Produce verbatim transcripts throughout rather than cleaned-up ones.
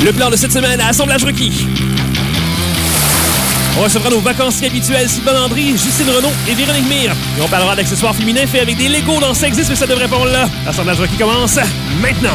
Le plan de cette semaine à Assemblage requis. On recevra nos vacanciers habituels Sylvain Landry, Justine Renaud et Véronique Mire. Et on parlera d'accessoires féminins faits avec des Legos dans Ça existe, mais ça devrait pas là. L'assemblage requis commence maintenant.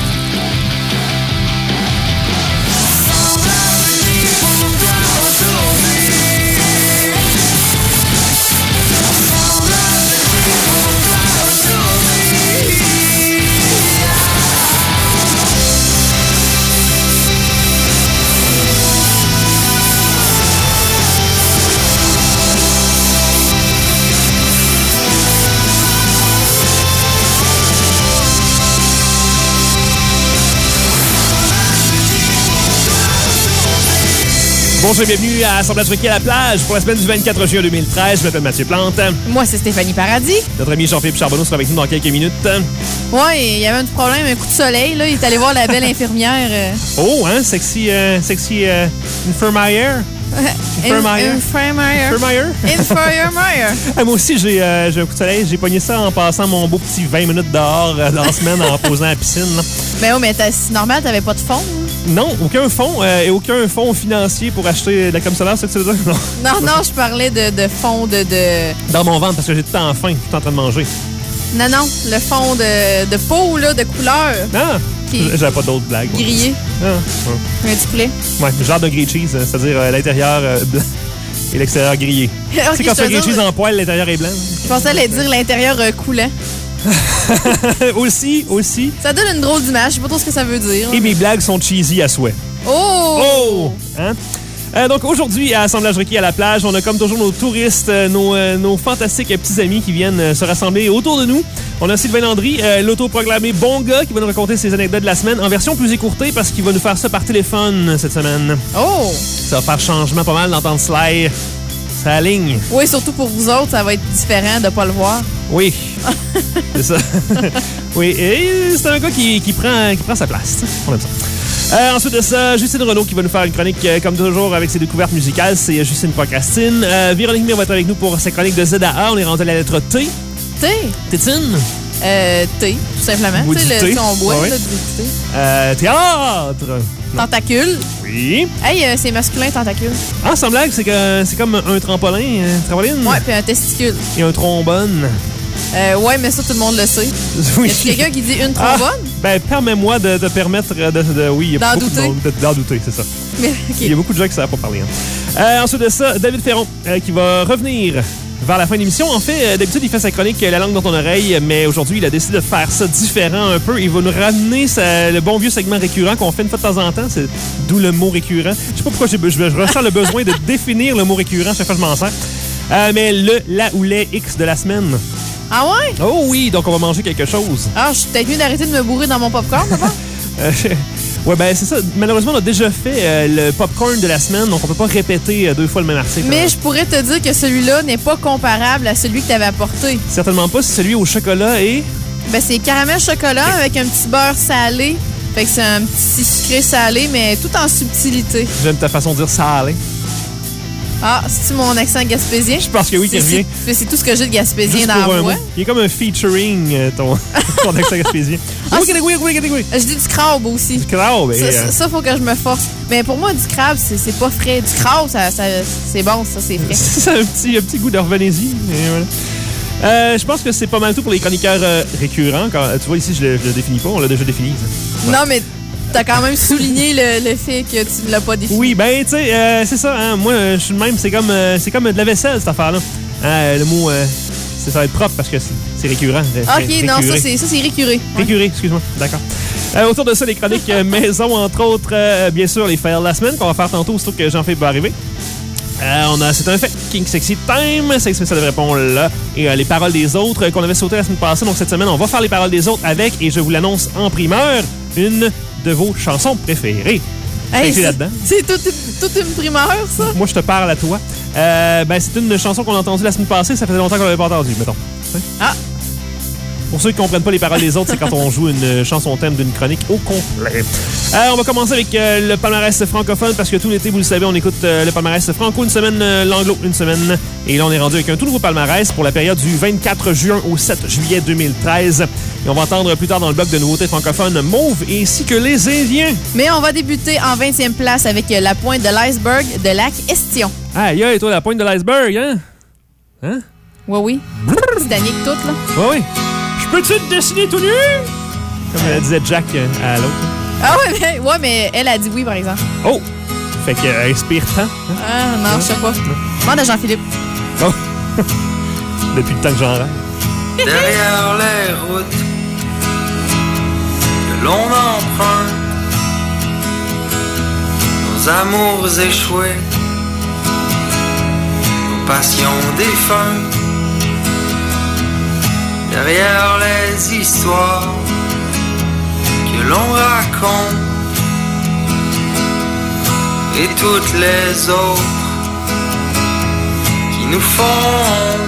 Bonjour et bienvenue à Assemblage requis à la plage pour la semaine du vingt-quatre juin deux mille treize. Je m'appelle Mathieu Plante. Moi, c'est Stéphanie Paradis. Notre ami Jean-Philippe Charbonneau sera avec nous dans quelques minutes. Ouais, il y avait un petit problème, un coup de soleil. Là, il est allé voir la belle infirmière. Euh... Oh, hein, sexy, euh, sexy euh, infirmière. Infirmière. Infirmière. Infirmière. Infirmière. Ah, moi aussi, j'ai euh, un coup de soleil. J'ai pogné ça en passant mon beau petit vingt minutes dehors euh, dans la semaine en posant à la piscine. Là. Mais oh, mais c'est normal, t'avais pas de fond. Hein? Non, aucun fonds euh, et aucun fonds financier pour acheter de la comme solaire, c'est ce que tu veux dire? Non, non, non je parlais de, de fond de, de... Dans mon ventre, parce que j'ai tout le temps faim, tout le temps en train de manger. Non, non, le fond de, de peau, là, de couleur. Ah! Qui... J'avais pas d'autres blagues. Grillé. Ah, ouais. Un petit poulet. Ouais, genre de grilled cheese, c'est-à-dire euh, l'intérieur euh, blanc et l'extérieur grillé. Okay, c'est quand tu fais grilled cheese en poêle, l'intérieur est blanc. Je pensais aller dire l'intérieur euh, coulant. aussi, aussi. Ça donne une drôle d'image, je sais pas trop ce que ça veut dire. Et mes blagues sont cheesy à souhait. Oh! Oh! Hein? Euh, donc aujourd'hui, à Assemblage requis à la plage, on a comme toujours nos touristes, euh, nos, euh, nos fantastiques petits amis qui viennent euh, se rassembler autour de nous. On a Sylvain Landry, euh, l'autoproclamé bon gars, qui va nous raconter ses anecdotes de la semaine en version plus écourtée parce qu'il va nous faire ça par téléphone cette semaine. Oh! Ça va faire changement pas mal d'entendre Sly. Ça ligne. Oui, surtout pour vous autres, ça va être différent de pas le voir. Oui, c'est ça. Oui, et c'est un gars qui, qui, prend, qui prend sa place. On aime ça. Euh, ensuite de ça, Justine Renaud qui va nous faire une chronique euh, comme toujours avec ses découvertes musicales. C'est Justine Procrastine. Euh, Véronique Mire va être avec nous pour sa chronique de Z à A. On est rendu à la lettre T. T? Tétine? Euh, T, tout simplement. Tu sais, le thé on boit, ouais. là, du thé. Euh, théâtre. Tentacule. Oui. Hey, euh, c'est masculin, tentacule. Ah, sans blague, c'est que c'est comme un trampolin, un trampoline. Ouais, puis un testicule. Et un trombone. Euh, ouais, mais ça, tout le monde le sait. Oui. Y a quelqu'un qui dit une trombone? Ah, ben, permets-moi de te permettre de... de, de oui, il y a d'en beaucoup douter. de monde, d'en douter, c'est ça. Mais, okay. Il y a beaucoup de gens qui ne savent pas parler. Hein. Euh, ensuite de ça, David Ferron, euh, qui va revenir vers la fin de l'émission. En fait, euh, d'habitude, il fait sa chronique euh, La langue dans ton oreille, mais aujourd'hui, il a décidé de faire ça différent un peu. Il va nous ramener sa, le bon vieux segment récurrent qu'on fait une fois de temps en temps. C'est d'où le mot récurrent. Je sais pas pourquoi je, je, je ressens le besoin de définir le mot récurrent chaque fois que je m'en sers. Euh, mais le, la ou les X de la semaine. Ah ouais? Oh oui, donc on va manger quelque chose. Ah, je suis peut-être mieux d'arrêter de me bourrer dans mon popcorn, papa. euh, Ouais, ben c'est ça. Malheureusement, on a déjà fait euh, le popcorn de la semaine, donc on peut pas répéter euh, deux fois le même article. Mais hein. je pourrais te dire que celui-là n'est pas comparable à celui que tu avais apporté. Certainement pas. C'est celui au chocolat et... Ben, c'est caramel chocolat avec un petit beurre salé. Fait que c'est un petit sucré salé, mais tout en subtilité. J'aime ta façon de dire salé. Ah, c'est-tu mon accent gaspésien? Je pense que oui, qui revient. C'est, c'est tout ce que j'ai de gaspésien Juste dans la voix. Il est comme un featuring, euh, ton, ton accent gaspésien. Ah, oui, oui, oui, oui, oui. Je dis du crabe aussi. Du crabe, ça, euh... ça, ça, faut que je me force. Mais pour moi, du crabe, c'est, c'est pas frais. Du crabe, ça, ça, c'est bon, ça, c'est frais. C'est un petit, un petit goût de revenez-y. Voilà. Euh, je pense que c'est pas mal tout pour les chroniqueurs euh, récurrents. Quand, tu vois, ici, je le, je le définis pas. On l'a déjà défini. Ça. Ouais. Non, mais... T'as quand même souligné le, le fait que tu ne l'as pas défini. Oui, ben, tu sais, euh, c'est ça. Hein, moi, je suis le même. C'est comme, euh, c'est comme de la vaisselle, cette affaire-là. Hein, le mot, euh, ça va être propre parce que c'est, c'est récurrent. OK, Ré- non, ça c'est, ça, c'est récuré. Récuré, ouais. Excuse-moi. D'accord. Euh, autour de ça, les chroniques euh, maison, entre autres, euh, bien sûr, les fails de la semaine qu'on va faire tantôt, aussitôt que Jean-Philippe va arriver. Euh, on a, c'est un fait. King Sexy Time, Sexe spécial de répondre là. Et euh, les paroles des autres euh, qu'on avait sauté la semaine passée. Donc cette semaine, on va faire les paroles des autres avec, et je vous l'annonce en primeur, une de vos chansons préférées. Hey, c'est, là-dedans. C'est toute, toute une primeur, ça? Moi, je te parle à toi. Euh, ben, c'est une chanson qu'on a entendue la semaine passée. Ça faisait longtemps qu'on l'avait pas entendue, mettons. Ah! Pour ceux qui ne comprennent pas les paroles des autres, c'est quand on joue une chanson thème d'une chronique au complet. Euh, on va commencer avec euh, le palmarès francophone parce que tout l'été, vous le savez, on écoute euh, le palmarès franco une semaine, euh, l'anglo une semaine. Et là, on est rendu avec un tout nouveau palmarès pour la période du vingt-quatre juin au sept juillet deux mille treize. Et on va entendre plus tard dans le bloc de nouveautés francophones Mauve ainsi que Les Indiens. Mais on va débuter en vingtième place avec La Pointe de l'iceberg de Lac Estion. Aïe, aïe, toi, La Pointe de l'iceberg, hein? Hein? Oui, oui. Titanic toute, là. Oui, oui. Je peux-tu te dessiner tout nu? Comme elle disait Jack à l'autre. Ah ouais, mais, ouais, mais elle a dit oui, par exemple. Oh! Fait qu'elle euh, inspire tant. Hein? Ah, non, je sais pas. Demande à Jean-Philippe. Oh! Depuis le temps que j'en rêve. Derrière les routes que l'on emprunte, nos amours échoués, nos passions défuntes, derrière les histoires que l'on raconte et toutes les autres qui nous font honte.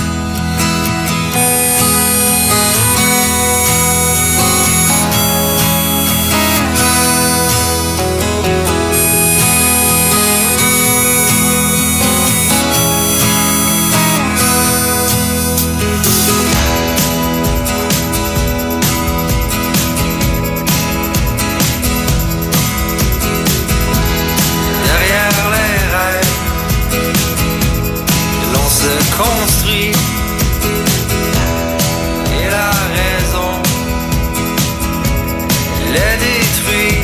Construit et la raison les détruit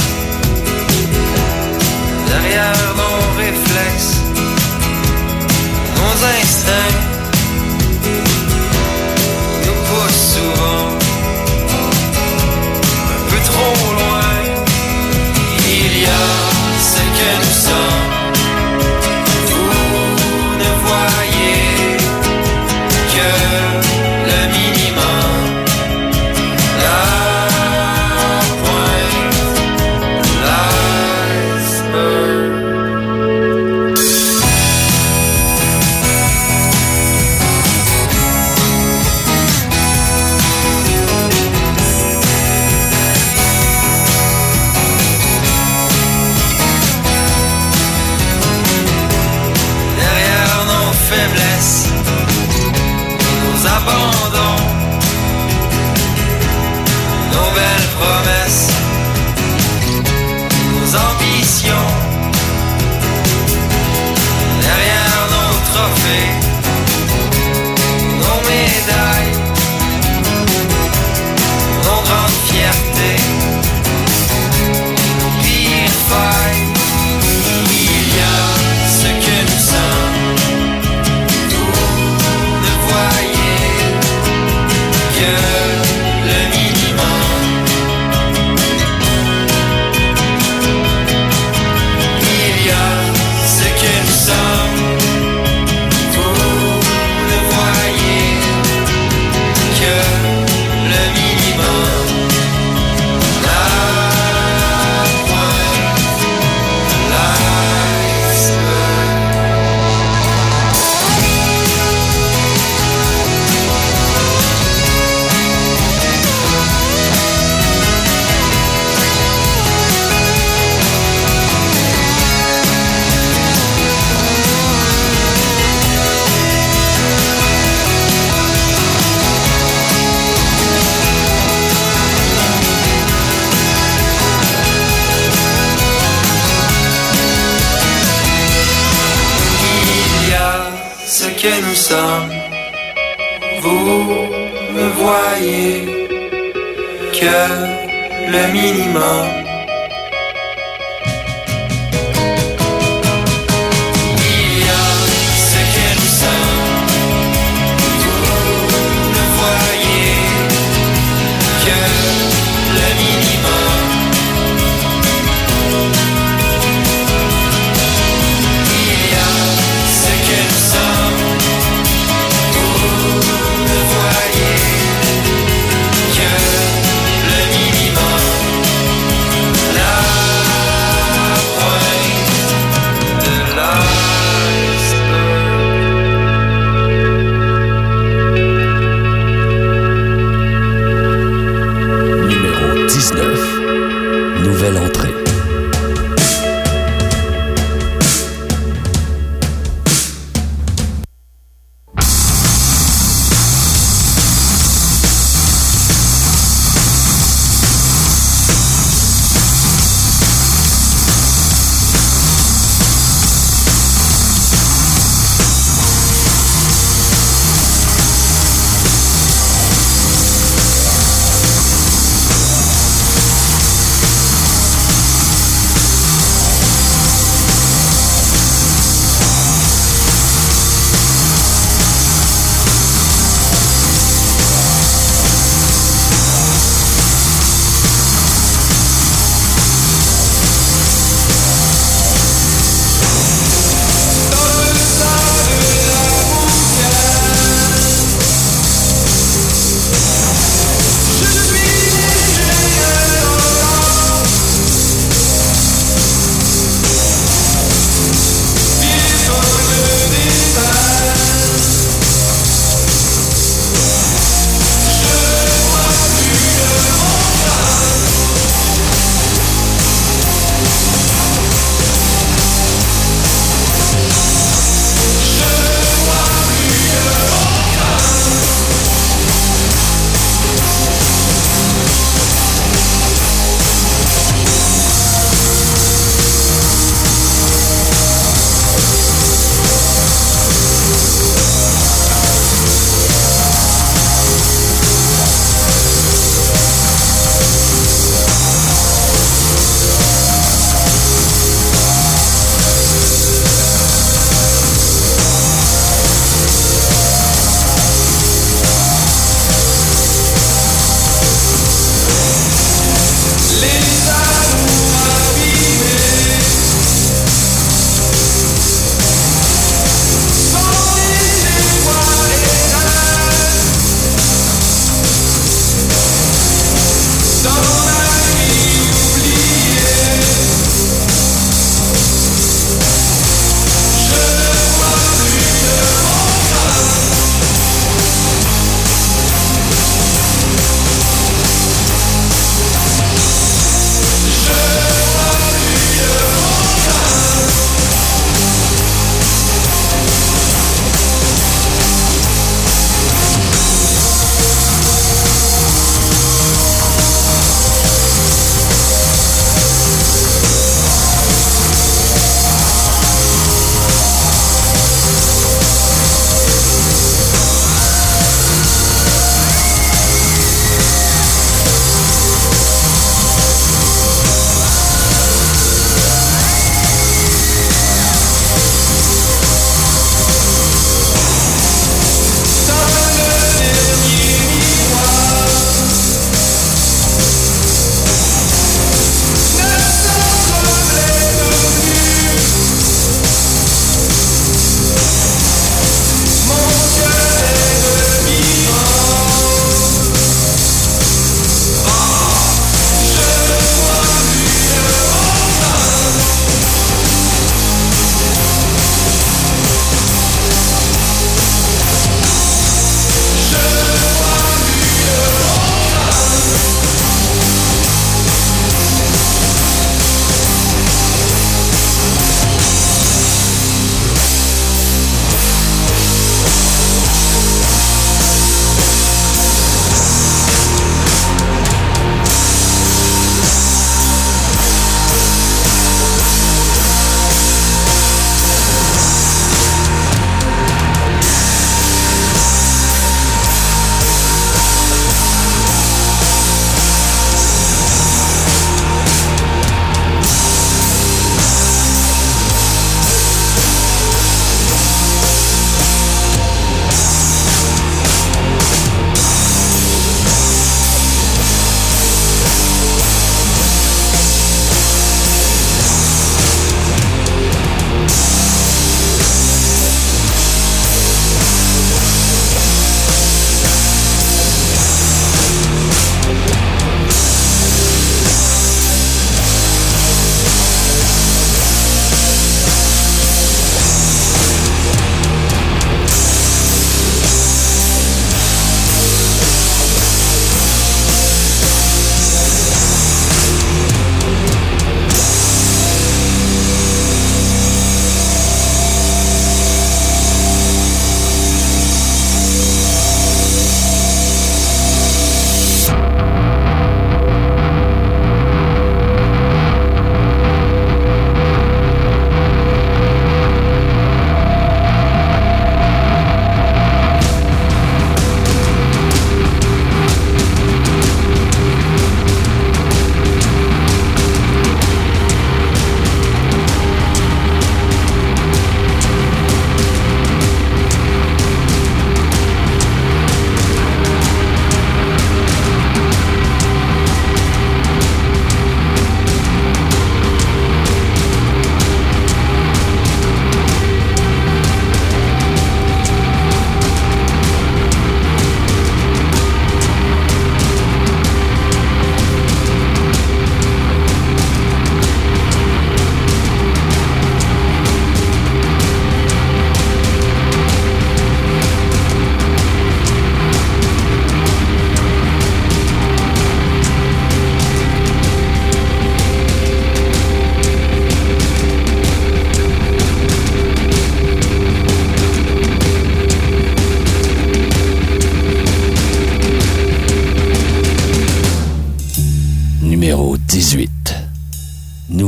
derrière nos réflexes, nos instincts nous poussent souvent un peu trop loin. Il y a ce que nous sommes. Abandon, nos belles promesses, nos ambitions, derrière nos trophées, nos médailles, nos grandes fiertés, nos pires failles. Il y a ce que nous sommes, vous ne voyez le minimum. Il y a ce que nous sommes, vous ne voyez que le minimum. La pointe de l'iceberg. Ce que nous sommes, vous ne voyez que le minimum. Il y a ce que nous sommes, vous ne voyez que le minimum. Il y a ce que nous sommes. Voyez que le minimum.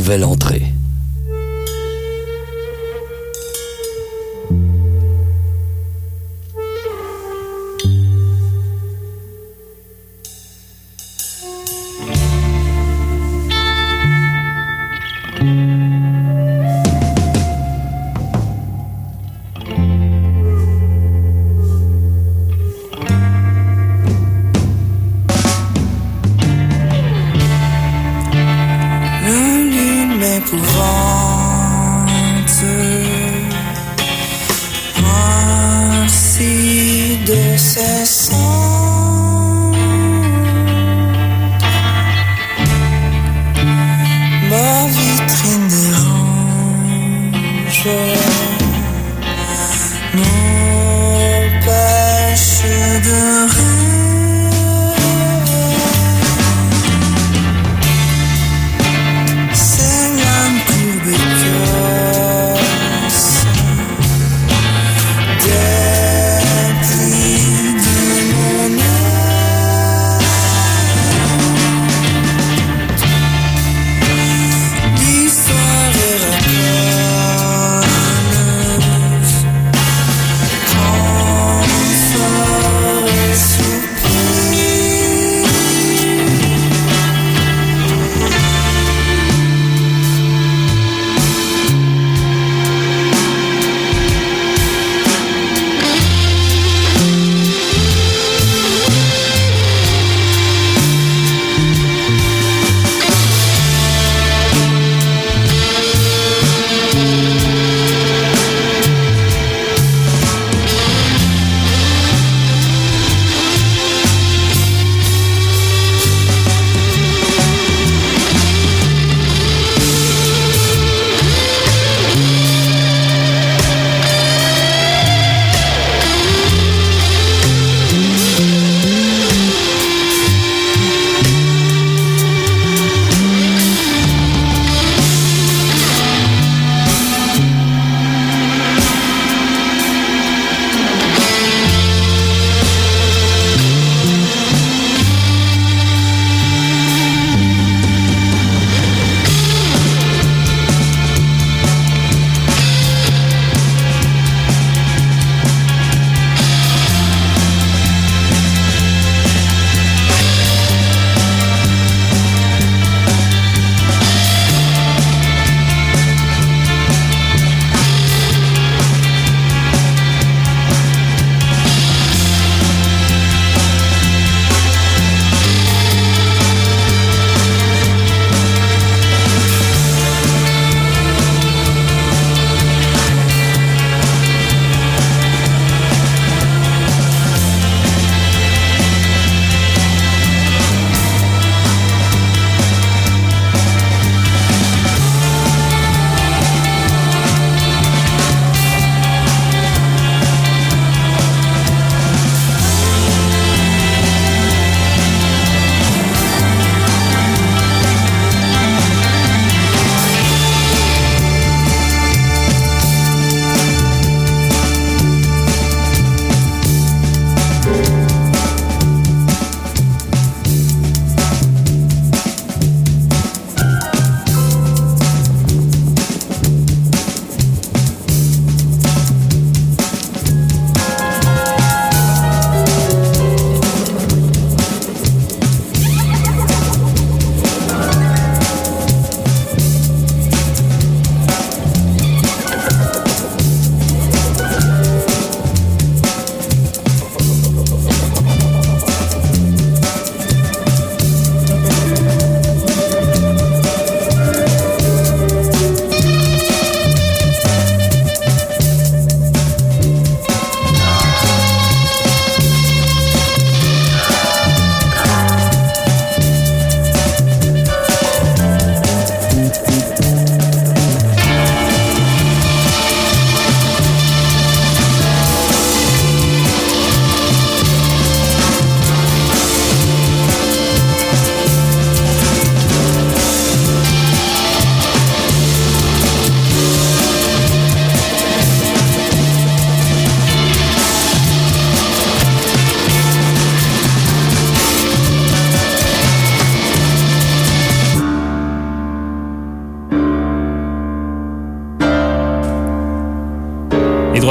nouvelle entrée. Yes.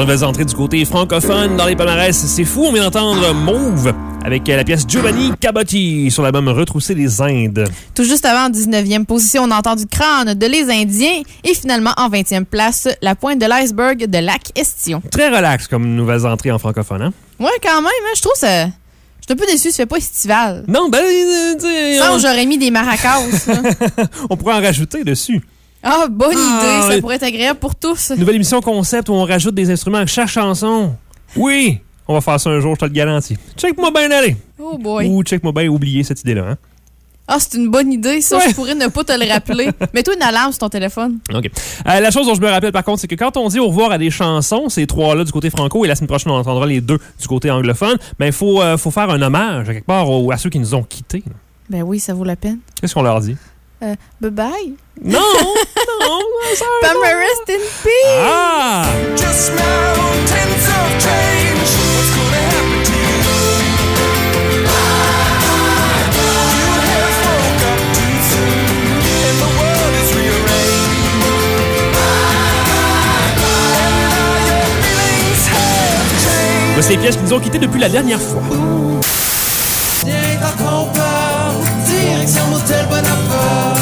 nouvelles entrées du côté francophone dans les palmarès, c'est fou, on vient d'entendre Mauve avec la pièce Giovanni Cabotti sur l'album Retrousser les Indes. Tout juste avant, en dix-neuvième position, on a entendu Crâne de Les Indiens et finalement, en vingtième place, La Pointe de l'iceberg de Lac Estion. Très relax comme nouvelles entrées en francophone, hein? Ouais, quand même, hein, je trouve ça... Je suis un peu déçu, ça fait pas estival. Non, ben... Euh, Ça, on... j'aurais mis des maracas. On pourrait en rajouter dessus. Ah, bonne ah, idée, ça pourrait être agréable pour tous. Nouvelle émission concept où on rajoute des instruments à chaque chanson. Oui! On va faire ça un jour, je te le garantis. Check-moi bien aller. Oh boy. Ou check-moi bien oublier cette idée-là. Hein? Ah, c'est une bonne idée, ça. Ouais. Je pourrais ne pas te le rappeler. Mets-toi une alarme sur ton téléphone. OK. Euh, la chose dont je me rappelle, par contre, c'est que quand on dit au revoir à des chansons, ces trois-là du côté franco, et la semaine prochaine, on entendra les deux du côté anglophone, ben, il faut, euh, faut faire un hommage, quelque part, aux, à ceux qui nous ont quittés. Ben oui, ça vaut la peine. Qu'est-ce qu'on leur dit? Euh, bye-bye. Non! non! Pam, rest in peace! Ah! Just mountains of change. What's gonna happen to you? You have woke up too soon, and the world is rearranged. And now your feelings have changed. C'est les pièces qui nous ont quittés depuis la dernière fois. Viens qu'on part, direction Motel Bonaparte.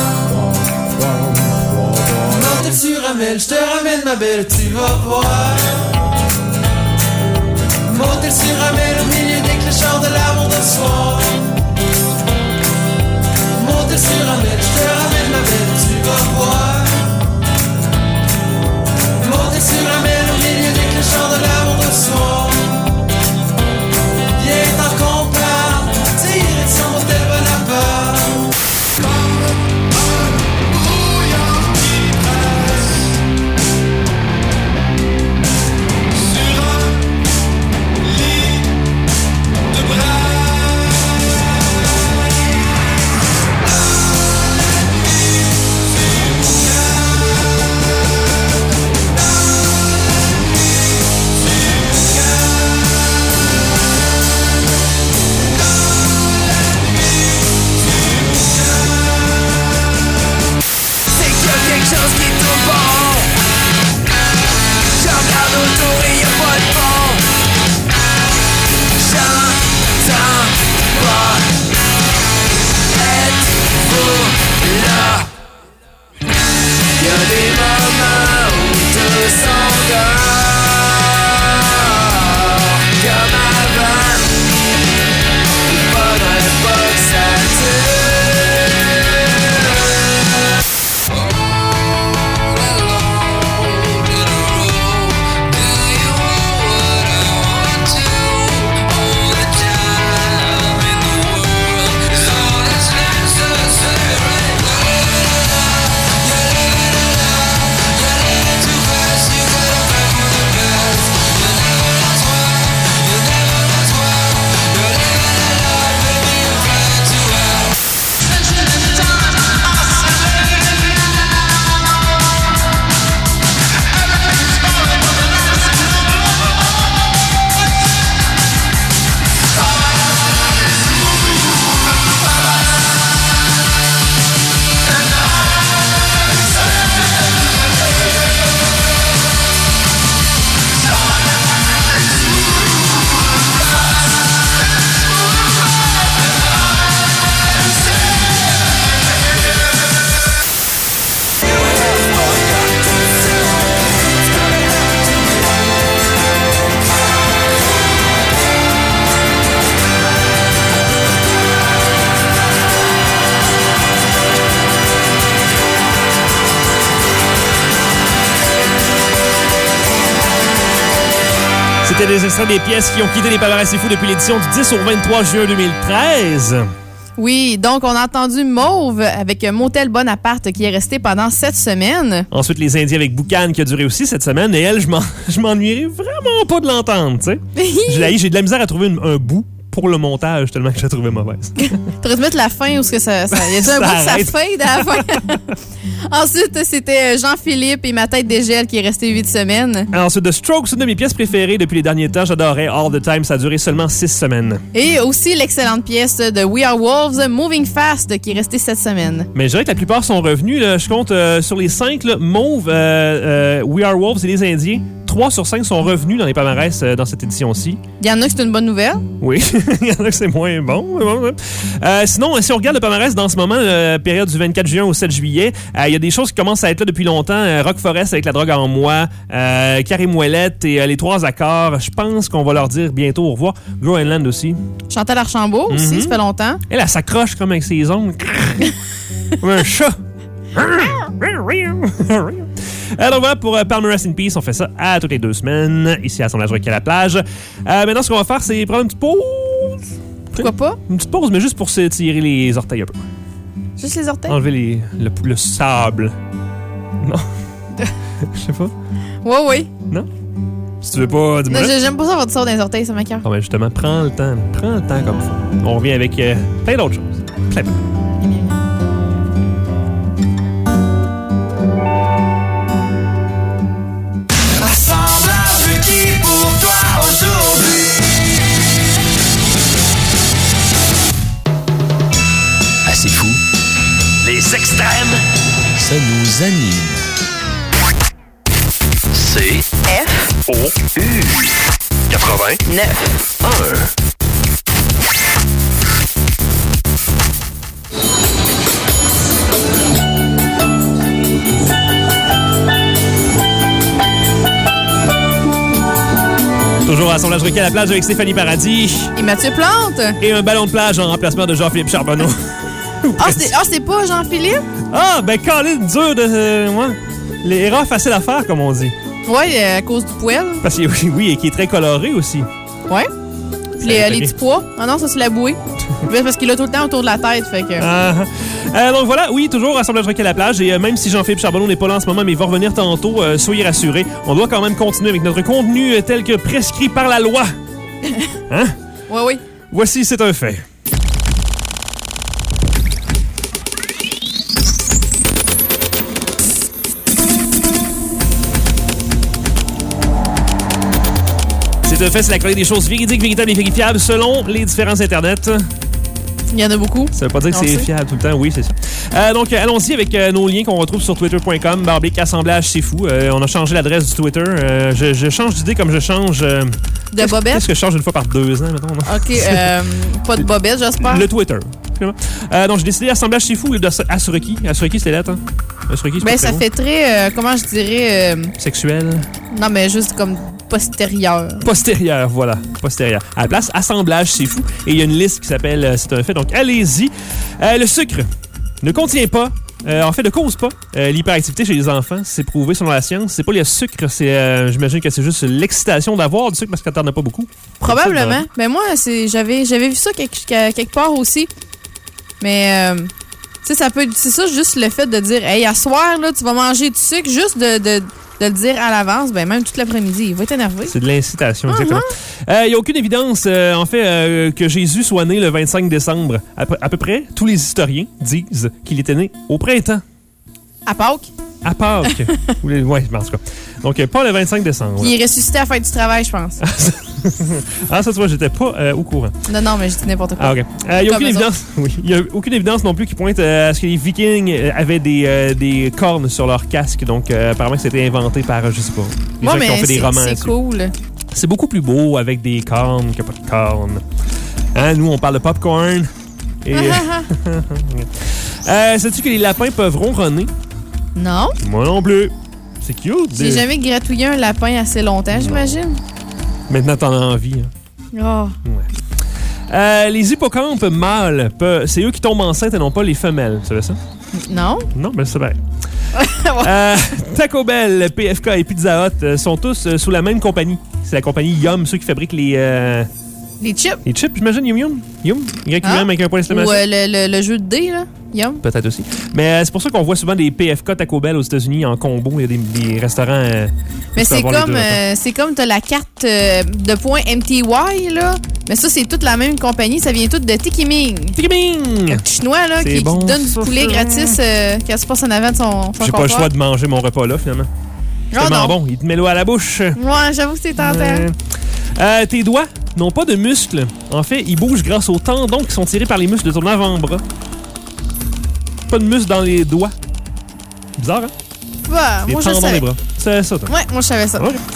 Motel sur Ramel, je te ramène ma belle, tu vas voir. Motel sur Ramel au milieu des clochards de l'amour de soir. Motel sur Ramel, je te ramène ma belle, tu vas voir. Motel sur Ramel au milieu des clochards de l'amour de soir. Viens tant qu'on part, direction Motel Bonaparte. C'était des extraits des pièces qui ont quitté les palmarès C'est Fou depuis l'édition du dix au vingt-trois juin deux mille treize. Oui, donc on a entendu Mauve avec Motel Bonaparte qui est resté pendant sept semaines. Ensuite, Les Indiens avec Boucan qui a duré aussi cette semaine. Et elle, je, m'en, je m'ennuierais vraiment pas de l'entendre, tu sais. j'ai, j'ai de la misère à trouver une, un bout pour le montage tellement que je la trouvais mauvaise. T'aurais dû mettre la fin où ce que ça, ça y a un bout de sa fade à la fin. Ensuite, c'était Jean-Philippe et Ma tête dégèle qui est resté huit semaines. Ensuite, The Strokes, une de mes pièces préférées depuis les derniers temps. J'adorais All the Time. Ça a duré seulement six semaines. Et aussi l'excellente pièce de We Are Wolves, Moving Fast, qui est restée sept semaines. Mais je dirais que la plupart sont revenus. Là. Je compte euh, sur les cinq, là, Mauve, euh, euh, We Are Wolves et Les Indiens. trois sur cinq sont revenus dans les palmarès euh, dans cette édition-ci. Il y en a que c'est une bonne nouvelle. Oui, il y en a que c'est moins bon. Euh, sinon, si on regarde le palmarès dans ce moment, la période du vingt-quatre juin au sept juillet, euh, il y a des choses qui commencent à être là depuis longtemps. Euh, Rock Forest avec La drogue en moi, euh, Carré Mouellette et euh, Les Trois Accords. Je pense qu'on va leur dire bientôt au revoir. Groenland aussi. Chantal Archambault Mm-hmm. aussi, ça fait longtemps. Elle, elle s'accroche comme avec ses ongles. Comme un chat. Alors voilà pour euh, Palmer Rest in Peace. On fait ça à toutes les deux semaines, ici à Assemblage Rock à la plage. Euh, maintenant, ce qu'on va faire, c'est prendre une petite pause. Pourquoi pas? Une petite pause, mais juste pour se tirer les orteils un peu. Juste les orteils? Enlever les, le, le sable. Non. Je sais pas. Oui, oui. Non? Si tu veux pas, dis-moi. Non, j'aime pas ça avoir du sort dans les orteils, ça m'écoeure. Ah ben justement, prends le temps. Prends le temps comme faut. On revient avec euh, plein d'autres choses. Plein, plein. Assemblage qui pour toi aujourd'hui. Assez fou. Les extrêmes, ça nous anime. C F O U quatre-vingt-neuf un. Toujours à Assemblage Rock à la plage avec Stéphanie Paradis. Et Mathieu Plante? Et un ballon de plage en remplacement de Jean-Philippe Charbonneau. Ah, c'est ah, c'est pas Jean-Philippe? Ah, ben Colin, dur de... Euh, ouais. Les erreurs faciles à faire, comme on dit. Oui, euh, à cause du poêle. Parce que oui, oui, et qui est très coloré aussi. Ouais. Puis les, euh, les petits pois. Ah non, ça, c'est la bouée. Parce qu'il a tout le temps autour de la tête, fait que... Ah, euh, donc voilà, oui, toujours Assemblage Rock à la plage. Et euh, même si Jean-Philippe Charbonneau n'est pas là en ce moment, mais il va revenir tantôt, euh, soyez rassurés. On doit quand même continuer avec notre contenu euh, tel que prescrit par la loi. Hein? Oui, oui. Voici, c'est un fait. C'est un fait, c'est la chronique des choses véridiques, véritables et vérifiables selon les différents internets. Il y en a beaucoup. Ça veut pas dire que On c'est sait. fiable tout le temps, oui, c'est ça. Euh, donc, allons-y avec euh, nos liens qu'on retrouve sur twitter point com, barbique assemblage, c'est fou. Euh, on a changé l'adresse du Twitter. Euh, je, je change d'idée comme je change... Euh, De qu'est-ce- bobette? Qu'est-ce que je change une fois par deux ans, mettons? Non? OK, euh, pas de bobette, j'espère. Le Twitter. Euh, donc, j'ai décidé assemblage, c'est fou de Asuruki. Asuruki, c'est lettre, hein? Asuruki, c'est Ben, pas ça très fait très, euh, comment je dirais... euh, beau. Sexuel. non, mais juste comme postérieur. Postérieur, voilà. Postérieur. À la place, assemblage, c'est fou. Et il y a une liste qui s'appelle euh, C'est un fait. Donc, allez-y. Euh, le sucre ne contient pas, euh, en fait, ne cause pas euh, l'hyperactivité chez les enfants. C'est prouvé selon la science. C'est pas le sucre, c'est, euh, j'imagine que c'est juste l'excitation d'avoir du sucre parce que t'en as pas beaucoup. Probablement. Ben moi, c'est j'avais j'avais vu ça quelque, quelque part aussi. Mais, euh, tu sais, ça peut être... C'est ça, juste le fait de dire, hey, à soir, là, tu vas manger du sucre, juste de, de, de le dire à l'avance, ben même toute l'après-midi, il va être énervé. C'est de l'incitation, Uh-huh. exactement. Il n'y a aucune évidence, euh, en fait, euh, que Jésus soit né le vingt-cinq décembre. À, peu- à peu près, tous les historiens disent qu'il était né au printemps, À Pâques. à Pâques. Ou les- ouais, en tout cas. Donc, euh, pas le vingt-cinq décembre. Puis il est ressuscité à la fête du travail, je pense. Ah, ça, tu vois, j'étais pas euh, au courant. non, non, mais je dis n'importe quoi. Ah, OK. Il n'y a Comme aucune eux évidence. Oui. Il y a aucune évidence non plus qui pointe euh, à ce que les Vikings euh, avaient des, euh, des cornes sur leur casque. Donc, euh, apparemment, que c'était inventé par, euh, je sais pas, les Ouais, gens qui ont mais fait des c'est romans c'est là-dessus. cool. C'est beaucoup plus beau avec des cornes qu'il n'y a pas de cornes. Hein, nous, on parle de popcorn. Et... euh, sais-tu que les lapins peuvent ronronner? Non, Moi non plus. C'est cute. j'ai jamais gratouillé un lapin assez longtemps, j'imagine. Maintenant, t'en as envie. Hein. Oh. Euh, les hippocampes mâles, peuvent- c'est eux qui tombent enceintes et non pas les femelles. Tu savais ça? Non? Non, mais c'est vrai. euh, Taco Bell, P F K et Pizza Hut euh, sont tous euh, sous la même compagnie. C'est la compagnie Yum, ceux qui fabriquent les, euh, Les chips? les chips, j'imagine, Yum Yum? Yum? Y a Ah. avec un point Ou d'exclamation? euh, le, le, le jeu de dés, là? Yum? Peut-être aussi. Mais euh, c'est pour ça qu'on voit souvent des P F K Taco Bell aux États-Unis en combo. Il y a des, des restaurants. euh, Mais tu peux c'est avoir les comme, deux, euh, c'est comme t'as la carte euh, de points M T Y, là. Mais ça, c'est toute la même compagnie. Ça vient tout de Tikiming. Tikiming! Le petit chinois, là, C'est qui, qui bon, donne ça, du poulet ça. gratis euh, quand tu passes en avant de son, son J'ai pas le comptoir. choix de manger mon repas là, finalement. C'est Oh, tellement non. bon. Il te met l'eau à la bouche. Ouais, j'avoue que c'est tentant. Euh, euh, tes doigts n'ont pas de muscles. En fait, ils bougent grâce aux tendons qui sont tirés par les muscles de ton avant-bras. Pas de muscles dans les doigts. Bizarre, hein? Bah, Les moi, je le tendons savais. des bras. C'est ça, toi. Ouais, moi, je savais ça. Ok.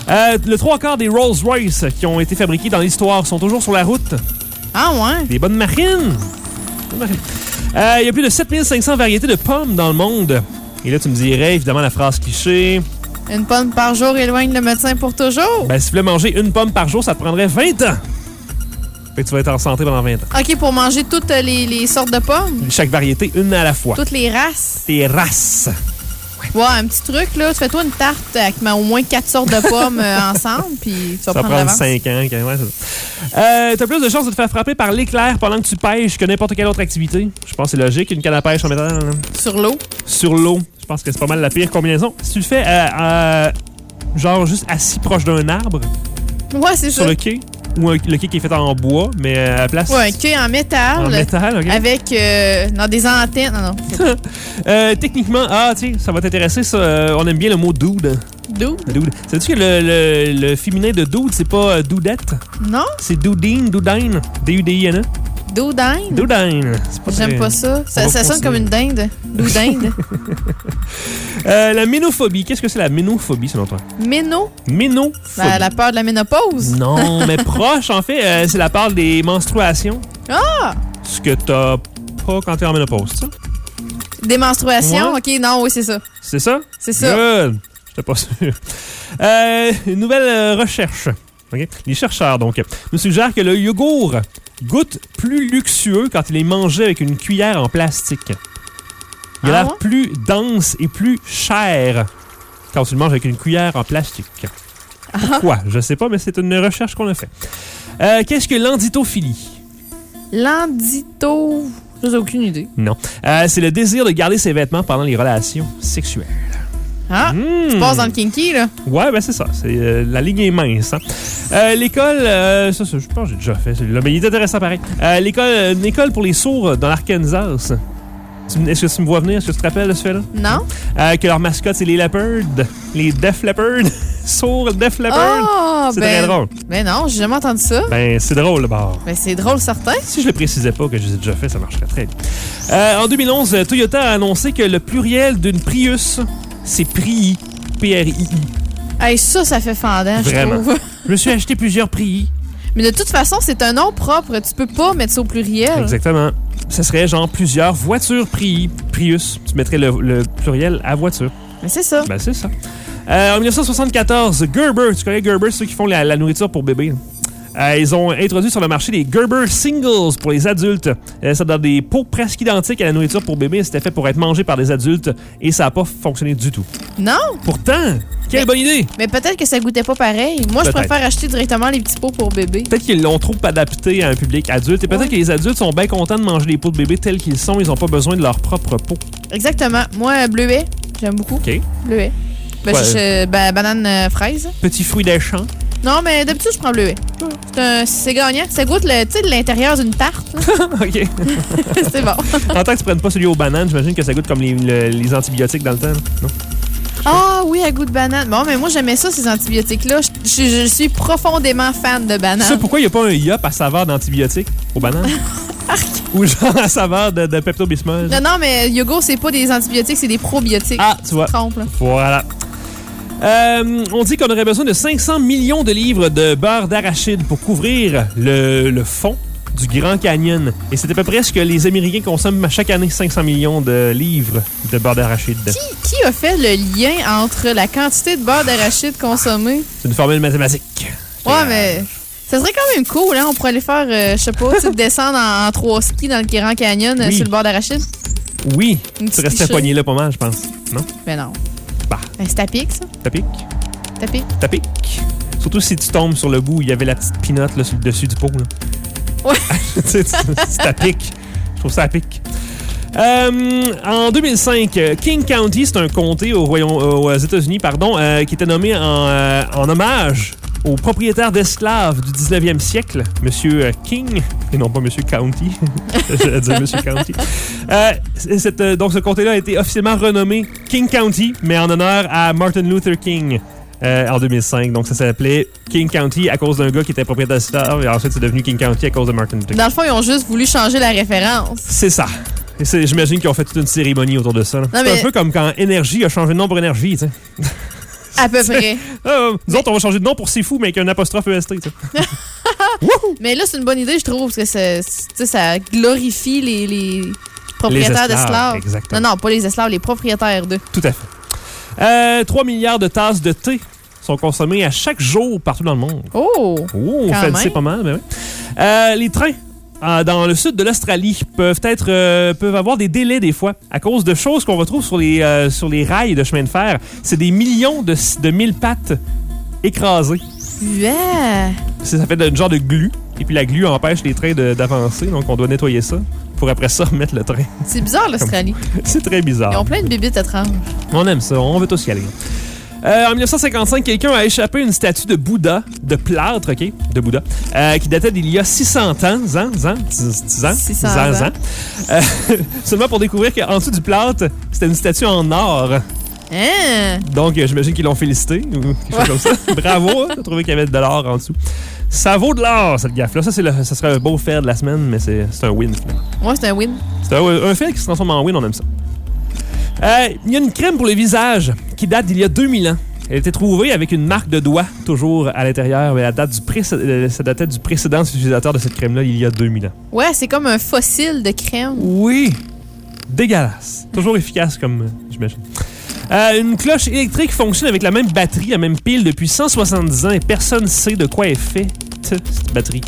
Euh, le trois quarts des Rolls-Royce qui ont été fabriqués dans l'histoire sont toujours sur la route. Ah ouais? Des bonnes machines. Bonnes machines. Euh, il y a plus de sept mille cinq cents variétés de pommes dans le monde. Et là, tu me dirais, évidemment, la phrase cliché. Une pomme par jour éloigne le médecin pour toujours. Ben, si tu voulais manger une pomme par jour, ça te prendrait vingt ans. Fait que tu vas être en santé pendant vingt ans. OK, pour manger toutes les, les sortes de pommes? Chaque variété, une à la fois. Toutes les races? Des races. Ouais, un petit truc, là. Tu fais-toi une tarte avec au moins quatre sortes de pommes euh, ensemble, puis tu vas Ça va prendre prendre l'avance. cinq ans. quand- Ouais, c'est ça. euh, t'as plus de chances de te faire frapper par l'éclair pendant que tu pêches que n'importe quelle autre activité. Je pense que c'est logique, une canne à pêche en métal. Là. Sur l'eau? Sur l'eau. Je pense que c'est pas mal la pire combinaison. Si tu le fais, euh, euh, genre juste assis proche d'un arbre, Ouais, c'est sur ça. le quai, ou un- le quai qui est fait en bois, mais à la place... Ouais, un quai en métal. En métal, OK. Avec euh, dans des antennes. Non, non. c'est Euh, techniquement, ah, tiens, ça va t'intéresser, ça. euh, on aime bien le mot dude. D'où? Dude. Sais-tu que le, le, le féminin de dude, c'est pas euh, dudette? Non? C'est dudine, dudine. D U D I N E. Doudine? Dudine. C'est pas J'aime très- pas ça. On Ça, va ça sonne continuer. comme une dinde. Doudinde. Euh, la ménophobie. Qu'est-ce que c'est la ménophobie, selon toi? Méno? Ménophobie. Ben, la peur de la ménopause? Non, mais proche, en fait, euh, c'est la part des menstruations. Ah! Ce que t'as pas quand t'es en ménopause, ça? Des menstruations? Ouais. OK, non, oui, c'est ça. C'est ça? C'est ça. Good. J'étais pas sûr. Euh, une nouvelle euh, recherche. OK? Les chercheurs, donc, nous suggèrent que le yogourt goûte plus luxueux quand il est mangé avec une cuillère en plastique. Il a Ah l'air ouais? plus dense et plus cher quand tu le manges avec une cuillère en plastique. Ah. Pourquoi? Je sais pas, mais c'est une recherche qu'on a fait. Euh, Qu'est-ce que l'enditophilie? L'andito... J'ai aucune idée. Non. Euh, c'est le désir de garder ses vêtements pendant les relations sexuelles. Ah! Hmm. Tu passes dans le kinky, là. Ouais, ben c'est ça. C'est, euh, la ligne est mince. Hein. Euh, l'école, euh, ça, ça, je pense que j'ai déjà fait celui-là, mais il est intéressant pareil. Euh, l'école, euh, une école pour les sourds dans l'Arkansas. Tu- Est-ce que tu me vois venir? Est-ce que tu te rappelles de ce fait-là? Non? Euh, que leur mascotte, c'est les leopards. Les Def Leopards. Sourds Def Leopards. Ah! c'est ben, très drôle. Ben non, j'ai jamais entendu ça. Ben, c'est drôle, le bord. Ben c'est drôle, certain. Si je le précisais pas que je les ai déjà fait, ça marcherait très bien. Euh, en deux mille onze, Toyota a annoncé que le pluriel d'une Prius, c'est Prii. P R I I. Hey, ça, ça fait fendant, je Vraiment. trouve. Je me suis acheté plusieurs Prii. Mais de toute façon, c'est un nom propre. Tu peux pas mettre ça au pluriel. Exactement. Ça serait genre plusieurs voitures Pri- Prius. Tu mettrais le, le pluriel à voiture. Mais c'est ça. Ben, c'est ça. Euh, en dix-neuf cent soixante-quatorze, Gerber, tu connais Gerber, ceux qui font la, la nourriture pour bébés. Euh, ils ont introduit sur le marché des Gerber Singles pour les adultes. Euh, ça donne des pots presque identiques à la nourriture pour bébés. C'était fait pour être mangé par des adultes et ça n'a pas fonctionné du tout. Non? Pourtant, quelle Mais- bonne idée! Mais peut-être que ça goûtait pas pareil. Moi, je Peut-être. préfère acheter directement les petits pots pour bébé. Peut-être qu'ils l'ont trop adapté à un public adulte et peut-être Ouais. que les adultes sont bien contents de manger les pots de bébés tels qu'ils sont. Ils n'ont pas besoin de leur propre pot. Exactement. Moi, bleuet, j'aime beaucoup. OK. Bleuet. Ben, Ouais. je- ben, banane euh, fraise. Petits fruits des champs. Non, mais d'habitude, je prends bleuet. C'est un- C'est gagnant. Ça goûte le, tu sais, de l'intérieur d'une tarte. là. OK. C'est bon. En tant que tu prennes pas celui aux bananes, j'imagine que ça goûte comme les, le- les antibiotiques dans le temps. Non? Ah oui, à goût de banane. Bon, mais moi, j'aimais ça, ces antibiotiques-là. Je, je- je suis profondément fan de Tu sais banane. pourquoi il n'y a pas un yop à saveur d'antibiotiques aux bananes? Ou genre à saveur de, de Pepto-Bismol? Non, non, mais yogourt, c'est pas des antibiotiques, c'est des probiotiques. Ah, tu vois. Tu te trompes, là. Voilà. Euh, on dit qu'on aurait besoin de cinq cents millions de livres de beurre d'arachide pour couvrir le, le fond du Grand Canyon. Et c'est à peu près ce que les Américains consomment chaque année, cinq cents millions de livres de beurre d'arachide. Qui, qui a fait le lien entre la quantité de beurre d'arachide consommée? C'est une formule mathématique. Ouais, mais ça serait quand même cool, hein? On pourrait aller faire, euh, je sais pas, tu sais, descendre en, en trois skis dans le Grand Canyon euh, Oui. sur le bord d'arachide. Oui, Une tu petite restais cliché. poigné là pas mal, je pense. Non? Mais non. Bah, Ben, c'est à pic, ça. ça pique. C'est à pic. Ça pique. Surtout si tu tombes sur le bout où il y avait la petite pinotte là, sur le dessus du pot. Là. Ouais. Tu sais, tu- c'est à pic. Je trouve ça à pic. Euh, en deux mille cinq, King County, c'est un comté au Royaume, aux États-Unis, pardon, euh, qui était nommé en, euh, en hommage au propriétaire d'esclaves du dix-neuvième siècle, Monsieur King, et non pas Monsieur County. J'allais dire Monsieur County. Euh, cette, euh, donc, ce comté-là a été officiellement renommé King County, mais en honneur à Martin Luther King. Euh, en deux mille cinq. Donc, ça s'appelait King County à cause d'un gars qui était propriétaire d'esclaves, et ensuite, c'est devenu King County à cause de Martin Luther King. Dans le fond, ils ont juste voulu changer la référence. C'est ça. Et c'est- J'imagine qu'ils ont fait toute une cérémonie autour de ça. là. C'est mais- un peu comme quand Énergie a changé de nom pour Énergie, tu sais. À peu près. Euh, nous autres, on va changer de nom pour C'est Fou, mais avec un apostrophe E S T. Mais là, c'est une bonne idée, je trouve, parce que ça, c'est- ça glorifie les, les propriétaires Les esclaves, d'esclaves. exactement. Non, non, pas les esclaves, les propriétaires d'eux. Tout à fait. Euh, trois milliards de tasses de thé sont consommées à chaque jour partout dans le monde. Oh! Oh, on Quand fait même. c'est pas mal, mais oui. Euh, les trains euh, dans le sud de l'Australie peuvent être euh, peuvent avoir des délais des fois à cause de choses qu'on retrouve sur les euh, sur les rails de chemin de fer. C'est des millions de, de mille pattes écrasées. Yeah! Ça, ça fait un genre de glu. Et puis la glu empêche les trains de- d'avancer, donc on doit nettoyer ça pour après ça remettre le train. C'est bizarre, l'Australie. C'est très Ils bizarre. ont plein de bébites étranges. On aime ça, on veut tous y aller. Euh, en dix-neuf cent cinquante-cinq, quelqu'un a échappé une statue de Bouddha, de plâtre, OK, de Bouddha, euh, qui datait d'il y a six cents ans, zan, zan, dix- dix ans, six cents zan, ans. zan. Euh, seulement pour découvrir qu'en dessous du plâtre, c'était une statue en or. Hein? Donc, euh, j'imagine qu'ils l'ont félicité ou quelque chose comme ça. Bravo, hein, t'as trouvé qu'il y avait de l'or en dessous. Ça vaut de l'or, cette gaffe-là. Ça, c'est le, ça serait un beau fait de la semaine, mais c'est c'est un win, finalement. Moi, c'est un win. C'est un, un fait qui se transforme en win, on aime ça. Euh, Il y a une crème pour le visage qui date d'il y a deux mille ans. Elle a été trouvée avec une marque de doigt toujours à l'intérieur, mais elle date du précé- euh, ça datait du précédent utilisateur de cette crème-là il y a deux mille ans. Ouais, c'est comme un fossile de crème. Oui, dégueulasse. Toujours efficace, comme euh, j'imagine. Euh, une cloche électrique fonctionne avec la même batterie, la même pile depuis cent soixante-dix ans et personne ne sait de quoi est faite cette batterie.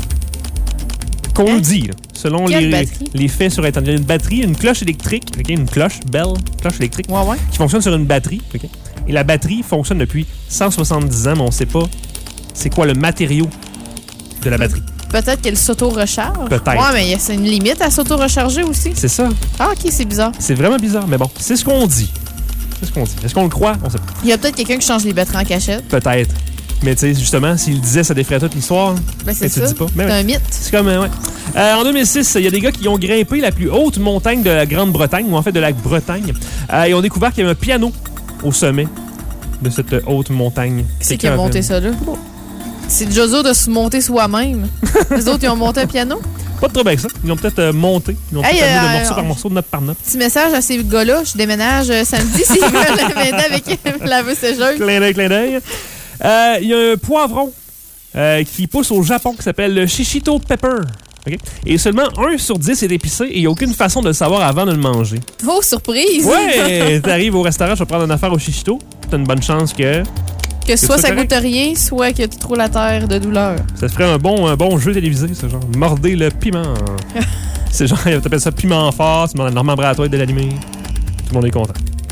Qu'on Hein? nous dit, là, selon Quelle les, batterie? les faits sur Internet. Il y a une batterie, une cloche électrique, ok, une cloche, belle cloche électrique, Ouais, ouais. qui fonctionne sur une batterie. ok. Et la batterie fonctionne depuis cent soixante-dix ans, mais on ne sait pas c'est quoi le matériau de la batterie. Peut-être qu'elle s'auto-recharge. Peut-être. Ouais, mais il y a- c'est une limite à s'auto-recharger aussi. C'est ça. Ah, ok, c'est bizarre. C'est vraiment bizarre, mais bon, c'est ce qu'on dit. C'est ce qu'on dit. Est-ce qu'on le croit? On sait pas. Il y a peut-être quelqu'un qui change les batteries en cachette. Peut-être. Mais tu sais, justement, s'il le disait, ça défraie toute l'histoire. Ben, c'est Mais tu le ça. dis pas. Mais C'est ouais. un mythe. C'est comme, euh, ouais. Euh, en deux mille six, il y a des gars qui ont grimpé la plus haute montagne de la Grande-Bretagne, ou en fait de la Bretagne. Euh, ils ont découvert qu'il y avait un piano au sommet de cette euh, haute montagne. Qui c'est qui a monté ça, là? C'est déjà dur de se monter soi-même. Les autres, ils ont monté un piano. Pas de trouble avec ça. Ils l'ont peut-être euh, monté. Ils l'ont Hey, peut-être amené de euh, morceau euh, par morceau, de note par note. Petit message à ces gars-là. Je déménage euh, samedi s'ils veulent m'aider avec la laveuse sécheuse. Clin d'œil, clin d'œil. Euh, Il y a un poivron euh, qui pousse au Japon qui s'appelle le Shishito Pepper. OK? Et seulement un sur dix est épicé et il n'y a aucune façon de le savoir avant de le manger. Oh, surprise! Ouais! T'arrives au restaurant, je vais prendre une affaire au Shishito. T'as une bonne chance que Que soit C'est ça correct. goûte rien, soit que tu trouves la terre de douleur. ça se ferait un bon, un bon jeu télévisé, ce genre. Mordez le piment. C'est genre, t'appelles ça piment fort, tu demandes à Normand Bratois de l'animer. Tout le monde est content.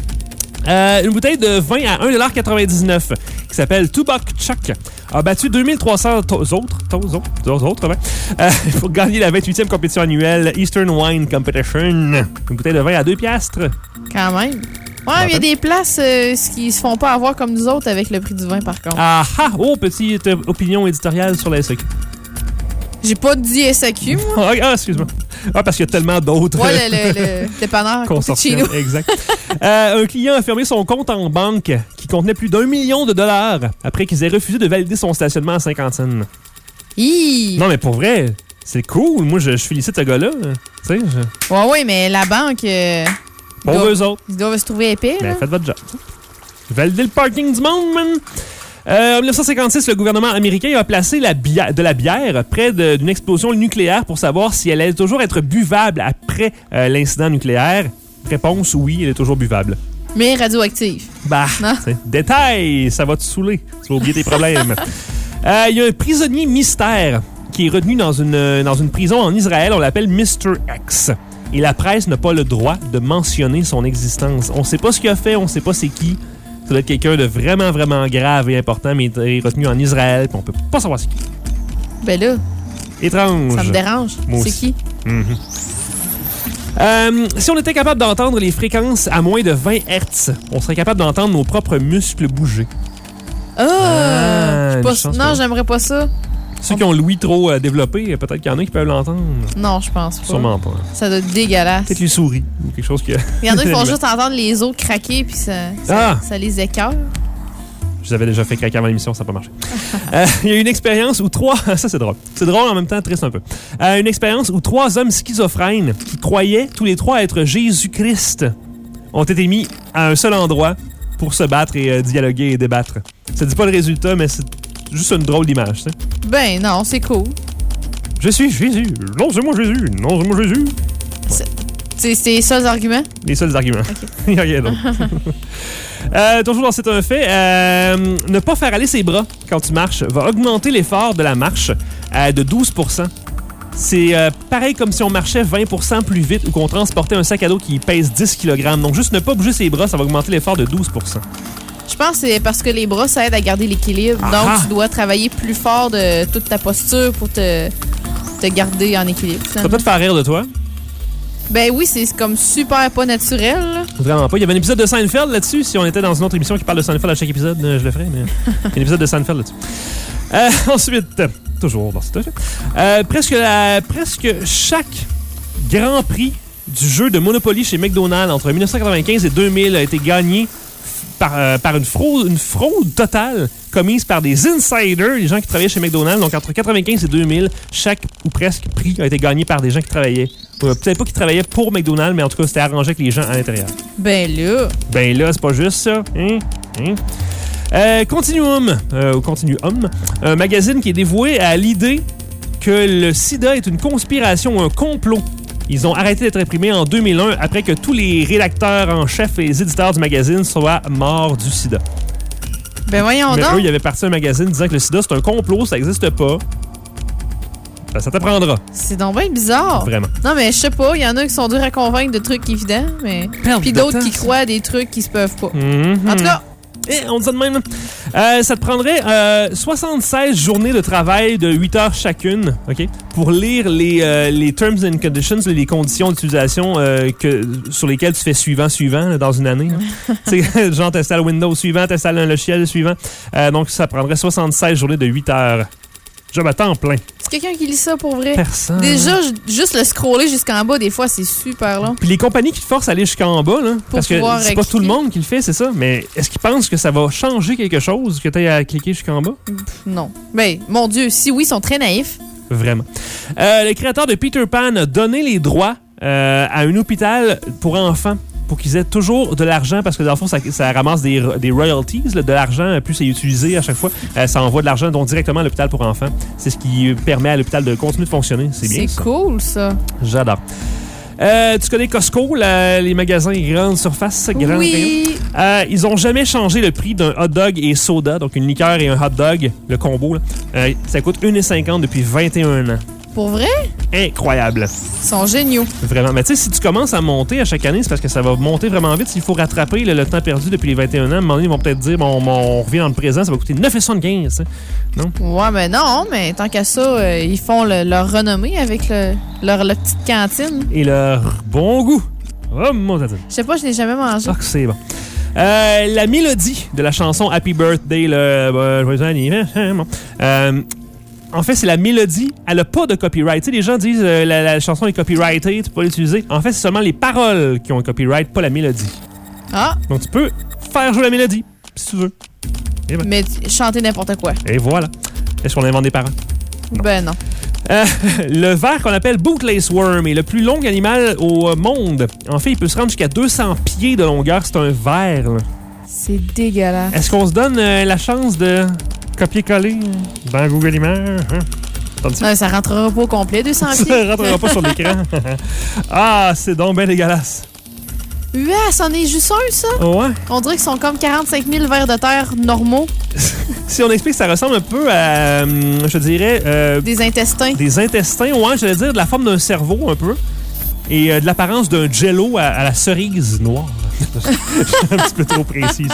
Euh, une bouteille de vin à un dollar quatre-vingt-dix-neuf qui s'appelle Tuborg Chuck a battu deux mille trois cents to- autres, to- autres, autres, autres ouais, euh, pour gagner la vingt-huitième compétition annuelle Eastern Wine Competition. Une bouteille de vin à deux piastres. Quand même. Ouais, mais il y a des places euh, qui se font pas avoir comme nous autres avec le prix du vin, par contre. Ah ah! Oh, petite euh, opinion éditoriale sur la S A Q. J'ai pas dit S A Q, moi. Ah, ah, excuse-moi. Ah, parce qu'il y a tellement d'autres. Ouais, le, le, le dépanneur à côté de chez Consortium, nous. exact. Euh, un client a fermé son compte en banque qui contenait plus d'un million de dollars après qu'ils aient refusé de valider son stationnement à cinquante cents. Hi! Non, mais pour vrai, c'est cool. Moi, je, je félicite ce gars-là. Tu sais, je... Ouais, ouais, mais la banque, euh, ils, Pauvres doivent, eux autres. ils doivent se trouver épais, Ben, là. faites votre job. Validez le parking du monde, man. Euh, en dix-neuf cent cinquante-six, le gouvernement américain a placé la bière, de la bière près de- d'une explosion nucléaire pour savoir si elle allait toujours être buvable après euh, l'incident nucléaire. Réponse, oui, elle est toujours buvable. Mais radioactive. Bah, Non. c'est- détail, ça va te saouler. Tu vas oublier tes problèmes. Euh, Il y a un prisonnier mystère qui est retenu dans une, dans une prison en Israël. On l'appelle mister X. Et la presse n'a pas le droit de mentionner son existence. On sait pas ce qu'il a fait, on sait pas c'est qui. Ça doit être quelqu'un de vraiment, vraiment grave et important, mais il est retenu en Israël, puis on peut pas savoir c'est qui. Ben là, Étrange. ça me dérange. Moi C'est aussi. qui? Mhm. Euh, si on était capable d'entendre les fréquences à moins de vingt hertz, on serait capable d'entendre nos propres muscles bouger. Ah! Ah, je suis une pas- chance non, que- j'aimerais pas ça. Ceux qui ont l'ouïe trop euh, développé, peut-être qu'il y en a qui peuvent l'entendre. Non, je pense pas. Sûrement pas. Ça doit être dégueulasse. Peut-être les souris ou quelque chose qui. Il y en a qui font juste entendre les os craquer, puis ça, ça, Ah! ça les écœure. Je les avais déjà fait craquer avant l'émission, ça n'a pas marché. Euh, Il y a eu une expérience où trois... Ça, c'est drôle. C'est drôle, en même temps, triste un peu. Euh, une expérience où trois hommes schizophrènes qui croyaient tous les trois être Jésus-Christ ont été mis à un seul endroit pour se battre et euh, dialoguer et débattre. Ça dit pas le résultat, mais c'est juste une drôle d'image, tu sais. Ben non, c'est cool. Je suis Jésus. Non, c'est moi Jésus. Non, c'est moi Jésus. C'est c'est ça les arguments? Les seuls arguments. Il n'y a rien d'autre. euh, toujours dans C'est un fait, euh, ne pas faire aller ses bras quand tu marches va augmenter l'effort de la marche euh, de douze pour cent. C'est euh, pareil comme si on marchait vingt pour cent plus vite ou qu'on transportait un sac à dos qui pèse dix kilogrammes. Donc, juste ne pas bouger ses bras, ça va augmenter l'effort de douze pour cent. Je pense que c'est parce que les bras, ça aide à garder l'équilibre. Ah Donc, ah. tu dois travailler plus fort de toute ta posture pour te, te garder en équilibre. Ça va peut-être faire rire de toi. Ben oui, c'est comme super pas naturel. Là. Vraiment pas. Il y avait un épisode de Seinfeld là-dessus. Si on était dans une autre émission qui parle de Seinfeld à chaque épisode, euh, je le ferais, mais il y a un épisode de Seinfeld là-dessus. Euh, ensuite, toujours dans cette euh, presque, la, presque chaque Grand Prix du jeu de Monopoly chez McDonald's entre dix-neuf cent quatre-vingt-quinze et deux mille a été gagné par, euh, par une, fraude, une fraude totale commise par des insiders, les gens qui travaillaient chez McDonald's. Donc, entre quatre-vingt-quinze et deux mille, chaque ou presque prix a été gagné par des gens qui travaillaient. Euh, peut-être pas qui travaillaient pour McDonald's, mais en tout cas, c'était arrangé avec les gens à l'intérieur. Ben là. Ben là, c'est pas juste ça. Hein? Hein? Euh, Continuum, euh, Continuum, un magazine qui est dévoué à l'idée que le sida est une conspiration ou un complot. Ils ont arrêté d'être imprimés en deux mille un après que tous les rédacteurs en chef et les éditeurs du magazine soient morts du sida. Ben voyons Mais donc. eux, ils avaient parti un magazine disant que le sida, c'est un complot, ça n'existe pas. Ben, ça t'apprendra. C'est donc bien bizarre. Vraiment. Non, mais je sais pas. Il y en a qui sont durs à convaincre de trucs évidents, mais. Perte Puis de d'autres temps, qui ça. croient à des trucs qui se peuvent pas. Mm-hmm. En tout cas, Eh, on dit ça de même. Euh, ça te prendrait euh, soixante-seize journées de travail de huit heures chacune, OK, pour lire les, euh, les terms and conditions, les conditions d'utilisation euh, que, sur lesquelles tu fais suivant, suivant là, dans une année. Tu sais, genre, t'installes Windows suivant, t'installes un logiciel suivant. Euh, donc, ça prendrait soixante-seize journées de huit heures. Job à temps plein. c'est quelqu'un qui lit ça pour vrai. Personne. Déjà, j- juste le scroller jusqu'en bas, des fois, c'est super long. Puis les compagnies qui te forcent à aller jusqu'en bas, là, parce que pouvoir c'est pas tout le rectifier. monde qui le fait, c'est ça. Mais est-ce qu'ils pensent que ça va changer quelque chose que tu aies à cliquer jusqu'en bas? Non. Ben, mon Dieu, si oui, ils sont très naïfs. Vraiment. Euh, le créateur de Peter Pan a donné les droits euh, à un hôpital pour enfants pour qu'ils aient toujours de l'argent, parce que dans le fond, ça, ça ramasse des, des royalties, là, de l'argent, plus c'est utilisé à chaque fois, euh, ça envoie de l'argent donc directement à l'hôpital pour enfants. C'est ce qui permet à l'hôpital de continuer de fonctionner. C'est bien C'est ça. cool, ça. J'adore. Euh, tu connais Costco, la- les magasins grande surface, grand rayon? Oui. Euh, ils ont jamais changé le prix d'un hot dog et soda, donc une liqueur et un hot dog, le combo. Là. Euh, ça coûte un euro cinquante depuis vingt et un ans. Pour vrai, Incroyable. ils sont géniaux. Vraiment. Mais tu sais, si tu commences à monter à chaque année, c'est parce que ça va monter vraiment vite. S'il faut rattraper le, le temps perdu depuis les vingt et un ans, à un moment donné, ils vont peut-être dire, bon, bon, on revient dans le présent, ça va coûter neuf virgule soixante-quinze. Non? Ouais, mais non, mais tant qu'à ça, euh, ils font le- leur renommée avec le, leur, leur petite cantine. Et leur bon goût. Oh, mon Dieu. Je sais pas, je l'ai jamais mangé. Ah, que c'est bon. Euh, la mélodie de la chanson Happy Birthday, le euh, joyeux anniversaire, bon. Euh, en fait, c'est la mélodie. Elle n'a pas de copyright. Tu sais, les gens disent euh, la, la chanson est copyrightée, tu peux pas l'utiliser. En fait, c'est seulement les paroles qui ont un copyright, pas la mélodie. Ah, Donc, tu peux faire jouer la mélodie, si tu veux. Et, ben, mais t- chanter n'importe quoi. et voilà. Est-ce qu'on invente des paroles? Ben non. Euh, le ver qu'on appelle Bootlace Worm est le plus long animal au monde. En fait, il peut se rendre jusqu'à deux cents pieds de longueur. C'est un ver, là. C'est dégueulasse. Est-ce qu'on se donne euh, la chance de copier-coller dans Google Images? Hein? Tente-tu? Non, ça rentrera pas au complet, deux cents pieds. Ça rentrera pas sur l'écran. Ah, c'est donc bien dégueulasse. Ouais, c'en est juste un, ça. Ouais. On dirait qu'ils sont comme quarante-cinq mille vers de terre normaux. Si on explique, ça ressemble un peu à, hum, je dirais, euh, Des intestins. des intestins, ouais, j'allais dire de la forme d'un cerveau un peu. Et euh, de l'apparence d'un jello à, à la cerise noire. un petit peu trop précise.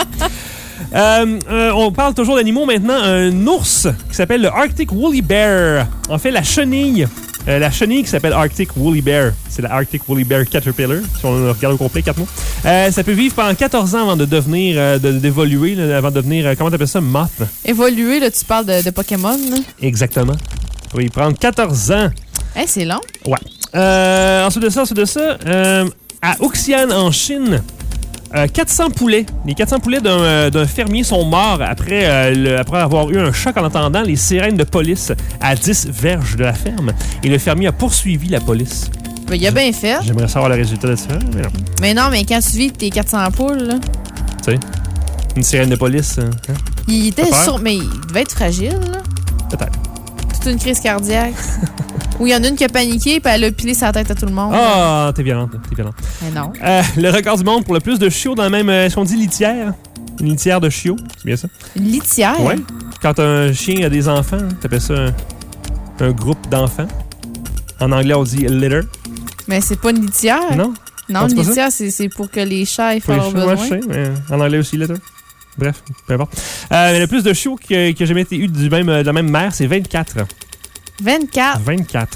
Euh, euh, on parle toujours d'animaux maintenant. Un ours qui s'appelle le Arctic Woolly Bear. En fait, la chenille. Euh, la chenille qui s'appelle Arctic Woolly Bear. C'est la Arctic Woolly Bear Caterpillar. Si on le regarde au complet, quatre mois. Euh, ça peut vivre pendant quatorze ans avant de devenir, euh, de- d'évoluer, là, avant de devenir, euh, comment t'appelles ça, moth. Évoluer, là, tu parles de, de Pokémon, là. Exactement. Ça va y prendre quatorze ans. Hey, c'est long. Ouais. Euh, ensuite de ça, ensuite de ça, euh, à Uxian, en Chine, euh, quatre cents poulets. Les quatre cents poulets d'un euh, d'un fermier sont morts après, euh, le- après avoir eu un choc en entendant les sirènes de police à dix verges de la ferme. Et le fermier a poursuivi la police. Ben, il a bien fait. J'aimerais savoir le résultat de ça, mais non. Mais non, mais quand tu vis tes quatre cents poules, là, Tu sais, Une sirène de police. Hein? Il était T'as peur? sur... Mais il devait être fragile, là. Peut-être. Toute une crise cardiaque. Ou il y en a une qui a paniqué puis elle a pilé sa tête à tout le monde. Ah, t'es violente, t'es violente. Mais non. Euh, le record du monde pour le plus de chiots dans la même... Est-ce qu'on dit litière? Une litière de chiots, c'est bien ça? Une litière? Oui. Quand un chien a des enfants, hein, t'appelles ça un, un groupe d'enfants. En anglais, on dit litter. Mais c'est pas une litière. Non? Non, Non, c'est une pas ça? litière, c'est c'est pour que les chats aient Pour les leurs chiots, ouais, besoins. je sais, mais en anglais aussi, litter. Bref, peu importe. Euh, le plus de chiots que, que j'ai jamais été eu du même, de la même mère, c'est vingt-quatre. vingt-quatre. vingt-quatre.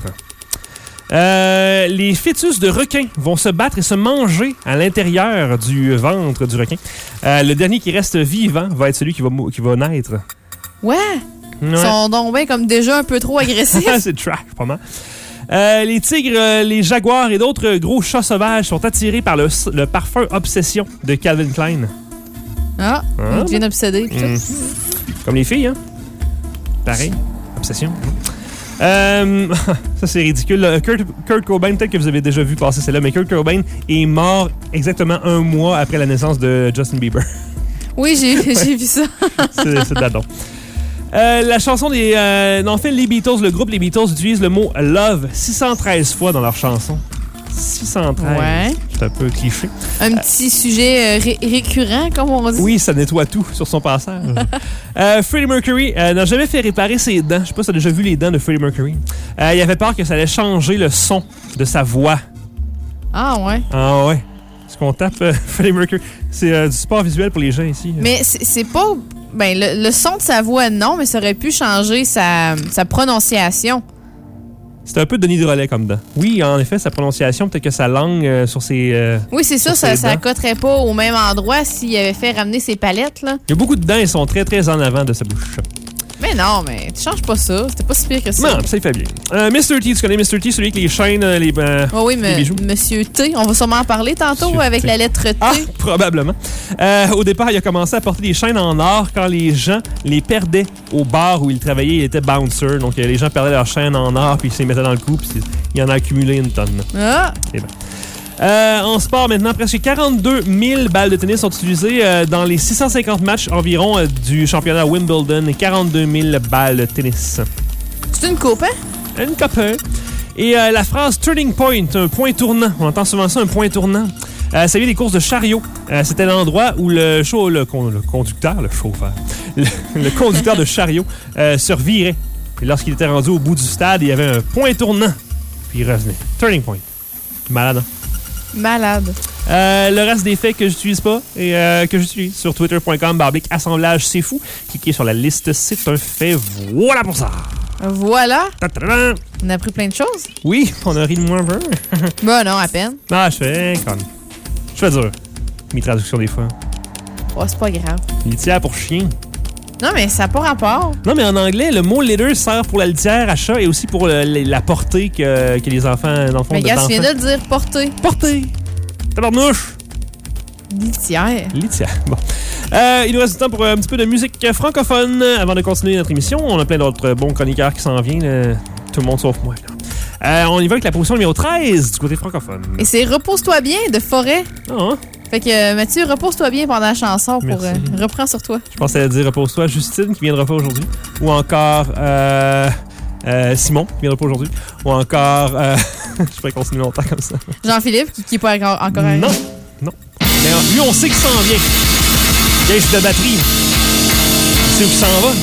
Euh, les fœtus de requins vont se battre et se manger à l'intérieur du ventre du requin. Euh, le dernier qui reste vivant va être celui qui va, mou- qui va naître. Ouais. Ouais. Ils sont donc bien comme déjà un peu trop agressifs. C'est trash, pas mal. Euh, les tigres, euh, les jaguars et d'autres gros chats sauvages sont attirés par le, le parfum Obsession de Calvin Klein. Ah, Ah. ils deviennent obsédés. pis tout. Mm. Comme les filles, hein? Pareil. Obsession. Euh, ça, c'est ridicule. Kurt, Kurt Cobain, peut-être que vous avez déjà vu passer celle-là, mais Kurt Cobain est mort exactement un mois après la naissance de Justin Bieber. Oui, j'ai j'ai vu ça. C'est c'est d'adon. Euh, la chanson des... Euh, en fait, les Beatles, le groupe Les Beatles utilise le mot « love » six cent treize fois dans leur chanson. six cent treize. Ouais. C'est un peu cliché. Un petit sujet euh, ré- récurrent, comme on dit. Oui, ça nettoie tout sur son passage. euh, Freddie Mercury euh, n'a jamais fait réparer ses dents. Je sais pas si tu as déjà vu les dents de Freddie Mercury. Euh, il avait peur que ça allait changer le son de sa voix. Ah, ouais. Ah ouais. Est-ce qu'on tape euh, Freddie Mercury? C'est euh, du support visuel pour les gens ici. Mais c'est c'est pas... Ben, le, le son de sa voix, non, mais ça aurait pu changer sa, sa prononciation. C'est un peu Denis Drolet comme dent. Oui, en effet, sa prononciation, peut-être que sa langue euh, sur ses... euh, Oui, c'est ça, Sur ça, ses ça dents. coterait pas au même endroit s'il avait fait ramener ses palettes, là. Il y a beaucoup de dents, ils sont très, très en avant de sa bouche. Mais non, mais tu changes pas ça. C'était pas si pire que ça. Non, ça, il fait bien. Euh, mister T, tu connais mister T, celui avec les chaînes, euh, les... euh, Oh oui, les mais bijoux? Monsieur T, on va sûrement en parler tantôt Monsieur avec T. la lettre T. Ah, probablement. Euh, au départ, il a commencé à porter des chaînes en or quand les gens les perdaient au bar où il travaillait. Il était bouncer. Donc, euh, les gens perdaient leurs chaînes en or, puis ils se les mettaient dans le cou, puis il en a accumulé une tonne. Ah, Eh ben. Euh, en sport, maintenant, presque quarante-deux mille balles de tennis sont utilisées euh, dans les six cent cinquante matchs environ euh, du championnat Wimbledon. quarante-deux mille balles de tennis. c'est une coupe, hein? Une copain. Et euh, la phrase turning point, un point tournant. On entend souvent ça, un point tournant. Euh, ça vient des courses de chariot. Euh, C'était l'endroit où le, chau- le, con- le conducteur, le chauffeur, le, le conducteur de chariot euh, se revirait. Et lorsqu'il était rendu au bout du stade, il y avait un point tournant. Puis il revenait. Turning point. Malade, hein? Malade. Euh, le reste des faits que j'utilise pas et euh, que j'utilise sur twitter point com barbic assemblage c'est fou. Cliquez sur la liste, c'est un fait. Voilà pour ça. Voilà. Ta-ta-da. On a appris plein de choses. Oui, on a ri de moins un peu. Ben non, à peine. Ah, je fais comme. Je fais dur. Mes traductions des fois. Oh, c'est pas grave. Litière pour chien. Non, mais ça n'a pas rapport. Non, mais en anglais, le mot litter sert pour la litière à chat et aussi pour le- le- la portée que, que les enfants, dans le fond, Mais de gars, tu viens d'enfants. de le dire, porter. Portée. Tabarnouche. Litière. Litière. Bon. Euh, il nous reste du temps pour un petit peu de musique francophone avant de continuer notre émission. On a plein d'autres bons chroniqueurs qui s'en viennent. euh, tout le monde sauf moi. Euh, on y va avec la position numéro treize du côté francophone. Et c'est Repose-toi bien de Forêt. Ah, hein? Fait que euh, Mathieu, repose-toi bien pendant la chanson pour Merci. euh, reprends sur toi. Je pensais dire repose-toi Justine qui viendra pas aujourd'hui. Ou encore euh, euh, Simon qui viendra pas aujourd'hui. Ou encore... Euh, je pourrais continuer longtemps comme ça. Jean-Philippe, qui, qui est pas encore, encore arrivé. Non, non. Mais euh, lui, on sait qu'il s'en vient. Gage de batterie. Il sait où il s'en va.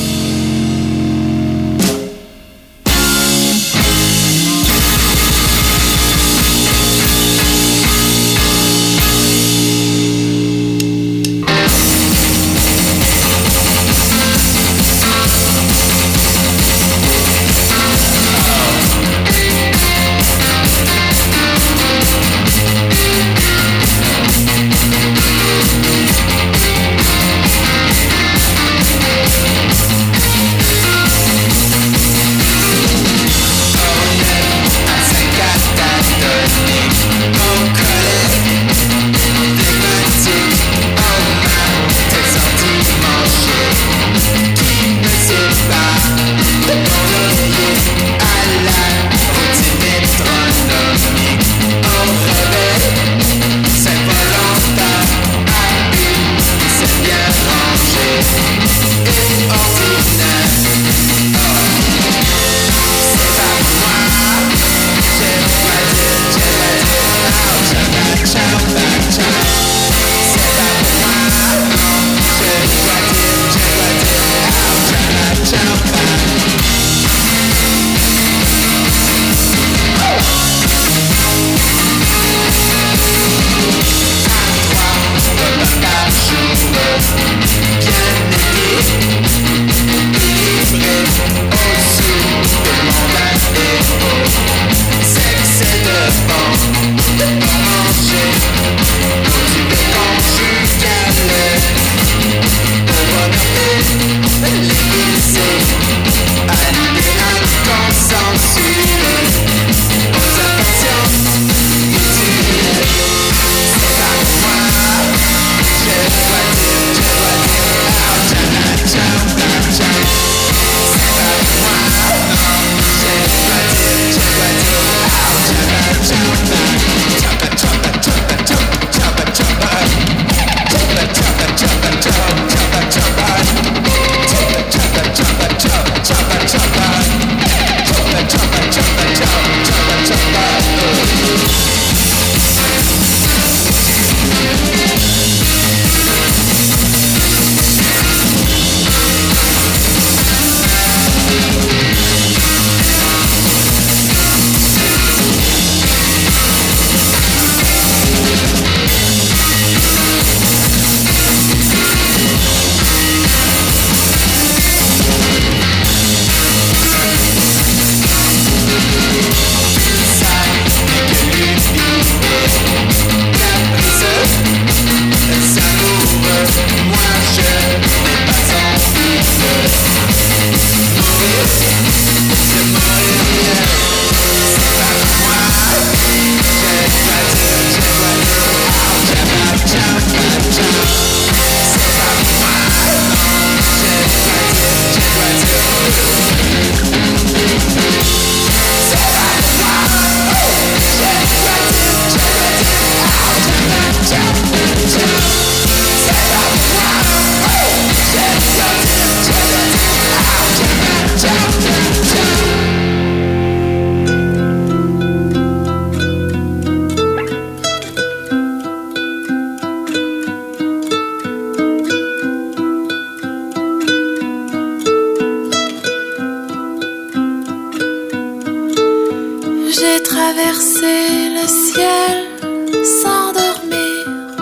J'ai traversé le ciel sans dormir.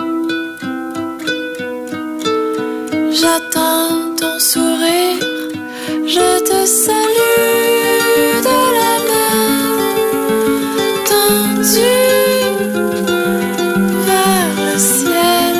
J'attends ton sourire, je te salue de la main tendue vers le ciel.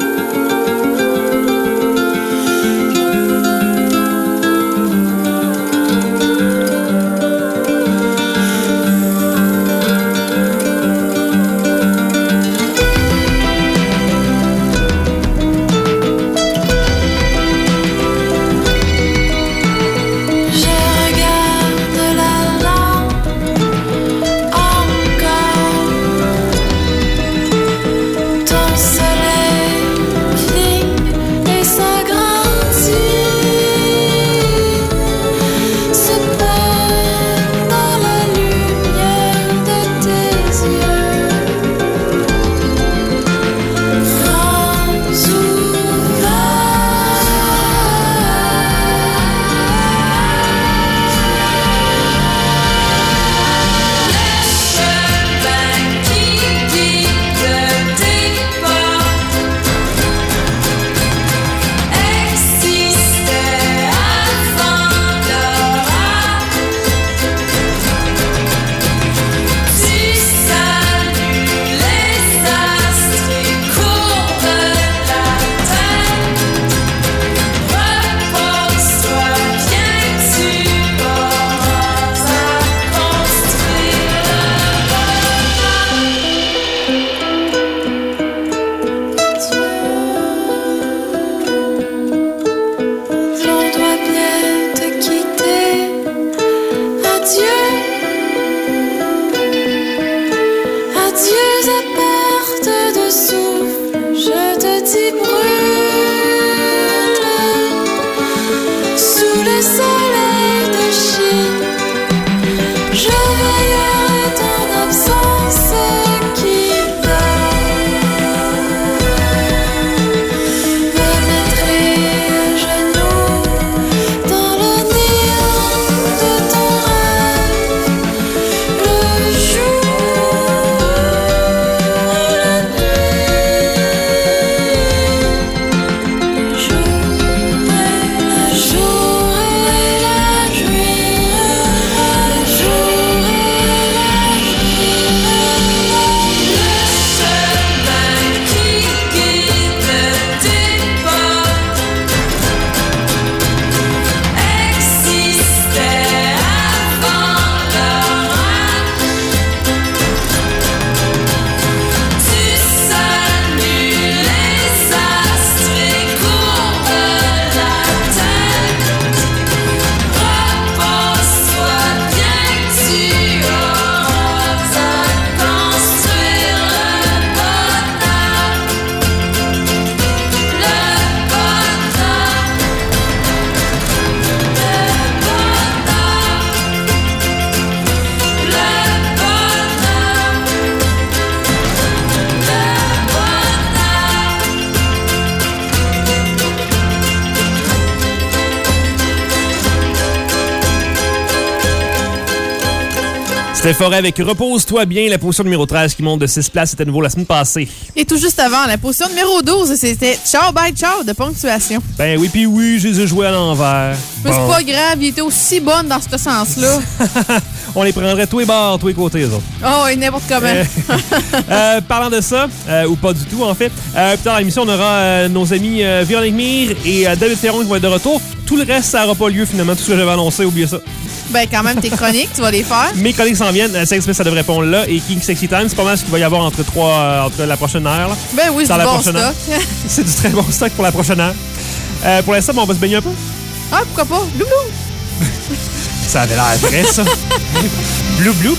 C'était Forêt avec Repose-toi bien, la position numéro treize qui monte de six places. C'était nouveau la semaine passée. Et tout juste avant, la position numéro douze, c'était Ciao Bye Ciao de Ponctuation. Ben oui, puis oui, je les ai joués à l'envers. Mais Bon. c'est pas grave, il était aussi bonne dans ce sens-là. On les prendrait tous les bords, tous les côtés, eux autres. Oh, et n'importe comment. Euh, euh, parlant de ça, euh, ou pas du tout en fait, euh, plus tard dans l'émission, on aura euh, nos amis euh, Véronique Mire et euh, David Ferron qui vont être de retour. Tout le reste, ça n'aura pas lieu finalement. Tout ce que j'avais annoncé, oubliez ça. Ben, quand même, tes chroniques, tu vas les faire. Mes collègues s'en viennent. Euh, Sex Smith, ça devrait répondre là. Et King Sexy Time, c'est pas mal ce qu'il va y avoir entre trois, euh, entre la prochaine heure. Là. Ben oui, c'est Dans du la bon prochaine heure. stock. C'est du très bon stock pour la prochaine heure. Euh, pour l'instant, bon, on va se baigner un peu. Ah, pourquoi pas? Blou blou. Ça avait l'air vrai, ça. Blou blou.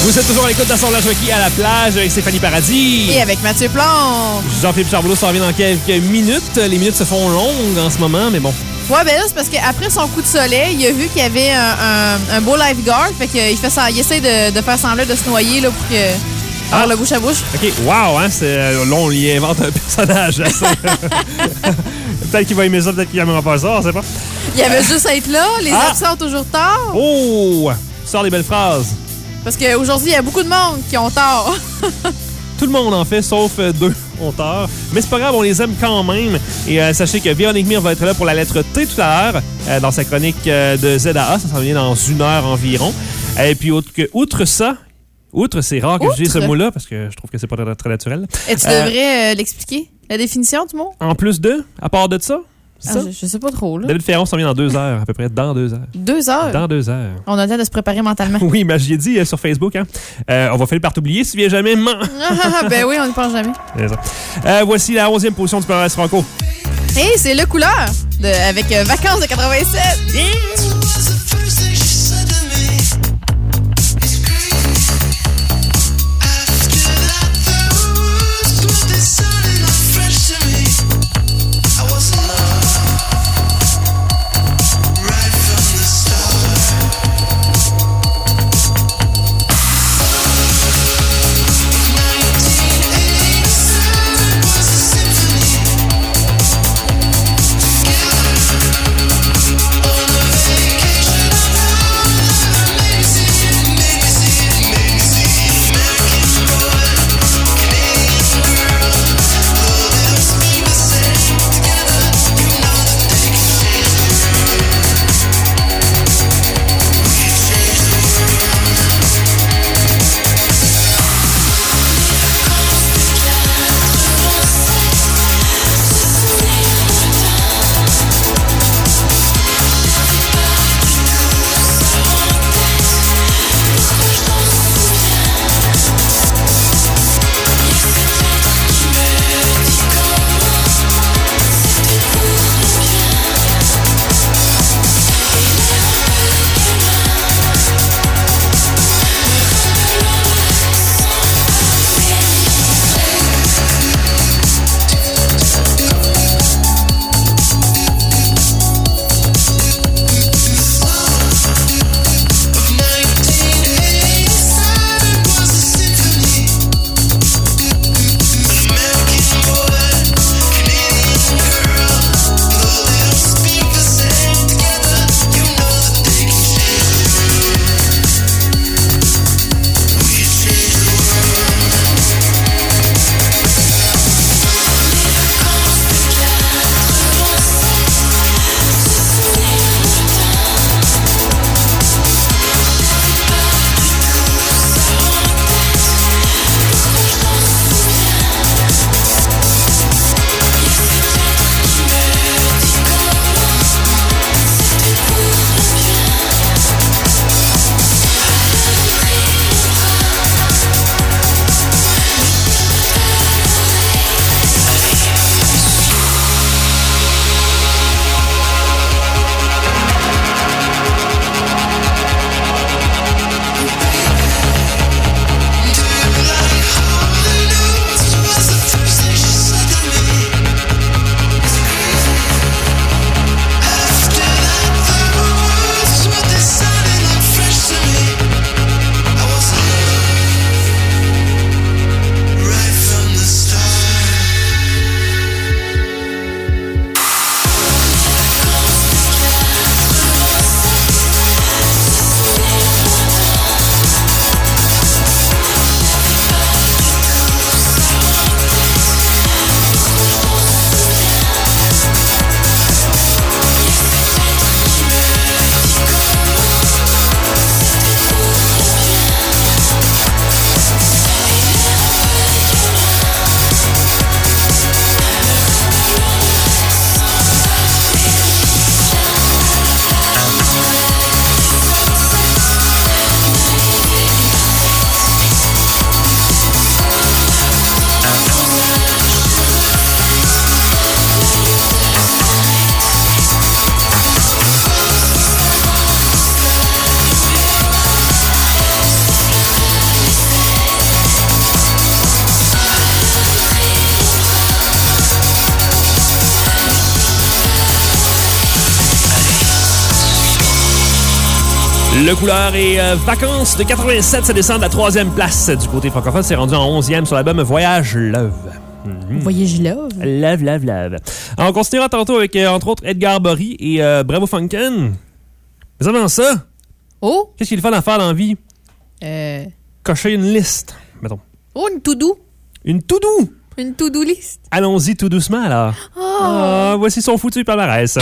Vous êtes toujours à l'écoute d'Assemblage Requis à la plage avec Stéphanie Paradis. Et avec Mathieu Plante. Jean-Philippe Charbonneau s'en vient dans quelques minutes. Les minutes se font longues en ce moment, mais bon. Ouais, ben là, c'est parce qu'après son coup de soleil, il a vu qu'il y avait un, un, un beau lifeguard. Fait qu'il fait ça, il essaie de, de faire semblant de se noyer là, pour que. Ah. Alors, le bouche à bouche. OK, wow, hein, c'est, là, on y invente un personnage. Là, peut-être qu'il va aimer ça, peut-être qu'il n'aimera pas ça, on sait pas. Il avait juste à être là. Les Ah. absents ont toujours tort. Oh! Sors des belles phrases. Parce qu'aujourd'hui, il y a beaucoup de monde qui ont tort. Tout le monde en fait, sauf euh, deux ont tort. Mais c'est pas grave, on les aime quand même. Et euh, sachez que Véronique Mire va être là pour la lettre T tout à l'heure, euh, dans sa chronique euh, de Z A A. Ça s'en vient dans une heure environ. Et puis, outre, que, outre ça, outre, c'est rare que Outre. je dise ce mot-là, parce que je trouve que c'est pas très, très naturel. Et tu Euh, devrais euh, l'expliquer, la définition du mot? En plus de, à part de ça, c'est Ah, ça? je, je sais pas trop, là. David Ferron s'en vient dans deux heures, à peu près, dans deux heures. Deux heures. Dans deux heures. On a le temps de se préparer mentalement. Oui, mais j'y ai dit euh, sur Facebook, hein. Euh, on va finir par t'oublier si tu viens jamais. Man. Ah, ben oui, on n'y pense jamais. C'est ça. Euh, voici la onzième position du palmarès franco. Hey, c'est Le Couleur, de, avec euh, Vacances de quatre-vingt-sept. Symphony. Le couleur et euh, vacances de quatre-vingt-sept, ça descend de la troisième place du côté francophone. C'est rendu en onzième sur l'album Voyage Love. Mmh. Voyage Love. Love, love, love. Alors, on continuera tantôt avec, euh, entre autres, Edgar Bory et euh, Bravo Funken. Mais avant ça, oh, qu'est-ce qu'il est le fun à faire dans la vie? Euh... Cocher une liste, mettons. Oh, une to-do. Une to-do. Une to-do list. Allons-y tout doucement, alors. Oh. Ah, voici son foutu palmarès.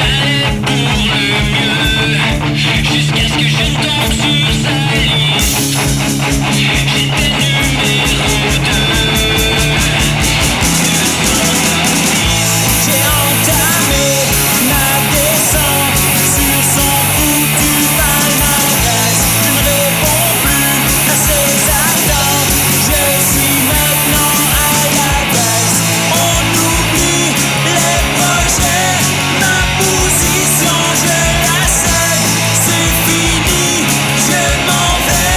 Jusqu'à ce que je tombe sur sa liste. J'étais numéro deux. J'ai entamé ma descente sur son foutu palmarès. Je ne réponds plus à ses attentes. Je suis maintenant à la baisse. On oublie les projets, ma position, je la sais. C'est fini, je m'en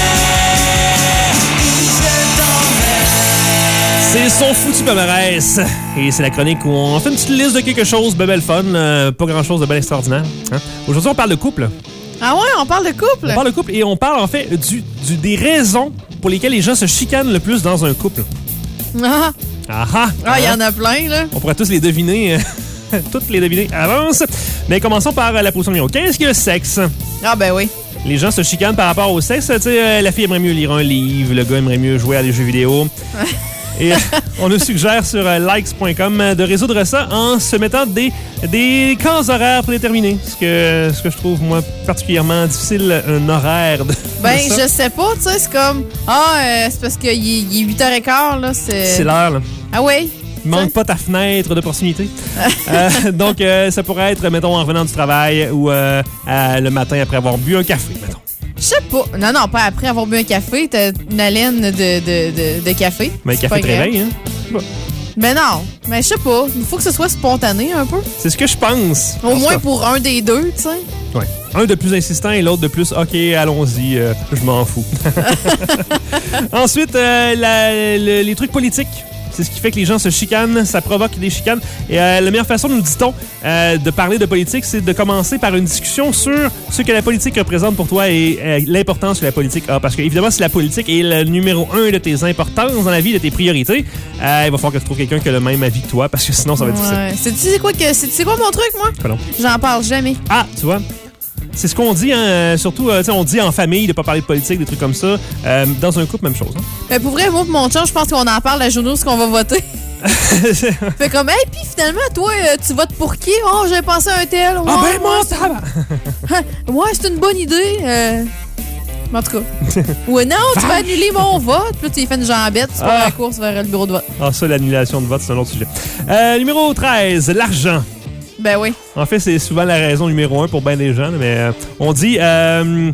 vais, je t'emmène. C'est son foutu palmarès. Et c'est la chronique où on fait une petite liste de quelque chose, ben belle fun, euh, pas grand-chose de bien extraordinaire. Hein? Aujourd'hui, on parle de couple. Ah ouais, on parle de couple? On parle de couple et on parle en fait du, du, des raisons pour lesquelles les gens se chicanent le plus dans un couple. Ah, Ah ah! ah, il y hein? en a plein, là. On pourrait tous les deviner, euh, toutes les deviner à l'avance. Mais commençons par euh, la position numéro quinze, qui est le sexe. Ah ben oui. Les gens se chicanent par rapport au sexe. Tu sais, euh, la fille aimerait mieux lire un livre, le gars aimerait mieux jouer à des jeux vidéo. Et euh, on nous suggère sur euh, likes point com euh, de résoudre ça en se mettant des, des cases horaires prédéterminées. Ce que, ce que je trouve, moi, particulièrement difficile, un horaire de. Ben, de ça. je sais pas, tu sais, c'est comme... Ah, euh, c'est parce qu'il est, il est huit heures quinze, là, c'est... C'est l'heure, là. Ah oui? Il manque pas ta fenêtre de proximité. euh, donc, euh, ça pourrait être, mettons, en revenant du travail ou euh, à- le matin après avoir bu un café, mettons. Je sais pas. Non, non, pas après avoir bu un café, t'as une haleine de, de, de, de café. Mais le C'est café pas te grave. réveille, hein? Ben non, mais je sais pas. Il faut que ce soit spontané un peu. C'est ce que je pense. Au En tout moins cas. pour un des deux, tu sais. Ouais. Un de plus insistant et l'autre de plus, OK, allons-y, euh, je m'en fous. Ensuite, euh, la- le- les trucs politiques. C'est ce qui fait que les gens se chicanent, ça provoque des chicanes. Et euh, la meilleure façon, nous dit-on, euh, de parler de politique, c'est de commencer par une discussion sur ce que la politique représente pour toi et euh, l'importance que la politique a. Parce que, évidemment, si la politique est le numéro un de tes importances dans la vie, de tes priorités, euh, il va falloir que tu trouves quelqu'un qui a le même avis que toi, parce que sinon, ça va être difficile. Ouais. Sais-tu c'est quoi, que- sais-tu c'est quoi mon truc, moi? Pardon. J'en parle jamais. Ah, tu vois. C'est ce qu'on dit, hein, euh, surtout, euh, tu sais, on dit en famille de pas parler de politique, des trucs comme ça. Euh, dans un couple, même chose. Hein. Ben pour vrai, moi et mon chum, je pense qu'on en parle la journée où ce qu'on va voter. Fait comme, hey, puis finalement, toi, euh, tu votes pour qui? Oh, j'ai pensé à un tel. Ouais, Ah ben, mon ouais, tabac! ouais, c'est une bonne idée. Euh... En tout cas. Ouais, non, tu vas annuler mon vote. Puis là, tu lui fais une jambette, tu vas Ah. à la course vers le bureau de vote. Ah, ça, l'annulation de vote, c'est un autre sujet. Euh, numéro treize, l'argent. Ben oui. En fait, c'est souvent la raison numéro un pour bien des gens, là, mais euh, on dit... Euh,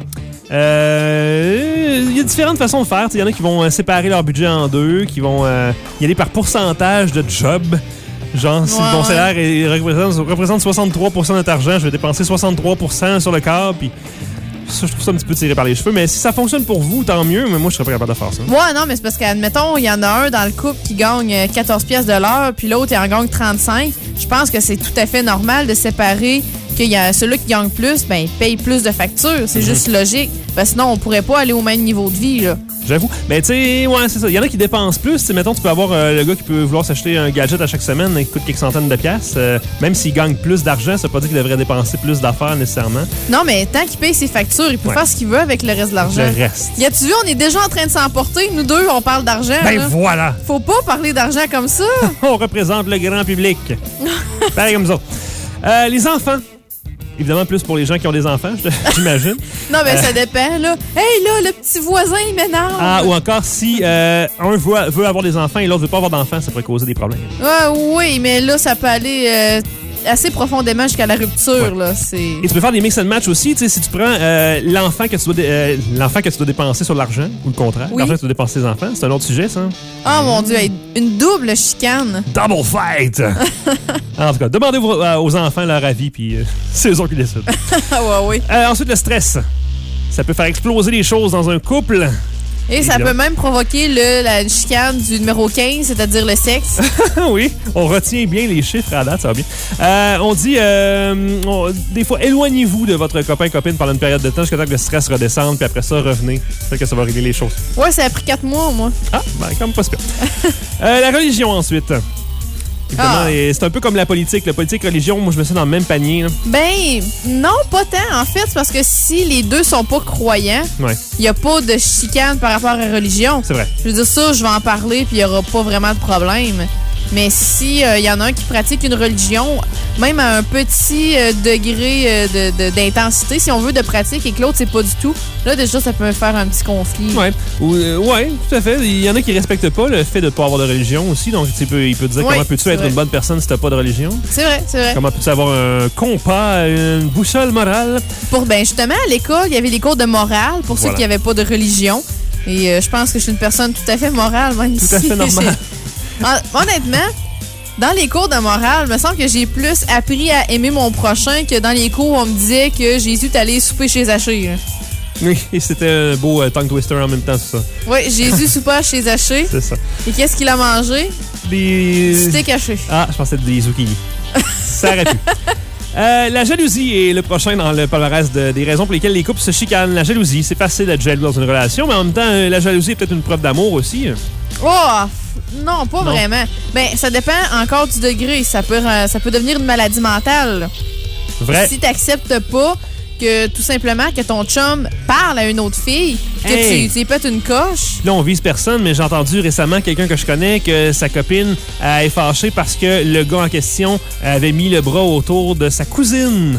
euh, il y a différentes façons de faire. Il y en a qui vont euh, séparer leur budget en deux, qui vont euh, y aller par pourcentage de job. Genre, si Ouais, ton ouais. salaire est- représente, représente soixante-trois pour cent de ton argent, je vais dépenser soixante-trois pour cent sur le corps, puis ça, je trouve ça un petit peu tiré par les cheveux. Mais si ça fonctionne pour vous, tant mieux, mais moi, je serais pas capable de faire ça. Ouais, non, mais c'est parce qu'admettons, il y en a un dans le couple qui gagne euh, quatorze pièces de l'heure, puis l'autre, il en gagne trente-cinq. Je pense que c'est tout à fait normal de séparer qu'il y a celui qui gagne plus, ben, il paye plus de factures. C'est Mhm. juste logique. Parce que sinon, on pourrait pas aller au même niveau de vie, là. J'avoue. Mais tu sais, ouais, c'est ça. Il y en a qui dépensent plus. T'sais, mettons, tu peux avoir euh, le gars qui peut vouloir s'acheter un gadget à chaque semaine et qui coûte quelques centaines de piastres. Euh, même s'il gagne plus d'argent, ça veut pas dire qu'il devrait dépenser plus d'affaires nécessairement. Non, mais tant qu'il paye ses factures, il peut Ouais. faire ce qu'il veut avec le reste de l'argent. Le reste. Y a-tu vu, on est déjà en train de s'emporter. Nous deux, on parle d'argent. Ben là. voilà! Faut pas parler d'argent comme ça. On représente le grand public. Pareil comme ça. Euh, les enfants. Évidemment, plus pour les gens qui ont des enfants, j'imagine. Non, mais ça dépend, là. Hey, là, le petit voisin, il m'énerve. Ah, ou encore si euh, un veut, veut avoir des enfants et l'autre veut pas avoir d'enfants, ça pourrait causer des problèmes. Ah, oui, mais là, ça peut aller euh, assez profondément jusqu'à la rupture, Ouais. là. C'est... Et tu peux faire des mix and match aussi, tu sais, si tu prends euh, l'enfant que tu dois dé- euh, l'enfant que tu dois dépenser sur l'argent ou le contraire, Oui. l'argent que tu dois dépenser ses enfants, c'est un autre sujet ça. Oh mon Dieu, hey, une double chicane. Double fight. En tout cas, demandez aux, euh, aux enfants leur avis puis euh, c'est eux autres qui décident. Ah ouais, oui. Euh, ensuite le stress. Ça peut faire exploser les choses dans un couple. Et ça peut même provoquer le, la chicane du numéro quinze, c'est-à-dire le sexe. Oui, on retient bien les chiffres à date, ça va bien. Euh, on dit, euh, on- des fois, éloignez-vous de votre copain-copine pendant une période de temps jusqu'à temps que le stress redescende, puis après ça, revenez. Peut-être que ça va régler les choses. Ouais, ça a pris quatre mois, moi. Ah, ben, quand même pas si pire. euh, La religion, ensuite. Évidemment, Ah. et c'est un peu comme la politique. La politique, religion, moi, je mets ça dans le même panier. Là. Ben, non, pas tant, en fait. C'est parce que si les deux sont pas croyants, Ouais, il n'y a pas de chicane par rapport à la religion. c'est vrai. Je veux dire, ça, je vais en parler, puis il n'y aura pas vraiment de problème. Mais si il y en a un qui pratique une religion, même à un petit euh, degré euh, de- de- d'intensité, si on veut, de pratique, et que l'autre, c'est pas du tout, là, déjà, ça peut faire un petit conflit. Ouais, Ou, euh, ouais, tout à fait. Il y en a qui respectent pas le fait de ne pas avoir de religion aussi. Donc, tu peux, il peut te dire Ouais, comment peux-tu c'est être vrai. une bonne personne si t'as pas de religion? C'est vrai, c'est vrai. Comment peux-tu avoir un compas, une boussole morale? Pour, ben, justement, à l'école, il y avait des cours de morale pour Voilà. ceux qui n'avaient pas de religion. Et euh, je pense que je suis une personne tout à fait morale, même Tout si... à fait normale. Hon- Honnêtement, dans les cours de morale, il me semble que j'ai plus appris à aimer mon prochain que dans les cours où on me disait que Jésus est allé souper chez Zachée. là. Oui, et c'était un beau euh, tongue twister en même temps, c'est ça. Oui, Jésus soupa chez Zachée. C'est ça. Et qu'est-ce qu'il a mangé? Des... C'était caché. Ah, je pensais des zucchini. Ça aurait pu. Euh, la jalousie est le prochain dans le palmarès de- des raisons pour lesquelles les couples se chicanent. La jalousie, c'est facile d'être jaloux dans une relation, mais en même temps, euh, la jalousie est peut-être une preuve d'amour aussi. Oh! f- Non, pas Non. vraiment. Ben, ça dépend encore du degré. Ça peut, euh, ça peut devenir une maladie mentale. Vrai. Si t'acceptes pas que tout simplement que ton chum parle à une autre fille, que Hey. tu, tu y pètes une coche. Là, on vise personne, mais j'ai entendu récemment quelqu'un que je connais que sa copine euh, est fâchée parce que le gars en question avait mis le bras autour de sa cousine.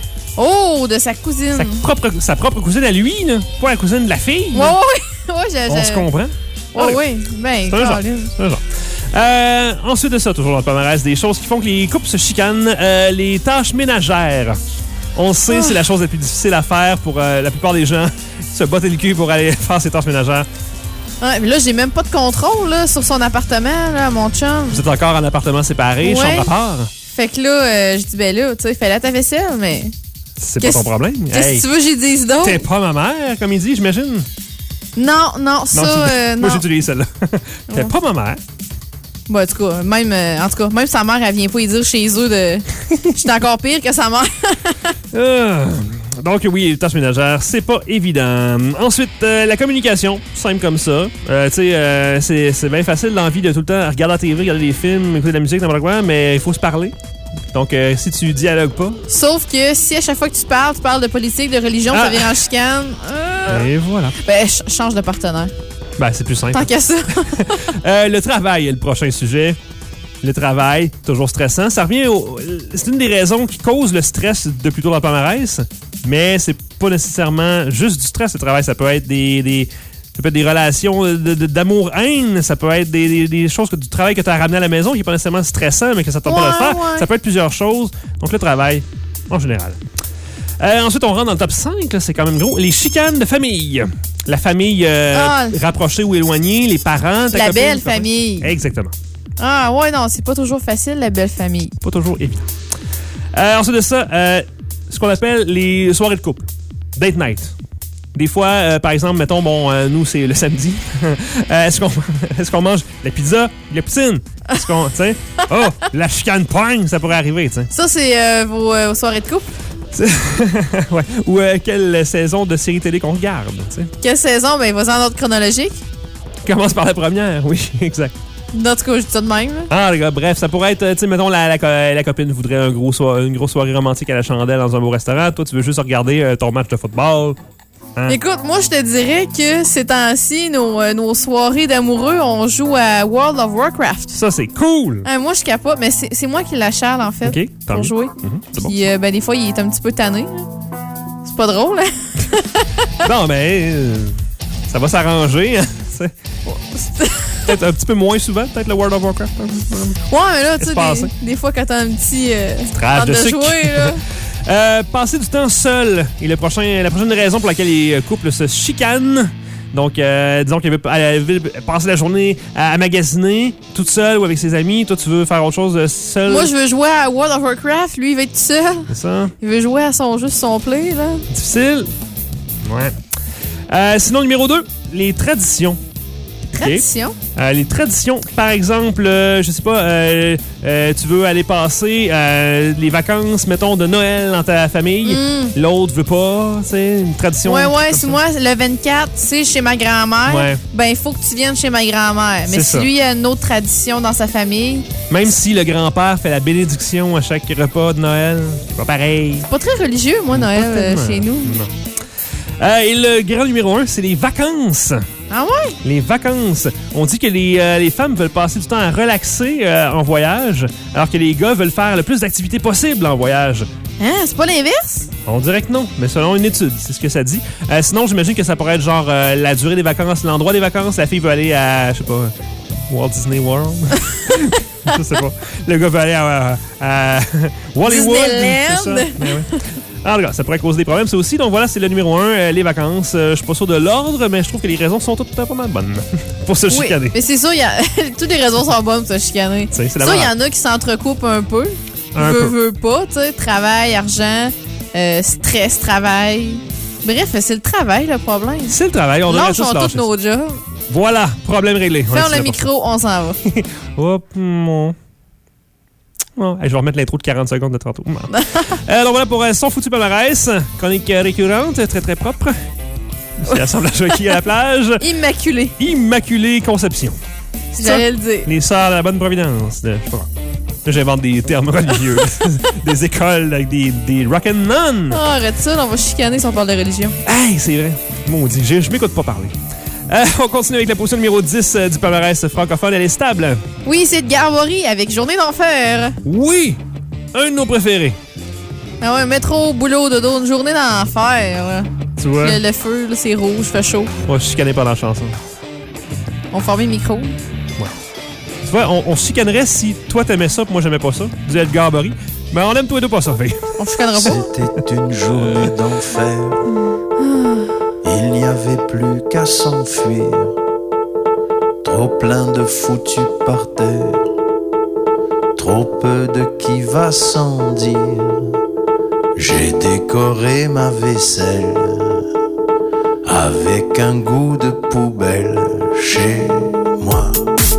Oh, de sa cousine. Sa propre, sa propre cousine à lui, là. Pas la cousine de la fille. Ouais, là. ouais, ouais, j'ai. On j'ai- se comprend. Oh, oui. Ben, C'est un genre. Colin. C'est un genre. Euh, ensuite de ça, toujours dans le palmarès, des choses qui font que les couples se chicanent, euh, les tâches ménagères. On le sait, Ah. c'est la chose la plus difficile à faire pour euh, la plupart des gens. Se botter le cul pour aller faire ses tâches ménagères. Ouais, mais là, j'ai même pas de contrôle là, sur son appartement, là, mon chum. Vous êtes encore en appartement séparé, Ouais. chambre à part. Fait que là, euh, je dis, ben là, tu sais, fais-la ta vaisselle, mais. C'est pas Qu'est-ce- ton problème. Qu'est-ce Hey, que tu veux, j'ai dit d'autres? t'es pas ma mère, comme il dit, j'imagine. Non, non, ça, Non, c'est- euh, Moi, non. j'utilise celle-là. T'es Ouais. pas ma mère. Bon, en tout cas, même, euh, en tout cas, même sa mère, elle vient pas y dire chez eux de. J'étais encore pire que sa mère. Euh, donc oui, les tâches ménagères, c'est pas évident. Ensuite, euh, la communication, simple comme ça. Euh, tu sais, euh, c'est c'est bien facile l'envie de tout le temps regarder la T V, regarder des films, écouter de la musique, n'importe quoi, mais il faut se parler. Donc, euh, si tu dialogues pas, Sauf que si à chaque fois que tu parles, tu parles de politique, de religion, Ah. ça vient en chicane. euh, et voilà. Ben, ch- change de partenaire. Ben, c'est plus simple. Tant qu'à ça. Euh, le travail est le prochain sujet. Le travail, toujours stressant. Ça revient au... C'est une des raisons qui cause le stress depuis tôt dans le palmarès, mais c'est pas nécessairement juste du stress, le travail. Ça peut être des... des ça peut être des relations de- de- d'amour-haine, ça peut être des, des- des choses que du travail que tu as ramené à la maison qui n'est pas nécessairement stressant, mais que ça tente pas de le Ouais, faire. ouais. Ça peut être plusieurs choses. Donc, le travail, en général. Euh, ensuite, on rentre dans le top cinq, là, c'est quand même gros. Les chicanes de famille. La famille euh, Ah. rapprochée ou éloignée, les parents, ta La copine, belle ta copine. famille. Exactement. Ah, ouais, non, c'est pas toujours facile, la belle famille. Pas toujours évident. Euh, ensuite de ça, euh, ce qu'on appelle les soirées de couple. Date night. Des fois, euh, par exemple, mettons, bon, euh, nous, c'est le samedi. Euh, est-ce qu'on est-ce qu'on mange la pizza, la poutine? Est-ce qu'on, tu sais, oh, la chicane poigne, ça pourrait arriver, tu sais. Ça, c'est euh, vos, euh, vos soirées de couple. Ouais. Ou euh, quelle saison de série télé qu'on regarde, tu sais. Quelle saison? Ben, vas-y en ordre chronologique. Commence par la première, oui, exact. En tout cas, je dis ça de même. là. Ah, les gars, bref, ça pourrait être, tu sais, mettons, la, la, co- la copine voudrait un gros soi- une grosse soirée romantique à la chandelle dans un beau restaurant. Toi, tu veux juste regarder euh, ton match de football. Hein? Écoute, moi, je te dirais que ces temps-ci, nos, euh, nos soirées d'amoureux, on joue à World of Warcraft. Ça, c'est cool! Hein, moi, je capote, mais c'est c'est moi qui l'achète, en fait, OK, tant pour mieux. jouer. Mhm, c'est bon. Puis, euh, ben, des fois, il est un petit peu tanné. là. C'est pas drôle, hein? Non, mais euh, ça va s'arranger. Hein, c'est- peut-être un petit peu moins souvent, peut-être le World of Warcraft. hein. Ouais, mais là, tu sais, Espacé. des, des fois, quand t'as un petit. Euh, Trash temps de de sucre. jouer, là. Euh, passer du temps seul est le prochain, la prochaine raison pour laquelle les couples se chicanent. Donc, euh, disons qu'elle veut, elle veut passer la journée à, à magasiner, toute seule ou avec ses amis. Toi, tu veux faire autre chose de seul. Moi, je veux jouer à World of Warcraft. Lui, il va être tout seul. C'est ça? Il veut jouer à son jeu sur son play, là. Difficile? Ouais. Euh, sinon, numéro deux, les traditions. Tradition? Euh, les traditions, par exemple, euh, je sais pas, euh, euh, tu veux aller passer euh, les vacances, mettons, de Noël dans ta famille. Mm. L'autre veut pas, tu sais, une tradition. Ouais, ouais, comme si ça. moi, le vingt-quatre, c'est chez ma grand-mère, Ouais. ben, il faut que tu viennes chez ma grand-mère. Mais C'est si ça. lui, il a une autre tradition dans sa famille, Même si le grand-père fait la bénédiction à chaque repas de Noël, c'est pas pareil. pas très religieux, moi, Noël, euh, tellement. chez nous. Non. Euh, et le grand numéro un, c'est les vacances. Ah ouais? Les vacances. On dit que les, euh, les femmes veulent passer du temps à relaxer euh, en voyage, alors que les gars veulent faire le plus d'activités possible en voyage. Hein? C'est pas l'inverse? On dirait que non, mais selon une étude, c'est ce que ça dit. Euh, sinon, j'imagine que ça pourrait être genre euh, la durée des vacances, l'endroit des vacances. La fille veut aller à, je sais pas, Walt Disney World. Je sais pas. Le gars veut aller à, à, à Hollywood. Disneyland. C'est ça. Mais ouais. En tout cas, ça pourrait causer des problèmes, ça aussi. Donc voilà, c'est le numéro un, euh, les vacances. Euh, je suis pas sûr de l'ordre, mais je trouve que les raisons sont toutes euh, pas mal bonnes pour se Oui, chicaner. mais c'est sûr, il y a... toutes les raisons sont bonnes pour se chicaner. Tu sais, c'est la Ça, il y malade. en a qui s'entrecoupent un peu. Un veut, peu. veut pas, tu sais, travail, argent, euh, stress, travail. Bref, c'est le travail, le problème. C'est le travail, on devrait tous Lâchons lâcher tous nos jobs. ça. Voilà, problème réglé. On est Ferme là le pour ça. micro, on s'en va. Hop, mon... Oh, hey, je vais remettre l'intro de quarante secondes de tantôt. euh, donc voilà pour euh, son foutu palmarès. Chronique euh, récurrente, très très propre. C'est l'assemblage requis à la plage. Immaculé, Immaculée conception. si Ça, j'allais le dire. les sœurs de la bonne providence. De, je sais pas. Là, j'invente des termes religieux. Des écoles avec des, des rock'n'none. nuns. Oh, arrête ça, on va chicaner si on parle de religion. Hey, c'est vrai. Maudit, je, je m'écoute pas parler. Euh, on continue avec la position numéro dix euh, du palmarès francophone. Elle est stable. Oui, c'est Edgar Morin avec Journée d'enfer. Oui! Un de nos préférés. Ah ouais, métro, boulot, dodo, une journée d'enfer. là. Tu vois? Le, le feu, là, c'est rouge, fait chaud. On va chicaner pendant la chanson. On forme le micro. Tu vois, on, on se chicanerait si toi t'aimais ça et moi j'aimais pas ça. Du Edgar Morin. Mais on aime tous les deux pas ça, fait. On chicanera pas. C'était une journée d'enfer. Il n'y avait plus qu'à s'enfuir. Trop plein de foutus par terre. Trop peu de qui va sans dire. J'ai décoré ma vaisselle avec un goût de poubelle chez moi.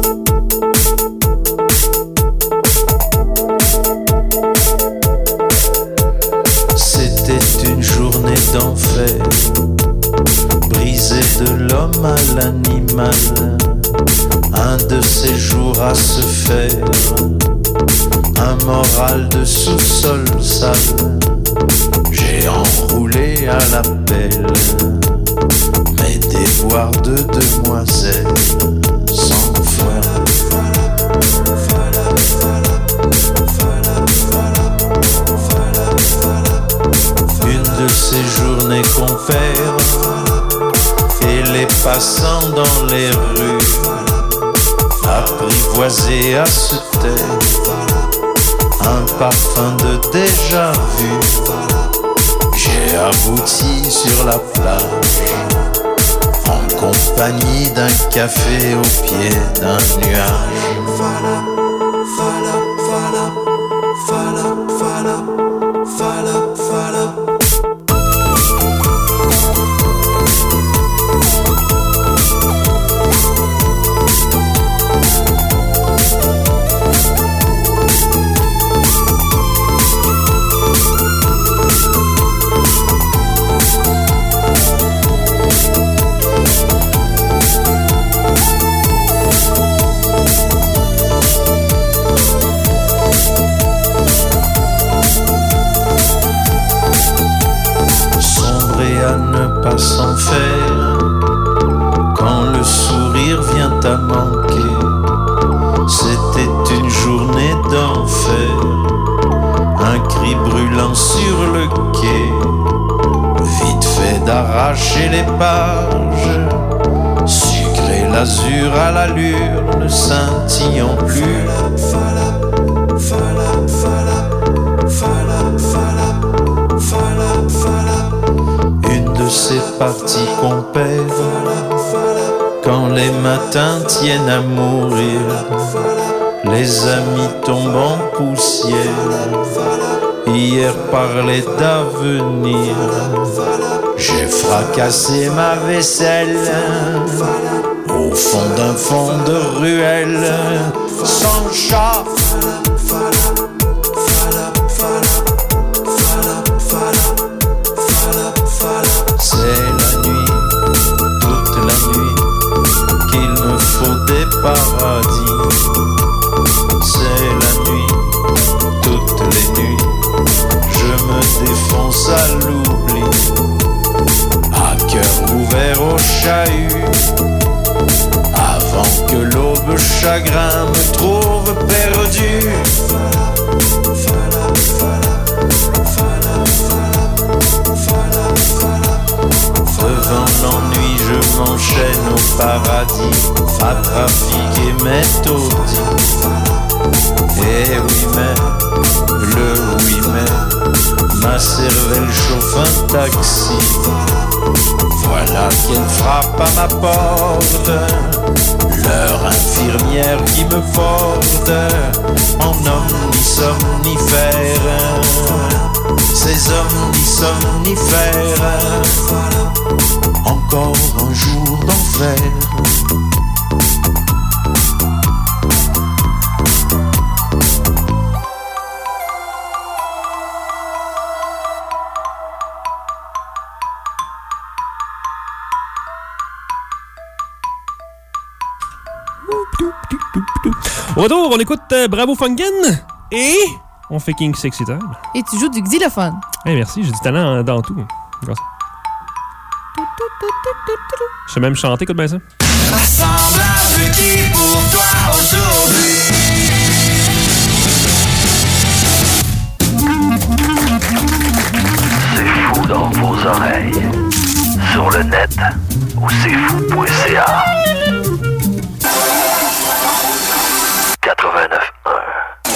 C'était une journée d'enfer, brisée de l'homme à l'animal. Un de ces jours à se faire, un moral de sous-sol sale. J'ai enroulé à la pelle mes déboires de demoiselle sans foi. Une de ces journées qu'on perd et les passants dans les rues apprivoisés à se taire, un parfum de déjà vu. J'ai abouti sur la plage en compagnie d'un café au pied d'un nuage. Fala, fala, fala, fala, fala, fala, fala. Pas s'en faire quand le sourire vient à manquer. C'était une journée d'enfer, un cri brûlant sur le quai. Vite fait d'arracher les pages, sucré l'azur à l'allure, ne scintillant plus. Fala, fala, fala, fala, fala, fala, fala. Une de ces parties qu'on perd quand les matins tiennent à mourir, les amis tombent en poussière. Hier parlait d'avenir, J'ai fracassé ma vaisselle au fond d'un fond de ruelle sans chat. C'est la nuit, toute la nuit, qu'il me faut des paradis. C'est la nuit, toutes les nuits, je me défonce à l'oubli. À cœur ouvert au chahut, avant que l'aube chagrin me trouve perdu. Devant l'ennui, je m'enchaîne au paradis, à trafiquer mes taudis. Eh oui mais, le oui mais, ma cervelle chauffe un taxi. Voilà qu'elle frappe à ma porte, l'heure infirmière qui me porte en omnisomnifère. Ces omnisomnifères, encore un jour d'enfer. Au retour, on écoute euh, Bravo Funkin' et on fait King Sexy Time. Et tu joues du xylophone. Hey, merci, j'ai du talent dans tout. Grâce. Je sais même chanter, écoute bien ça. Assemblage requis pour toi aujourd'hui. C'est fou dans vos oreilles. Sur le net ou c'est fou point c a. quatre-vingt-neuf un.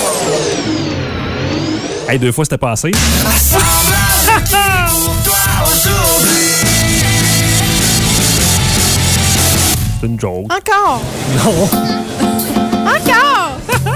Hey, deux fois, c'était pas assez. Assemblage requis pour toi aujourd'hui. C'est une joke. Encore! Non. Encore!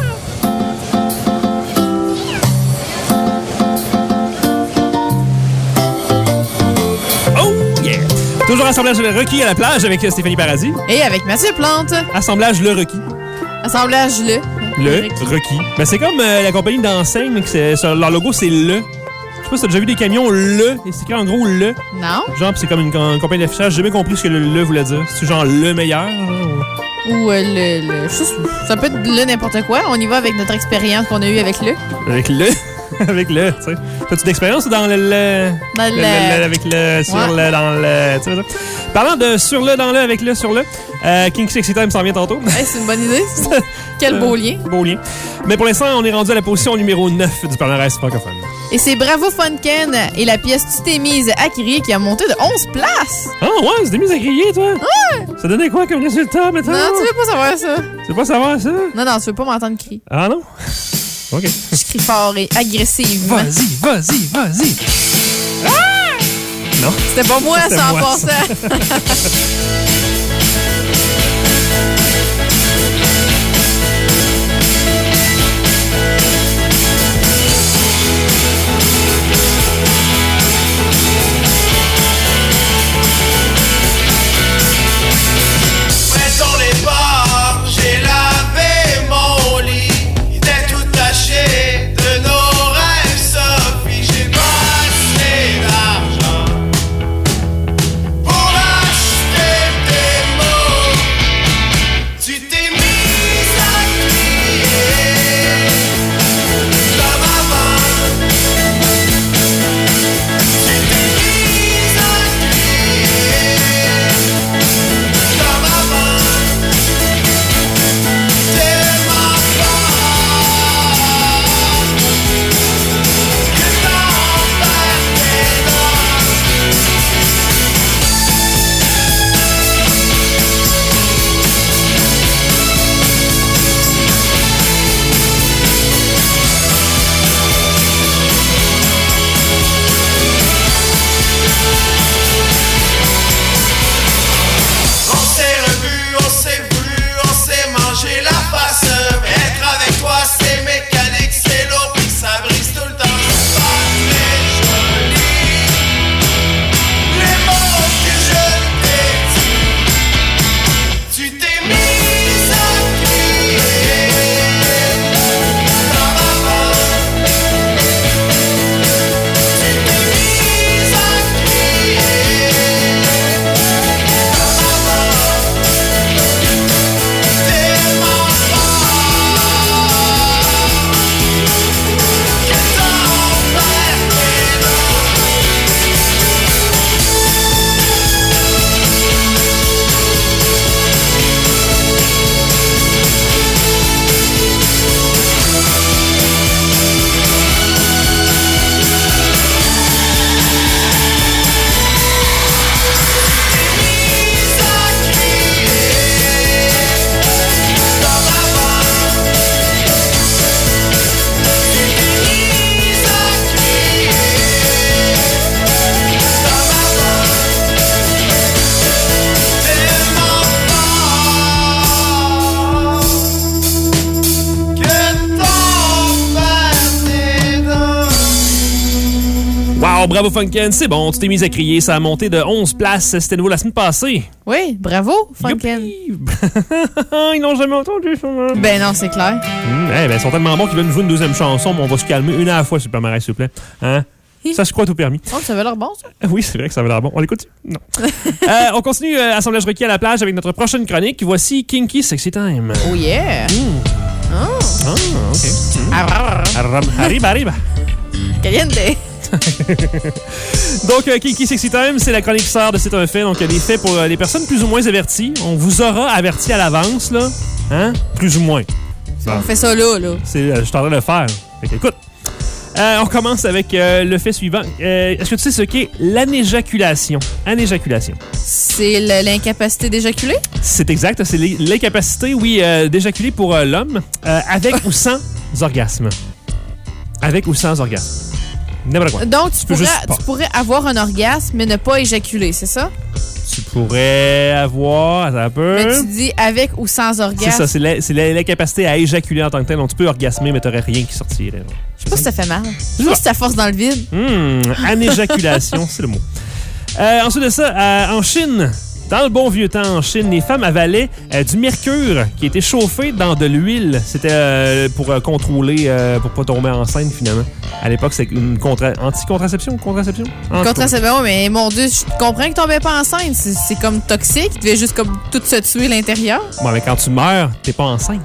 Oh, yeah! Toujours assemblage requis à la plage avec Stéphanie Paradis. Et avec Mathieu Plante. Assemblage le requis. Assemblage le. Le requis. Ben, c'est comme euh, la compagnie d'enseigne, que c'est, sur leur logo, c'est le. Je sais pas si t'as déjà vu des camions le, et c'est écrit en gros le. Non. Genre, pis c'est comme une, une compagnie d'affichage. J'ai jamais compris ce que le le voulait dire. C'est genre le meilleur, genre, ou- Ou euh, le, le. je sais- Ça peut être le n'importe quoi. On y va avec notre expérience qu'on a eue avec le. Avec le. Avec le, tu sais. T'as-tu d'expérience dans le. le... Dans le. Le, le, le, avec le, sur Ouais. le, dans le. Tu sais ça? Parlant de sur le, dans le, avec le, sur le, euh, King Sexy Time s'en vient tantôt. Hey, c'est une bonne idée. Quel beau lien. Beau lien. Mais pour l'instant, on est rendu à la position numéro neuf du palmarès francophone. Et c'est Bravo Funkin' et la pièce Tu t'es mise à crier qui a monté de onze places. Ah ouais, c'était mis à griller, toi? Ouais! Ça donnait quoi comme résultat, maintenant? Non, tu veux pas savoir ça. Tu veux pas savoir ça? Non, non, tu veux pas m'entendre crier. Ah non? OK. Je crie fort et agressivement. Vas-y, vas-y, vas-y! Non? C'était pas moi, C'était ça, en moi, passant. Pressons les bords, j'ai lavé mon lit. Il était tout taché de nos rêves, Sophie. J'ai pas assez d'argent pour acheter des mots. Tu t'es Wow, bravo Funken, c'est bon, tu t'es mis à crier, ça a monté de onze places, c'était nouveau la semaine passée. Oui, bravo, Funken. Ils n'ont jamais entendu ça. Ben non, c'est clair. Mmh, eh ben, ils sont tellement bons qu'ils veulent nous jouer une deuxième chanson, mais on va se calmer une à la fois sur le palmarès, s'il vous plaît. Hein? Ça, je crois tout permis. Oh, ça avait l'air bon, ça. Oui, c'est vrai que ça avait l'air bon. On l'écoute? Non. euh, on continue euh, Assemblage requis à la plage avec notre prochaine chronique. Voici Kinky Sexy Time. Oh yeah! Mmh. Oh. Ah, OK. Mmh. Arrrr. Arram, arriba, arriba. Caliente. Donc, euh, Kinky Sexy Time, c'est la chronique sœur de C'est un fait. Donc, il y a des faits pour euh, les personnes plus ou moins averties. On vous aura averti à l'avance, là. Hein? Plus ou moins. On fait ça là, là. C'est, euh, je suis en train de le faire. Fait que, écoute. Euh, on commence avec euh, le fait suivant. Euh, est-ce que tu sais ce qu'est l'anéjaculation? Anéjaculation. C'est le- l'incapacité d'éjaculer? C'est exact. C'est l'é- l'incapacité, oui, euh, d'éjaculer pour euh, l'homme, euh, avec ou sans orgasme. Avec ou sans orgasme. N'importe quoi. Donc, tu peux pourrais, juste pas. tu pourrais avoir un orgasme, mais ne pas éjaculer, c'est ça? Tu pourrais avoir... Attends un peu. Mais tu dis avec ou sans C'est orgasme. ça, c'est la- c'est la- l'incapacité à éjaculer en tant que tel. Donc, tu peux orgasmer, mais t'aurais rien qui sortirait. là. Je sais pas si ça fait mal. Je sais pas si ça force dans le vide. Hum, anéjaculation, c'est le mot. Euh, ensuite de ça, euh, en Chine, dans le bon vieux temps en Chine, les femmes avalaient euh, du mercure qui était chauffé dans de l'huile. C'était euh, pour euh, contrôler, euh, pour pas tomber enceinte finalement. À l'époque, c'est une contra- anti-contraception, contraception. En tout cas. Contraception, mais mon Dieu, je comprends que tu tombais pas enceinte. C'est, c'est comme toxique. Tu devais juste comme tout se tuer l'intérieur. Bon, mais quand tu meurs, t'es pas enceinte.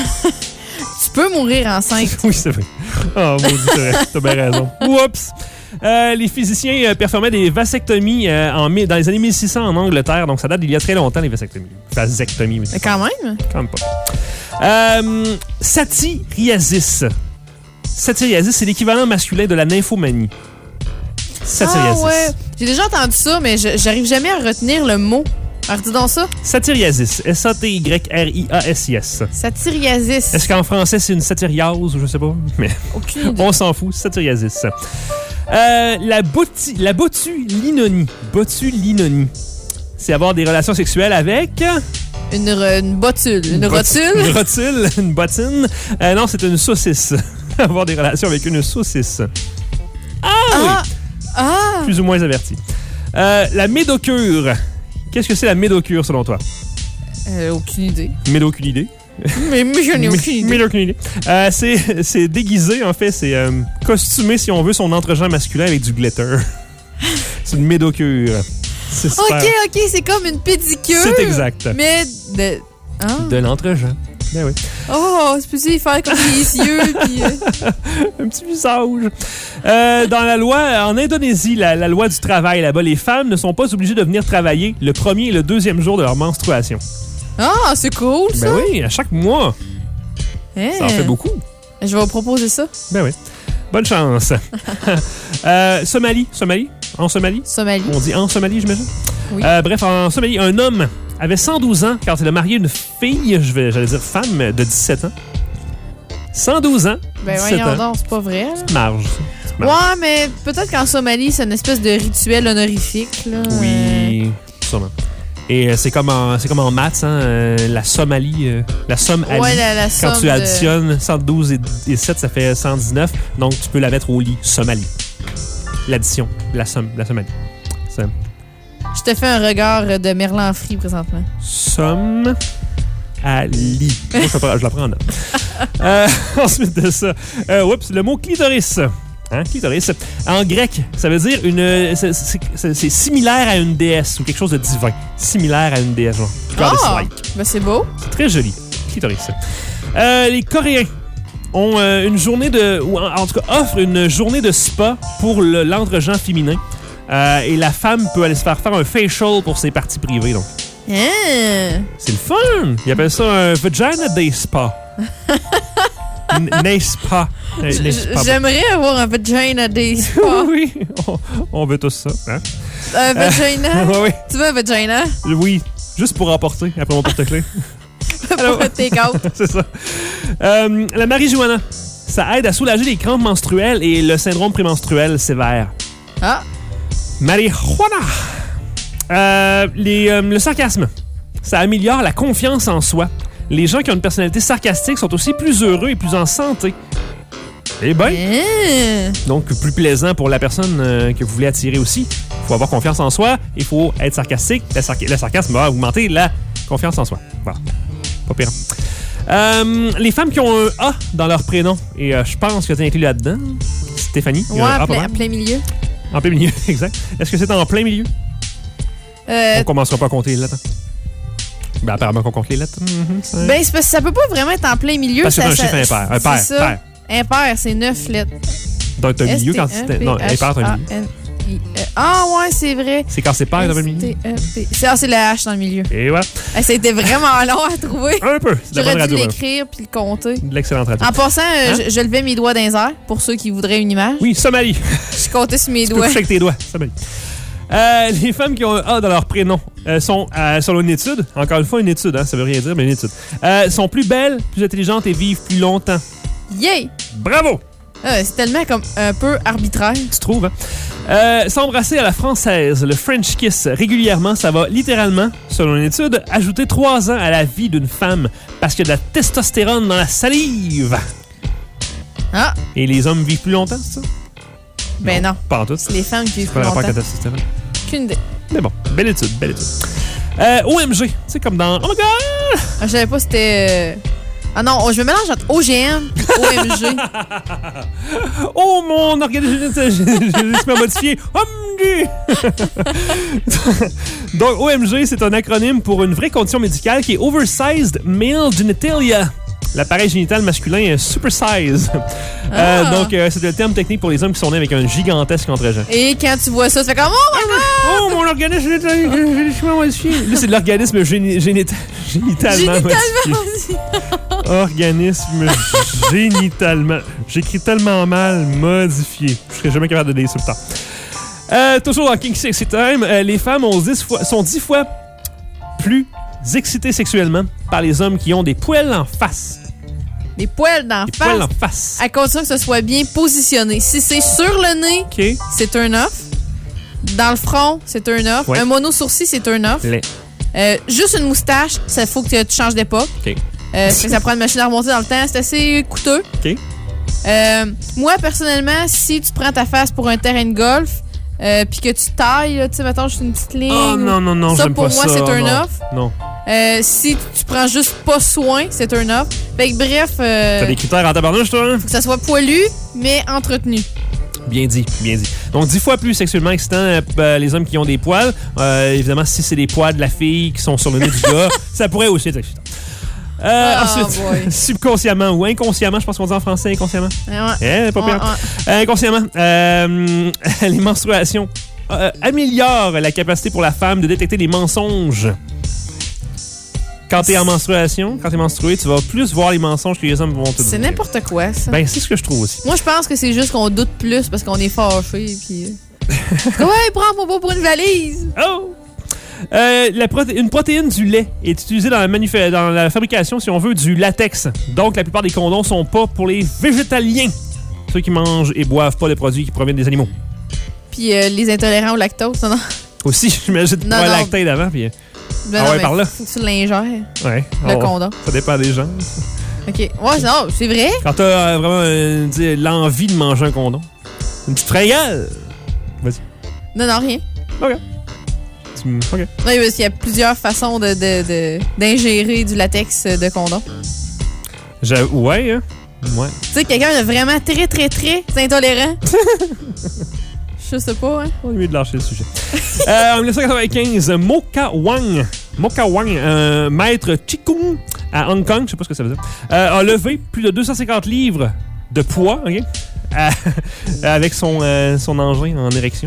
Tu peux mourir enceinte. Oui, c'est vrai. Oh, maudit, c'est vrai. T'as bien raison. Oups! Euh, les physiciens euh, performaient des vasectomies euh, en, mi- dans les années mille six cents en Angleterre, donc ça date d'il y a très longtemps, les vasectomies. Vasectomies, mais Mais quand même. quand même pas. Euh, satyriasis. Satyriasis, c'est l'équivalent masculin de la nymphomanie. Satyriasis. Ah ouais. J'ai déjà entendu ça, mais je- j'arrive jamais à retenir le mot. Alors, dis donc ça. Satyriasis. S A T Y R I A S I S. Satyriasis. Est-ce qu'en français, c'est une satyriase ou je sais pas? Mais Aucune idée. on s'en fout. Satyriasis. Euh, la, boti- la botulinomie. Botulinomie. C'est avoir des relations sexuelles avec... Une, re- une botule. Une, bot- rotule. Une rotule. Une bottine. Euh, non, c'est une saucisse. avoir des relations avec une saucisse. Ah, Ah! oui! Ah! Plus ou moins averti. Euh, la médocure. Qu'est-ce que c'est la médocure selon toi? Euh, aucune idée. Médo, aucune idée. Mais, mais j'en ai aucune idée. Médo, aucune idée. Euh, c'est, c'est déguisé, en fait. C'est euh, costumé, si on veut, son entre-gens masculin avec du glitter. C'est une médocure. C'est super. Ok, ok, c'est comme une pédicure. C'est exact. Mais de. Ah. De l'entre-gens. Ben oui. Oh, c'est possible de faire comme les yeux. Puis, euh, Un petit visage. Euh, dans la loi, en Indonésie, la, la loi du travail, là-bas, les femmes ne sont pas obligées de venir travailler le premier et le deuxième jour de leur menstruation. Ah, c'est cool, ça. Ben oui, à chaque mois. Hein? Ça en fait beaucoup. Je vais vous proposer ça. Ben oui. Bonne chance. euh, Somalie. Somalie? En Somalie? Somalie. On dit en Somalie, j'imagine? Oui. Euh, bref, en Somalie, un homme avait cent douze ans quand il a marié une fille, je vais, j'allais dire femme, de dix-sept ans. cent douze ans. Ben dix-sept voyons ans. donc, c'est pas vrai. là. Marge. ça. Ouais, mais peut-être qu'en Somalie, c'est une espèce de rituel honorifique. Là. Oui, sûrement. Et euh, c'est comme en, c'est comme en maths, hein, euh, la Somalie, euh, la somme Euh, ouais, Ali. la, la Quand somme tu de- additionnes cent douze et, et sept, ça fait cent dix-neuf. Donc, tu peux la mettre au lit. Somalie. L'addition. La somme. La Somalie. C'est Je te fais un regard de Merlan Free présentement. somme à lit. Moi, je, prends- je la prends en note. euh, ensuite de ça, euh, oups, le mot clitoris. Hein, clitoris. En grec, ça veut dire une. C'est, c'est- c'est- c'est similaire à une déesse ou quelque chose de divin. Similaire à une déesse, genre. Ah! Goddess-like. Ben c'est beau. C'est très joli. Clitoris. Euh, les Coréens ont euh, une journée de. Ou en, en tout cas, offrent une journée de spa pour le, l'entre-gens féminin. Euh, et la femme peut aller se faire faire un facial pour ses parties privées. Donc, Hein? c'est le fun! Ils appellent ça un vagina day spa. N- Nay spa. Nay- nay spa. J'aimerais avoir un vagina day spa. Oui, on, on veut tous ça. Hein? Un vagina? Ouais, ouais. Tu veux un vagina? Oui, juste pour emporter après mon porte-clés. Pour un take-out. C'est ça. Euh, la marijuana, ça aide à soulager les crampes menstruelles et le syndrome prémenstruel sévère. Ah! Marijuana. Euh, les, euh, le sarcasme, ça améliore la confiance en soi. Les gens qui ont une personnalité sarcastique sont aussi plus heureux et plus en santé. Eh bien, Hein? donc plus plaisant pour la personne euh, que vous voulez attirer aussi. Il faut avoir confiance en soi, il faut être sarcastique. Le, sarc- le sarcasme va augmenter la confiance en soi. Voilà. Pas pire. Euh, les femmes qui ont un A dans leur prénom, et euh, je pense que tu es inclus là-dedans, Stéphanie. il y a Ouais, un A à pas plein, mal. à plein milieu. En plein milieu, exact. Est-ce que c'est en plein milieu? Euh, On commencera pas à compter les lettres. Ben, apparemment qu'on compte les lettres. Mhm, c'est- ben, c'est parce que ça peut pas vraiment être en plein milieu. Parce que ça, c'est un ça- chiffre impair. Un c'est pair, ça. pair. Impair, c'est neuf lettres. Donc, t'as un milieu quand c'est. Non, impair, t'as un milieu. S T E P H A N I E. Ah, ouais, c'est vrai. C'est quand c'est pair, t'as un milieu. S T E P. C'est ah, c'est le H dans le milieu. Et voilà. Eh, ça a été vraiment long à trouver. Un peu. C'est de la bonne J'aurais dû radio. là. l'écrire puis le compter. De l'excellente radio. En passant, euh, Hein? je, je levais mes doigts dans les airs pour ceux qui voudraient une image. Oui, Somalie. Je comptais sur mes Tu peux doigts. coucher avec tes doigts. Somalie. Euh, les femmes qui ont un A dans leur prénom euh, sont, euh, selon une étude, encore une fois une étude, hein, ça veut rien dire, mais une étude, euh, sont plus belles, plus intelligentes et vivent plus longtemps. Yay! Bravo! Euh, c'est tellement comme un peu arbitraire. Tu trouves, hein? Euh, S'embrasser à la française, le French kiss, régulièrement, ça va littéralement, selon une étude, ajouter trois ans à la vie d'une femme parce qu'il y a de la testostérone dans la salive. Ah! Et les hommes vivent plus longtemps, c'est ça? Ben non. Pas en tout. C'est les femmes qui vivent C'est pas plus le rapport avec longtemps. la testostérone. Qu'une idée. Mais bon, belle étude, belle étude. Euh, O M G, tu sais, comme dans Oh my God! Ah, je savais pas c'était. euh, Ah non, oh, je me mélange entre O G M et O M G. Oh, mon organisme génétiquement modifié! O M G! Donc, O M G, c'est un acronyme pour une vraie condition médicale qui est Oversized Male Genitalia. L'appareil génital masculin est supersize. Euh, Ah. donc, euh, c'est le terme technique pour les hommes qui sont nés avec un gigantesque entrejeu. Et quand tu vois ça, tu fais comme Oh my God! Oh, mon organisme génétiquement modifié! Lui, c'est de l'organisme géni- génita- génitalement modifié. Génitalement. Organisme génitalement. J'écris tellement mal, modifié. Je serais jamais capable de lire sur le temps. Euh, toujours dans King Sexy Time, euh, les femmes ont dix fois, sont dix fois plus excitées sexuellement par les hommes qui ont des poils en face. Des poils d'en Des poils face. en face. À condition que ce soit bien positionné. Si c'est sur le nez, OK. c'est turn off. Dans le front, c'est turn off. Ouais. Un mono sourcil, c'est turn off. Laid. Euh, juste une moustache, ça faut que tu changes d'époque. OK. Euh, ça fait que ça prend une machine à remonter dans le temps. C'est assez coûteux. OK. Euh, moi, personnellement, si tu prends ta face pour un terrain de golf, euh, puis que tu tailles, là, tu sais, mettons, juste une petite ligne. Oh non, non, non, Ça, j'aime pour pas moi, ça. c'est turn non. off. Non. Euh, si tu prends juste pas soin, c'est turn off. Fait que bref, euh, T'as des critères en tabarnouche, toi, hein? faut que ça soit poilu, mais entretenu. Bien dit, bien dit. Donc, dix fois plus sexuellement excitant euh, euh, les hommes qui ont des poils. Euh, évidemment, si c'est des poils de la fille qui sont sur le nez du gars, ça pourrait aussi être excitant. Euh, Oh ensuite, boy. subconsciemment ou inconsciemment, je pense qu'on dit en français inconsciemment. Ouais. Eh, pas Ouais, pire. ouais. Euh, inconsciemment, euh, les menstruations euh, améliorent la capacité pour la femme de détecter les mensonges. Quand t'es en menstruation, quand t'es menstrué, tu vas plus voir les mensonges que les hommes vont te dire. C'est n'importe quoi, ça. Ben, c'est ce que je trouve aussi. Moi, je pense que c'est juste qu'on doute plus parce qu'on est fâché. Puis... ouais, prends-moi pas pour une valise. Oh! Euh, la proté- une protéine du lait est utilisée dans la, manuf- dans la fabrication, si on veut, du latex. Donc, la plupart des condoms sont pas pour les végétaliens. Ceux qui mangent et boivent pas de produits qui proviennent des animaux. Puis euh, les intolérants au lactose, non, non. Aussi, j'imagine Non, pas non. lacté d'avant. Puis, Ben Ah non, ouais, mais par là. Faut que tu l'ingères, ouais. le Oh, condom. Ça dépend des gens. OK. Ouais, non, c'est vrai. Quand t'as euh, vraiment euh, dis, l'envie de manger un condom. Une petite fringale. Vas-y. Non, non, rien. OK. Tu- OK. Oui, parce qu'il y a plusieurs façons de, de, de- d'ingérer du latex de condom. J'avoue, ouais, hein? Ouais. Tu sais, quelqu'un de vraiment très, très, très intolérant. Je sais pas, hein. On est mieux de lâcher le sujet. euh, en dix-neuf cent quatre-vingt-quinze, Moka Wang, Moka Wang, euh, maître Qigong à Hong Kong, je sais pas ce que ça veut dire, euh, a levé plus de deux cent cinquante livres de poids, OK? À- avec son, euh, son engin en érection.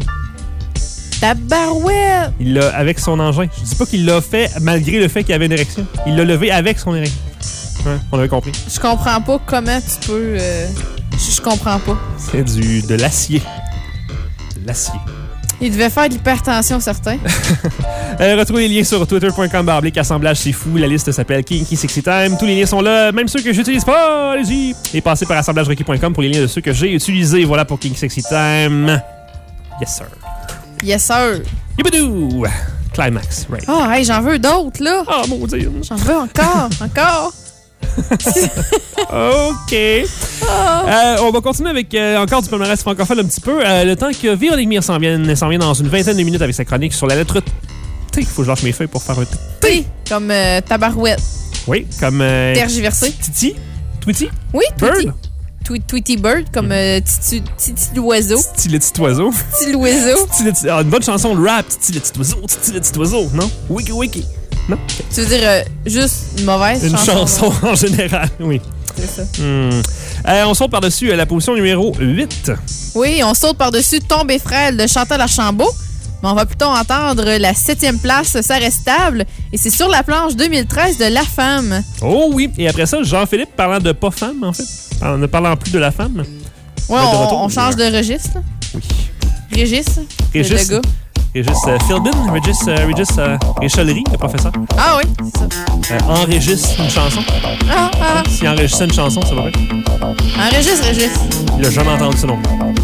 Tabarouette! Il l'a avec son engin. Je dis pas qu'il l'a fait malgré le fait qu'il avait une érection. Il l'a levé avec son érection. Ouais, on avait compris. Je comprends pas comment tu peux... euh, Je je comprends pas. C'est du de l'acier. De l'acier. Il devait faire de l'hypertension, certains. Euh, retrouvez les liens sur twitter point com barblique assemblage c'est fou. La liste s'appelle Kinky Sexy Time. Tous les liens sont là, même ceux que j'utilise pas. Allez-y. Et passez par assemblage requis point com pour les liens de ceux que j'ai utilisés. Voilà pour Kinky Sexy Time. Yes, sir. Yes, sir. Yibidou! Climax, right. Oh, hey, j'en veux d'autres, là. Ah, mon Dieu. J'en veux encore, encore. OK. Euh, on va continuer avec euh, encore du palmarès francophone un petit peu. Euh, le temps que Véronique Mire s'en vienne, s'en vient dans une vingtaine de minutes avec sa chronique sur la lettre T. Il faut que je lâche mes feuilles pour faire un T. T, comme euh, tabarouette. Oui, comme... Euh, Tergiversé. Titi? Tweety? Oui, Tweety. Bird? Tweet, Tweety Bird, comme euh, Titi, Titi l'oiseau. Titi le petit oiseau. Titi l'oiseau. Titi le petit... Ah, une bonne chanson de rap. Titi le petit oiseau. Titi le petit oiseau. Non? Wiki Wiki. Non? Tu veux dire euh, juste une mauvaise Une chanson? chanson en général, oui. C'est ça. Hmm. Euh, on saute par-dessus euh, la position numéro huit. Oui, on saute par-dessus Tomber frêle de Chantal Archambault. Mais on va plutôt entendre la septième place, Ça reste stable. Et c'est sur la planche deux mille treize de La Femme. Oh oui. Et après ça, Jean-Philippe parlant de pas femme, en fait. En ne parlant plus de la femme. Ouais, de on, retour, on change de registre. Oui. Régis. Régis. Le, le gars. Régis euh, Philbin. Régis, euh, Régis euh, Richellery, le professeur. Ah oui, c'est ça. Euh, enregistre une chanson. Ah, ah. S'il enregistrait une chanson, ça va bien. Un Régis, Régis. Il a jamais entendu ce nom.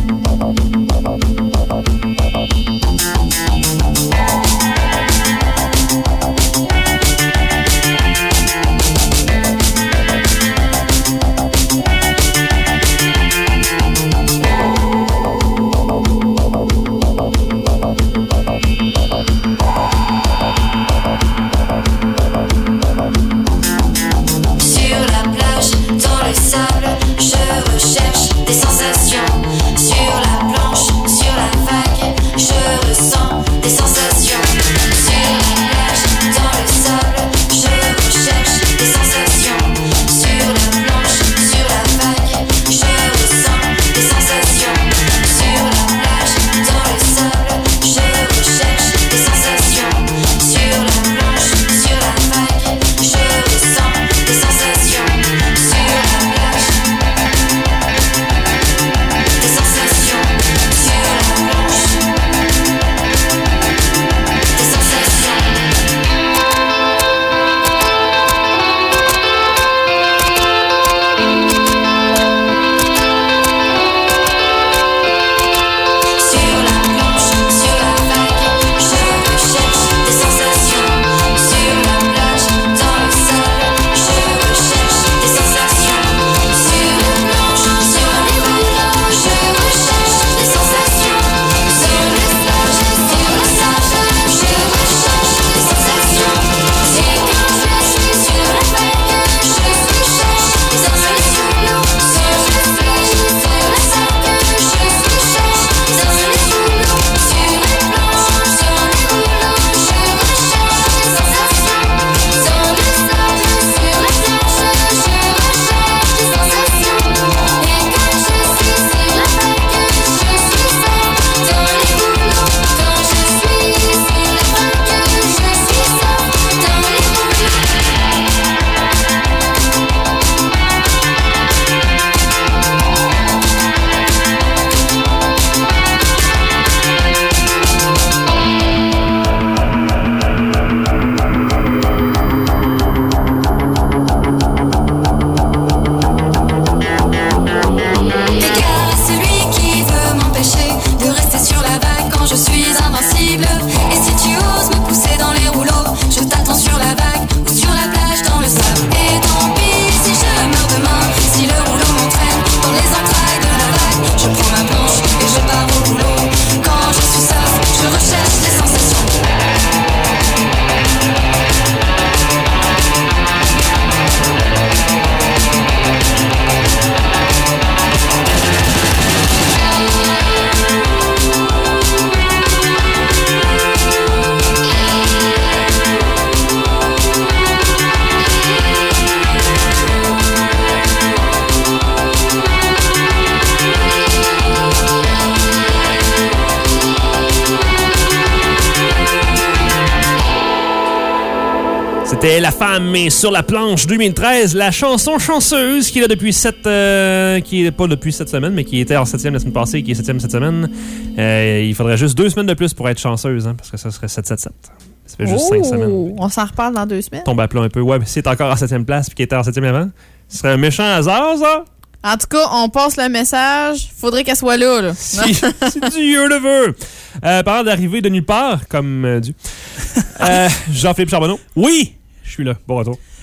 C'était La Femme, mais sur la planche deux mille treize, la chanson chanceuse qui est là depuis sept... Euh, qui est pas depuis cette semaine, mais qui était en septième la semaine passée et qui est septième cette semaine. Euh, il faudrait juste deux semaines de plus pour être chanceuse, hein, parce que ça serait sept sept sept. Ça fait juste oh, cinq semaines. On s'en reparle dans deux semaines. Tombe à plat un peu. Ouais, mais c'est encore en septième place puis qui était en septième avant. Ce serait un méchant hasard, ça? En tout cas, on passe le message. Faudrait qu'elle soit là. là. Si, si Dieu le veut. Euh, parlant d'arriver de nulle part, comme euh, Dieu. Euh, Jean-Philippe Charbonneau. Oui! Je suis là. Bon retour.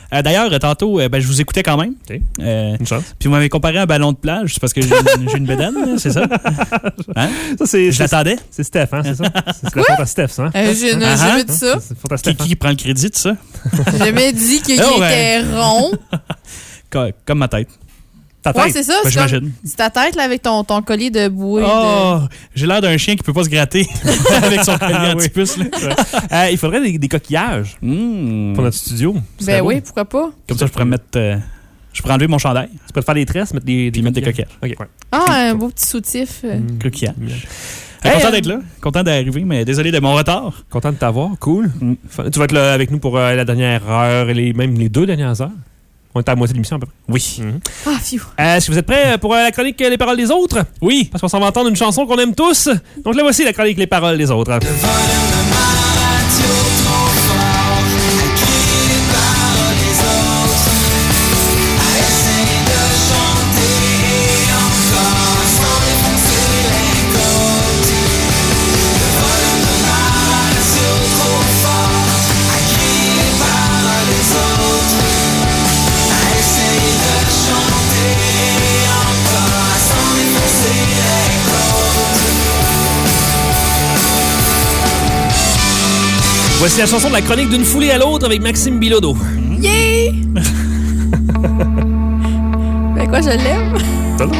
Euh, d'ailleurs, tantôt, euh, ben, je vous écoutais quand même. OK. Euh, Une chance. Puis vous m'avez comparé à un ballon de plage, c'est parce que j'ai une, j'ai une bédaine, hein, c'est ça? Hein? Ça, c'est, Je c'est, l'attendais. c'est Steph, hein, c'est ça? C'est la faute à Steph, ça. Hein? Euh, je n'ai Ah, jamais hein? dit ça. C'est la faute à Qui, Steph. qui prend le crédit de ça? J'ai jamais dit qu'il Oh, était rond. Comme, comme ma tête. Ta tête. Ouais, c'est ça. Ben, c'est, comme- j'imagine. c'est ta tête là, avec ton, ton collier de bouée. Oh, j'ai l'air d'un chien qui peut pas se gratter avec son collier Ah, oui. anti-puce. là. Euh, il faudrait des, des coquillages Mmh. pour notre studio. de... Ce serait Ben beau. oui, pourquoi pas? Comme ça, je pourrais mettre. euh, je pourrais enlever mon chandail. Tu peux te faire des tresses, mettre des, Puis mettre des coquillages. OK, ouais. Ah, un beau petit soutif. euh. Mm. Coquillage. Hey, content euh, d'être là. Content d'arriver, mais désolé de mon retard. Content de t'avoir. Cool. Mm. Fa- Tu vas être là avec nous pour euh, la dernière heure et les, même les deux dernières heures. On est à la moitié de l'émission à peu près. Oui. Mhm. Ah, fiou. Euh, Est-ce que vous êtes prêts pour euh, la chronique euh, Les paroles des autres? Oui. Parce qu'on s'en va entendre une chanson qu'on aime tous. Donc là, voici la chronique Les paroles des autres. Voici la chanson de la chronique d'une foulée à l'autre avec Maxime Bilodeau. Yeah! Ben quoi, je l'aime? T'as le droit.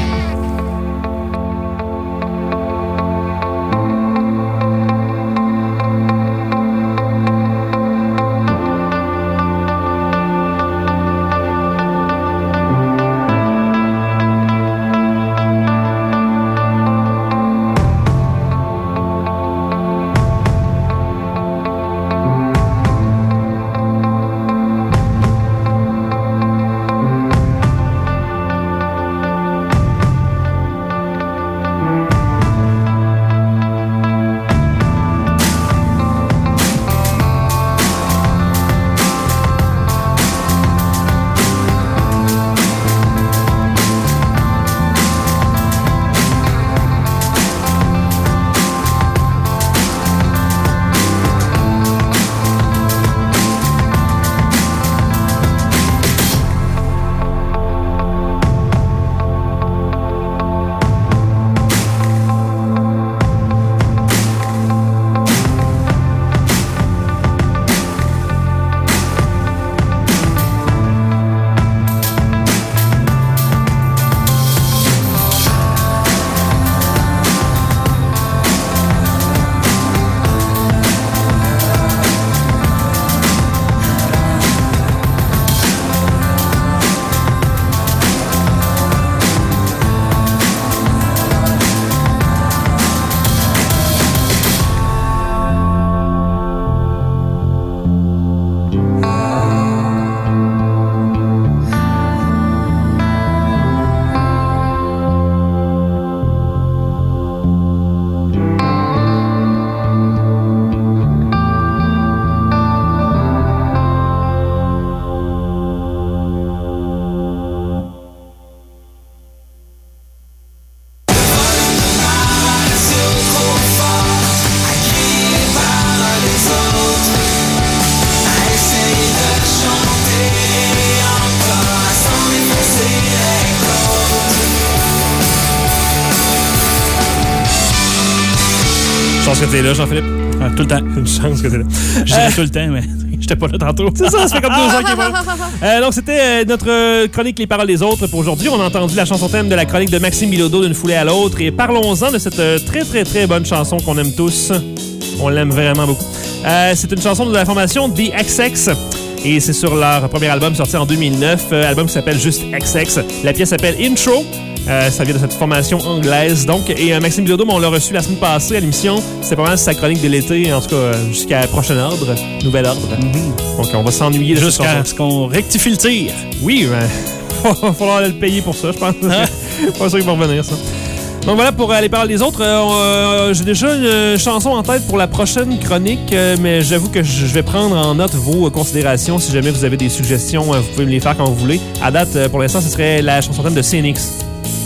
Chance que t'es là, Jean-Philippe. Ah, tout le temps. Une chance que t'es là. Je dirais tout le temps, mais j'étais pas là tantôt. C'est ça, ça fait comme deux ans qu'il est pas là. Euh, donc, c'était euh, notre euh, chronique Les paroles des autres pour aujourd'hui. On a entendu la chanson thème de la chronique de Maxime Bilodeau d'une foulée à l'autre. Et parlons-en de cette euh, très, très, très bonne chanson qu'on aime tous. On l'aime vraiment beaucoup. Euh, c'est une chanson de la formation The X X. Et c'est sur leur premier album sorti en deux mille neuf. Euh, album qui s'appelle juste X X. La pièce s'appelle Intro. Euh, ça vient de cette formation anglaise. Donc, et euh, Maxime Bilodeau, on l'a reçu la semaine passée à l'émission. C'était pas mal sa chronique de l'été, en tout cas euh, jusqu'à prochain ordre, nouvel ordre. Mm-hmm. Donc, on va s'ennuyer de cette Jusqu'à chanson. ce qu'on rectifie le tir. Oui, mais il va falloir le payer pour ça, je pense. Pas sûr qu'il va revenir, ça. Donc voilà pour euh, les paroles des autres. Euh, euh, J'ai déjà une euh, chanson en tête pour la prochaine chronique, euh, mais j'avoue que je vais prendre en note vos euh, considérations. Si jamais vous avez des suggestions, euh, vous pouvez me les faire quand vous voulez. À date, euh, pour l'instant, ce serait la chanson thème de C N X.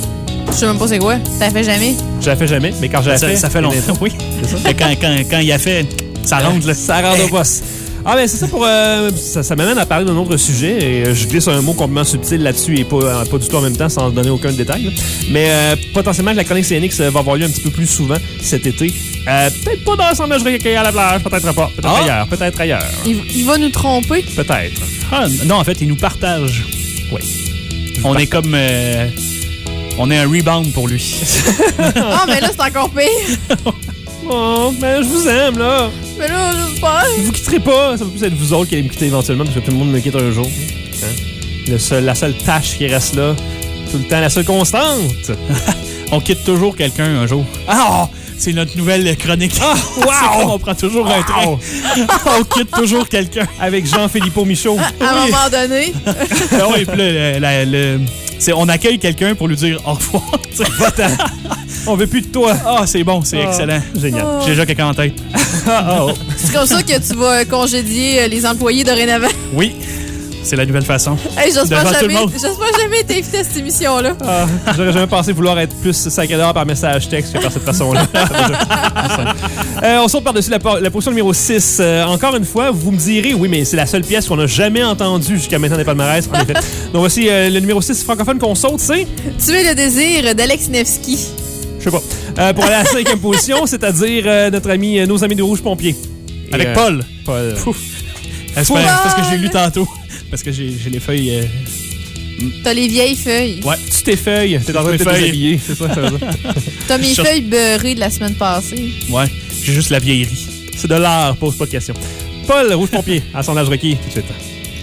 Je sais même pas c'est quoi. T'as fait jamais? Je la fais jamais, mais quand je la Ça, fais... ça fait longtemps, oui. Quand, quand, quand il a fait, ça rentre, là. Ça rentre au boss. Ah, ben c'est ça pour. Euh, ça, ça m'amène à parler d'un autre sujet. Et euh, je glisse un mot complètement subtil là-dessus et pas, euh, pas du tout en même temps sans donner aucun détail. Là. Mais euh, potentiellement que la chronique C N X va avoir lieu un petit peu plus souvent cet été. Euh, peut-être pas dans l'assemblage recueilli à la plage, peut-être pas. Peut-être Ah. ailleurs, peut-être ailleurs. Il, il va nous tromper. Peut-être. Ah, non, en fait, il nous partage. Oui. On est comme... euh, on est un rebound pour lui. Ah, mais là, c'est encore pire. Oh, mais je vous aime, là. Mais là, j'espère. Je vous quitterai pas. Ça va plus être vous autres qui allez me quitter éventuellement parce que tout le monde me quitte un jour. Hein? Le seul, la seule tâche qui reste là, tout le temps, la seule constante. On quitte toujours quelqu'un un jour. Ah! C'est notre nouvelle chronique. Ah! Wow! On prend toujours un train. On quitte toujours quelqu'un. Avec Jean-Philippe Michaud. À un moment donné. Ah oui, puis là, le- la- le- c'est, on accueille quelqu'un pour lui dire au revoir. Va-t'en. On veut plus de toi. Ah, c'est bon, c'est Ah. excellent. Génial. J'ai déjà quelqu'un en tête. Ah, oh. C'est comme ça que tu vas congédier euh, les employés dorénavant. Oui, c'est la nouvelle façon. Hey, j'espère Devant tout le jamais, monde. j'espère jamais être invité à cette émission-là. Ah, j'aurais jamais pensé vouloir être plus sacré d'or par message texte que par cette façon-là. euh, on saute par-dessus la, po- la position numéro six. Euh, encore une fois, vous me direz, oui, mais c'est la seule pièce qu'on n'a jamais entendue jusqu'à maintenant des palmarès. En effet. Donc voici euh, le numéro six francophone qu'on saute, c'est... Tuer le désir d'Alex Nevsky. Je sais pas. Euh, pour aller à la cinquième position, c'est-à-dire euh, notre ami, euh, nos amis de Rouge Pompier. Et, Avec euh, Paul. Paul. Pouf. Ah, c'est pas- c'est parce que j'ai lu tantôt. Parce que j'ai, j'ai les feuilles... euh, T'as les vieilles feuilles. Ouais. Tu t'es feuilles. T'es en train de te Mes feuilles. déshabiller. C'est ça que ça veut dire. T'as mes Je- feuilles beurrées de la semaine passée. Ouais, j'ai juste la vieillerie. C'est de l'art, pose pas de questions. Paul, Rouge Pompier, à son âge requis, tout de suite.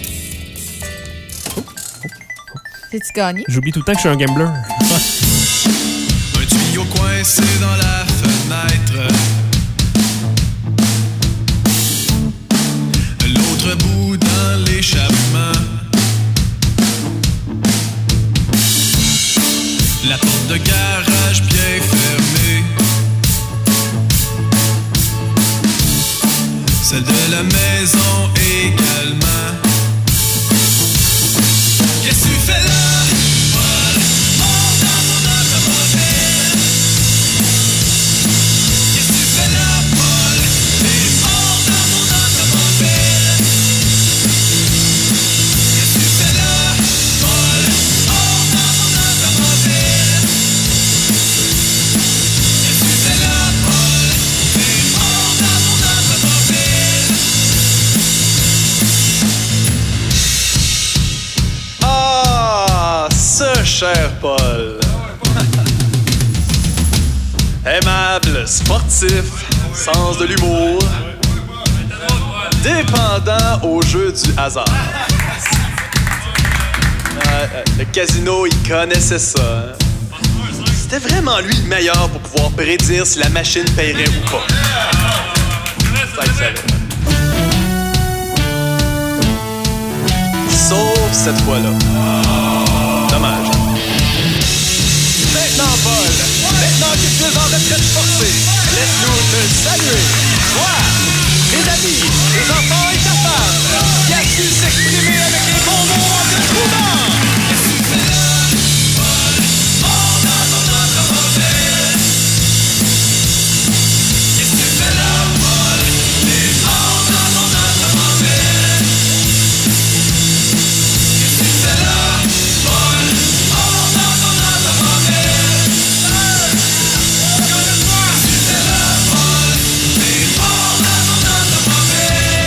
T'es-tu gagné? J'oublie tout le temps que je suis un gambler. Un tuyau coincé dans la fenêtre. L'autre bout dans l'échappement. La porte de garage bien fermée. Celle de la maison également. Qu'est-ce que tu fais là, Paul? Monte dans ton automobile. Qu'est-ce que tu fais là, Paul? T'es mort dans mon automobile. Qu'est-ce que tu fais là, Paul? Monte dans mon automobile. Qu'est-ce que tu fais là, Paul? T'es mort dans mon automobile. Ah, ce cher Paul. Aimable, sportif, sens de l'humour, dépendant au jeu du hasard. Euh, euh, le casino, il connaissait ça. hein. C'était vraiment lui le meilleur pour pouvoir prédire si la machine paierait ou pas. Ça, il savait. Sauf cette fois-là. Dommage. Maintenant, Paul, maintenant que tu es en retraite forcée, laisse-nous te saluer. Toi, tes amis, tes enfants et ta femme, qui a su s'exprimer avec les bons mots en te trouvant. Qu'est-ce que tu fais là, Paul? Monte dans ton automobile. Qu'est-ce que tu fais là, Paul? T'es mort dans ton automobile. Qu'est-ce que tu fais là, Paul? Monte dans ton automobile. Qu'est-ce que tu fais là, Paul? T'es mort dans ton automobile.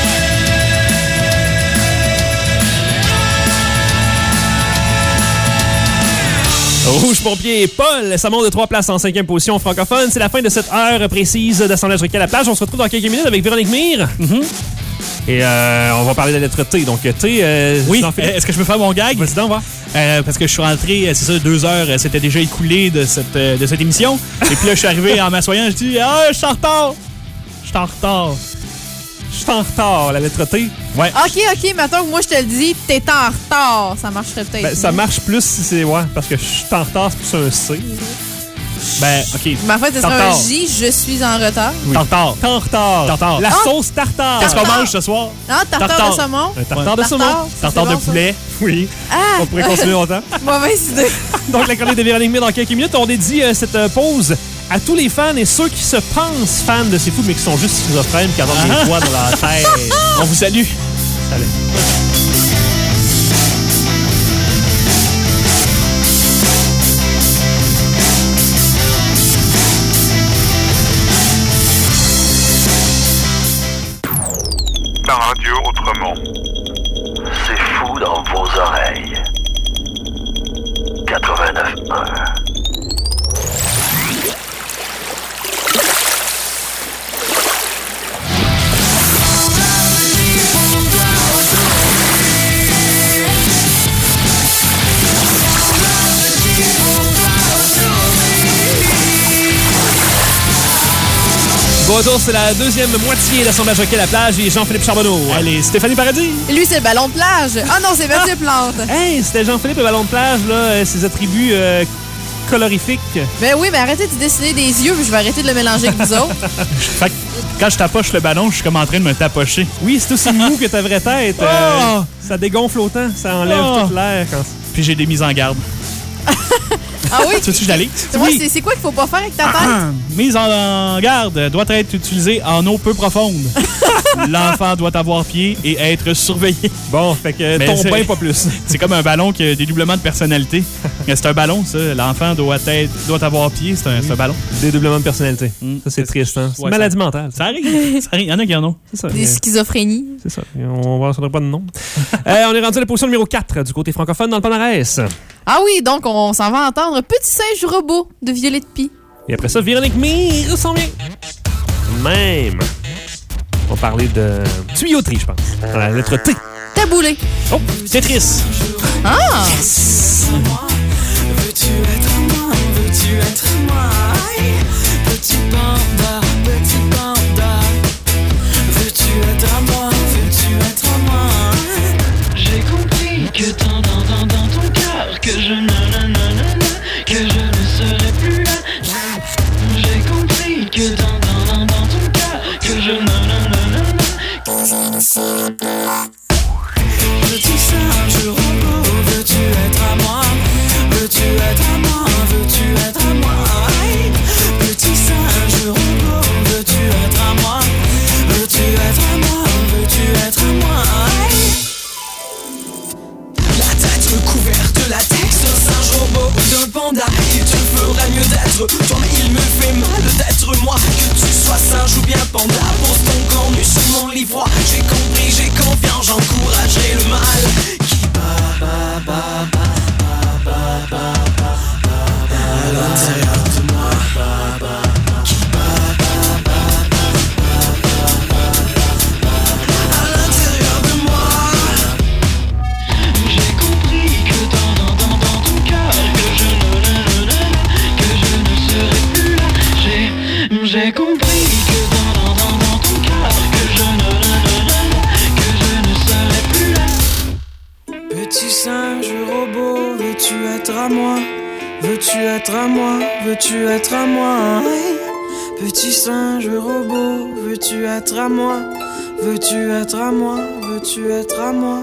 Rouge Pompier et Paul, ça monte de trois places en cinquième position francophone. C'est la fin de cette heure précise d'assemblage requis à la plage. On se retrouve dans quelques minutes avec Véronique Mire. Et euh, on va parler de la lettre T. Donc, T, euh, Oui, Jean-Philippe. est-ce que je peux faire mon gag? Vas-y donc, va. Euh, parce que je suis rentré, euh, c'est ça, deux heures, euh, c'était déjà écoulé de cette, euh, de cette émission. Et puis là, je suis arrivé en m'assoyant, je dis « Ah, je suis en retard! Je suis en retard! Je suis en retard, la lettre T. Ouais. OK, OK, maintenant que moi je te le dis, t'es en retard. Ça marcherait peut-être. Ben, ça marche plus si c'est. Ouais, parce que je suis en retard, c'est plus un C. Ben, OK. Mais en fait, ce serait un Tartare. J, je suis en retard. Oui. Tartare. T'es en retard. Tartare. La Ah! sauce tartare. Qu'est-ce qu'on Tartare. mange ce soir? Ah, tartare Tartare. de saumon. Un tartare de Tartare, saumon. ça, Tartare c'est de bon, ça. poulet. Oui. Ah! On pourrait continuer longtemps. Mauvaise idée. Donc, la chronique de Véronique Mire dans quelques minutes. On dédie euh, cette euh, pause à tous les fans et ceux qui se pensent fans de C'est Fou, mais qui sont juste schizophrènes qui entendent des voix dans la tête. On vous salue. Salut. La radio autrement. C'est fou dans vos oreilles. quatre-vingt-neuf un. Bon retour, c'est la deuxième moitié d'Assemblage Hockey à la plage et Jean-Philippe Charbonneau. Allez, Stéphanie Paradis. Lui, c'est le ballon de plage. Ah non, c'est Mathieu Plante. Hey, c'était Jean-Philippe le ballon de plage, là, euh, ses attributs euh, colorifiques. Ben oui, mais arrêtez de dessiner des yeux, puis je vais arrêter de le mélanger avec vous autres. Fait que quand je tapoche le ballon, je suis comme en train de me tapocher. Oui, c'est aussi mou que ta vraie tête. Oh! Euh, ça dégonfle autant, ça enlève Oh! toute l'air. Quand... Puis j'ai des mises en garde. Ah oui? Tu veux-tu que je la lis? Moi, Oui. c'est- c'est quoi qu'il faut pas faire avec ta tête? Mise en garde doit être utilisée en eau peu profonde. L'enfant doit avoir pied et être surveillé. Bon, fait que Mais ton c'est- bain, pas plus. C'est comme un ballon qui a des doublements de personnalité. Mais c'est un ballon, ça. L'enfant doit être, doit avoir pied. C'est un, c'est un ballon. Dédoublement de personnalité. Mm. Ça, c'est triste, hein? C'est Ouais, une maladie ça- mentale. Ça arrive. Ça arrive. Il y en a qui en ont. C'est ça. Des euh, schizophrénies. C'est ça. On va ne pas de nom. euh, on est rendu à la position numéro quatre du côté francophone dans le palmarès. Ah oui, donc on s'en va entendre Petit singe robot de Violette Pie. Et après ça, Véronique Mire s'en vient. Même. On va parler de tuyauterie, je pense. Dans la lettre T. Taboulé. Oh, Tetris. Ah! Veux-tu être moi? Veux-tu être moi? Petit panda, petit panda. Veux-tu être à moi? Veux-tu être à moi? J'ai compris que dans, dans, dans, dans ton cœur, que je ne, ne, ne, ne, ne, que je ne serai plus là. J'ai compris que dans, dans, dans, dans ton cœur, que je ne, ne, ne, ne, ne, que je ne serai plus là. Petit singe robot, veux-tu être à moi? Veux-tu être à moi? Veux-tu être à moi? Petit singe robot, veux-tu être à moi? Veux-tu être à moi? Veux-tu être à moi? La tête recouverte de latex, un singe robot d'un panda. Il te fera mieux d'être toi, mais il me fait mal d'être moi. Que tu sois singe ou bien panda, pose ton corps nu sur mon lit froid. J'ai compris, j'ai confiance, j'encouragerai le mal. Qui bat, bat, bat, bat, bat, bat, bat, bat, bat, à l'intérieur de moi. Qui bat, bat, bat, bat, bat, bat, bat, bat, à l'intérieur de moi. J'ai compris que dans, dans, dans, dans ton cœur, que je ne, ne, ne, ne, que je ne serai plus là. J'ai, j'ai compris que dans, dans, dans, dans ton cœur, que je ne, ne, ne, ne, ne, que je ne serai plus là. Petit singe robot, veux-tu être à moi? Veux-tu être à moi? Veux-tu être à moi? Petit singe robot, veux-tu être à moi? Veux-tu être à moi? Veux-tu être à moi?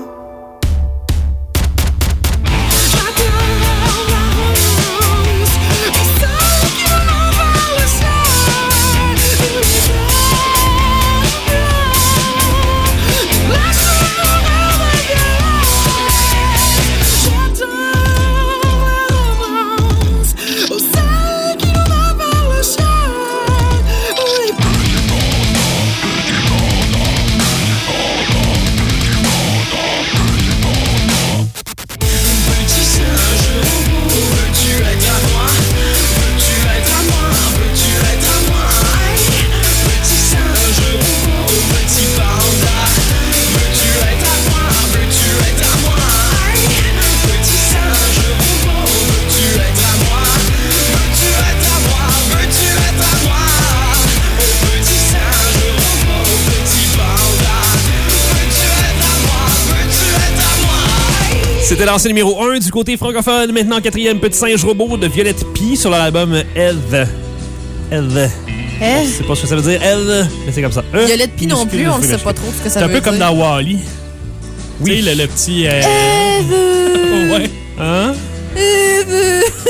C'était lancé numéro un du côté francophone. Maintenant, quatrième, Petit singe robot de Violette Pie sur leur album Eve. Eve. Eh? Je sais pas ce que ça veut dire, Eve, mais c'est comme ça. E, Violette Pie non minuscule, plus, on ne minuscule, sait pas trop ce que ça C'est un veut peu dire. comme dans Wall-E. Oui. Tu sais, le, le petit... euh, Eve. ouais. Hein? Eve. Hein?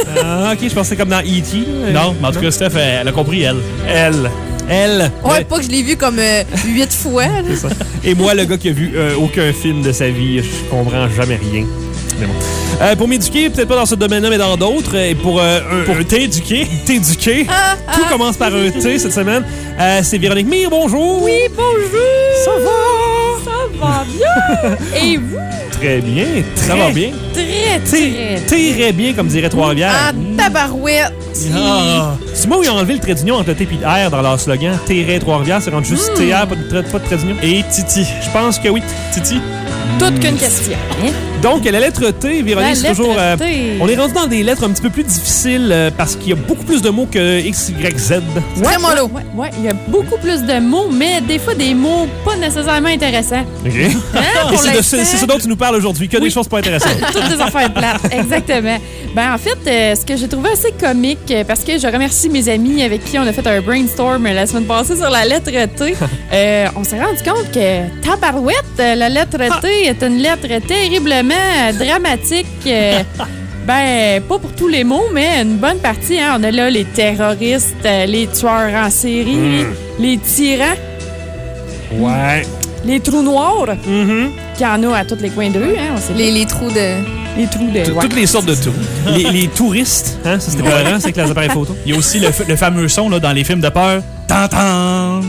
Ah, ok, je pensais comme dans E T Non, mais en tout cas, Steph, elle, elle a compris, elle. Elle. Elle. Ouais, pas que je l'ai vu comme euh, huit fois. là. C'est ça. Et moi, le gars qui a vu euh, aucun film de sa vie, je comprends jamais rien. Mais bon. Euh, pour m'éduquer, peut-être pas dans ce domaine-là, mais dans d'autres, et pour, euh, un, Pour un- t'éduquer. t'éduquer, tout commence par un T cette semaine. Euh, c'est Véronique Mire, bonjour. Oui, bonjour! Ça va? Ça va bien! Et vous? Très bien. Ça va bien. Très, T'es- très T'irais bien, comme dirait Trois-Rivières. En tabarouette! Ah. C'est moi où ils ont enlevé le trait d'union entre le T et le R dans leur slogan. T'irais Trois-Rivières, c'est rendu juste T R, pas de trait, pas de trait d'union. Et Titi. Je pense que oui. Titi. Toute qu'une question. Hein? Donc, la lettre T, Véronique, La c'est lettre toujours... euh, T. on est rendu dans des lettres un petit peu plus difficiles euh, parce qu'il y a beaucoup plus de mots que X, Y, Z. Très mollo. Ouais, ouais, il y a beaucoup plus de mots, mais des fois des mots pas nécessairement intéressants. OK. Hein, Et pour c'est de l'instant? ce, c'est ce dont tu nous parles aujourd'hui, que des Oui. choses pas intéressantes. Toutes des affaires plates, exactement. Ben en fait, euh, ce que j'ai trouvé assez comique, euh, parce que je remercie mes amis avec qui on a fait un brainstorm euh, la semaine passée sur la lettre T, euh, on s'est rendu compte que tabarouette, euh, la lettre T est une lettre terriblement euh, dramatique. euh, Ben, pas pour tous les mots, mais une bonne partie. Hein. On a là les terroristes, euh, les tueurs en série, les tyrans, Ouais. les trous noirs, Mhm. qu'il y en a à tous les coins de rue. Hein. On sait Les, les trous de... les trous de... T- ouais. Toutes les sortes de tout. Les, les touristes, hein, ça c'était pas vrai, c'est avec les appareils photo. Il y a aussi le, f- le fameux son là, dans les films de peur. Tantan.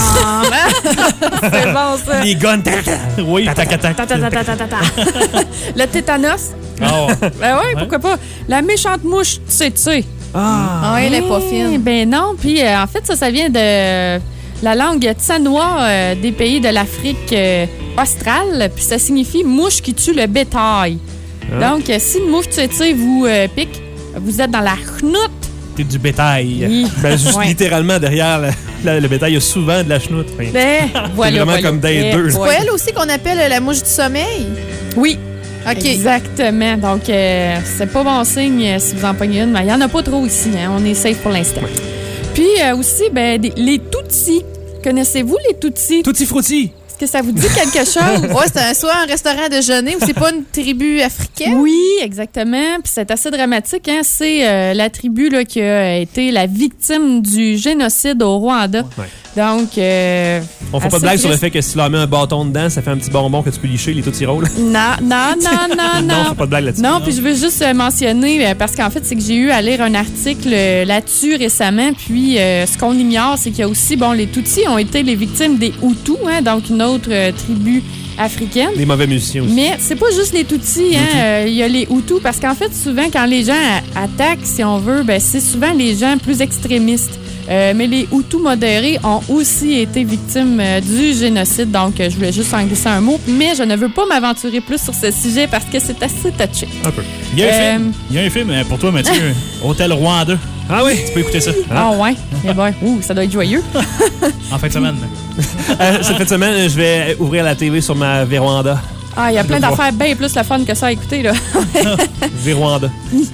C'est bon, ça. Les guns. Oui, tac, tac, tac. Ta, ta, ta, ta, ta, ta, ta. Le tétanos. Oh. Ben oui, pourquoi pas. La méchante mouche, tu sais, tu sais. Ah, elle est pas fine. Ben non. Puis, euh, en fait, ça, ça vient de la langue tsanois euh, des pays de l'Afrique euh, australe. Puis, ça signifie mouche qui tue le bétail. Donc, euh, si une mouche tu sais, vous euh, pique, vous êtes dans la chenoute. T'es du bétail. Oui. Ben, juste Ouais. littéralement derrière la- la- le bétail, il y a souvent de la chenoute. Enfin, Ben, voilà. vraiment voilà. comme dans les Eh, deux. C'est ouais. pas elle aussi qu'on appelle la mouche du sommeil? Oui. OK. Exactement. Donc, euh, c'est pas bon signe euh, si vous en pognez une, mais il n'y en a pas trop ici. Hein. On est safe pour l'instant. Puis euh, aussi, ben, des- les Tutsis. Connaissez-vous les Tutsis? Tutti frutti. Est-ce que ça vous dit quelque chose? Ouais, c'est un, soit un restaurant déjeuner ou c'est pas une tribu africaine? Oui, exactement. Puis c'est assez dramatique. Hein? C'est euh, la tribu là, qui a été la victime du génocide au Rwanda. Ouais. Donc, euh, On fait pas de assez blague sur le triste. fait que si tu leur mets un bâton dedans, ça fait un petit bonbon que tu peux licher, les Tootsie Rolls. Non, non, non, non, Non, non. on fait pas de blague là-dessus. Non, puis je veux juste euh, mentionner, euh, parce qu'en fait, c'est que j'ai eu à lire un article euh, là-dessus récemment, puis euh, ce qu'on ignore, c'est qu'il y a aussi, bon, les Tutsis ont été les victimes des Hutus, hein, donc une autre euh, tribu africaine. Des mauvais musiciens aussi. Mais c'est pas juste les Tutsis, hein, euh, il y a les Hutus, parce qu'en fait, souvent, quand les gens a- attaquent, si on veut, ben, c'est souvent les gens plus extrémistes. Euh, mais les Hutus modérés ont aussi été victimes euh, du génocide, donc euh, je voulais juste en glisser un mot, mais je ne veux pas m'aventurer plus sur ce sujet parce que c'est assez touché. Un peu. Il y a un Euh, film. Il y a un film euh, pour toi, Mathieu. Hôtel Rwanda. Ah oui? Tu peux écouter ça Ah ouais? Eh ben, ouh, ça doit être joyeux. en fin de semaine. Euh, cette fin de semaine, je vais ouvrir la T V sur ma Véranda. Ah, il y a plein Je le vois. d'affaires bien plus le fun que ça à écouter, là. Véranda.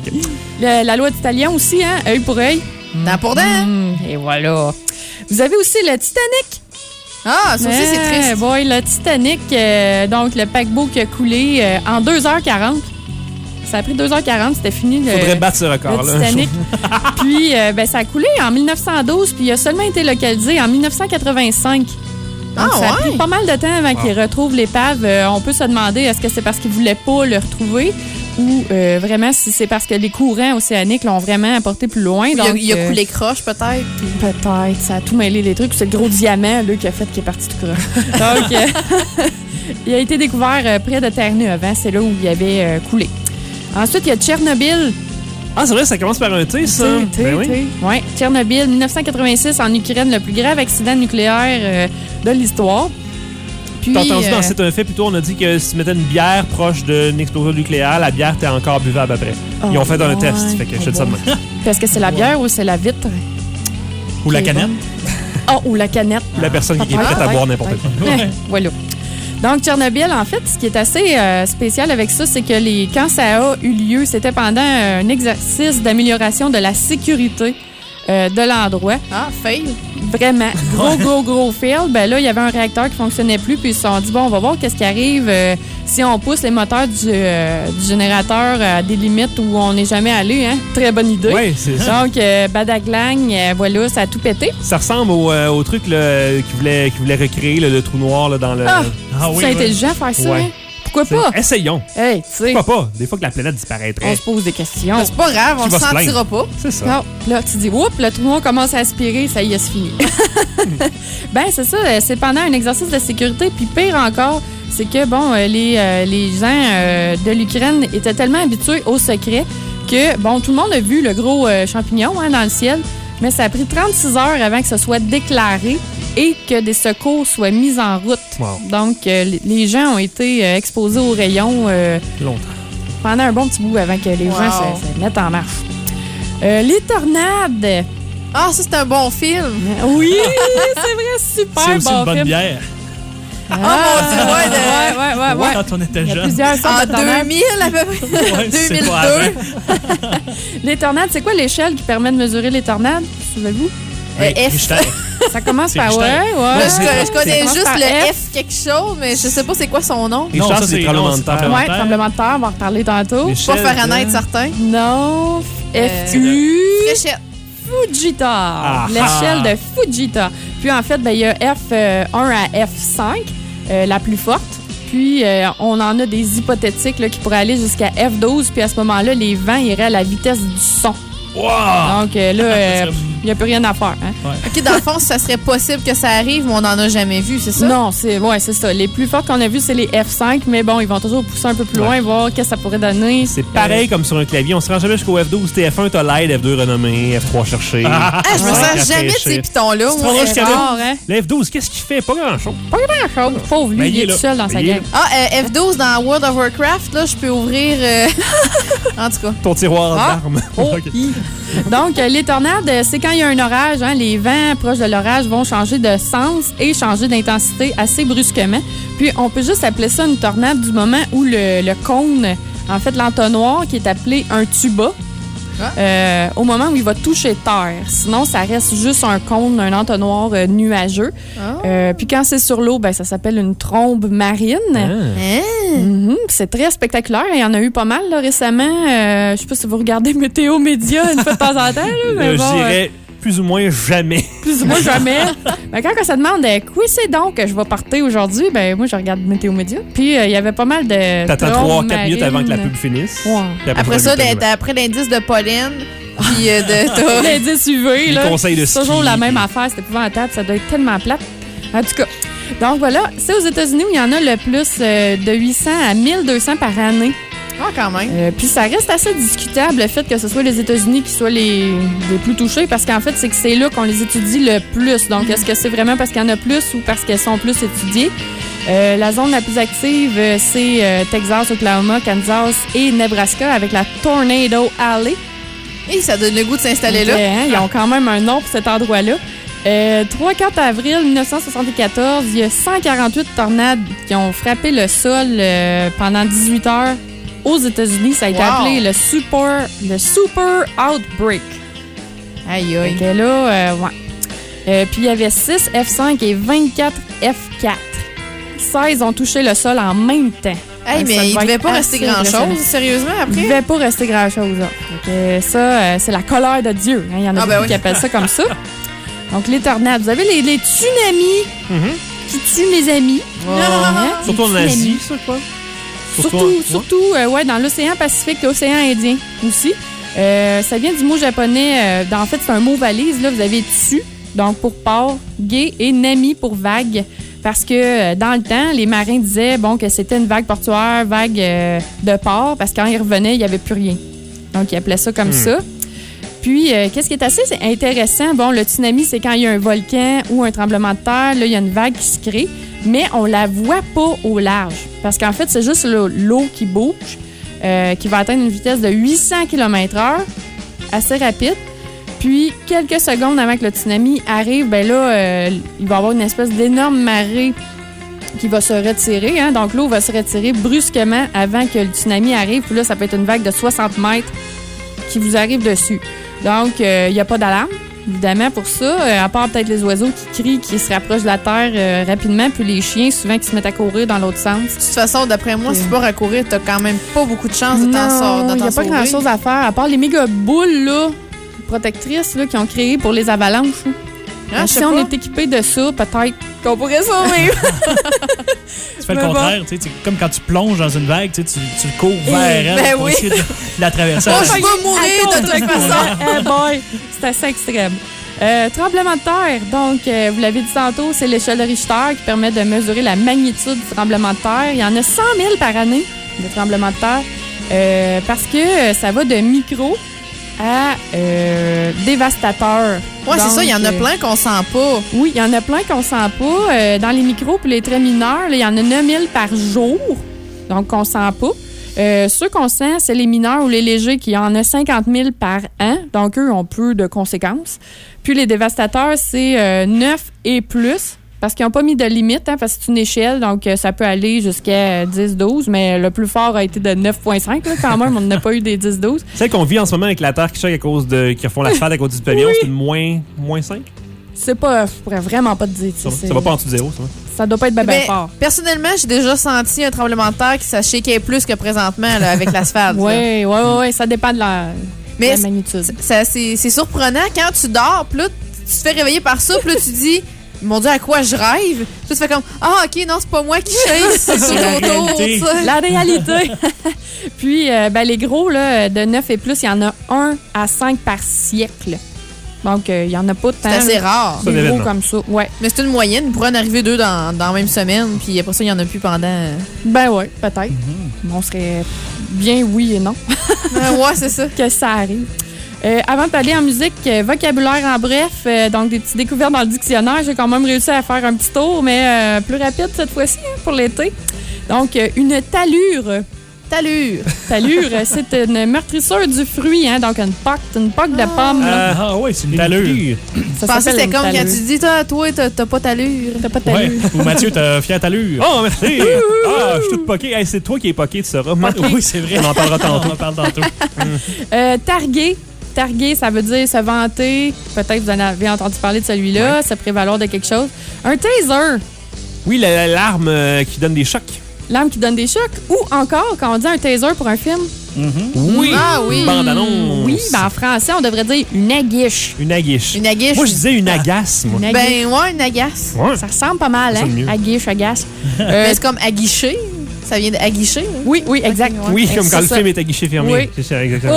Le- la loi d'Italien aussi, hein? Œil pour œil. Dent pour dent. Hum, et voilà. Vous avez aussi le Titanic. Ah, ça aussi, c'est Eh, triste. boy, le Titanic, euh, donc le paquebot qui a coulé euh, en deux heures quarante. Ça a pris deux heures quarante, c'était fini. Le, Faudrait battre ce le record-là. Titanic. Puis, euh, ben, ça a coulé en mille neuf cent douze, puis il a seulement été localisé en mille neuf cent quatre-vingt-cinq. Donc, Ah, ça a ouais? pris pas mal de temps avant qu'ils retrouvent l'épave. Euh, on peut se demander, est-ce que c'est parce qu'ils voulaient pas le retrouver ou euh, vraiment si c'est parce que les courants océaniques l'ont vraiment apporté plus loin. Il a, Donc, il a euh, coulé croche, peut-être. Peut-être, ça a tout mêlé les trucs. C'est le gros diamant là, qui a fait qu'il est parti tout croche. Donc, euh, il a été découvert euh, près de Terre-Neuve. Hein, c'est là où il avait euh, coulé. Ensuite, il y a Tchernobyl. Ah, c'est vrai, ça commence par un T, ça. T, Ben T, oui. T. Ouais, Tchernobyl, mille neuf cent quatre-vingt-six, en Ukraine, le plus grave accident nucléaire euh, de l'histoire. Puis, T'as entendu dans euh, C'est un fait, plutôt, on a dit que si tu mettais une bière proche d'une explosion nucléaire, la bière était encore buvable après. Ils ont fait un ouais. test, fait que je te dis ça de même. Parce que c'est la bière ou c'est la vitre? Ou la Ok, canette. Oh, ou la canette. La personne qui est Peut-être, prête à boire peut-être, n'importe quoi. peut-être. Ouais, voilà. Donc, Tchernobyl, en fait, ce qui est assez euh, spécial avec ça, c'est que les, quand ça a eu lieu, c'était pendant un exercice d'amélioration de la sécurité euh, de l'endroit. Ah, fail. Vraiment. Gros, gros, gros fail. Ben là, il y avait un réacteur qui fonctionnait plus, puis ils se sont dit, bon, on va voir qu'est-ce qui arrive euh, si on pousse les moteurs du, euh, du générateur à des limites où on n'est jamais allé. Hein? Très bonne idée. Oui, c'est ça. Donc, euh, badaglang, euh, voilà, ça a tout pété. Ça ressemble au, euh, au truc là, qui, voulait, qui voulait recréer là, le trou noir là, dans le... Ah, Ah oui, c'est oui. intelligent faire ça. Ouais. Hein? Pourquoi C'est- pas? Essayons. Hey, tu sais, Pourquoi pas? Des fois que la planète on disparaîtrait. se pose des questions. C'est pas grave, on Qui se va se sentira pas. C'est ça. Non, là, tu dis, oups, le trou noir commence à aspirer, ça y est, c'est fini. Ben, c'est ça, euh, c'est pendant un exercice de sécurité. Puis pire encore, c'est que, bon, euh, les, euh, les gens euh, de l'Ukraine étaient tellement habitués au secret que, bon, tout le monde a vu le gros euh, champignon hein, dans le ciel, mais ça a pris trente-six heures avant que ce soit déclaré et que des secours soient mis en route. Wow. Donc, euh, les- les gens ont été euh, exposés aux rayons euh, Longtemps. pendant un bon petit bout avant que les Wow. gens se, se mettent en marche. Euh, les tornades. Ah, ça, c'est un bon film. Oui, c'est vrai, super C'est aussi bon une bonne film. bière. Ah, mon Dieu, ouais, de- ouais, ouais, ouais, ouais. Quand on était Il y a jeune. plusieurs sortes En de tornades. deux mille, à peu près. Ouais, c'est deux mille deux. pas avant. Les tornades, c'est quoi l'échelle qui permet de mesurer les tornades? Souvenez-vous? Euh, Mais F. Richter. Ça commence C'est par ouais, Richter. ouais. Moi, je, co- je connais Ça commence juste par le F. F quelque chose, mais je sais pas c'est quoi son nom. Et Non, Charles, ça, c'est des c'est- tremblements non, de c'est terre. tremblements Ouais, terre. tremblement de terre, on va en reparler tantôt. Pas Fahrenheit, certain. Non, Euh, F U Fréchette. Fujita. Ah, L'échelle de Fujita. Puis en fait, ben, il y a F un à F cinq, euh, la plus forte. Puis euh, on en a des hypothétiques là, qui pourraient aller jusqu'à F douze. Puis à ce moment-là, les vents iraient à la vitesse du son. Wow! Donc euh, là, Ça serait- il n'y a plus rien à faire. Hein? OK, dans le fond, ça serait possible que ça arrive, mais on n'en a jamais vu, c'est ça? Non, c'est ouais, c'est ça. Les plus fortes qu'on a vues, c'est les F cinq, mais bon, ils vont toujours pousser un peu plus loin, voir qu'est-ce que ça pourrait donner. C'est pareil comme sur un clavier. On se rend jamais jusqu'au F douze. T F un, t'as l'aide, F deux renommé, F trois cherché. Ah, je me Ouais. sers jamais de ces pitons-là. Tu moi. prendras C'est jusqu'à là. rare, hein? Le F douze, qu'est-ce qu'il fait? Pas grand-chose. Pas grand-chose. Pauvre lui, Ben, il il est est là. tout seul dans sa Il est gang. Ah, euh, F douze dans World of Warcraft, là, je peux ouvrir... euh, en tout cas. Ton tiroir Ah. d'armes. Oh, Ok. hi. Donc, euh, les tornades, euh, c'est quand il y a un orage. Hein, les vents proches de l'orage vont changer de sens et changer d'intensité assez brusquement. Puis, on peut juste appeler ça une tornade du moment où le, le cône, en fait, l'entonnoir, qui est appelé un tuba, Ah. euh, au moment où il va toucher terre. Sinon, ça reste juste un cône, un entonnoir euh, nuageux. Ah. Euh, puis, quand c'est sur l'eau, ben, ça s'appelle une trombe marine. Ah. Hein? Mhm, c'est très spectaculaire. Il y en a eu pas mal là, récemment. Euh, je sais pas si vous regardez Météo Média une fois de temps en temps. Là, mais Euh, bon, je euh, dirais plus ou moins jamais. plus ou moins jamais. Ben, quand on se demande euh, quoi c'est donc que je vais partir aujourd'hui, ben moi je regarde Météo Média. Puis euh, il y avait pas mal de. T'attends trombes trois quatre minutes avant que la marines. pub finisse. Ouais. Puis Après ça, le d'être- après l'indice de pollen, puis euh, de... t'as- L'indice U V, Les là. conseils de C'est toujours ski, la même puis- affaire. C'est épouvantable. Ça doit être tellement plate. En tout cas. Donc voilà, c'est aux États-Unis où il y en a le plus euh, de huit cents à mille deux cents par année. Ah, quand même. Euh, puis ça reste assez discutable le fait que ce soit les États-Unis qui soient les, les plus touchés parce qu'en fait, c'est que c'est là qu'on les étudie le plus. Donc, est-ce que c'est vraiment parce qu'il y en a plus ou parce qu'elles sont plus étudiées? Euh, la zone la plus active, euh, c'est euh, Texas, Oklahoma, Kansas et Nebraska avec la Tornado Alley. Et ça donne le goût de s'installer Donc, là. euh, hein, ils ont quand même un nom pour cet endroit-là. Euh, trois quatre avril mille neuf cent soixante-quatorze, il y a cent quarante-huit tornades qui ont frappé le sol euh, pendant dix-huit heures aux États-Unis. Ça a été Wow. appelé le Super, le super Outbreak. Aïe, Fait aïe. que là, euh, ouais. Euh, puis il y avait six F cinq et vingt-quatre F quatre. seize ont touché le sol en même temps. Hey, Donc, ça mais il devait devait être pas assez rester grand-chose, impressionnant. sérieusement, Il après? devait pas rester grand-chose. là. Fait que ça, euh, c'est la colère de Dieu. hein. Il y en a Ah, beaucoup ben oui. qui appellent ça comme ça. Donc, les tornades. Vous avez les, les tsunamis Mhm. qui tuent les amis. Hein? Surtout en Les tsunamis. Asie, ça, quoi. Surtout, ouais. surtout euh, ouais, dans l'océan Pacifique, l'océan Indien aussi. Euh, ça vient du mot japonais. euh, dans- en fait, c'est un mot valise. Là, vous avez tsu, donc pour port, gay, et nami pour vague. Parce que euh, dans le temps, les marins disaient bon, que c'était une vague portuaire, vague euh, de port, parce que quand ils revenaient, il n'y avait plus rien. Donc, ils appelaient ça comme ça. Puis, euh, qu'est-ce qui est assez intéressant? Bon, le tsunami, c'est quand il y a un volcan ou un tremblement de terre, là, il y a une vague qui se crée, mais on la voit pas au large. Parce qu'en fait, c'est juste l'eau- l'eau qui bouge, euh, qui va atteindre une vitesse de huit cents kilomètres heure, assez rapide. Puis, quelques secondes avant que le tsunami arrive, ben là, euh, il va y avoir une espèce d'énorme marée qui va se retirer. Hein? Donc, l'eau va se retirer brusquement avant que le tsunami arrive. Puis là, ça peut être une vague de soixante mètres qui vous arrive dessus. Donc, il n'y a pas d'alarme. évidemment, pour ça. Euh, à part peut-être les oiseaux qui crient, qui se rapprochent de la terre euh, rapidement, puis les chiens, souvent, qui se mettent à courir dans l'autre sens. De toute façon, d'après moi, si tu pars à courir, t'as quand même pas beaucoup de chance de t'en sortir. Non, il n'y a pas grand-chose à faire, à part les méga boules, là, protectrices, là, qu'ils ont créées pour les avalanches. Là. Ah, si on est équipé de ça, peut-être qu'on pourrait survivre. Tu fais le Mais contraire, tu sais, c'est comme quand tu plonges dans une vague, tu, sais, tu, tu cours vers elle ben pour oui. essayer de, de la traverser. Moi, je vais mourir de toute façon. Eh boy, c'est assez extrême. Euh, tremblement de terre, donc, euh, vous l'avez dit tantôt, c'est l'échelle de Richter qui permet de mesurer la magnitude du tremblement de terre. Il y en a cent mille par année de tremblements de terre euh, parce que euh, ça va de micro à euh, dévastateur. Ouais, c'est Donc, ça, il y en a euh, plein qu'on sent pas. Oui, il y en a plein qu'on sent pas. Euh, dans les micros puis les très mineurs, là, il y en a neuf mille par jour, donc qu'on sent pas. Euh, ceux qu'on sent, c'est les mineurs ou les légers qui en ont cinquante mille par an, donc eux ont peu de conséquences. Puis les dévastateurs, c'est euh, neuf et plus, parce qu'ils n'ont pas mis de limite, hein, parce que c'est une échelle, donc euh, ça peut aller jusqu'à dix douze, mais le plus fort a été de neuf virgule cinq, là, quand même, on n'a pas eu des dix douze. Celle qu'on vit en ce moment avec la terre qui choque à cause de. qui refont l'asphalte à cause du pavillon, Oui. c'est une moins, moins cinq. C'est pas, je pourrais vraiment pas te dire. Ça, c'est- ça va pas en dessous de zéro, ça va. Ça doit pas être bien ben Mais fort. personnellement, j'ai déjà senti un tremblement de terre qui s'achèquait plus que présentement là, avec l'asphalte. là. Oui, oui, oui, ouais, ça dépend de la, Mais la c'est- magnitude. Ça, c'est c'est surprenant quand tu dors, puis là, tu te fais réveiller par ça, puis là, tu dis, mon Dieu, à quoi je rêve? Puis là, tu fais comme, ah, OK, non, c'est pas moi qui chasse, c'est tout la autour. réalité. tu sais. La réalité. Puis, euh, ben, les gros, là, de neuf et plus, il y en a un à cinq par siècle. Donc, euh, il y en a pas tant. C'est assez là, rare. C'est un des gros événement. comme ça. Ouais. Mais c'est une moyenne. Il pourrait en arriver deux dans, dans la même semaine, puis après ça, il n'y en a plus pendant. euh, Ben ouais, peut-être. On serait bien oui et non Ah, ouais, c'est ça. que ça arrive. Euh, avant d'aller en musique, euh, vocabulaire en bref, euh, donc des petites découvertes dans le dictionnaire. J'ai quand même réussi à faire un petit tour, mais euh, plus rapide cette fois-ci hein, pour l'été. Donc, euh, une talure. Talure. Talure, euh, c'est une meurtrissure du fruit, hein, donc une poque, une poque de pomme. là. Ah oui, c'est une Une talure. talure. Je Ça pensais que s'appelle c'était une comme quand talure. tu dis, toi, toi, t'as t'as pas talure. T'as pas de Ouais. talure. Ou Mathieu, t'as fière talure. Oh, merci! Ah, je suis tout poqué. Hey, c'est toi qui es poqué, tu sauras. Oui, c'est vrai. On en parlera tantôt. On en parle tantôt. Euh, targuer. Targuer, ça veut dire se vanter. Peut-être vous en avez entendu parler de celui-là, se prévaloir de quelque chose. Un taser, Oui, la- la- l'arme euh, qui donne des chocs. l'arme qui donne des chocs. Ou encore, quand on dit un taser pour un film. Oui. Ah oui. Bande-annonce. Oui, ben en français, on devrait dire une aguiche. Une aguiche. Une aguiche. Moi, je disais une agace, moi. Une aguiche. Ben, ouais, une agace. Ouais. Ça ressemble pas mal, Ça hein? sonne mieux. Aguiche, agace. Mais Euh, c'est comme aguicher. Ça vient d'aguicher. hein? oui, oui, exact. Ok, ouais. Oui, comme C'est quand le ça. film est à guichet fermé. Oui. C'est ça, exactement.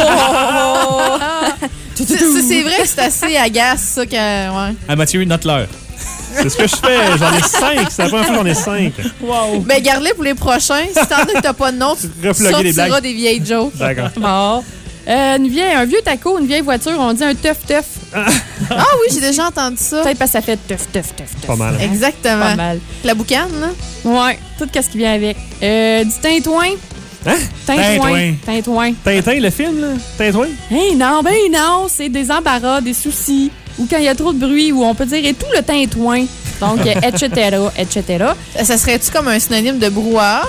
Oh! C'est c'est vrai que c'est assez agace, ça. Que, ouais. Ah, Mathieu, note-leur. C'est ce que je fais. J'en ai cinq. C'est la première fois que j'en ai cinq. Ben, garde-les pour les reflogués. Si t'en as que t'as pas de nom, tu Refloguer les sortiras blagues. des vieilles jokes. D'accord. Bon. Euh, une vieille, un vieux taco, une vieille voiture, on dit un teuf-teuf. Ah oui, j'ai déjà entendu ça. Peut-être parce que ça fait teuf, teuf, teuf, teuf. Pas mal. Exactement. Pas mal. La boucane, là. Ouais, tout ce qui vient avec. Euh, du tintouin. Hein? Tintouin. Tintouin. Tintin, le film, là? Tintouin? Hey, non, ben non, c'est des embarras, des soucis, ou quand il y a trop de bruit, ou on peut dire et tout le tintouin. Donc, euh, et cetera, et cetera. Ça serait-tu comme un synonyme de brouhaha?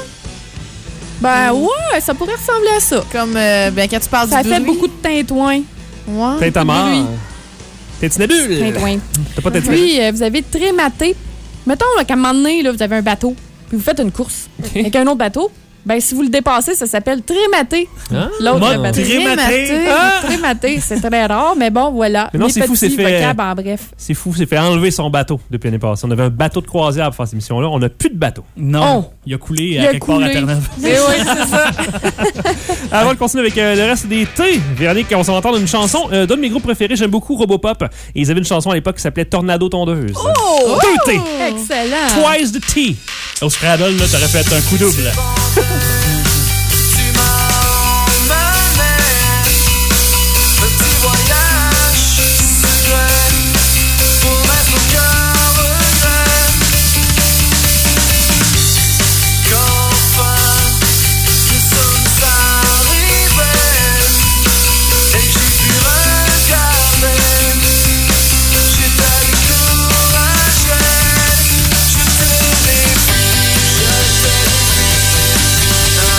Ben ouais, ça pourrait ressembler à ça. Comme euh, ben, quand tu parles Ça du fait bruit. beaucoup de tintouin. Ouais. Tintin à mort. bruit. Tintinabule. Tintouin. T'as pas tintinabule? Puis, euh, vous avez trématé. Mettons là, qu'à un moment donné, là, vous avez un bateau, puis vous faites une course avec un autre bateau. Ben, si vous le dépassez, ça s'appelle trémater. Ah. L'autre Mode bateau. trématé. Ah! Trémater, c'est très rare, mais bon, voilà. Mais non, Les c'est fou, petits c'est fait- vocables en bref. C'est fou, c'est fait enlever son bateau depuis l'année passée. On avait un bateau de croisière pour faire cette émission-là. On n'a plus de bateau. Non. Oh. Il a coulé Il à a quelque part à coulé. Terre-Neuve. Mais oui, c'est ça. Avant de continuer avec euh, le reste des thés, Véronique, on s'en va entendre une chanson euh, d'un de mes groupes préférés. J'aime beaucoup Robopop. Et ils avaient une chanson à l'époque qui s'appelait Tornado Tondeuse. Oh! Deux thés. Excellent. Twice the tea. Au Scrabble, là, t'aurais fait un coup double. Tu m'emmènes, petit voyage secret pour mettre au cœur regret. Qu'enfin nous sommes arrivés et que j'ai pu regarder. J'étais découragé, je t'ai vu, je t'ai vu.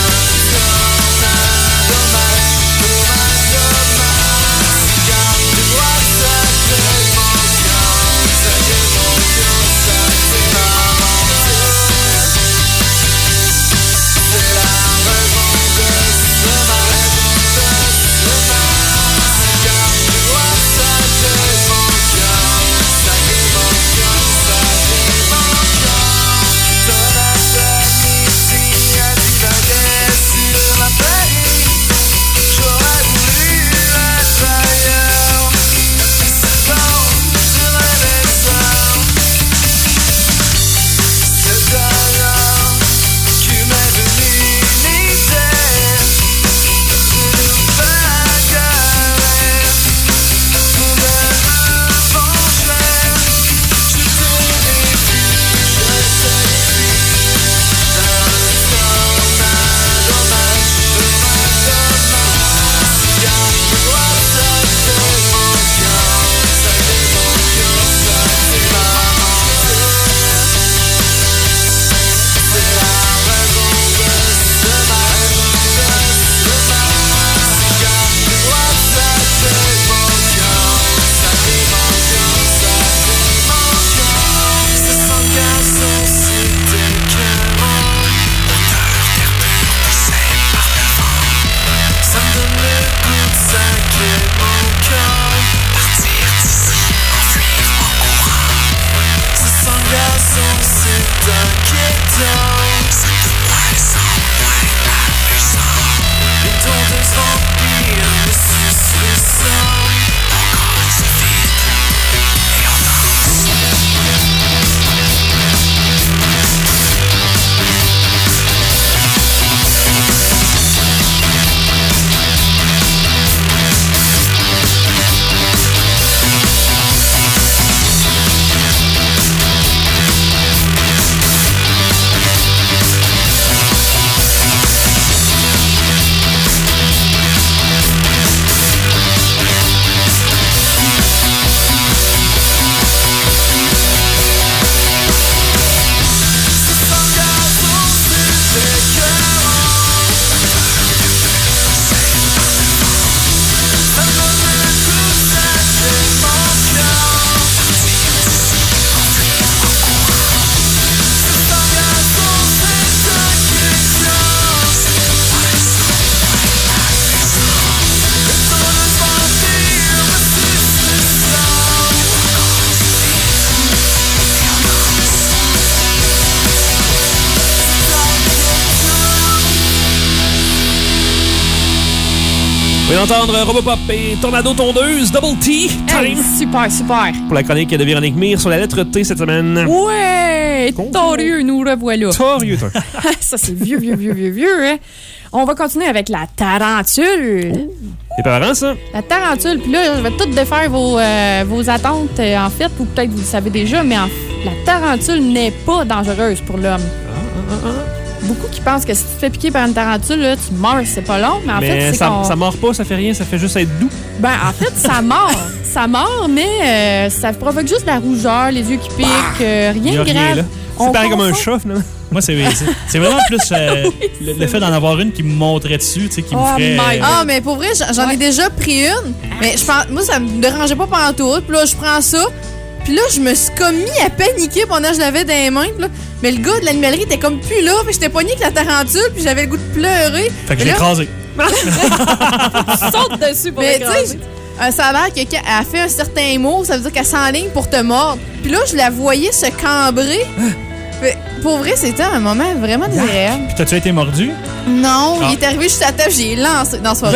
vient d'entendre Robopop et Tornado Tondeuse, Double T, Hey, Time. super, super. Pour la chronique de Véronique Mire sur la lettre T cette semaine. Ouais, torieux, nous revoilà. Torieux, toi. Ça, c'est vieux, vieux, vieux, vieux, vieux, hein. On va continuer avec la tarentule. Tes parents, ça? La tarentule, puis là, je vais tout défaire vos, euh, vos attentes, euh, en fait, ou peut-être vous le savez déjà, mais en, la tarentule n'est pas dangereuse pour l'homme. Beaucoup qui pensent que si tu te fais piquer par une tarentule, là, tu meurs, c'est pas long, mais en Mais fait, c'est ça, qu'on... ça mord pas, ça fait rien, ça fait juste être doux. Ben, en fait, ça mord. Ça mord, mais euh, ça provoque juste de la rougeur, les yeux qui piquent, euh, Il y rien a de rien, grave. là. On C'est pareil comme un confond- chat, finalement. Moi, c'est c'est- c'est vraiment plus euh, le, le fait d'en avoir une qui me montrait dessus, tu sais, qui me Oh ferait... my God. Ah, mais pour vrai, j'en j'en ai déjà pris une. Mais je pense, moi, ça me dérangeait pas pendant tout. Puis là, je prends ça. Puis là, je me suis comme mis à paniquer pendant que je l'avais dans les mains. Puis là, mais le gars de l'animalerie était comme plus là. Puis j'étais pognée avec la tarentule. Puis j'avais le goût de pleurer. Fait que je Mais l'ai là- écrasé. Tu sautes dessus pour Mais tu l'écraser. sais, euh, ça a l'air que quand elle fait un certain mot, ça veut dire qu'elle s'enligne pour te mordre. Puis là, je la voyais se cambrer. Fait, pour vrai, c'était un moment vraiment désagréable. Puis t'as-tu été mordu? Non, Ah. il est arrivé juste à table, j'ai lancé dans ce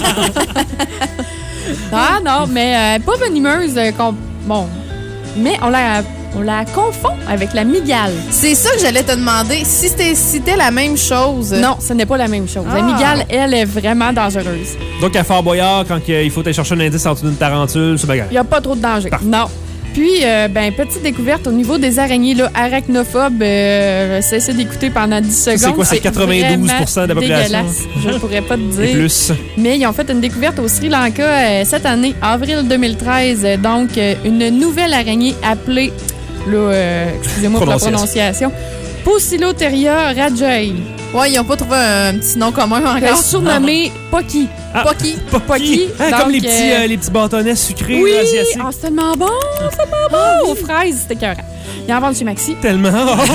Ah non, mais euh, pas venimeuse. euh, qu'on- Bon, mais on la, on la confond avec la migale. C'est ça que j'allais te demander. Si c'était si c'était la même chose. Non, ce n'est pas la même chose. La Ah. migale, elle, est vraiment dangereuse. Donc, à Fort Boyard, quand il faut aller chercher un indice en dessous d'une tarentule, c'est bagarre. Il n'y a pas trop de danger. Parfait. Non. Puis, euh, ben, petite découverte au niveau des araignées, là, arachnophobes, euh, cessez d'écouter pendant dix secondes. c'est quoi, c'est quatre-vingt-douze pour cent de la population? dégueulasse. Je ne pourrais pas te Et dire. plus. Mais ils ont fait une découverte au Sri Lanka euh, cette année, avril deux mille treize. euh, Donc, euh, une nouvelle araignée appelée, là, euh, excusez-moi pour la Prononciation. prononciation, Poecilotheria rajai, Ouais, ils ont pas trouvé un petit nom commun euh, encore. surnommée Pocky. Ah. Pocky. Pocky. Hein, Donc, comme les petits, euh, euh, les petits bâtonnets sucrés Oui, là, asiatiques. ah, c'est tellement bon, c'est tellement bon. Aux fraises, c'était écœurant. Ils en vendent chez Maxi. Tellement.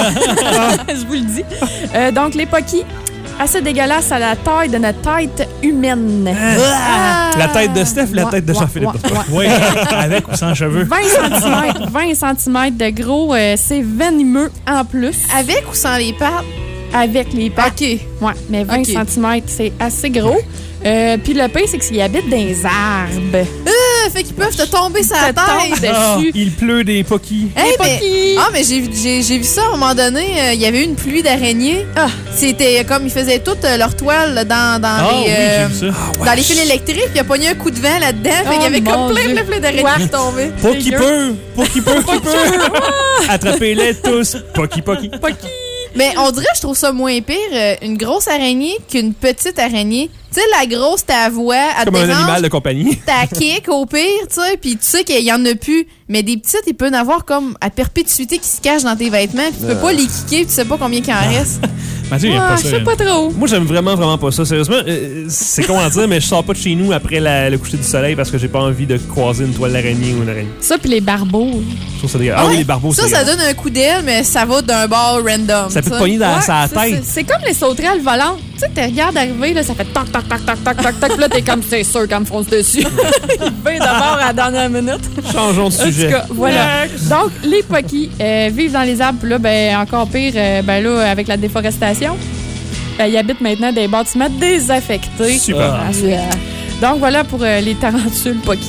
Je vous le dis. Euh, donc, les Pocky, assez dégueulasses à la taille de notre tête humaine. Ah. La tête de Steph, la Ouais, tête de ouais, Jean-Philippe. ouais, ouais. Oui, avec ou sans cheveux. vingt centimètres, vingt centimètres de gros, euh, c'est venimeux en plus. Avec ou sans les pattes? Avec les pattes. OK. Ouais, mais vingt Ok. centimètres, c'est assez gros. Euh, Puis le pire, c'est qu'ils habitent dans les arbres. Ah, fait qu'ils peuvent te tomber sur la Ça tombe tête. Ah, dessus. il pleut des pokis. Hey, Les mais- Pocky. Ah, mais j'ai vu- j'ai j'ai vu ça à un moment donné. euh, Il y avait eu une pluie d'araignées. Ah. C'était comme ils faisaient toute euh, leur toile dans, dans Ah les. oui, euh, j'ai vu ça. dans les fils électriques, puis il a pogné un coup de vent là-dedans. Fait qu'il y Oh, avait mon comme plein, Dieu. plein, plein d'araignées Ouais. qui tombaient. Pour qui Dégueu. peut, pour qui peut, qui peut. Attrapez-les tous. Poki, poki. Pocky. Mais on dirait, je trouve ça moins pire, euh, une grosse araignée qu'une petite araignée. Tu sais, la grosse, ta voix, elle te Comme un dérange, animal de compagnie. ta kick au pire, tu sais, puis tu sais qu'il y en a plus. Mais des petites, ils peuvent en avoir comme à perpétuité qui se cachent dans tes vêtements, puis tu peux pas les kicker, puis tu sais pas combien qu'il en reste. Mathieu, il aime Ah, pas je ça. sais pas trop. Moi, j'aime vraiment, vraiment pas ça. Sérieusement, euh, c'est con à dire, mais je sors pas de chez nous après la- le coucher du soleil parce que j'ai pas envie de croiser une toile d'araignée ou une araignée. Ça, puis les barbeaux. Je trouve ça dégueulasse. Ah oui, les barbeaux, Ça, c'est ça dégueulasse. donne un coup d'aile, mais ça va d'un bord random. Ça peut te tu sais. pogner dans Ouais, sa c'est- tête. c'est- C'est comme les sauterelles volantes. Tu sais, tu regardes arriver, là, ça fait toc, toc, toc, toc, toc, toc, toc. Puis là, t'es comme, c'est sûr qu'elle me fonce dessus. Il vient d'abord à la dernière minute. Changeons de En tout sujet. cas, voilà. Donc, les Pocky euh, vivent dans les arbres. Puis là, ben, encore pire, euh, ben là, avec la déforestation, ben, ils habitent maintenant des bâtiments désaffectés. Super. Ah, c'est, euh, donc, voilà pour euh, les tarentules Pocky.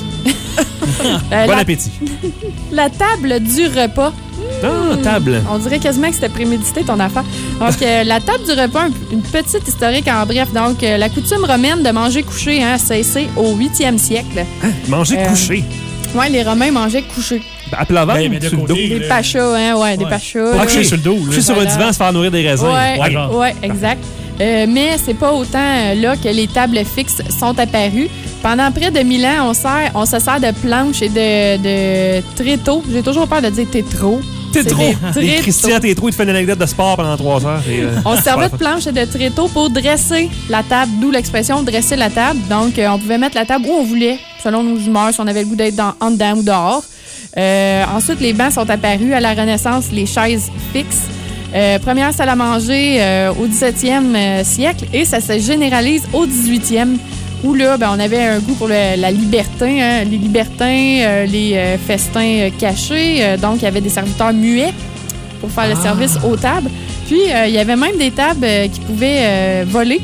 Euh, Bon la, appétit. la table du repas. Ah, table. On dirait quasiment que c'était prémédité ton affaire. Donc, euh, la table du repas, un- une petite historique en bref. Donc, euh, la coutume romaine de manger couché hein, a cessé au huitième siècle. Manger Euh, couché. Ouais, les Romains mangeaient couché. À plat ventre Ben, mais ou de sur le dos? côté, Des là. pachas, hein, ouais, des Ouais. pachas. Pas là. couché sur le dos. là. Coucher sur Voilà. un divan, se faire nourrir des raisins. Ouais, Ouais, genre. ouais, exact. Euh, mais c'est pas autant euh, là que les tables fixes sont apparues. Pendant près de mille ans, on, sert, on se sert de planches et de, de tréteaux. J'ai toujours peur de dire tétro. T'es C'est trop. des Et tréteaux. Christian, t'es trop, il te fait une anecdote de sport pendant trois heures. et, euh, On se servait de ouais. planches et de tréteaux pour dresser la table, d'où l'expression dresser la table. Donc, euh, on pouvait mettre la table où on voulait, selon nos humeurs, si on avait le goût d'être dans, en dedans ou dehors. Euh, ensuite, les bancs sont apparus à la Renaissance, les chaises fixes. Euh, première salle à manger euh, au dix-septième euh, siècle et ça se généralise au dix-huitième où là, ben, on avait un goût pour le- la liberté, hein, les libertins, euh, les euh, festins euh, cachés. Euh, donc, il y avait des serviteurs muets pour faire le service aux tables. Puis, euh, il y avait même des tables euh, qui pouvaient euh, voler.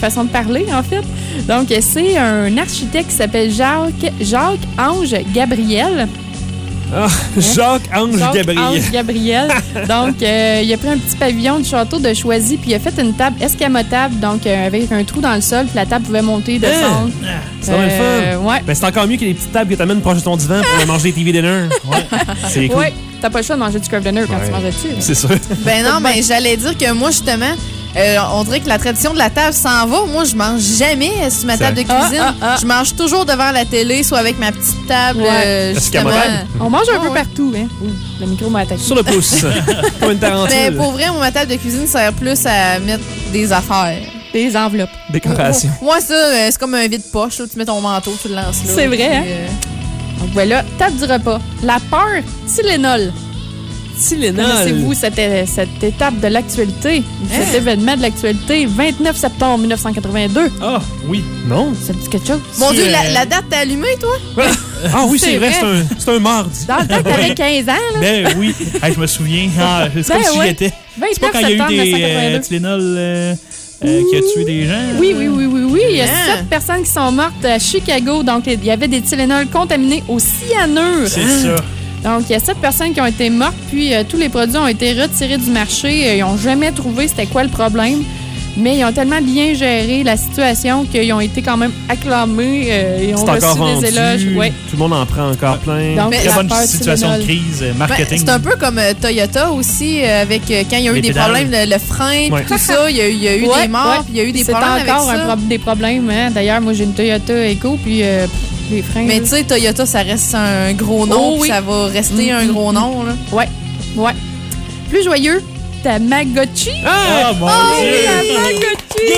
façon de parler, en fait. Donc, c'est un architecte qui s'appelle Jacques, Jacques-Ange Gabriel. Ah, Jacques-Ange Jacques Gabriel. Ange Gabriel. Donc, euh, il a pris un petit pavillon du château de Choisy, puis il a fait une table escamotable, donc euh, avec un trou dans le sol, puis la table pouvait monter, descendre. Hein? C'est vraiment le fun. Ouais. Ben, c'est encore mieux que les petites tables que t'amènes proche de ton divan pour manger des T V dinner. Ouais. C'est cool. Ouais. T'as pas le choix de manger du crab dinner quand Ouais. tu manges dessus. là. C'est sûr. Ben non, ben j'allais dire que moi, justement, euh, on dirait que la tradition de la table s'en va. Moi, je mange jamais sur ma Ça- table de cuisine. Ah, ah, ah. Je mange toujours devant la télé, soit avec ma petite table, Ouais. euh, justement. Escamotable. On mange un Ah, peu ouais. partout, hein. Ouh, le micro m'a attaqué. Sur le pouce. Comme une Mais tarentule. pour vrai, moi, ma table de cuisine sert plus à mettre des affaires. Des enveloppes. Décoration. Moi, ça, euh, c'est comme un vide-poche. là. Tu mets ton manteau, tu le lances là. C'est vrai, puis, hein? euh, Donc voilà, table du repas. La peur, Tylenol. Tylenol. Connaissez-vous cette, cette étape de l'actualité? Cet Hein? événement de l'actualité, vingt-neuf septembre mille neuf cent quatre-vingt-deux. Ah, oui. Non? Ça me dit quelque chose? Mon Tu, Dieu, euh, la, la date t'as allumé, toi? Ah oui, c'est C'est vrai, vrai. c'est un, c'est un mardi. Dans le temps que t'avais quinze ans, là. Ben oui. Hey, je me souviens. Ah, c'est Ben comme si ouais. j'y étais. C'est pas vingt-neuf quand il y a eu septembre des euh, mille neuf cent quatre-vingt-deux. Tylenol euh, euh, qui a tué des gens? Oui, oui, oui, oui, oui. Il y a Hein? sept personnes qui sont mortes à Chicago. Donc, il y avait des Tylenol contaminés au cyanure. C'est ça. Donc, il y a sept personnes qui ont été mortes, puis euh, tous les produits ont été retirés du marché. Euh, ils n'ont jamais trouvé c'était quoi le problème. Mais ils ont tellement bien géré la situation qu'ils ont été quand même acclamés. Euh, ils ont C'est encore reçu vendu. des éloges. Ouais. Tout le monde en prend encore plein. Donc, Mais Très la bonne peur situation de Tylenol. crise, euh, Ben, marketing. c'est un peu comme euh, Toyota aussi, euh, avec euh, quand il y a eu Les des pédales. problèmes, le, le frein, puis Ouais. tout ça, il y a, eu- il y a eu Ouais, des morts, ouais. puis il y a eu des C'est problèmes encore avec un ça. pro- des problèmes. Hein? D'ailleurs, moi, j'ai une Toyota Eco, puis euh, pff, les freins. Mais là. tu sais, Toyota, ça reste un gros nom, Oh, puis oui. ça va rester Mm, un mm, gros mm. nom. Là. Ouais, ouais. Plus joyeux, Tamagotchi. Ah, mon Dieu! Tamagotchi!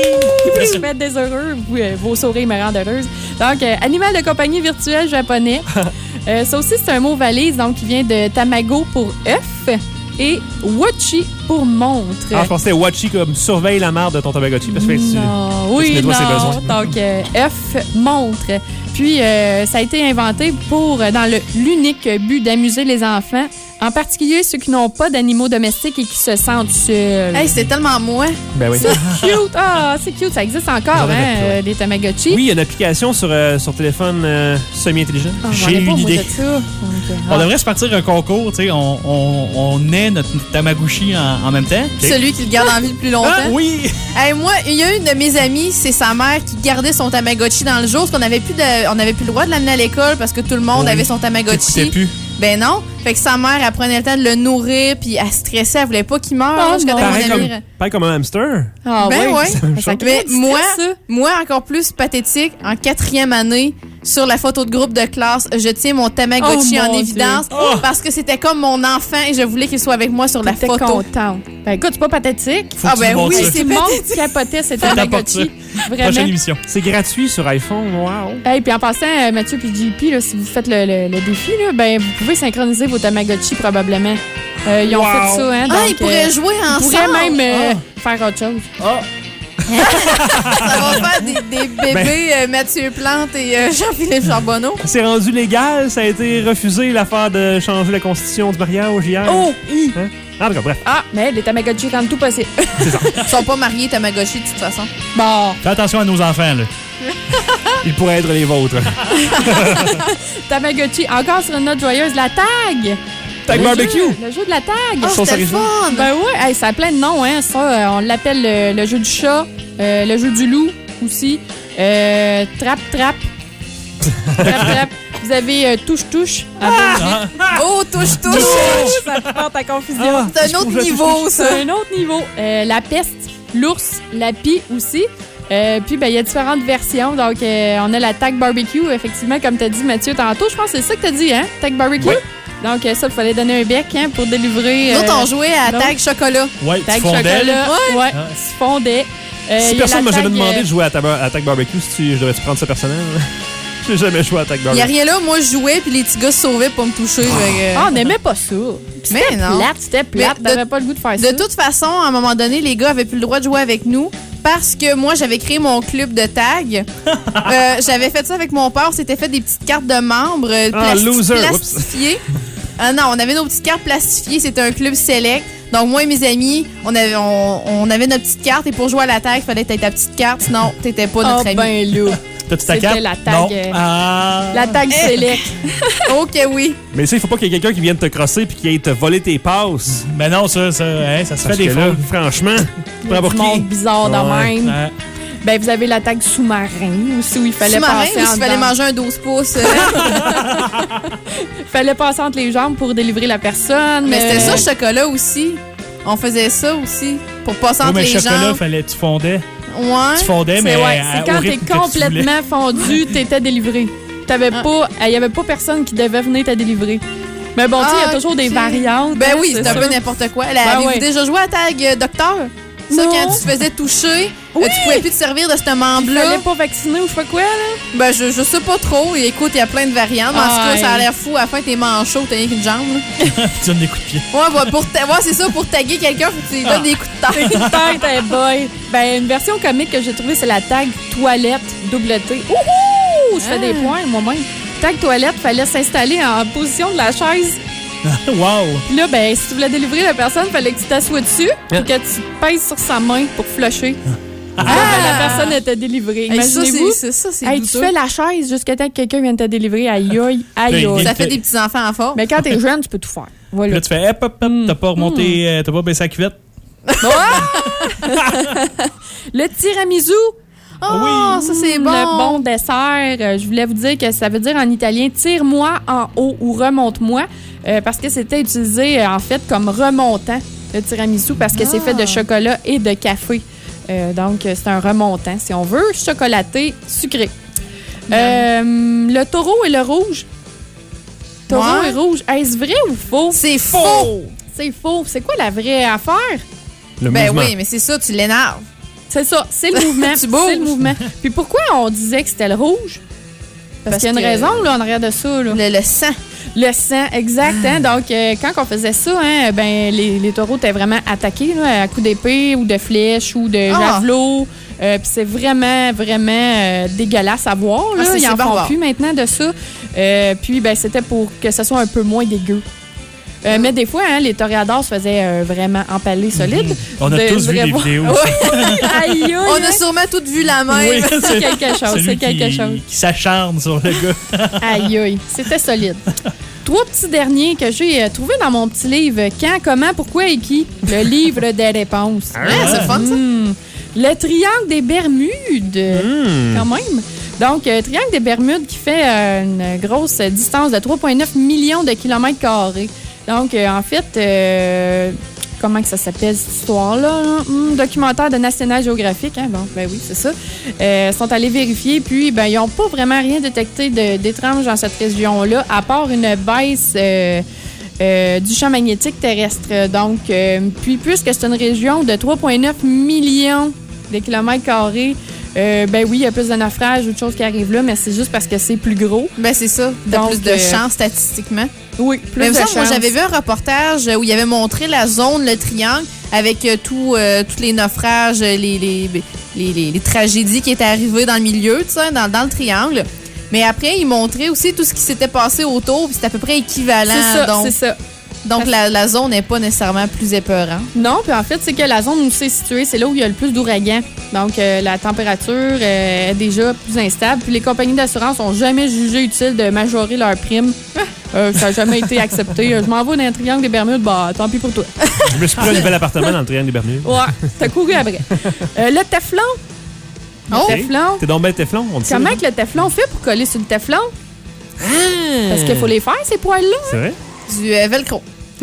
Vous faites des heureux, vous, euh, vos sourires me rendent heureuse. Donc, euh, animal de compagnie virtuel japonais. Euh, ça aussi, c'est un mot valise, donc qui vient de Tamago pour œuf et Wachi pour montre. Ah, je pensais Watchy comme surveille la marde de ton Tamagotchi. Parce que tu- Non, tu oui, nettoies ses non. besoins. Donc, euh, œuf, montre. Puis, euh, ça a été inventé pour, euh, dans le- l'unique but d'amuser les enfants, en particulier ceux qui n'ont pas d'animaux domestiques et qui se sentent seuls. Hey, c'est tellement moi. Ben oui. C'est cute! Ah, c'est cute. Ça existe encore, J'en avais hein, pas, ouais. euh, des Tamagotchi. Oui, il y a une application sur, euh, sur téléphone euh, semi-intelligent. Ah, j'en J'ai ai pas, une moi, idée. de ça. Donc, euh, On ah. devrait se partir un concours, tu sais, on, on, on naît notre Tamagotchi en, en même temps. Celui qui le garde en vie le plus longtemps. Ah, oui! Hey, moi, il y a une de mes amies, c'est sa mère qui gardait son Tamagotchi dans le jour, parce qu'on n'avait plus, de- on n'avait plus le droit de l'amener à l'école parce que tout le monde Oui. avait son T'écoutais Tamagotchi. plus. Ben non. Fait que sa mère, elle prenait le temps de le nourrir, puis elle stressait, elle voulait pas qu'il meure. Oh là, jusqu'à non. temps que Pareil mon comme, ami- pareil comme un hamster. Ah, Ben ouais. ouais. Ça crée Mais du moi, stress, ça. moi, encore plus pathétique, en quatrième année, sur la photo de groupe de classe, je tiens mon Tamagotchi Oh, en mon évidence parce que c'était comme mon enfant et je voulais qu'il soit avec moi sur la T'étais photo. contente. Ben écoute, c'est pas pathétique. Faut Ah que tu ben nous montres oui, ça. c'est Tout le monde pathétique. capotait ces T'apportes Tamagotchi. Prochaine Vraiment. émission. C'est gratuit sur iPhone. Wow. Et puis en passant, euh, Mathieu et J P, là, si vous faites le, le- le défi, là, ben, vous pouvez synchroniser vos Tamagotchi probablement. Euh, ils ont Wow. fait ça, hein? Ah, donc, ils pourraient euh, jouer ils ensemble. pourraient même euh, faire autre chose. Ça va faire des, des bébés euh, Mathieu Plante et euh, Jean-Philippe Charbonneau. C'est rendu légal. Ça a été refusé, l'affaire de changer la constitution du mariage hier. Oh! hi. Hein? En tout cas, bref. Ah, mais les Tamagotchi rendent tout possible. Ils sont pas mariés Tamagotchi de toute façon. Bon, Fais attention à nos enfants, là. Ils pourraient être les vôtres. Tamagotchi, encore sur une note joyeuse, la tag! Tag Le barbecue. jeu- Le jeu de la tag! Oh, Sauce c'était le originale. fun! Ben ouais, hey, ça a plein de noms, hein. Ça, euh, on l'appelle le, le jeu du chat, euh, le jeu du loup aussi, euh, trap trap. Trap trap. Vous avez euh, touche touche. Ah, Oh, touche, touche! Ça porte à confusion. Ah, C'est un autre niveau, ça. C'est un autre niveau. Euh, la peste, l'ours, la pie aussi. Euh, puis, ben, il y a différentes versions. Donc, euh, on a la tag barbecue, effectivement, comme tu as dit, Mathieu, tantôt. Je pense que c'est ça que tu as dit, hein? Tag barbecue. Oui. Donc, euh, ça, il fallait donner un bec hein, pour délivrer. Nous autres, euh, on jouait à non. Tag Chocolat. Ouais, Tag tu fondais. chocolat. Ouais. Ouais, Ah. se fondait. Euh, il Si y a personne la m'a jamais tag, demandé euh, de jouer à, taba- à Tag Barbecue, si tu, je devrais-tu prendre ça personnel? J'ai jamais joué à Tag Il y a Barbecue. rien là, moi je jouais puis les petits gars se sauvaient pour me toucher. fait que- Ah, on n'aimait pas ça. Mais non. Plate, c'était plate. Mais de- T'avais pas le goût de faire ça. De toute façon, à un moment donné, les gars avaient plus le droit de jouer avec nous parce que moi, j'avais créé mon club de tag. Euh, j'avais fait ça avec mon père. On s'était fait des petites cartes de membres euh, Ah, plasti- loser. Oups. plastifiées. Ah non, on avait nos petites cartes plastifiées. C'était un club select. Donc, moi et mes amis, on avait, on, on avait notre petite carte. Et pour jouer à la tag, il fallait que t'aies ta petite carte. Sinon, t'étais pas notre Oh, ami. ben là. T'as-tu ta C'était carte? la tag, Non. euh, Ah. La tag select. Ok, oui. Mais ça, il faut pas qu'il y ait quelqu'un qui vienne te crosser puis qui aille te voler tes passes. Mais non, ça, ça, hein, ça se Parce fait des que fois. là, franchement, tu prends pour Du qui? monde bizarre de Ouais. même. Ouais. Ben, vous avez la tag sous-marin aussi où il fallait Sous-marin passer ou en s'il fallait dedans. manger un douze pouces. euh, Il fallait passer entre les jambes pour délivrer la personne. Mais c'était Euh, ça, le chocolat aussi. On faisait ça aussi. Pour passer Oui, entre mais les le chocolat, jambes. fallait, tu fondais. Ouais. Tu fondais, C'est mais ouais, à- c'est au quand t'es rythme que tu voulais. complètement fondu, t'étais délivré. T'avais Ah. pas, il y avait pas personne qui devait venir te délivrer. Mais bon, tu sais, il y a Ah, toujours des ok. variantes. Ben hein, oui, c'est un ça. peu n'importe quoi. Là, Ben avez-vous ouais. déjà joué à Tag euh, Docteur? Ça, Non. quand tu te faisais toucher, Oui. euh, tu pouvais plus te servir de ce Il membre-là. fallait pas vacciner ou je sais pas quoi, là. Ben, je, je sais pas trop. Et écoute, il y a plein de variantes. Mais en tout cas, Aïe. ça a l'air fou. À la fin, t'es manchot, t'as rien qu'une jambe. là. Tu donnes des coups de pied. Ouais, bah, pour ta- ouais, c'est ça. Pour taguer quelqu'un, faut que tu lui donnes des coups de tête. Tête, hey boy. Ben, une version comique que j'ai trouvée, c'est la tag toilette double T. Ouhou! Je fais des points moi-même. Tag toilette, fallait s'installer en position de la chaise. Wow! Puis là, ben, si tu voulais délivrer la personne, fallait que tu t'assoies dessus puis que tu pèses sur sa main pour flusher. Ah! Ben, la personne était délivrée. Hey, ça, Imaginez-vous. c'est ça, c'est Hey, tu douteux. fais la chaise jusqu'à temps que quelqu'un vienne te délivrer. Aïe, aïe, aïe, Ben, aïe. Ça fait des petits-enfants en forme. Mais quand t'es jeune, tu peux tout faire. Puis Voilà. là, tu fais hop, hop, hop. T'as pas remonté, euh, t'as pas baissé la cuvette. Le tiramisu. Oh, ça, c'est bon. Le bon dessert. Euh, je voulais vous dire que ça veut dire en italien « tire-moi en haut » ou « remonte-moi euh, parce que c'était utilisé, euh, en fait, comme remontant, le tiramisu, parce que c'est fait de chocolat et de café. Euh, donc, euh, c'est un remontant, si on veut, chocolaté, sucré. Euh, le taureau et le rouge. Taureau Ouais. et rouge. Est-ce vrai ou faux? C'est faux. C'est faux. C'est quoi la vraie affaire? Le Ben mouvement. oui, mais c'est ça, tu l'énerves. C'est ça, c'est le mouvement. Tu bouges. C'est le mouvement. Puis pourquoi on disait que c'était le rouge? Parce, Parce qu'il y a une que- raison là, en arrière de ça. Là. Le, le sang. Le sang, exact. hein. Donc, euh, quand on faisait ça, hein, ben, les, les taureaux étaient vraiment attaqués là, à coups d'épée ou de flèche ou de Ah. javelot. Euh, Puis c'est vraiment, vraiment euh, dégueulasse à voir. Là. Ah, c'est- Ils c'est en font barbare. plus maintenant de ça. Euh, puis, ben, c'était pour que ce soit un peu moins dégueu. Euh, mais des fois, hein, les toréadors se faisaient euh, vraiment empaler solide. On a De tous vu les vraiment- vidéos. Aïe, aïe, On a hein. sûrement toutes vu la même. Oui, C'est quelque chose, celui c'est quelque qui, chose. qui s'acharne sur le gars. Aïe, aïe, c'était solide. Trois petits derniers que j'ai euh, trouvés dans mon petit livre. Quand, comment, pourquoi et qui? Le livre des réponses. Ouais, c'est fun, ça. Hmm. Le triangle des Bermudes. Quand même. Donc, euh, triangle des Bermudes qui fait euh, une grosse distance de trois virgule neuf millions de kilomètres carrés. Donc, euh, en fait, euh, comment que ça s'appelle cette histoire-là? Hein? Hum, documentaire de National Geographic. Hein? Bon, ben oui, c'est ça. Euh, sont allés vérifier, puis ben, ils n'ont pas vraiment rien détecté de- d'étrange dans cette région-là, à part une baisse euh, euh, du champ magnétique terrestre. Donc, euh, puis puisque c'est une région de trois virgule neuf millions de kilomètres carrés, euh, ben oui, il y a plus de naufrages ou de choses qui arrivent là, mais c'est juste parce que c'est plus gros. Ben, c'est ça. T'as Donc, plus de euh, chance statistiquement. Oui, plus Mais de ça, moi, chance. j'avais vu un reportage où il avait montré la zone, le triangle, avec euh, tout, euh, tous les naufrages, les, les, les, les- les tragédies qui étaient arrivées dans le milieu, tu sais, dans, dans le triangle. Mais après, il montrait aussi tout ce qui s'était passé autour, puis c'était à peu près équivalent. C'est ça, donc c'est ça. donc la, la zone n'est pas nécessairement plus épeurante. Non, puis en fait, c'est que la zone où c'est situé, c'est là où il y a le plus d'ouragans. Donc, euh, la température euh, est déjà plus instable. Puis les compagnies d'assurance n'ont jamais jugé utile de majorer leur prime. Euh, ça n'a jamais été accepté. Euh, Je m'en vais dans un triangle des Bermudes, bah tant pis pour toi. Je me suis pris un nouvel appartement dans le triangle des Bermudes. Ouais, t'as couru après. Euh, le Teflon. Le Oh! Teflon. T'es donc ben Teflon, on dit ça. Comment que le Teflon fait pour coller sur le Teflon? Parce qu'il faut les faire, ces poils-là. C'est vrai? Du euh, velcro.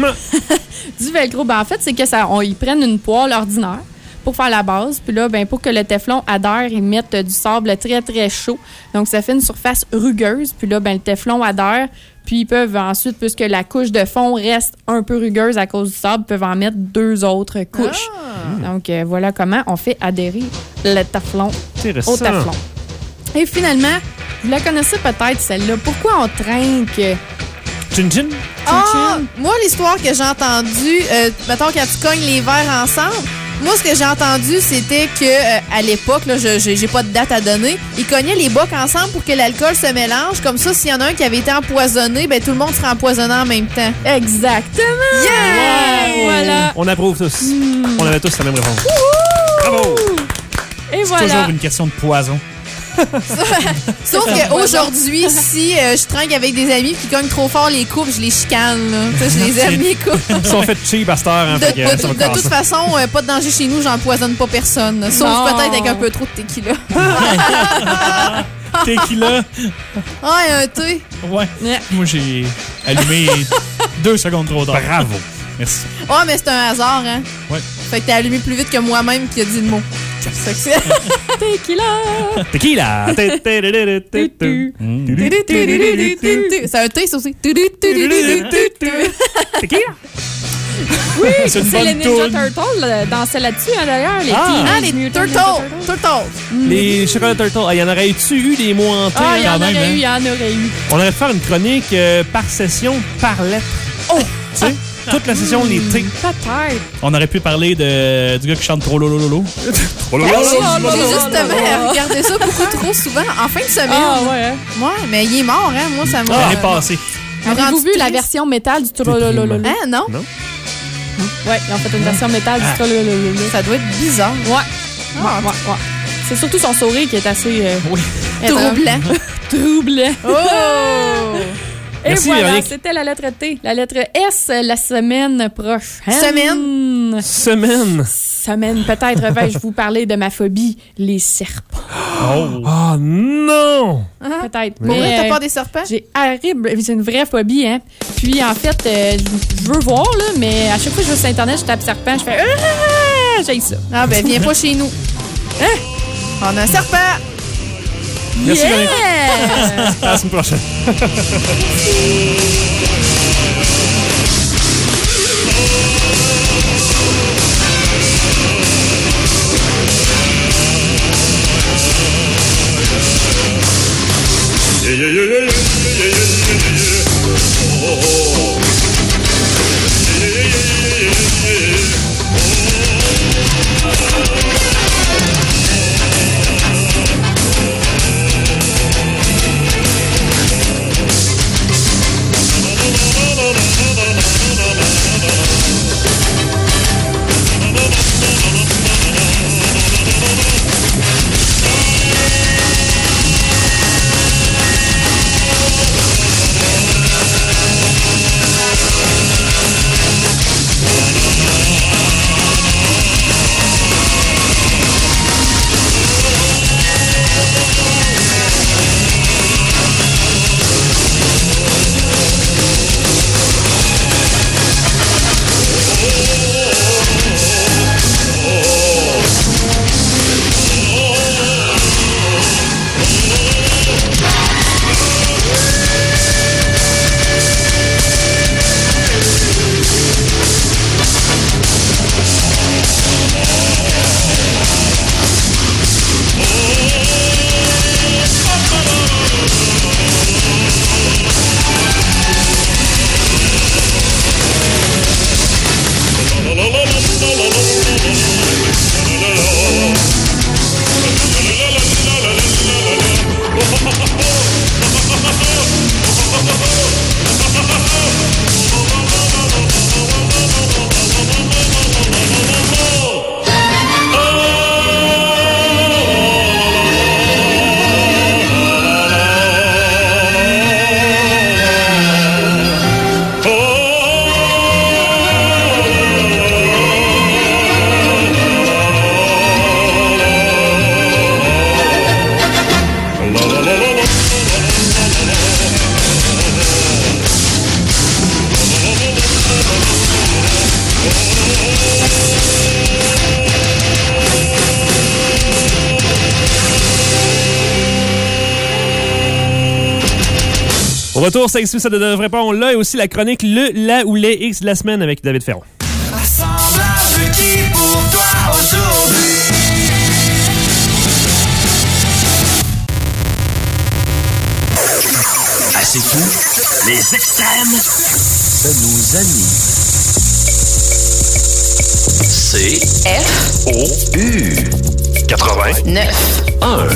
Du velcro, ben en fait, c'est que ça, on, ils prennent une poêle ordinaire pour faire la base. Puis là, ben pour que le Teflon adhère, ils mettent euh, du sable très, très chaud. Donc, ça fait une surface rugueuse. Puis là, ben le Teflon adhère. Puis ils peuvent ensuite, puisque la couche de fond reste un peu rugueuse à cause du sable, ils peuvent en mettre deux autres couches. Donc, euh, voilà comment on fait adhérer le Teflon Intéressant. au Teflon. Et finalement, vous la connaissez peut-être, celle-là. Pourquoi on trinque? Chin chin? Ah, moi, l'histoire que j'ai entendue, euh, mettons, quand tu cognes les verres ensemble, Moi, ce que j'ai entendu, c'était que euh, à l'époque, là, je j'ai j'ai pas de date à donner, ils cognaient les bocs ensemble pour que l'alcool se mélange. Comme ça, s'il y en a un qui avait été empoisonné, ben tout le monde serait empoisonné en même temps. Exactement! Yeah! Voilà. On approuve tous. Mm. On avait tous la même réponse. Bravo! Et C'est voilà. toujours une question de poison. Sauf qu'aujourd'hui, si euh, je trinque avec des amis qui cognent trop fort les coupes, je les chicane. Là. Tu sais, je les aime, les coupes. Ils sont faits cheap à cette heure. Hein, De, fait que, de- ça va de casser. toute façon, euh, pas de danger chez nous, j'empoisonne pas personne. Sauf Non. peut-être avec un peu trop de tequila. Tequila. Ah, et un thé. Ouais. Ouais. Moi, j'ai allumé deux secondes trop tard. Bravo. Merci. Ah, mais c'est un hasard, hein? Ouais. Fait que t'as allumé plus vite que moi-même qui a dit le mot. C'est que c'est- Tequila! Tequila. Té- té- té- té- té- té- Mm. C'est un thé, ça aussi. Tequila. Oui, C'est une c'est les bonne Ninja toune. Turtles là, dansaient là-dessus, hein, d'ailleurs. Les Ah. Teenage Ah, les Mutant turtles! Ninja Turtles. Turtles! Les chocolats turtles. Ah, il y en aurait-tu eu des mots hantés? Ah, il y hein? en quand même, aurait hein. eu, il y en aurait eu. On aurait pu faire une chronique euh, par session, par lettre. Oh! Tu sais, toute la session, les T. Peut-être. On aurait pu parler de, du gars qui chante trop lolo lolo. Oh là là. J'ai justement regardé ça beaucoup trop souvent en fin de semaine. Ah, ouais. hein. Ouais, mais il est mort, hein? Moi, ça m'a. L'année passée. m'a Avez-vous rendu vu la triste. version métal du Trololololo? Hein, non? Non? Ouais, ils ont fait une version métal du Trololololo. Ça doit être bizarre. Ouais. Ah, Ouais, ouais, ouais. C'est surtout son sourire qui est assez euh, Oui. Troublant. troublant. Oh! Et Merci, voilà, Véronique. c'était la lettre T. La lettre S, la semaine prochaine. Semaine? Semaine. Semaine, peut-être vais-je vous parler de ma phobie, les serpents. Oh. Oh non! Peut-être. Pour vrai, Mais, t'as euh, peur des serpents? J'ai horrible, c'est une vraie phobie, hein. Puis en fait, euh, je veux voir, là, mais à chaque fois que je vais sur Internet, je tape serpent, je fais ah, j'ai ça. Ah, ben, viens pas chez nous. Hein? On a un serpent! Merci, Yeah! Véronique. À la semaine prochaine. Au retour, ça explique ça ne devrait pas. On l'a et aussi la chronique Le, La ou Les X de la semaine avec David Ferron. Assemblage qui pour toi aujourd'hui. Ah, c'est tout? Les extrêmes? Ça nous anime. C F O U quatre-vingt neuf. un.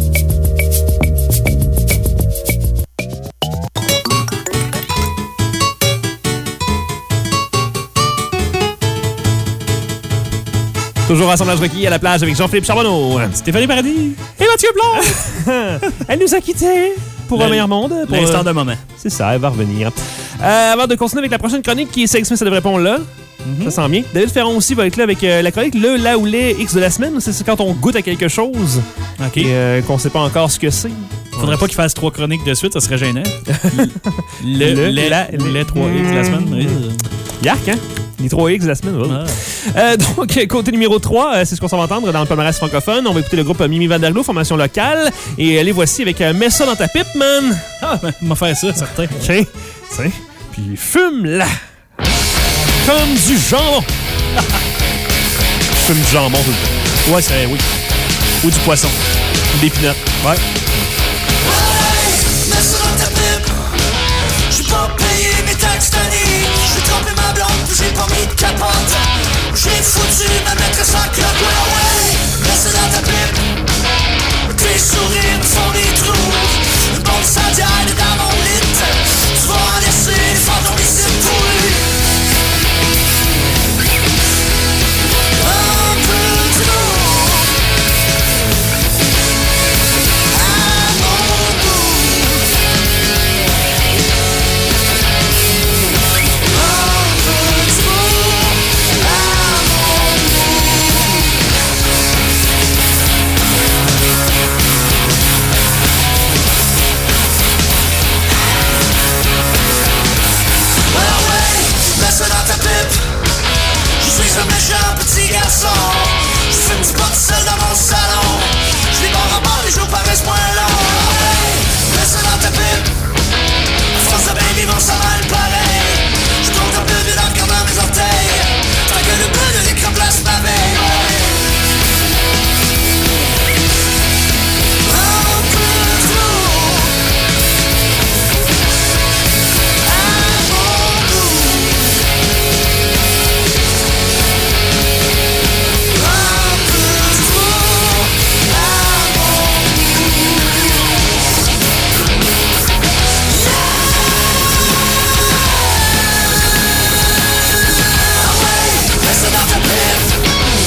Toujours Assemblage requis à la plage avec Jean-Philippe Charbonneau. Stéphanie Paradis et Mathieu Blanc. Elle nous a quittés pour Le- un meilleur monde. Pour L'instant euh, d'un moment. C'est ça, elle va revenir. Euh, avant de continuer avec la prochaine chronique qui est Sex, mais ça devrait répondre là. Ça sent bien. David Ferron aussi va être là avec euh, la chronique Le, là ou les X de la semaine. C'est c'est quand on goûte à quelque chose OK. et euh, qu'on sait pas encore ce que c'est. Faudrait pas qu'il fasse trois chroniques de suite, ça serait gênant. Le, Le- les, la- les trois X de la semaine. oui. Yark, hein? Les trois X de la semaine. oh. Ah. Euh, donc, côté numéro trois, euh, c'est ce qu'on s'en va entendre dans le palmarès francophone. On va écouter le groupe euh, Mimi Van Der Glo, formation locale. Et euh, les voici avec euh, Mets ça dans ta pipe, man. Ah, ben, on va faire ça, certain. Tiens, tiens. Puis fume-la. Comme du jambon. Fume du jambon tout le temps. Ouais, c'est oui. Ou du poisson. Ou des pinottes. Ouais. Mets ça dans ta pipe. J'ai pas payé mes taxes d'année. J'ai trompé ma blonde, puis j'ai pas mis de capote. J'ai foutu ma maîtresse en clope. Ouais, ouais, mets ça dans ta pipe. Tes sourires me font des trous. Une bombe sandiale est dans mon lit. Tu vas en laisser les fantômes ici pourris. Un peu trop. À mon goût. Un peu trop. À mon goût. Ouais, ouais, mets ça dans ta pipe. Je suis un méchant petit garçon. Je fume du pot seul dans mon salon. Je les barre en bord, les jours paraissent moins longs. Ouais, mets ça dans ta pipe. À force de bien vivre, ça va le pareil. Je compte un peu de en regardant mes orteils. Tant que le bleu de l'écran place ma veille. Ouais. Un peu trop. À mon goût. Un peu trop. À mon goût. Ah ouais, mets ça dans ta pipe.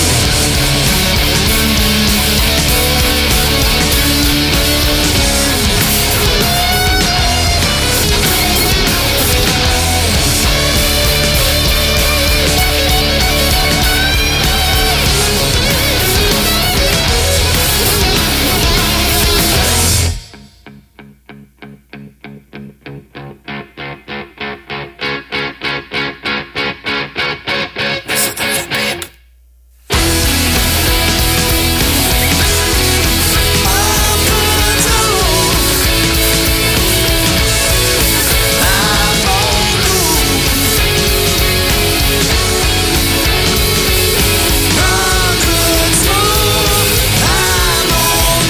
Mets ça dans ta pipe. Un peu trop. À mon goût. Un peu trop. À mon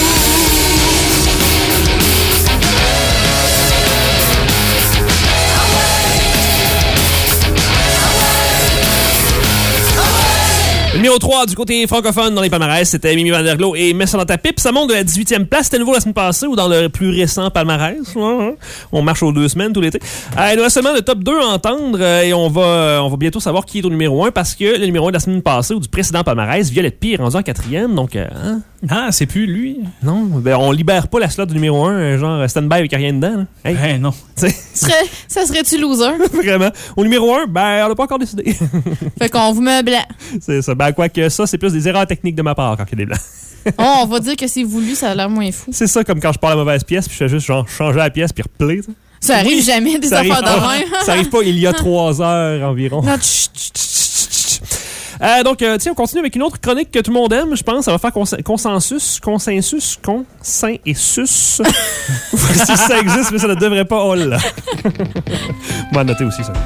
Le numéro trois du côté francophone dans les palmarès, c'était Mimi Van Der Glo et Mets ça dans ta pipe. Ça monte de la dix-huitième place. C'était nouveau la semaine passée ou dans le plus récent palmarès. Ouais, ouais. On marche aux deux semaines tout l'été. Euh, il nous reste seulement le top deux à entendre euh, et on va, euh, on va bientôt savoir qui est au numéro un parce que le numéro un de la semaine passée ou du précédent palmarès, Violette P est rendu en quatrième. Donc, euh, hein? Ah, c'est plus lui. Non, ben on libère pas la slot du numéro un, euh, genre stand-by avec rien dedans. Là. Hey, Ben non. tu sais, Serait- ça serait-tu loser? vraiment. Au numéro un, ben on n'a pas encore décidé. Fait qu'on vous met blanc. C'est ça. Ben quoi que ça, c'est plus des erreurs techniques de ma part quand il y a des blancs. Oh, on va dire que c'est voulu, ça a l'air moins fou. C'est ça, comme quand je pars la mauvaise pièce, puis je fais juste genre changer la pièce puis replay. ça. Ça arrive jamais, des Ça arrive affaires de pas. même. Ça arrive pas il y a trois heures environ. Non, tch, tch, tch. Euh, donc, euh, tiens, on continue avec une autre chronique que tout le monde aime, je pense. Ça va faire cons- consensus, consensus, consin et sus. si ça existe, mais ça ne devrait pas. Oh là. Moi, noter aussi ça.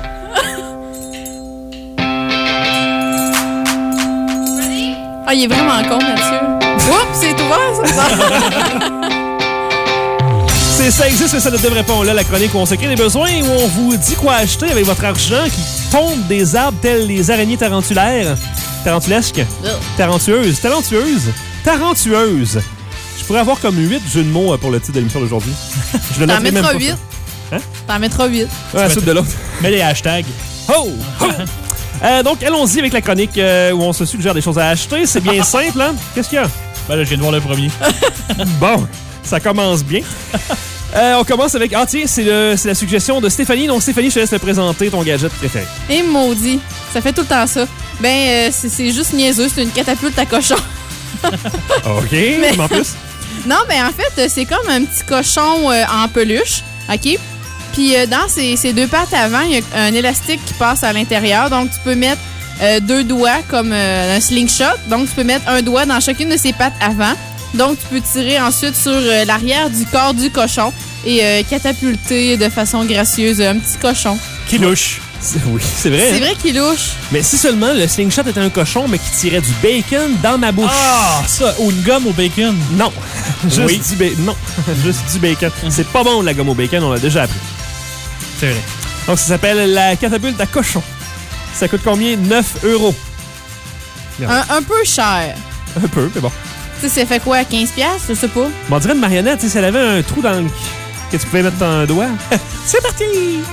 Ah, il est vraiment con, Mathieu. Oups, c'est ouvert, ça. C'est Ça existe, mais ça ne devrait pas. On a la chronique où on se crée des besoins, où on vous dit quoi acheter avec votre argent qui tombe des arbres tels les araignées tarentulaires. Tarantulesques. Tarentueuses. Talentueuses. Tarentueuses. Je pourrais avoir comme huit jeux de mots pour le titre de l'émission d'aujourd'hui. Je le T'en noterai même mettras pas. huit. Hein? T'en mettras huit. Ouais, la suite de l'autre. Mets les hashtags. Oh! Oh! Euh, donc, allons-y avec la chronique euh, où on se suggère des choses à acheter. C'est bien simple, hein? Qu'est-ce qu'il y a? Ben là, je viens de voir le premier. Bon, ça commence bien. Euh, on commence avec... Ah tiens, c'est, le, c'est la suggestion de Stéphanie. Donc, Stéphanie, je te laisse te présenter ton gadget préféré. Et maudit. Ça fait tout le temps ça. Ben, euh, c'est, c'est juste niaiseux. C'est une catapulte à cochon. OK, mais en plus... Non, ben en fait, c'est comme un petit cochon euh, en peluche, OK? Puis euh, dans ces, ces deux pattes avant, il y a un élastique qui passe à l'intérieur. Donc, tu peux mettre euh, deux doigts comme euh, un slingshot. Donc, tu peux mettre un doigt dans chacune de ses pattes avant. Donc, tu peux tirer ensuite sur euh, l'arrière du corps du cochon et euh, catapulter de façon gracieuse un petit cochon. Qui louche. C'est, oui, c'est vrai. C'est hein? vrai qu'il louche. Mais si seulement le slingshot était un cochon, mais qui tirait du bacon dans ma bouche. Ah, ça, ou une gomme au bacon. Non. Juste Oui. du bacon. Non. Juste du bacon. C'est pas bon, la gomme au bacon, on l'a déjà appris. C'est vrai. Donc, ça s'appelle la catapulte à cochon. Ça coûte combien? neuf euros. Un, un peu cher. Un peu, mais bon. Tu sais, ça fait quoi, quinze piastres? Je sais pas. Bon, on dirait une marionnette, tu sais, si elle avait un trou dans le... que tu pouvais mettre ton doigt. C'est parti!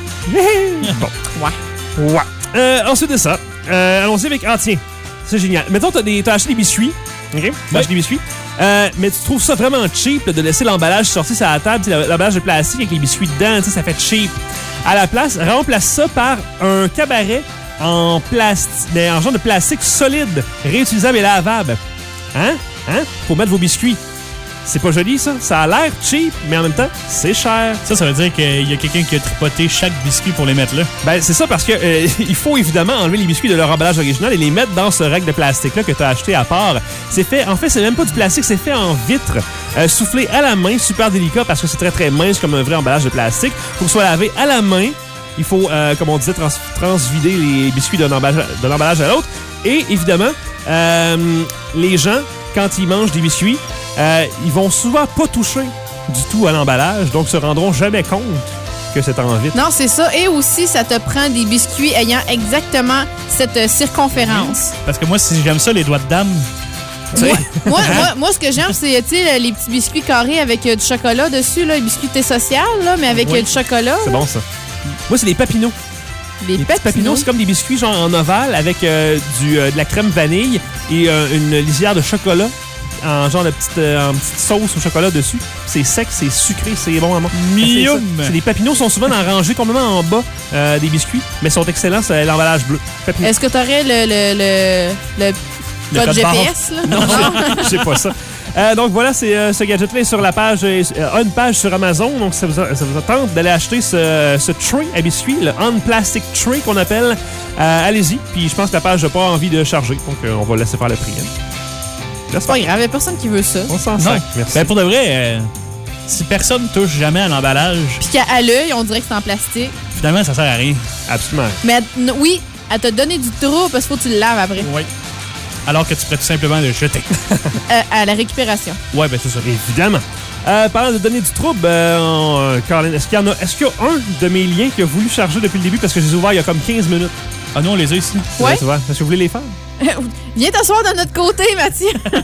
Bon. Ouais. Ouais. Euh, ensuite de ça, euh, allons-y avec... Ah, tiens, c'est génial. Mettons, t'as, des, t'as acheté des biscuits. OK? T'as Ouais. acheté des biscuits. Euh, mais tu trouves ça vraiment cheap là, de laisser l'emballage sortir sur la table, tu sais, l'emballage de plastique avec les biscuits dedans, tu sais, ça fait cheap. À la place, remplace ça par un cabaret en plastique, en genre de plastique solide, réutilisable et lavable. Hein? Hein? Pour mettre vos biscuits. C'est pas joli, ça? Ça a l'air cheap, mais en même temps, c'est cher. Ça, ça veut dire qu'il y a quelqu'un qui a tripoté chaque biscuit pour les mettre là. Ben, c'est ça parce que euh, il faut évidemment enlever les biscuits de leur emballage original et les mettre dans ce règle de plastique-là que tu as acheté à part. C'est fait, en fait, c'est même pas du plastique, c'est fait en vitre, euh, soufflé à la main, super délicat parce que c'est très très mince comme un vrai emballage de plastique. Pour que ce soit lavé à la main, il faut, euh, comme on disait, trans- transvider les biscuits d'un emballage, d'un emballage à l'autre. Et évidemment, euh, les gens, quand ils mangent des biscuits, euh, ils vont souvent pas toucher du tout à l'emballage, donc se rendront jamais compte que c'est en vitre. Non, c'est ça. Et aussi, ça te prend des biscuits ayant exactement cette euh, circonférence. Parce que moi, si j'aime ça, les doigts de dame, tu sais. Moi, moi, moi, moi, ce que j'aime, c'est tu sais, les petits biscuits carrés avec euh, du chocolat dessus, là, les biscuits thé social, là, mais avec Oui. euh, du chocolat. C'est là. bon, ça. Moi, c'est les papinots. Les, Les petits papinots, c'est comme des biscuits genre en ovale avec euh, du, euh, de la crème vanille et euh, une lisière de chocolat en genre de petite, euh, en petite sauce au chocolat dessus. C'est sec, c'est sucré, c'est bon à manger. Mium! C'est ça. C'est des papinots, sont souvent dans, rangés complètement en bas euh, des biscuits, mais sont excellents, c'est l'emballage bleu. Papinots. Est-ce que tu aurais le, le, le, le Le code code G P barre. S? Là? Non, je sais pas ça. Euh, donc voilà, c'est euh, ce gadget-là est sur la page, euh, une page sur Amazon. Donc ça vous, ça vous tente d'aller acheter ce, ce tray à biscuits, le On Plastic Tray qu'on appelle. Euh, allez-y. Puis je pense que la page n'a pas envie de charger, donc euh, on va laisser faire le prix. Hein. C'est pas grave, il n'y a personne qui veut ça. On s'en Non. sac. Merci. Ben, pour de vrai, euh, si personne touche jamais à l'emballage, Puis qu'à l'œil, on dirait que c'est en plastique. finalement, ça sert à rien. Absolument. Mais n- oui, elle t'a donné du trou parce qu'il faut que tu le laves après. Oui. Alors que tu pourrais tout simplement le jeter. Euh, à la récupération. Ouais, ben c'est ça. Évidemment. Euh, parlant de donner du trouble, euh, on- euh, Caroline, est-ce qu'il y en a, est-ce qu'il y a un de mes liens qui a voulu charger depuis le début parce que je les ai ouverts il y a comme quinze minutes? Ah non, on les a ici. Ouais. Tu vois, est-ce que vous voulez les faire? Viens t'asseoir de notre côté, Mathieu.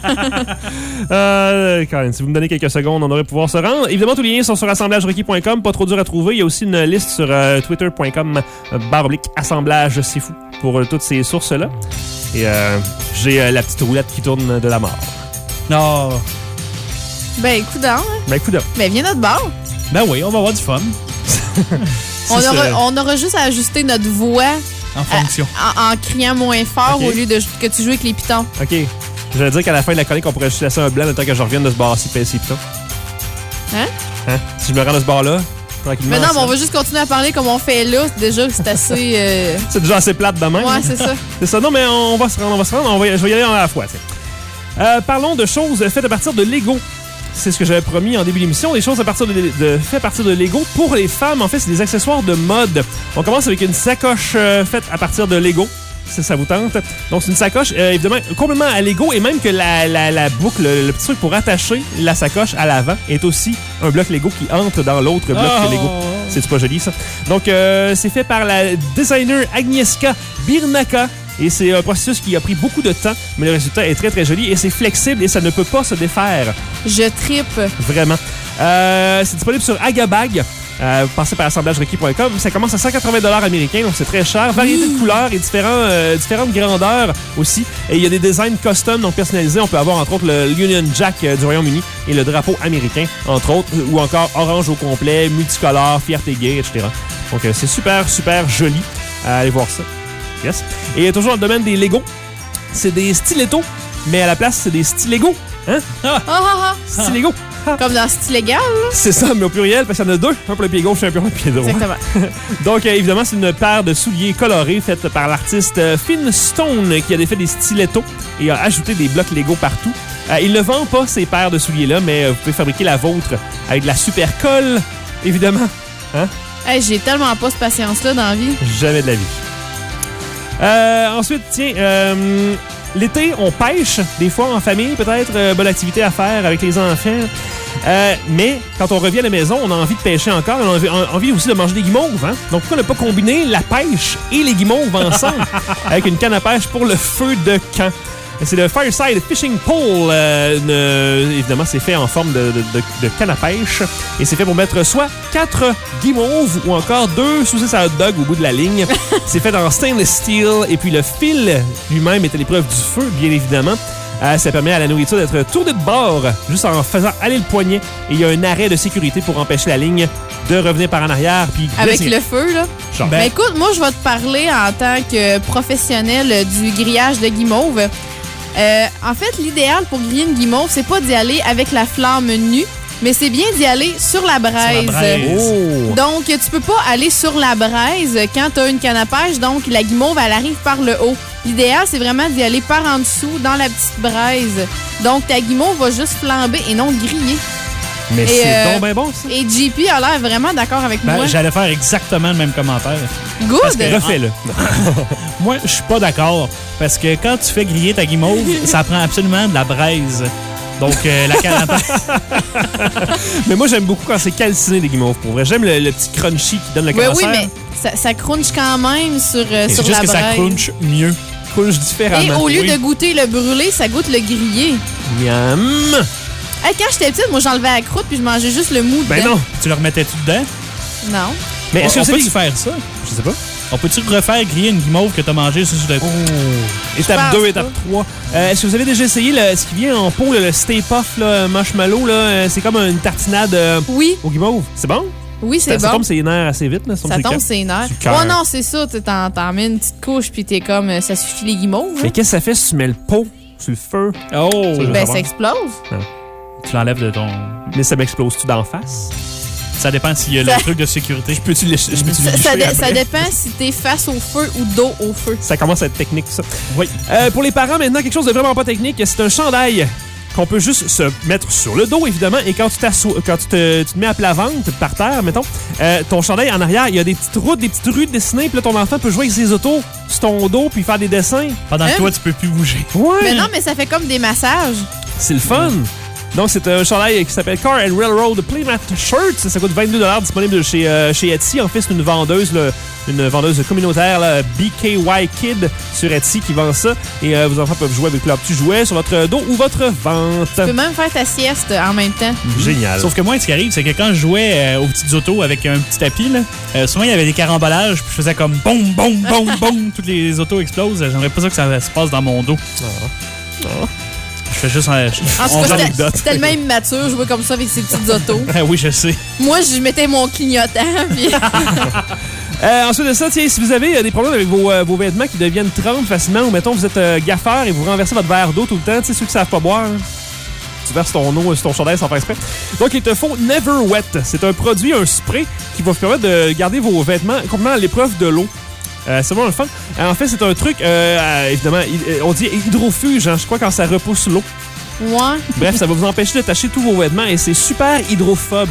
Euh, Caroline, si vous me donnez quelques secondes, on aurait pouvoir se rendre. Évidemment, tous les liens sont sur assemblage requis point com, pas trop dur à trouver. Il y a aussi une liste sur euh, twitter point com, euh, barre oblique assemblage, c'est fou, pour euh, toutes ces sources-là. Et euh, j'ai euh, la petite roulette qui tourne de la mort. Non. Ben, écoute, hein. Ben, écoute, Ben, viens notre bord. Ben oui, on va avoir du fun. On c'est- aura, on aura juste à ajuster notre voix En fonction. en, en criant moins fort Ok. au lieu de que tu joues avec les pitons. OK. J'allais dire qu'à la fin de la chronique, on pourrait juste laisser un blanc le temps que je revienne de ce bar-ci, passer pitons. Hein? Hein? Si je me rends de ce bar-là, tranquillement. Mais non, mais ça- on va juste continuer à parler comme on fait là. C'est déjà c'est assez. euh, C'est déjà assez plate de même. Ouais, c'est ça. C'est ça. Non, mais on va se rendre, on va se rendre. On va y- je vais y aller en à la fois. tiens. Euh, parlons de choses faites à partir de Lego. C'est ce que j'avais promis en début d'émission. Des choses à partir de, de, faites à partir de Lego. Pour les femmes, en fait, c'est des accessoires de mode. On commence avec une sacoche euh, faite à partir de Lego. si ça vous tente. Donc, c'est une sacoche, euh, évidemment, complètement à Lego et même que la, la, la boucle, le, le petit truc pour attacher la sacoche à l'avant est aussi un bloc Lego qui entre dans l'autre bloc Oh. Lego. C'est pas joli, ça. Donc, euh, c'est fait par la designer Agnieszka Birnaka. Et c'est un processus qui a pris beaucoup de temps, mais le résultat est très, très joli et c'est flexible et ça ne peut pas se défaire. Je trippe. Vraiment. Euh, c'est disponible sur Agabag. Euh, passez par assemblage requis point com. Ça commence à cent quatre-vingts dollars américains, donc c'est très cher. Variété de couleurs et différents, euh, différentes grandeurs aussi. Et il y a des designs custom, donc personnalisés. On peut avoir entre autres le Union Jack euh, du Royaume-Uni et le drapeau américain, entre autres, ou encore orange au complet, multicolore, fierté gay, et cetera. Donc euh, c'est super, super joli. Euh, allez voir ça. Yes. Et toujours dans le domaine des Lego, c'est des stilettos, mais à la place, c'est des stilégos. Hein? Ah! Ah, ah, ah. Stilégos. Comme dans style légal, là. C'est ça, mais au pluriel, parce qu'il y en a deux. Un pour le pied gauche et un pour le pied droit. Exactement. Donc, euh, évidemment, c'est une paire de souliers colorés faite par l'artiste euh, Finn Stone qui a défait des stilettos et a ajouté des blocs Lego partout. Euh, il ne vend pas ces paires de souliers-là, mais euh, vous pouvez fabriquer la vôtre avec de la super colle, évidemment. Hein? Hey, j'ai tellement pas cette patience-là dans la vie. Jamais de la vie. Euh, ensuite, tiens, euh, l'été, on pêche, des fois en famille, peut-être, euh, bonne activité à faire avec les enfants. Euh, mais quand on revient à la maison, on a envie de pêcher encore. On a envie, on a envie aussi de manger des guimauves. Hein? Donc, pourquoi ne pas combiner la pêche et les guimauves ensemble avec une canne à pêche pour le feu de camp? C'est le Fireside Fishing Pole. Euh, une, évidemment, c'est fait en forme de, de, de, de canne à pêche. Et c'est fait pour mettre soit quatre guimauves ou encore deux saucisses à hot dog au bout de la ligne. C'est fait en stainless steel. Et puis le fil lui-même est à l'épreuve du feu, bien évidemment. Euh, ça permet à la nourriture d'être tournée de bord juste en faisant aller le poignet. Et il y a un arrêt de sécurité pour empêcher la ligne de revenir par en arrière. Puis Avec c'est... le feu, là. Genre. Ben, écoute, moi, je vais te parler en tant que professionnel du grillage de guimauve. Euh, en fait, l'idéal pour griller une guimauve, c'est pas d'y aller avec la flamme nue, mais c'est bien d'y aller sur la braise. Sur la braise. Oh. Donc, tu peux pas aller sur la braise quand tu as une canne à pêche, donc la guimauve, elle arrive par le haut. L'idéal, c'est vraiment d'y aller par en dessous, dans la petite braise. Donc, ta guimauve va juste flamber et non griller. Mais Et, c'est euh, donc ben bon, ça. Et J P a l'air vraiment d'accord avec Ben, moi. j'allais faire exactement le même commentaire. Good! parce que- Refais-le. Moi, je suis pas d'accord. Parce que quand tu fais griller ta guimauve, ça prend absolument de la braise. Donc, euh, la canne à pêche. Mais moi, j'aime beaucoup quand c'est calciné, des guimauves, pour vrai. J'aime le, le petit crunchy qui donne le Oui, cancer. oui, mais ça, ça crunch quand même sur, euh, C'est sur juste la que ça braise. crunch mieux. Crunch différemment. Et au lieu Oui. de goûter le brûlé, ça goûte le grillé. Miam! Hey, quand j'étais petite, moi, j'enlevais la croûte puis je mangeais juste le mou Ben dedans. non. Tu le remettais-tu dedans? Non. Mais on est-ce que on vous peut-tu savez... faire ça? Je sais pas. On peut-tu refaire griller une guimauve que t'as mangée sur le... Étape pense deux, pas. étape trois. Euh, est-ce que vous avez déjà essayé le, ce qui vient en pot, le, le Stay Puft, là, marshmallow? Là, euh, c'est comme une tartinade euh, Oui, au guimauve. C'est bon? oui, c'est Ça, ça bon. tombe ses nerfs assez vite. Là, Ça tombe ses nerfs. Du cœur. Oh non, c'est ça. Tu t'en, t'en mets une petite couche puis t'es comme, euh, ça suffit les guimauves. Mais hein. qu'est-ce que ça fait si tu mets le pot sur le feu? Oh! je veux Ben, savoir. ça explose. Tu l'enlèves de ton... Mais ça m'explose-tu d'en face? Ça dépend s'il y a Ça- le truc de sécurité. Peux-tu le, je peux-tu le Ça, ça, licher dé- ça après? dépend si t'es face au feu ou dos au feu. Ça commence à être technique, ça. Oui. Euh, pour les parents, maintenant, quelque chose de vraiment pas technique, c'est un chandail qu'on peut juste se mettre sur le dos, évidemment, et quand tu t'assois, quand tu te, tu te mets à plat ventre, par terre, mettons, euh, ton chandail en arrière, il y a des petites routes, des petites rues dessinées, puis là, ton enfant peut jouer avec ses autos sur ton dos, puis faire des dessins. Pendant Hein? que toi, tu peux plus bouger. Ouais! Mais non, mais ça fait comme des massages. C'est le fun! Donc, c'est un chandail qui s'appelle Car and Railroad Playmat Shirts. Ça coûte vingt-deux dollars disponible chez, euh, chez Etsy. En fait, c'est une vendeuse, là, une vendeuse communautaire, là, B K Y Kid, sur Etsy, qui vend ça. Et euh, vos enfants peuvent jouer avec leur petit jouet sur votre dos ou votre ventre. Tu peux même faire ta sieste en même temps. Génial. Sauf que moi, ce qui arrive, c'est que quand je jouais euh, aux petites autos avec un petit tapis, là, euh, souvent, il y avait des carambolages, puis je faisais comme boum, boum, boum, boum, toutes les autos explosent. J'aimerais pas ça que ça se passe dans mon dos. Je fais juste un... En tout on cas, c'était- anecdote. c'est tellement immature jouer comme ça avec ses petites autos. Ah oui, je sais. Moi, je mettais mon clignotant. Puis... Euh, ensuite de ça, tiens, si vous avez euh, des problèmes avec vos, euh, vos vêtements qui deviennent trempes facilement, ou mettons, vous êtes euh, gaffeur et vous renversez votre verre d'eau tout le temps, tu sais, ceux qui savent pas boire, hein, tu verses ton eau sur ton chandail sans faire exprès. Donc, il te faut Never Wet. C'est un produit, un spray qui va vous permettre de garder vos vêtements complètement à l'épreuve de l'eau. Euh, c'est vraiment le fun. Euh, en fait, c'est un truc, euh, euh, évidemment, il- on dit hydrofuge, hein, je crois, quand ça repousse l'eau. Ouais. Bref, ça va vous empêcher de tacher tous vos vêtements et c'est super hydrophobe.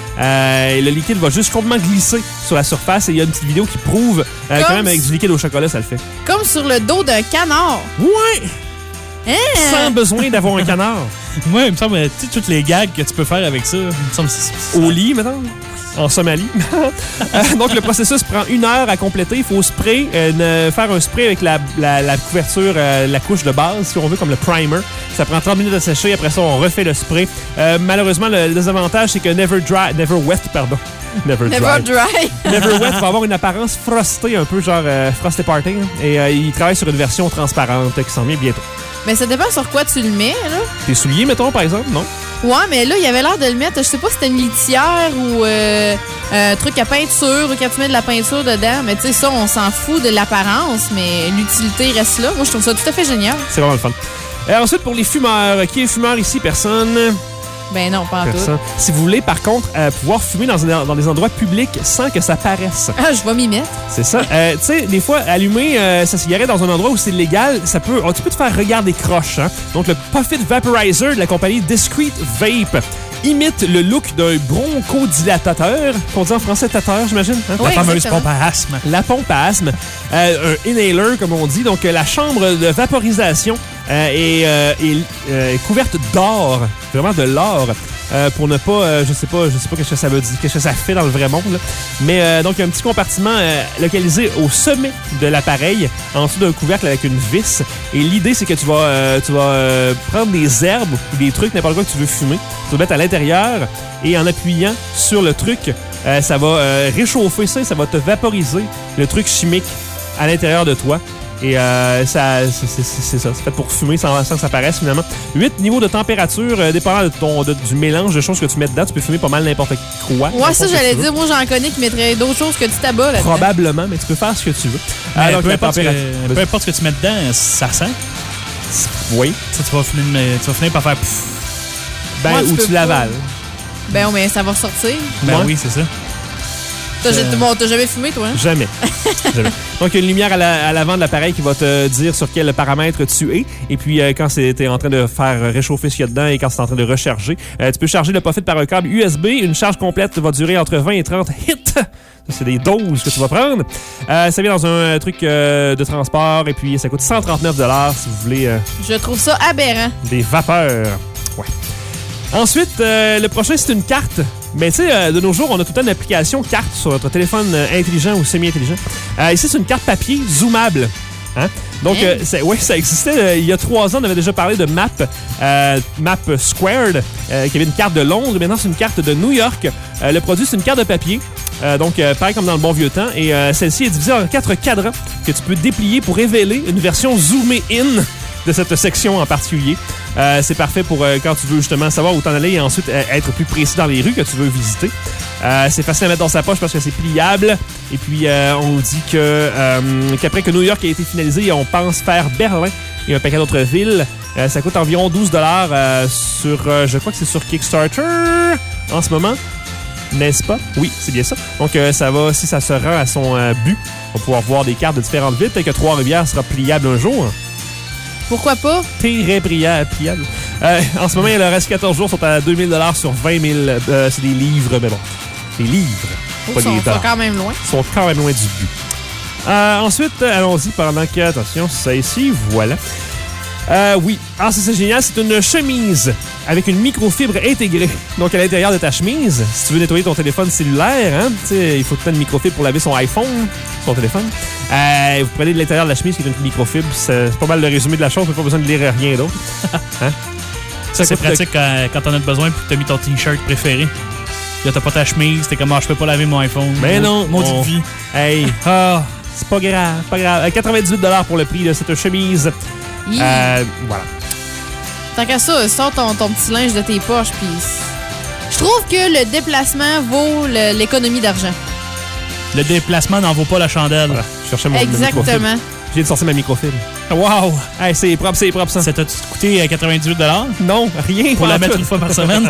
Euh, et le liquide va juste complètement glisser sur la surface. Et il y a une petite vidéo qui prouve, euh, Comme quand même avec du liquide au chocolat, ça le fait. Comme sur le dos d'un canard. Ouais! Hein? Sans besoin d'avoir un canard. Moi, il me semble, tu sais, toutes les gags que tu peux faire avec ça, il me semble que c'est- Au lit, maintenant. En Somalie. Euh, donc, le processus prend une heure à compléter. Il faut spray, euh, ne- faire un spray avec la, la, la couverture, euh, la couche de base, si on veut, comme le primer. Ça prend trente minutes à sécher. Après ça, on refait le spray. Euh, malheureusement, le désavantage, c'est que Never Dry, Never Wet, pardon. Never, Never Dry. dry. Never Wet va avoir une apparence frostée, un peu genre euh, Frosty Party. hein. Et euh, il travaille sur une version transparente euh, qui s'en vient bientôt. Mais ça dépend sur quoi tu le mets, là. Tes souliers, mettons, par exemple, non? Ouais, mais là, il avait l'air de le mettre, je sais pas si c'était une litière ou euh, un truc à peinture, ou quand tu mets de la peinture dedans. Mais tu sais, ça, on s'en fout de l'apparence, mais l'utilité reste là. Moi, je trouve ça tout à fait génial. C'est vraiment le fun. Euh, ensuite, pour les fumeurs. Qui est fumeur ici? Personne. Ben non, pas en tout. Personne. Si vous voulez, par contre, euh, pouvoir fumer dans, un- dans des endroits publics sans que ça paraisse. Ah, je vais m'y mettre. C'est ça. Euh, tu sais, des fois, allumer euh, sa cigarette dans un endroit où c'est légal, ça peut, oh, tu peux te faire regarder croche. Hein? Donc, le Puffit Vaporizer de la compagnie Discreet Vape imite le look d'un bronchodilatateur, qu'on dit en français tateur, j'imagine. Hein? Oui, la fameuse exactement. pompe à asthme. La pompe à asthme, euh, un inhaler, comme on dit. Donc, euh, la chambre de vaporisation euh, est, euh, est, euh, est couverte d'or, vraiment de l'or, euh, pour ne pas, euh, je sais pas, je sais pas qu'est-ce que ça veut dire, qu'est-ce que ça fait dans le vrai monde. Là. Mais euh, donc, il y a un petit compartiment euh, localisé au sommet de l'appareil, en dessous d'un couvercle avec une vis. Et l'idée, c'est que tu vas, euh, tu vas euh, prendre des herbes ou des trucs, n'importe quoi que tu veux fumer, tu vas le mettre à l'intérieur et en appuyant sur le truc, euh, ça va euh, réchauffer ça et ça va te vaporiser le truc chimique à l'intérieur de toi. Et euh, ça, c'est, c'est, c'est ça. C'est fait pour fumer sans, sans que ça paraisse, finalement. huit niveaux de température, euh, dépendant de ton, de- du mélange de choses que tu mets dedans. Tu peux fumer pas mal n'importe quoi. Ouais, ça, n'importe j'allais ce que tu dire. Moi, j'en connais qui mettraient d'autres choses que du tabac, là. veux. Probablement, mais tu peux faire ce que tu veux. Mais Ah, donc, peu, la importe ce température. que, peu importe ce que tu mets dedans, ça sent. Oui. Tu sais, tu vas finir, tu vas finir par faire pfff. Ben, Ouais, tu ou peux tu pas. l'avales. Ben, mais ça va ressortir. Ben Ouais. oui, c'est ça. T'as, Euh. bon, t'as jamais fumé, toi, hein? Jamais. Jamais. Donc, il y a une lumière à, la- à l'avant de l'appareil qui va te dire sur quel paramètre tu es. Et puis, euh, quand tu es en train de faire réchauffer ce qu'il y a dedans et quand c'est en train de recharger, euh, tu peux charger le Puffit par un câble U S B. Une charge complète va durer entre vingt et trente hits. Ça, c'est des doses que tu vas prendre. Euh, ça vient dans un truc euh, de transport et puis ça coûte cent trente-neuf dollars si vous voulez euh, Je trouve ça aberrant. des vapeurs. Ouais. Ensuite, euh, le prochain, c'est une carte. Mais tu sais, euh, de nos jours, on a tout le temps une application carte sur notre téléphone euh, intelligent ou semi-intelligent. Euh, ici, c'est une carte papier zoomable. Hein? Donc, Hein? euh, c'est- ouais, ça existait. euh, il y a trois ans, on avait déjà parlé de Map, euh, Map Squared, euh, qui avait une carte de Londres. Maintenant, c'est une carte de New York. Euh, le produit, c'est une carte de papier. Euh, donc, euh, pareil comme dans le bon vieux temps. Et euh, celle-ci est divisée en quatre cadrans que tu peux déplier pour révéler une version zoomée in de cette section en particulier. Euh, c'est parfait pour euh, quand tu veux justement savoir où t'en aller et ensuite euh, être plus précis dans les rues que tu veux visiter. Euh, c'est facile à mettre dans sa poche parce que c'est pliable. Et puis, euh, on dit que euh, qu'après que New York a été finalisé, on pense faire Berlin et un paquet d'autres villes. Euh, ça coûte environ douze dollars euh, sur, euh, je crois que c'est sur Kickstarter en ce moment. N'est-ce pas? Oui, c'est bien ça. Donc, euh, ça va, si ça se rend à son euh, but, on va pouvoir voir des cartes de différentes villes. Peut-être que Trois-Rivières sera pliable un jour. Pourquoi pas? Très pliable. pliable. Euh, en ce moment, il leur reste quatorze jours, sont à deux mille dollars sur vingt mille. Euh, c'est des livres, mais bon. Des livres. Ils Pas sont, des sont dollars. quand même loin. Ils sont quand même loin du but. Euh, ensuite, euh, allons-y pendant que, attention, c'est ici, voilà. Euh, oui. Ah, ça, c'est génial. C'est une chemise avec une microfibre intégrée. Donc, à l'intérieur de ta chemise, si tu veux nettoyer ton téléphone cellulaire, hein, tu sais, il faut tout le temps une microfibre pour laver son iPhone, son téléphone. Euh, vous prenez de l'intérieur de la chemise qui est une microfibre. C'est c'est pas mal le résumé de la chose, mais pas besoin de lire rien d'autre. Hein? Ça, c'est coûte- pratique quand, quand t'en as besoin puis que t'as mis ton t-shirt préféré. Là, t'as pas ta chemise, t'es comme, ah, je peux pas laver mon iPhone. Mais non, Maudite on- vie. Hey, ah, c'est pas grave, pas grave. Euh, quatre-vingt-dix-huit dollars pour le prix de cette chemise. Hi. Euh, voilà. Tant qu'à ça, sors ton, ton petit linge de tes poches, puis... Je trouve que le déplacement vaut le- l'économie d'argent. Le déplacement n'en vaut pas la chandelle. Voilà. Je cherchais mon ma microfibre. Exactement. Je viens de sortir ma microfibre. Wow! Hey, c'est propre, c'est propre, ça. Ça t'a coûté euh, quatre-vingt-dix-huit dollars Non, rien. pour pas la en mettre tout. une fois par semaine?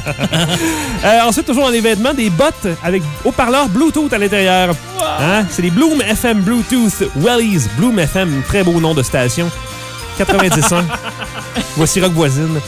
Euh, ensuite, toujours dans les vêtements, des bottes avec haut-parleur Bluetooth à l'intérieur. Hein? C'est les Bloom F M Bluetooth Wellies. Bloom F M, très beau nom de station. quatre-vingt-dix ans. Voici Rock Voisine.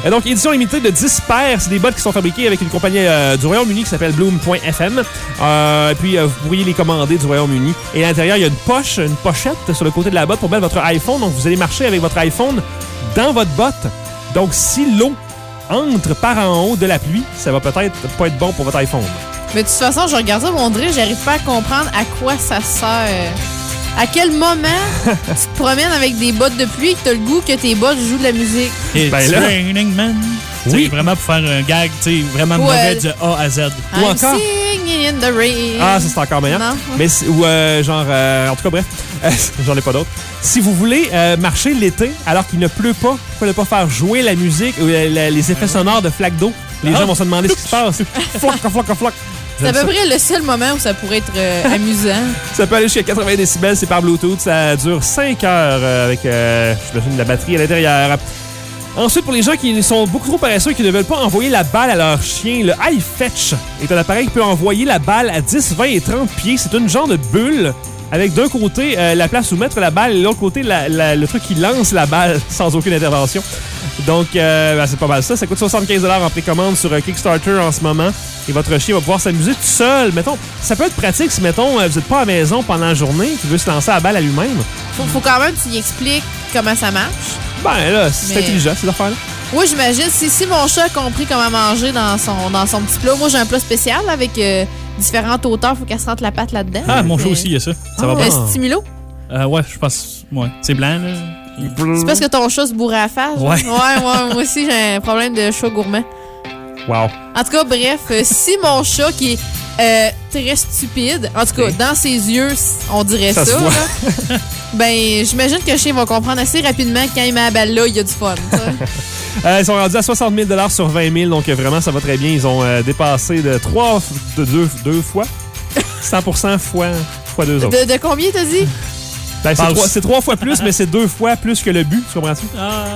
Euh, donc, édition limitée de dix paires. C'est des bottes qui sont fabriquées avec une compagnie euh, du Royaume-Uni qui s'appelle Bloom point F M. Euh, et puis, euh, vous pourriez les commander du Royaume-Uni. Et à l'intérieur, il y a une poche, une pochette sur le côté de la botte pour mettre votre iPhone. Donc, vous allez marcher avec votre iPhone dans votre botte. Donc, si l'eau entre par en haut de la pluie, ça va peut-être pas être bon pour votre iPhone. Mais de toute façon, je regarde ça, mon Dieu, j'arrive pas à comprendre à quoi ça sert. À quel moment tu te promènes avec des bottes de pluie et que t'as le goût que tes bottes jouent de la musique? It's Ben là- raining man. Oui. Oui. Vraiment pour faire un gag, tu sais, vraiment Ouais. mauvais de A à Z. Ou I'm encore- singing in the rain. Ah, ça, c'est encore meilleur. Non. Mais, c'est- ou euh, genre, euh, en tout cas, bref, euh, j'en ai pas d'autres. Si vous voulez euh, marcher l'été alors qu'il ne pleut pas, pourquoi ne pas faire jouer la musique ou euh, la- les effets sonores de flaques d'eau? Les Ah. gens vont se demander ce qui se passe. Floc, floc, floc. C'est à peu près le seul moment où ça pourrait être euh, amusant. Ça peut aller jusqu'à quatre-vingts décibels, c'est par Bluetooth. Ça dure cinq heures euh, avec, euh, j'imagine, de la batterie à l'intérieur. Ensuite, pour les gens qui sont beaucoup trop paresseux et qui ne veulent pas envoyer la balle à leur chien, le iFetch est un appareil qui peut envoyer la balle à dix, vingt et trente pieds. C'est une genre de bulle avec d'un côté euh, la place où mettre la balle et de l'autre côté la- la- le truc qui lance la balle sans aucune intervention. Donc, euh, ben, c'est pas mal ça. Ça coûte soixante-quinze dollars en précommande sur euh, Kickstarter en ce moment. Et votre chien va pouvoir s'amuser tout seul. Mettons, ça peut être pratique si, mettons, euh, vous n'êtes pas à la maison pendant la journée et qu'il veut se lancer la balle à lui-même. Faut, faut quand même que tu y expliques comment ça marche. Ben là, c'est Mais- intelligent, ces affaires-là. Oui, j'imagine. Si, si mon chat a compris comment manger dans son, dans son petit plat, moi j'ai un plat spécial là, avec euh, différentes hauteurs. Faut qu'elle se rentre la patte là-dedans. Ah, mon chat Mais- aussi, il y a ça. Ça Ah, va ouais. bien. Un stimulo? Euh, ouais, je pense. Ouais. C'est blanc, là. C'est parce que ton chat se bourrait à la face? genre? Ouais. Ouais, ouais, moi aussi j'ai un problème de chat gourmand. Wow. En tout cas, bref, euh, si mon chat qui est euh, très stupide, en tout cas, dans ses yeux, on dirait Ça ça, se voit. là, ben, j'imagine que le chien va comprendre assez rapidement que quand il met la balle là, il y a du fun. tu sais. Euh, ils sont rendus à soixante mille dollars sur vingt mille, donc euh, vraiment, ça va très bien. Ils ont euh, dépassé de trois, de deux, deux fois, cent pour cent fois, fois deux autres. de, de combien t'as dit? Ben, c'est, Passe. trois, c'est trois fois plus, mais c'est deux fois plus que le but, tu comprends-tu?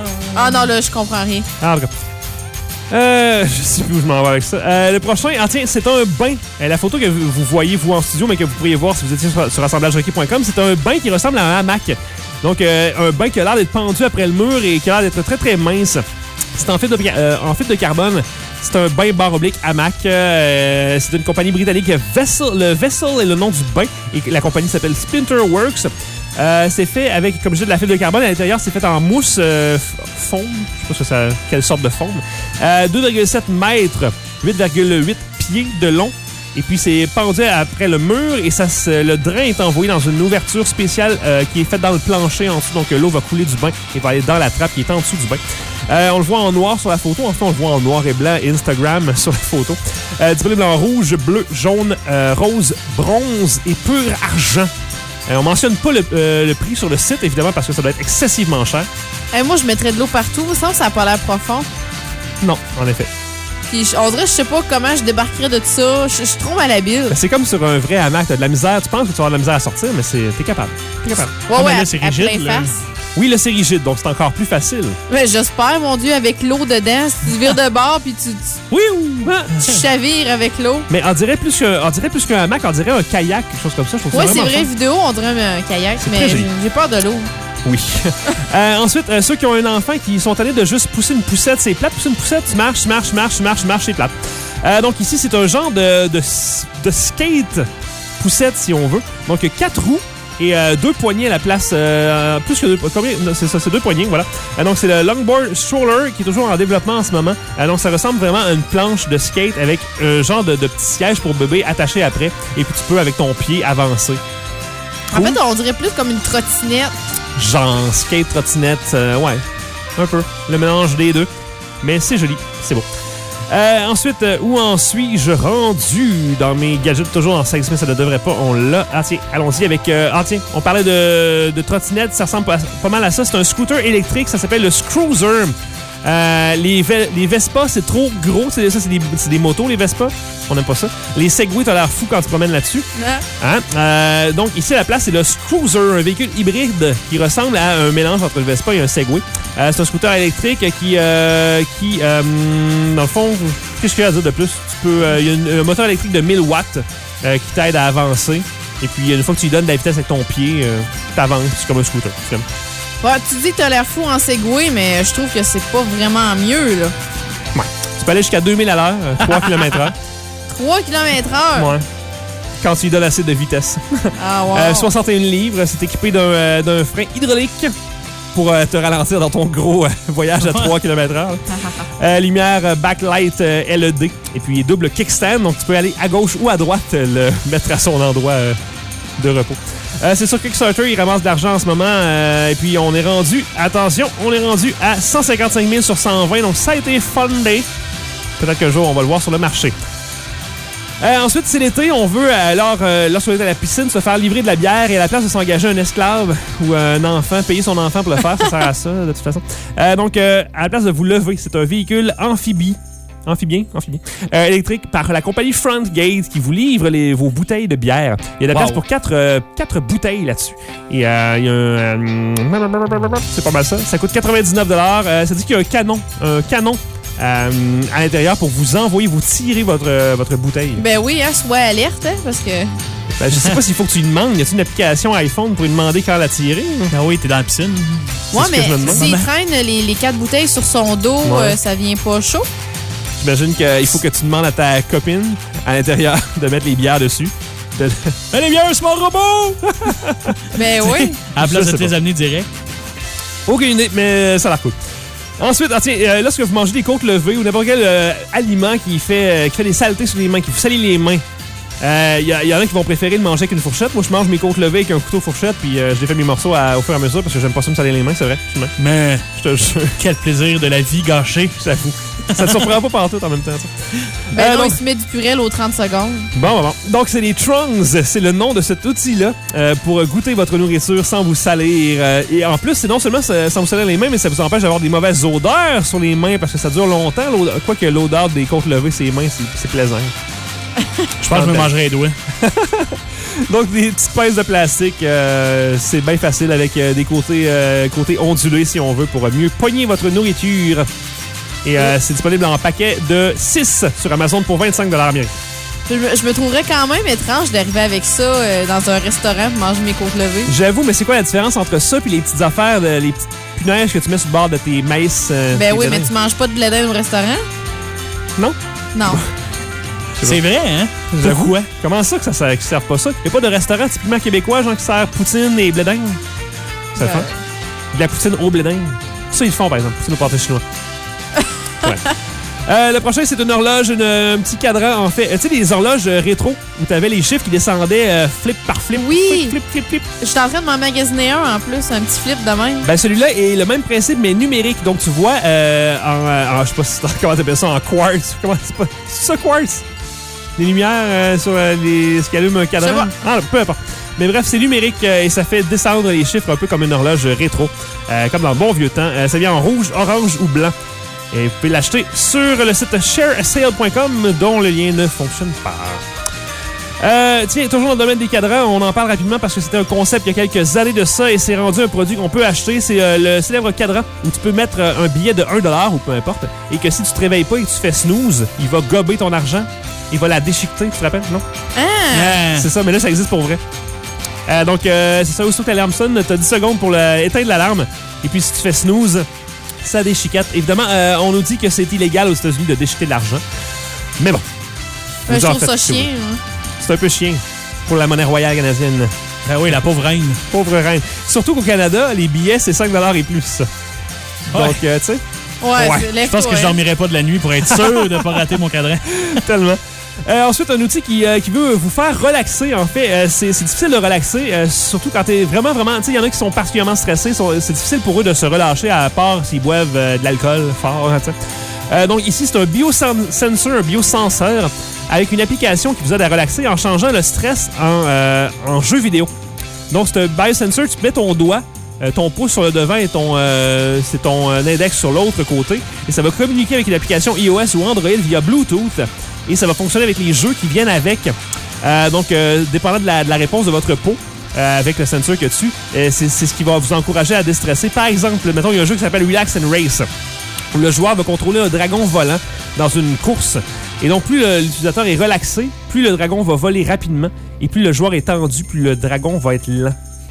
Ah non, là, je comprends rien. Ah, en tout cas. Euh, je sais plus où je m'en vais avec ça. Euh, le prochain, ah tiens, c'est un bain. Euh, la photo que vous, vous voyez, vous, en studio, mais que vous pourriez voir si vous étiez sur, sur assemblages hockey point com, c'est un bain qui ressemble à un hamac. Donc, euh, un bain qui a l'air d'être pendu après le mur et qui a l'air d'être très, très mince. C'est en fibre de, euh, en fibre de carbone. C'est un bain barre oblique hamac. Euh, c'est une compagnie britannique. Vessel, le Vessel est le nom du bain. Et la compagnie s'appelle Splinterworks. Euh, c'est fait avec, comme je dis, de la fibre de carbone. À l'intérieur, c'est fait en mousse euh, f- foam. Je sais pas ce que ça, quelle sorte de foam. Euh, deux virgule sept mètres, huit virgule huit pieds de long. Et puis, c'est pendu après le mur et ça, se- le drain est envoyé dans une ouverture spéciale euh, qui est faite dans le plancher en dessous. Donc, l'eau va couler du bain et va aller dans la trappe qui est en dessous du bain. Euh, on le voit en noir sur la photo. En fait, on le voit en noir et blanc Instagram sur la photo. Euh, disponible en rouge, bleu, jaune, euh, rose, bronze et pur argent. Euh, on mentionne pas le, euh, le prix sur le site, évidemment, parce que ça doit être excessivement cher. Hey, moi, je mettrais de l'eau partout. Ça, ça n'a pas l'air profond. Non, en effet. Puis, je- on dirait, je sais pas comment je débarquerais de tout ça. Je je suis trop malhabile. Ben, c'est comme sur un vrai hamac. T'as de la misère. Tu penses que tu vas avoir de la misère à sortir, mais c'est, t'es capable. T'es capable. Ouais, mais ouais, là, à- c'est à rigide, plein là. face. Oui, là, c'est rigide, donc c'est encore plus facile. Mais j'espère, mon Dieu, avec l'eau dedans, si tu vires de bord puis tu, tu, Oui, oui. tu chavires avec l'eau. Mais on dirait plus qu'un, on dirait plus qu'un hamac, on dirait un kayak, quelque chose comme ça. Je trouve Ouais, ça c'est vraiment vrai, fun. vidéo, on dirait un kayak, C'est mais très j'ai joli. j'ai peur de l'eau. Oui. Euh, ensuite, euh, ceux qui ont un enfant qui sont tannés de juste pousser une poussette, c'est plate, pousser une poussette, tu marches, tu marches, tu marches, tu marches, tu marches, c'est plate. Euh, donc ici, c'est un genre de, de, de skate poussette, si on veut. Donc, quatre roues et euh, deux poignées à la place. Euh, plus que deux. Combien? Non, c'est ça, c'est deux poignées, voilà. Euh, donc, c'est le Longboard Stroller qui est toujours en développement en ce moment. Euh, donc, ça ressemble vraiment à une planche de skate avec un genre de, de petit siège pour bébé attaché après. Et puis, tu peux, avec ton pied, avancer. En fait, on dirait plus comme une trottinette. Genre skate, trottinette, euh, ouais, un peu. Le mélange des deux. Mais c'est joli, c'est beau. Euh, ensuite, euh, où en suis-je rendu dans mes gadgets? Toujours en cinq semaines, ça ne devrait pas. On l'a. Ah tiens, allons-y avec... Euh, ah tiens, on parlait de, de trottinette, ça ressemble pas, pas mal à ça. C'est un scooter électrique, ça s'appelle le Scruiser. Euh, les, Ve- les Vespa, c'est trop gros. C'est, ça, c'est des, c'est des motos, les Vespa. On n'aime pas ça. Les Segway, t'as l'air fou quand tu te promènes là-dessus. Ah. Hein? Euh, donc, ici, à la place, c'est le Cruiser, un véhicule hybride qui ressemble à un mélange entre le Vespa et un Segway. Euh, c'est un scooter électrique qui, euh, qui euh, dans le fond, qu'est-ce qu'il y a à dire de plus? Tu peux, euh, il y a une- un moteur électrique de mille watts euh, qui t'aide à avancer. Et puis, une fois que tu lui donnes de la vitesse avec ton pied, euh, t'avances. C'est comme un scooter. C'est comme- Ouais, tu dis que t'as l'air fou en Segway, mais je trouve que c'est pas vraiment mieux, là. Ouais. Tu peux aller jusqu'à deux mille à l'heure, euh, trois kilomètres heure. trois kilomètres heure? Ouais. Quand tu lui donnes assez de vitesse. Ah, wow. Euh, soixante et un livres, c'est équipé d'un euh, d'un frein hydraulique pour euh, te ralentir dans ton gros euh, voyage à trois kilomètres heure. Euh, lumière euh, backlight euh, L E D et puis double kickstand, donc tu peux aller à gauche ou à droite euh, le mettre à son endroit euh, de repos. Euh, c'est sur Kickstarter, il ramasse de l'argent en ce moment euh, et puis on est rendu, attention, on est rendu à cent cinquante-cinq mille sur cent vingt, donc ça a été fundé. Peut-être qu'un jour on va le voir sur le marché. Euh, ensuite, c'est l'été, on veut, alors, euh, lorsqu'on est à la piscine, se faire livrer de la bière et à la place de s'engager un esclave ou un enfant, payer son enfant pour le faire, ça sert à ça, de toute façon. Euh, donc, euh, à la place de vous lever, c'est un véhicule amphibie, amphibien, amphibien, euh, électrique par la compagnie Frontgate qui vous livre les, vos bouteilles de bière. Il y a de la Wow. place pour quatre, euh, quatre bouteilles là-dessus. Et euh, il y a un... Euh, c'est pas mal ça. Ça coûte quatre-vingt-dix-neuf dollars. Euh, ça dit qu'il y a un canon, un canon Euh, à l'intérieur pour vous envoyer, vous tirer votre, euh, votre bouteille. Ben oui, hein, sois alerte, hein, parce que... Ben, je sais pas s'il faut que tu lui demandes. Y a-t-il une application iPhone pour lui demander quand la tirer? Ah oui, t'es dans la piscine. Ouais, ce que mais je me demande. s'il traîne les, les quatre bouteilles sur son dos, Ouais. euh, ça vient pas chaud. J'imagine qu'il faut que tu demandes à ta copine à l'intérieur de mettre les bières dessus. De... Mais les bières, c'est mon robot! Ben oui. À la Je place sais de te les pas. amener direct. Aucune idée, mais ça a l'air cool. Ensuite, ah, tiens, euh, lorsque vous mangez des côtes levées ou n'importe quel euh, aliment qui fait, euh, qui fait des saletés sur les mains, qui vous salit les mains, il euh, y, y en a qui vont préférer le manger avec une fourchette. Moi, je mange mes côtes levées avec un couteau fourchette, puis euh, je défais mes morceaux à, au fur et à mesure parce que j'aime pas ça me salir les mains, c'est vrai. Je Mais je te jure, quel plaisir de la vie gâchée. j'avoue. Ça te surprend pas partout en même temps, ça. Ben Euh, non, donc- il se met du purel aux trente secondes. Bon, bon, bon. Donc, c'est les Trunks. C'est le nom de cet outil-là euh, pour goûter votre nourriture sans vous salir. Euh, et en plus, c'est non seulement ça- sans vous salir les mains, mais ça vous empêche d'avoir des mauvaises odeurs sur les mains parce que ça dure longtemps. l'odeur- Quoique l'odeur des côtes levées, ses mains, c'est c'est plaisant. Je pense que je me mangerais les doigts. Donc, des petites pinces de plastique, euh, c'est bien facile avec euh, des côtés, euh, côtés ondulés, si on veut, pour mieux pogner votre nourriture. Et euh, c'est disponible en paquet de six sur Amazon pour vingt-cinq dollars américains. Je me, je me trouverais quand même étrange d'arriver avec ça euh, dans un restaurant pour manger mes côtes levées. J'avoue, mais c'est quoi la différence entre ça et les petites affaires, de, les petites punaises que tu mets sur le bord de tes maïs? Euh, Ben tes oui, mais bananes? tu manges pas de blé d'Inde au restaurant? Non? Non. C'est vrai, hein? J'avoue. Pourquoi? Comment ça que ça ne sert pas ça? Il n'y a pas de restaurant typiquement québécois, genre qui sert poutine et blé d'Inde? C'est le Euh. fun. De la poutine au blé d'Inde. Ça, ils le font, par exemple. Poutine au pâté chinois. Ouais. Euh, le prochain, c'est une horloge, une, un petit cadran, en fait. Euh, tu sais, les horloges euh, rétro où tu avais les chiffres qui descendaient euh, flip par flip. Oui. Flip, flip, flip, flip. Je suis en train de m'en magasiner un en plus, un petit flip de même. Ben, celui-là est le même principe, mais numérique. Donc, tu vois, euh, en, en- je sais pas si c'est- comment t'appelles ça, en quartz. Comment c'est pas. C'est ça, quartz? Les lumières euh, sur euh, les, ce qui allume un cadran. Je sais pas. Ah, peu importe. Mais bref, c'est numérique euh, et ça fait descendre les chiffres un peu comme une horloge rétro, euh, comme dans le bon vieux temps. Euh, ça vient en rouge, orange ou blanc. Et vous pouvez l'acheter sur le site share a sale point com dont le lien ne fonctionne pas. Euh, tiens, toujours dans le domaine des cadrans, on en parle rapidement parce que c'était un concept il y a quelques années de ça et c'est rendu un produit qu'on peut acheter. C'est euh, le célèbre cadran où tu peux mettre euh, un billet de un dollar ou peu importe et que si tu te réveilles pas et que tu fais snooze, il va gober ton argent. Il va la déchiqueter, tu te rappelles, non? Ah! Ah. C'est ça, mais là, ça existe pour vrai. Euh, donc, euh, c'est ça, aussitôt que l'alarme sonne, t'as dix secondes pour le- éteindre l'alarme. Et puis, si tu fais snooze, ça déchiquette. Évidemment, euh, on nous dit que c'est illégal aux États-Unis de déchiqueter de l'argent. Mais bon. Ben, Vous je en trouve ça faites ce que chien. vous- hein. C'est un peu chien pour la monnaie royale canadienne. Ben oui, la pauvre reine. Pauvre reine. Surtout qu'au Canada, les billets, c'est cinq dollars et plus. Donc, Ouais. euh, tu sais, Ouais, Ouais, c'est- Je lève-toi, pense que je hein. dormirais pas de la nuit pour être sûr de pas rater mon cadran. tellement. Euh, ensuite, un outil qui, euh, qui veut vous faire relaxer, en fait. Euh, c'est c'est difficile de relaxer, euh, surtout quand t'es vraiment, vraiment... Tu sais, il y en a qui sont particulièrement stressés. sont- C'est difficile pour eux de se relâcher à part s'ils boivent euh, de l'alcool fort. hein, tu sais. Euh, donc ici, c'est un biosensor, un biosenseur, avec une application qui vous aide à relaxer en changeant le stress en, euh, en jeu vidéo. Donc, c'est un biosensor, tu mets ton doigt, euh, ton pouce sur le devant et ton, euh, c'est ton euh, index sur l'autre côté. Et ça va communiquer avec une application iOS ou Android via Bluetooth. Et ça va fonctionner avec les jeux qui viennent avec. Euh, donc, euh, dépendant de la, de la réponse de votre peau, euh, avec le sensor qu'il y a dessus, euh, c'est c'est ce qui va vous encourager à déstresser. Par exemple, mettons, il y a un jeu qui s'appelle Relax and Race, où le joueur va contrôler un dragon volant dans une course. Et donc, plus le- l'utilisateur est relaxé, plus le dragon va voler rapidement. Et plus le joueur est tendu, plus le dragon va être lent.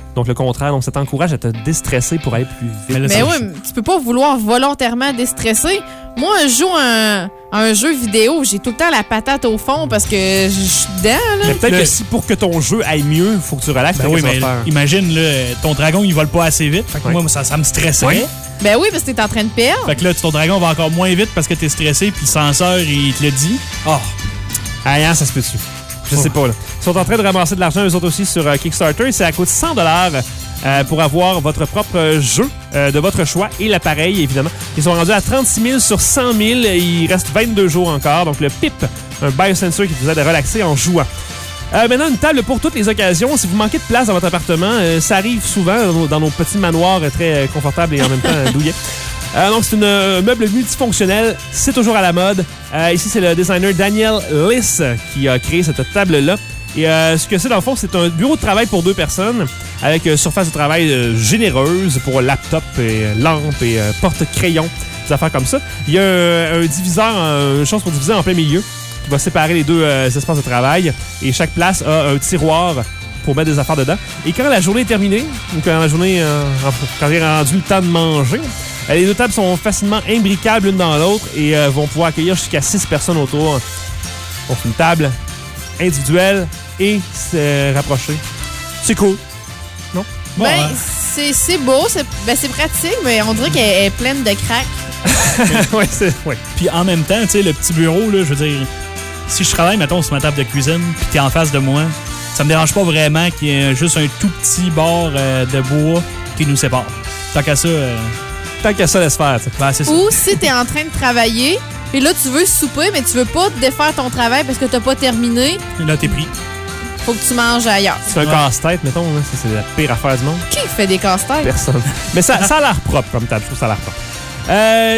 Donc, le contraire. Donc, ça t'encourage à te déstresser pour aller plus vite. Mais là, Mais ça- oui, mais tu peux pas vouloir volontairement déstresser. Moi, je joue un, à un jeu vidéo, j'ai tout le temps la patate au fond parce que je suis dedans, là. Mais peut-être Le- que si pour que ton jeu aille mieux, il faut que tu relaxes. Ben peut-être oui, que ça mais va faire. imagine, là, ton dragon, il vole pas assez vite. Fait que Ouais. moi, ça, ça me stresserait. Ouais. Ben oui, parce que t'es en train de perdre. Fait que là, ton dragon va encore moins vite parce que t'es stressé, puis le censeur, il te le dit. Oh, Ah, hein, ça se peut-tu? Je sais pas, là. Ils sont en train de ramasser de l'argent, eux autres aussi, sur euh, Kickstarter. Ça coûte cent dollars euh, pour avoir votre propre jeu euh, de votre choix et l'appareil, évidemment. Ils sont rendus à trente-six mille sur cent mille. Il reste vingt-deux jours encore. Donc, le P I P, un biosensor qui vous aide à relaxer en jouant. Euh, maintenant, une table pour toutes les occasions. Si vous manquez de place dans votre appartement, euh, ça arrive souvent dans nos, dans nos petits manoirs euh, très euh, confortables et en même temps euh, douillets. Euh, donc, c'est un euh, meuble multifonctionnel. C'est toujours à la mode. Euh, ici, c'est le designer Daniel Liss qui a créé cette table-là. Et euh, ce que c'est, dans le fond, c'est un bureau de travail pour deux personnes avec euh, surface de travail euh, généreuse pour laptop et euh, lampe et euh, porte-crayon, des affaires comme ça. Il y a un, un diviseur, un- une chose pour diviser en plein milieu qui va séparer les deux euh, espaces de travail. Et chaque place a un tiroir pour mettre des affaires dedans. Et quand la journée est terminée, ou quand la journée, euh, quand il est rendu le temps de manger, euh, les deux tables sont facilement imbriquables l'une dans l'autre et euh, vont pouvoir accueillir jusqu'à six personnes autour. Donc, une table individuelle et c'est rapprochée. C'est cool. Non? bon, Ben, hein. c'est c'est beau, c'est ben, c'est pratique, mais on dirait qu'elle est pleine de craques. ouais, c'est. Ouais. Puis en même temps, tu sais, le petit bureau, là, je veux dire, si je travaille, mettons, sur ma table de cuisine, puis t'es en face de moi, ça me dérange pas vraiment qu'il y ait juste un tout petit bord euh, de bois qui nous sépare. Tant qu'à ça, euh, Tant qu'à ça, laisse faire. t'sais. ben, c'est ça. Ou si t'es en train de travailler, et là, tu veux souper, mais tu veux pas défaire ton travail parce que t'as pas terminé, Là, t'es pris. faut que tu manges ailleurs. C'est un Ouais. casse-tête, mettons. Là. Ça, c'est la pire affaire du monde. Qui fait des casse-têtes? Personne. Mais ça, ça a l'air propre comme table. Je trouve que ça a l'air propre. Euh,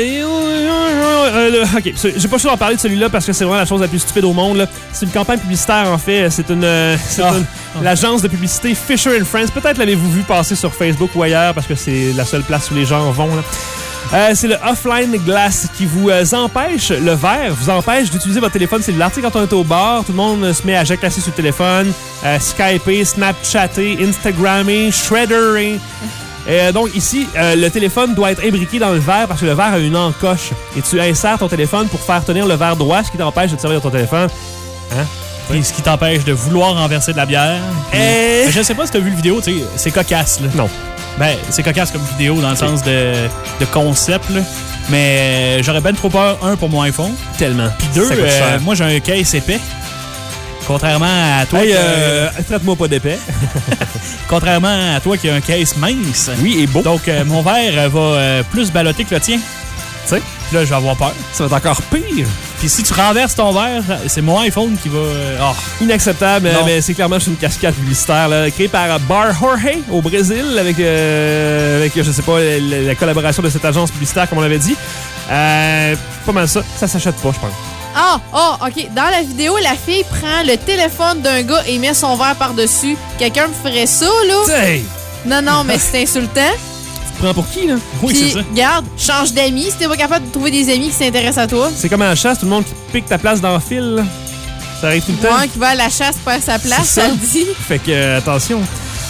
euh, le- OK, ce- j'ai pas le choix d'en parler de celui-là parce que c'est vraiment la chose la plus stupide au monde. là. C'est une campagne publicitaire, en fait. C'est une, euh, c'est Ah. une- l'agence de publicité Fisher and Friends. Peut-être l'avez-vous vu passer sur Facebook ou ailleurs parce que c'est la seule place où les gens vont. Là. Euh, c'est le Offline Glass qui vous euh, empêche, le verre vous empêche d'utiliser votre téléphone cellulaire. Tu sais, quand on est au bar, tout le monde euh, se met à jacasser sur le téléphone, euh, Skyper, Snapchatter, Instagrammer, Shredder. Euh, donc ici, euh, le téléphone doit être imbriqué dans le verre parce que le verre a une encoche. Et tu insères ton téléphone pour faire tenir le verre droit, ce qui t'empêche de te servir de ton téléphone. Hein? Puis ce qui t'empêche de vouloir renverser de la bière. Puis- Eh. Ben, je sais pas si t'as vu le vidéo, tu sais, c'est cocasse, là. Non. Ben, c'est cocasse comme vidéo dans le sens de, de concept, là. Mais euh, j'aurais ben trop peur, un, pour mon iPhone. Tellement. Puis deux, Ça coûte euh, cher. moi, j'ai un case épais. Contrairement à toi, Hey, qui a- euh, traite-moi pas d'épais. contrairement à toi qui a un case mince. Oui, et beau. Donc, euh, mon verre euh, va euh, plus balloter que le tien. Tu sais, Puis là, je vais avoir peur. ça va être encore pire. Puis si tu renverses ton verre, c'est mon iPhone qui va... euh, oh. Inacceptable, Non. mais c'est clairement juste une cascade publicitaire là, créée par Bar Jorge au Brésil avec, euh, avec je sais pas, la, la collaboration de cette agence publicitaire, comme on l'avait dit. Euh, pas mal ça. Ça s'achète pas, je pense. Ah, ah, OK. Dans la vidéo, la fille prend le téléphone d'un gars et met son verre par-dessus. Quelqu'un me ferait ça, là? Hey, Non, non, mais c'est insultant. tu te prends pour qui, là? Oui, Puis, c'est ça. regarde, change d'amis. Si t'es pas capable de trouver des amis qui s'intéressent à toi. C'est comme à la chasse, tout le monde qui pique ta place dans le fil. là. Ça arrive tout le temps. Moi qui va à la chasse perd sa place, C'est ça ça. le dit. Fait que, euh, attention.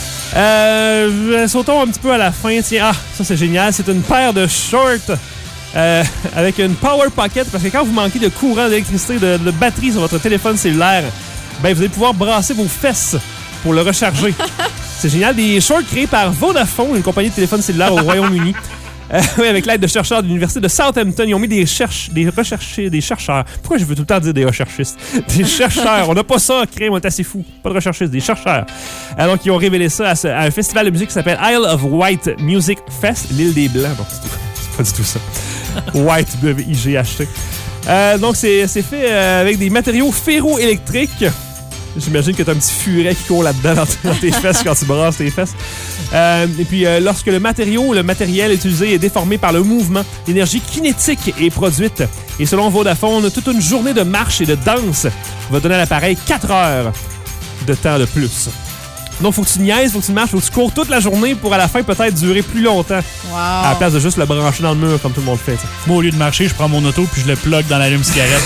Euh, sautons un petit peu à la fin. Tiens, ah, ça c'est génial. C'est une paire de shorts euh, avec une Power Pocket. Parce que quand vous manquez de courant, d'électricité, de, de batterie sur votre téléphone cellulaire, ben vous allez pouvoir brasser vos fesses pour le recharger. C'est génial. Des shorts créés par Vodafone, une compagnie de téléphone cellulaire au Royaume-Uni. Euh, oui, avec l'aide de chercheurs de l'Université de Southampton. Ils ont mis des, cherche, des recherchés, des chercheurs. Pourquoi je veux tout le temps dire des recherchistes? Des chercheurs. On n'a pas ça, crème, on est assez fou. Pas de recherchistes, des chercheurs. Euh, donc, ils ont révélé ça à, ce- à un festival de musique qui s'appelle Isle of Wight Music Fest, l'île des Blancs. Donc, c'est, tout- c'est pas du tout ça. White, W I G H T. Euh, donc, c'est, c'est fait euh, avec des matériaux ferroélectriques. J'imagine que tu as un petit furet qui court là-dedans dans, t- dans tes fesses quand tu brasses tes fesses. Euh, et puis, euh, lorsque le matériau, le matériel utilisé est déformé par le mouvement, l'énergie kinétique est produite. Et selon Vodafone, toute une journée de marche et de danse va donner à l'appareil quatre heures de temps de plus. Donc, faut que tu niaises, faut que tu marches, faut que tu cours toute la journée pour à la fin peut-être durer plus longtemps. Wow. À la place de juste le brancher dans le mur comme tout le monde fait. t'sais. Moi, au lieu de marcher, je prends mon auto puis je le plug dans l'allume-cigarette.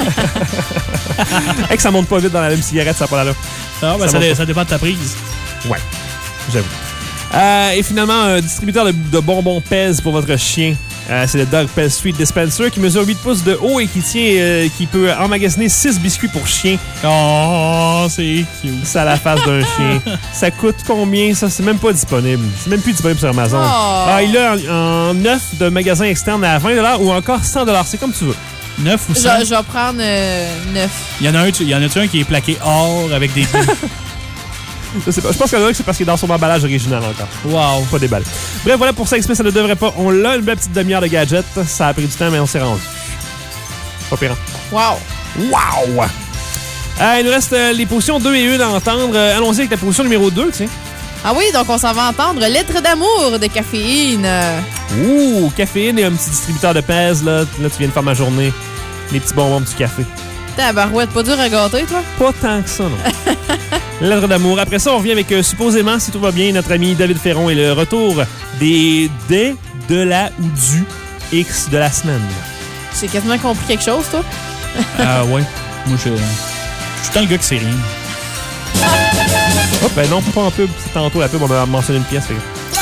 Et que ça monte pas vite dans la même cigarette, ça n'a pas là. Ah, ben, Ça ça, va dé- pas. ça dépend de ta prise. Ouais, j'avoue. Euh, et finalement, un distributeur de, de bonbons pèse pour votre chien. Euh, c'est le Dog Pez Sweet Dispenser qui mesure huit pouces de haut et qui tient, euh, qui peut emmagasiner six biscuits pour chien. Oh, c'est cute. Ça a la face d'un chien. Ça coûte combien, ça? C'est même pas disponible. C'est même plus disponible sur Amazon. Oh. Ah, il l'a en, en neuf de magasin externe à vingt dollars ou encore cent dollars. C'est comme tu veux. neuf ou Je, cent? je vais prendre euh, neuf. Il y en a un, tu- il y en a-tu un qui est plaqué or avec des... Je sais pas. Je pense que c'est parce qu'il est dans son emballage original encore. Wow. Pas déballe. Bref, voilà, pour ça, X-Men, ça ne devrait pas. On l'a, une belle petite demi-heure de gadget. Ça a pris du temps, mais on s'est rendu. Pas pire. Wow. Wow! Euh, il nous reste euh, les positions deux et un à entendre. Euh, allons-y avec la position numéro deux, tu sais. Ah oui, donc on s'en va entendre Lettre d'amour de caféine. Ouh, caféine et un petit distributeur de pèse, là. Là, tu viens de faire ma journée. Les petits bonbons, petit café. Tabarouette, pas dur à gâter, toi? Pas tant que ça, non. Lettre d'amour. Après ça, on revient avec, euh, supposément, si tout va bien, notre ami David Ferron et le retour des des, de la ou du X de la semaine. J'ai quasiment compris quelque chose, toi? Ah ouais. Moi, je... Je suis tant le gars qui sait rien. Oh, ben non, pas en pub. C'est tantôt la pub, on a mentionné une pièce. Fait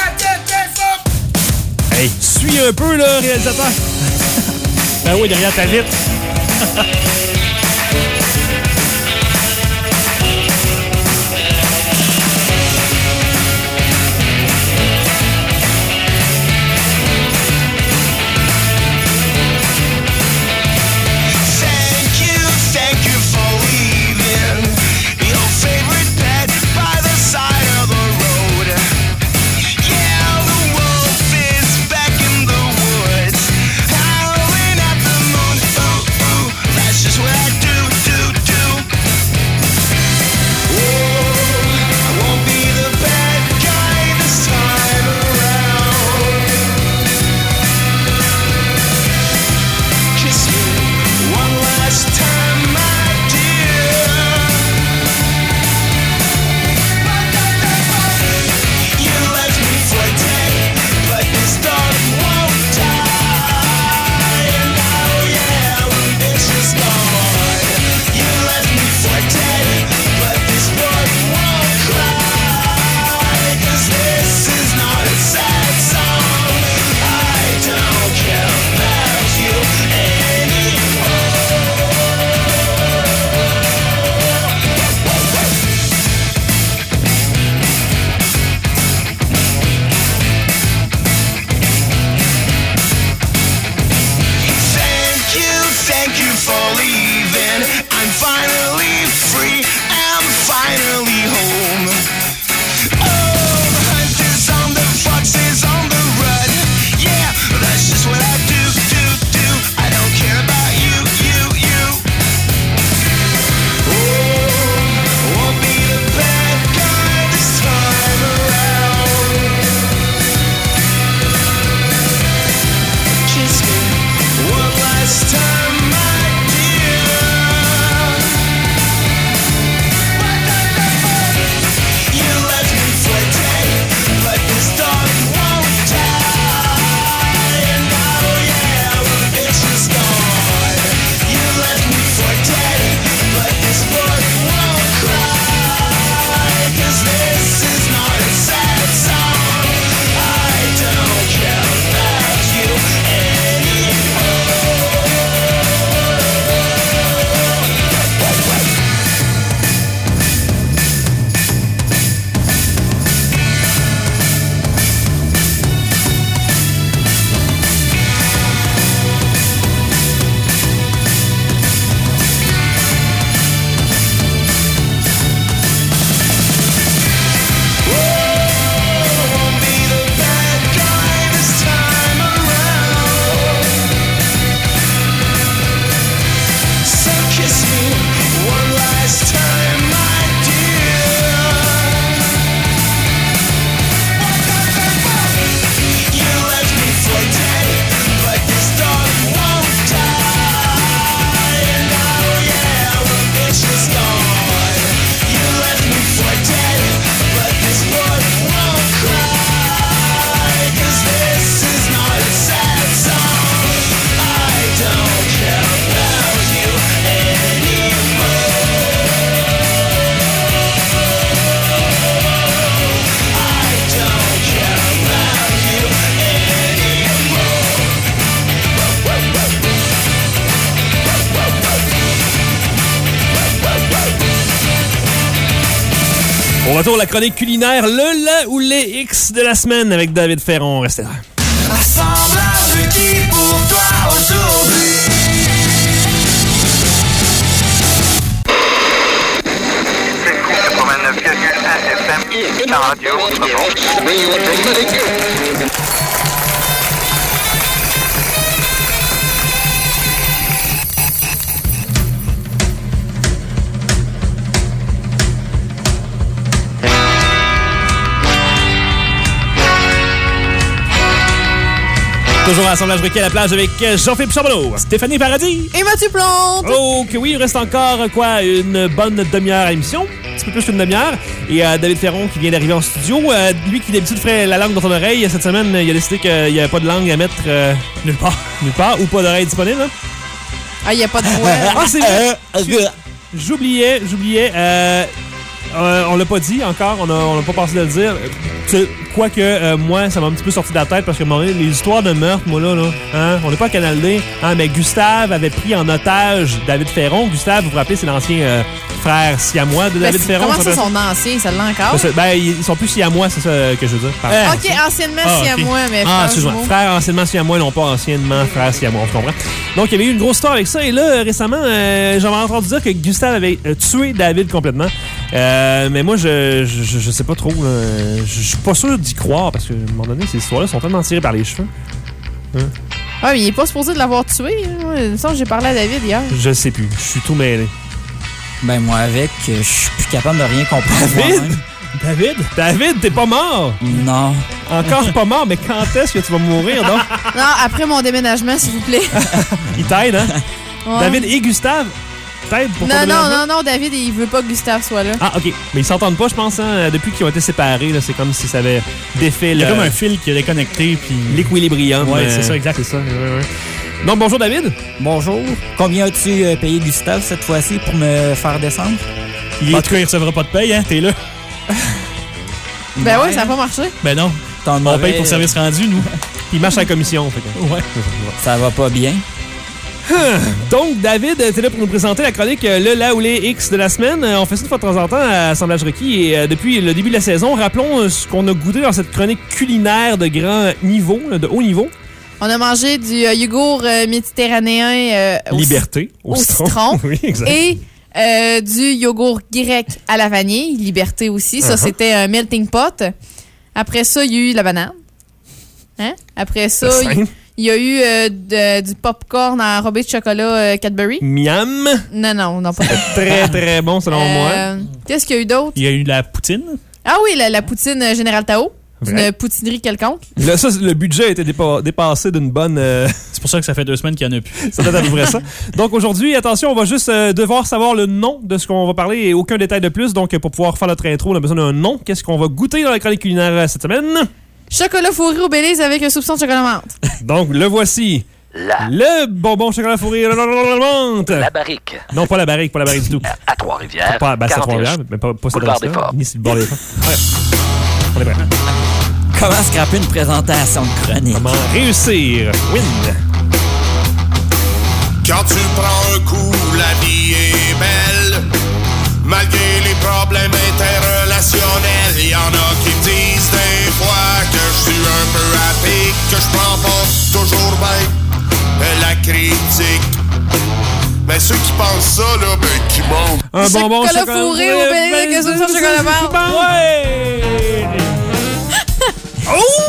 que... Hey, suis un peu, là, réalisateur. Ben oui, derrière ta vitre. Just where Au retour, la chronique culinaire, le, la ou les X de la semaine avec David Ferron. Restez là. Assemblage qui pour toi aujourd'hui. quatre-vingt-neuf virgule un F M, la radio Toujours à l'assemblage Ricky à la plage avec Jean-Philippe Charbonneau, Stéphanie Paradis. Et Mathieu Plante. Oh, que oui, il reste encore, quoi, une bonne demi-heure à l'émission. Un petit peu plus qu'une demi-heure. Et euh, David Ferron qui vient d'arriver en studio. Euh, lui qui d'habitude ferait la langue dans ton oreille, cette semaine, il a décidé qu'il n'y avait pas de langue à mettre euh, nulle part. Nulle part, ou pas d'oreille disponible. Hein? Ah, il n'y a pas de voix. Ah, c'est vrai. J'oubliais, j'oubliais. Euh, euh, on l'a pas dit encore, on n'a on a pas pensé de le dire. Quoique, euh, moi, ça m'a un petit peu sorti de la tête parce que, à un moment donné, les histoires de meurtre, moi, là, là hein, on n'est pas à Canal D, hein, mais Gustave avait pris en otage David Ferron. Gustave, vous vous rappelez, c'est l'ancien euh, frère siamois de David ben, Ferron. Comment ça, son ancien? Ça l'a encore? Ça, ben, ils sont plus siamois, c'est ça que je veux dire. Euh, OK, anciennement ah, siamois, okay. mais Ah, excuse-moi. Frère anciennement siamois, non pas anciennement frère siamois, on comprend. Donc, il y avait eu une grosse histoire avec ça. Et là, récemment, euh, j'avais entendu dire que Gustave avait euh, tué David complètement. Euh, mais moi, je, je, je sais pas trop. Je suis pas sûr d'y croire parce que, à un moment donné, ces histoires-là sont tellement tirées par les cheveux. Hein? Ah, mais il est pas supposé de l'avoir tué. Hein? Il me semble que j'ai parlé à David hier. Je sais plus. Je suis tout mêlé. Ben, moi, avec, je suis plus capable de rien comprendre. David? David? David, t'es pas mort? Non. Encore pas mort, mais quand est-ce que tu vas mourir, donc? Non, après mon déménagement, s'il vous plaît. Il t'aide, hein? Ouais. David et Gustave t'aident pour ton Non, non, déménagement? non, non, David, il veut pas que Gustave soit là. Ah, OK. Mais ils s'entendent pas, je pense, hein? Depuis qu'ils ont été séparés, là, c'est comme si ça avait défait Il y a le... comme un fil qui est déconnecté, puis... L'équilibrium. Ouais, euh, c'est ça, exact. C'est ça, ouais, ouais. Donc, bonjour, David. Bonjour. Combien as-tu euh, payé Gustave cette fois-ci pour me faire descendre? Il, en tout cas, il recevra pas de paye, hein? T'es là. Ben ouais, ça a pas marché. Ben non. On mauvais, paye pour service rendu, nous. Il marche à la commission. Fait que... Ouais. Ça va pas bien. Donc, David, t'es là pour nous présenter la chronique euh, Le, la ou les X de la semaine. Euh, on fait ça une fois de temps en temps à Assemblage Requis. Et euh, depuis le début de la saison, rappelons euh, ce qu'on a goûté dans cette chronique culinaire de grand niveau, de haut niveau. On a mangé du euh, yogourt euh, méditerranéen euh, au Liberté. Au, au citron. citron. Oui, exact. Et euh, du yogourt grec à la vanille. Liberté aussi. Ça, uh-huh. C'était un melting pot. Après ça, il y a eu la banane. Hein? Après ça, il... Il y a eu euh, de, du popcorn enrobé de chocolat euh, Cadbury. Miam! Non, non, non, pas très, très bon, selon euh, moi. Qu'est-ce qu'il y a eu d'autre? Il y a eu la poutine. Ah oui, la, la poutine Général Tao. Vrai? Une poutinerie quelconque. Là, ça, le budget a été dépa- dépassé d'une bonne... Euh... C'est pour ça que ça fait deux semaines qu'il n'y en a plus. Ça doit être à peu près ça. Donc aujourd'hui, attention, on va juste euh, devoir savoir le nom de ce qu'on va parler et aucun détail de plus. Donc pour pouvoir faire notre intro, on a besoin d'un nom. Qu'est-ce qu'on va goûter dans la chronique culinaire cette semaine? Chocolat fourré au Belize avec un soupçon de chocolat menthe. Donc, le voici. La. Le bonbon chocolat fourré au menthe. La barrique. Non, pas la barrique, pas la barrique du tout. À Trois-Rivières. Pas, ben, c'est à Trois-Rivières, mais pas, pas ça Boulevard des Forts. Ni c'est le bord des Forts. Ouais. On est prêt. Comment scraper une présentation de chronique? Comment réussir? Win. Quand tu prends un coup, la vie est belle. Malgré les problèmes interrelationnels, il y en a qui me disent des fois que je suis un peu à pic, que je prends pas toujours bien la critique. Mais ceux qui pensent ça, là, ben, qui mentent. Un bonbon chocolat, chocolat fourré au Belize avec un soupçon de chocolat menthe. Ouais! Oh!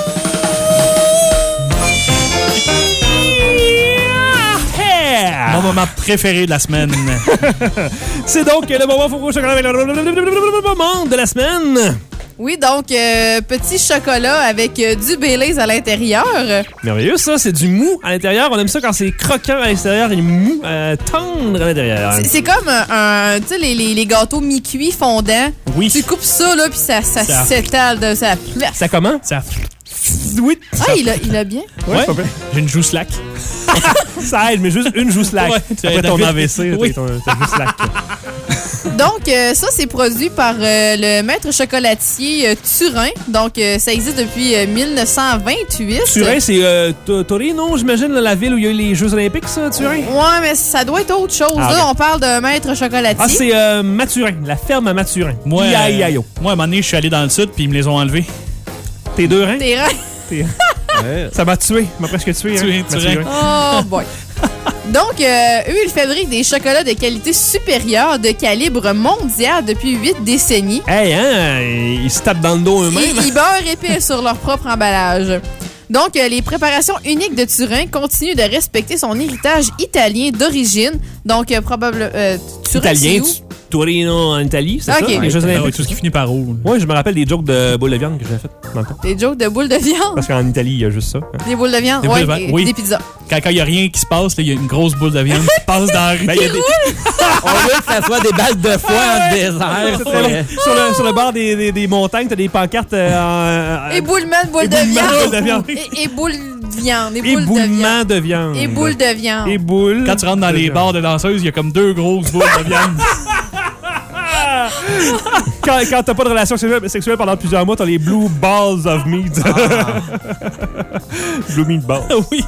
Mon moment préféré de la semaine. C'est donc le bonbon fourré au chocolat avec le moment de la semaine. Oui, donc, euh, petit chocolat avec euh, du Belize à l'intérieur. Merveilleux, ça. C'est du mou à l'intérieur. On aime ça quand c'est croquant à l'extérieur et mou, euh, tendre à l'intérieur. C'est, c'est comme un, un tu sais, les, les, les gâteaux mi-cuits fondants. Oui. Tu coupes ça, là, puis ça, ça, ça s'étale de sa place. Ça comment? Ça... Oui. Ah, il a, il a bien. Ouais, ouais. J'ai une joue slack. Ça aide, mais juste une joue slack. Ouais, tu Après as ton David. A V C, Oui. t'as ton- t'as joue slack. Donc, euh, ça, c'est produit par euh, le maître chocolatier euh, Turin. Donc, euh, ça existe depuis euh, mille neuf cent vingt-huit. Turin, c'est euh, To- Torino, j'imagine, là, la ville où il y a eu les Jeux Olympiques, ça, Turin? Ouais, mais ça doit être autre chose. Ah, Là, ok. on parle d'un maître chocolatier. Ah, c'est euh, Mathurin, la ferme à Mathurin. Moi, I A euh, I A I O. moi, à un moment donné, je suis allé dans le sud, puis ils me les ont enlevés. Tes deux reins? T'es reins. T'es- Ça m'a tué, m'a presque tué. Tué, hein, Turin. Mathurin. Oh boy. Donc, euh, eux, ils fabriquent des chocolats de qualité supérieure de calibre mondial depuis huit décennies. Hey, hein, ils se tapent dans le dos eux-mêmes. Ils, ils beurrent épais sur leur propre emballage. Donc, euh, les préparations uniques de Turin continuent de respecter son héritage italien d'origine. Donc, euh, probablement... Euh, Turin, Italien, c'est où? tu- Torino en Italie, c'est Ok. ça? Les Jeux Ah ouais, Olympiques. tout ce qui finit par O. Oui, je me rappelle des jokes de boule de viande que j'avais fait dans le temps. Des jokes de boules de viande. Parce qu'en Italie, il y a juste ça. hein. Des boules de viande, Des ouais, boules de viande, et oui. des pizzas. Quand il n'y a rien qui se passe, là, il y a une grosse boule de viande qui passe dans la rue. Ben, il y a des- On veut que ça soit des balles de foie en désert. C'est très long. sur, le, sur le bord des, des, des montagnes, t'as des pancartes euh, en- Éboulement de boules de éboulement de boules de viande. viande. Et, et boules de viande. Et boules de éboulement viande. de viande. Et boules de viande. Et boules. Quand tu rentres dans de les viande. bars de danseuses, il y a comme deux grosses boules de viande. Quand, quand t'as pas de relation sexuelle, sexuelle pendant plusieurs mois, t'as les Blue Balls of Meat. Blue Meat Balls. Oui.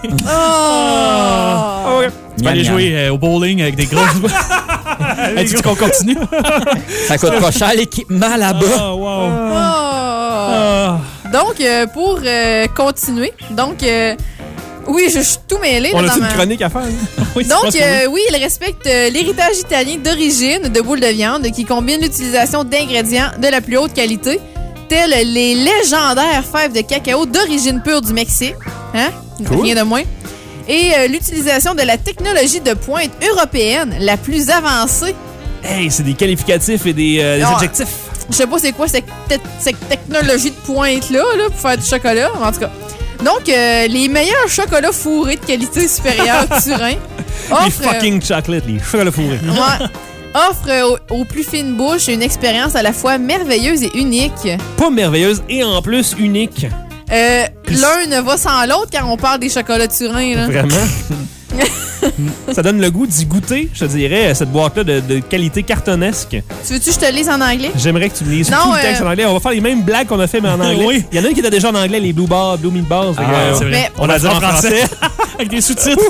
Oh! Ouais. Tu peux aller Miam, jouer euh, au bowling avec des grosses boules. Hey, tu dis qu'on continue? Ça coûte pas cher l'équipement là-bas. Oh, wow. Oh! Ah. Donc, euh, pour euh, continuer, donc, euh, oui, je suis tout mêlé. On là, a dans une ma- chronique à faire? hein? Oui, je Donc, pense que euh, oui, il respecte euh, l'héritage italien d'origine de boules de viande qui combine l'utilisation d'ingrédients de la plus haute qualité, tels les légendaires fèves de cacao d'origine pure du Mexique. Hein? Cool. Rien de moins. Et euh, l'utilisation de la technologie de pointe européenne la plus avancée. Hey, c'est des qualificatifs et des, euh, des Ah. adjectifs. Je sais pas c'est quoi cette, te- cette technologie de pointe-là là, pour faire du chocolat, mais en tout cas. Donc, euh, les meilleurs chocolats fourrés de qualité supérieure Turin Les offrent, euh, fucking chocolates, les chocolats fourrés. ouais, offrent euh, aux, aux plus fines bouches une expérience à la fois merveilleuse et unique. Pas merveilleuse et en plus unique. Euh, L'un ne va sans l'autre quand on parle des chocolats Turin. Là. Vraiment. Ça donne le goût d'y goûter, je te dirais, cette boîte-là de, de qualité cartonesque. Tu veux-tu que je te lise en anglais? J'aimerais que tu me lises Non, tout le euh, texte en anglais. On va faire les mêmes blagues qu'on a fait, mais en anglais. Oui. Il y en a une qui était déjà en anglais, les Blue Bars, Blue Meat Bars. Fait que, Ah, euh, c'est vrai. Mais- on a dit en français. Avec des sous-titres.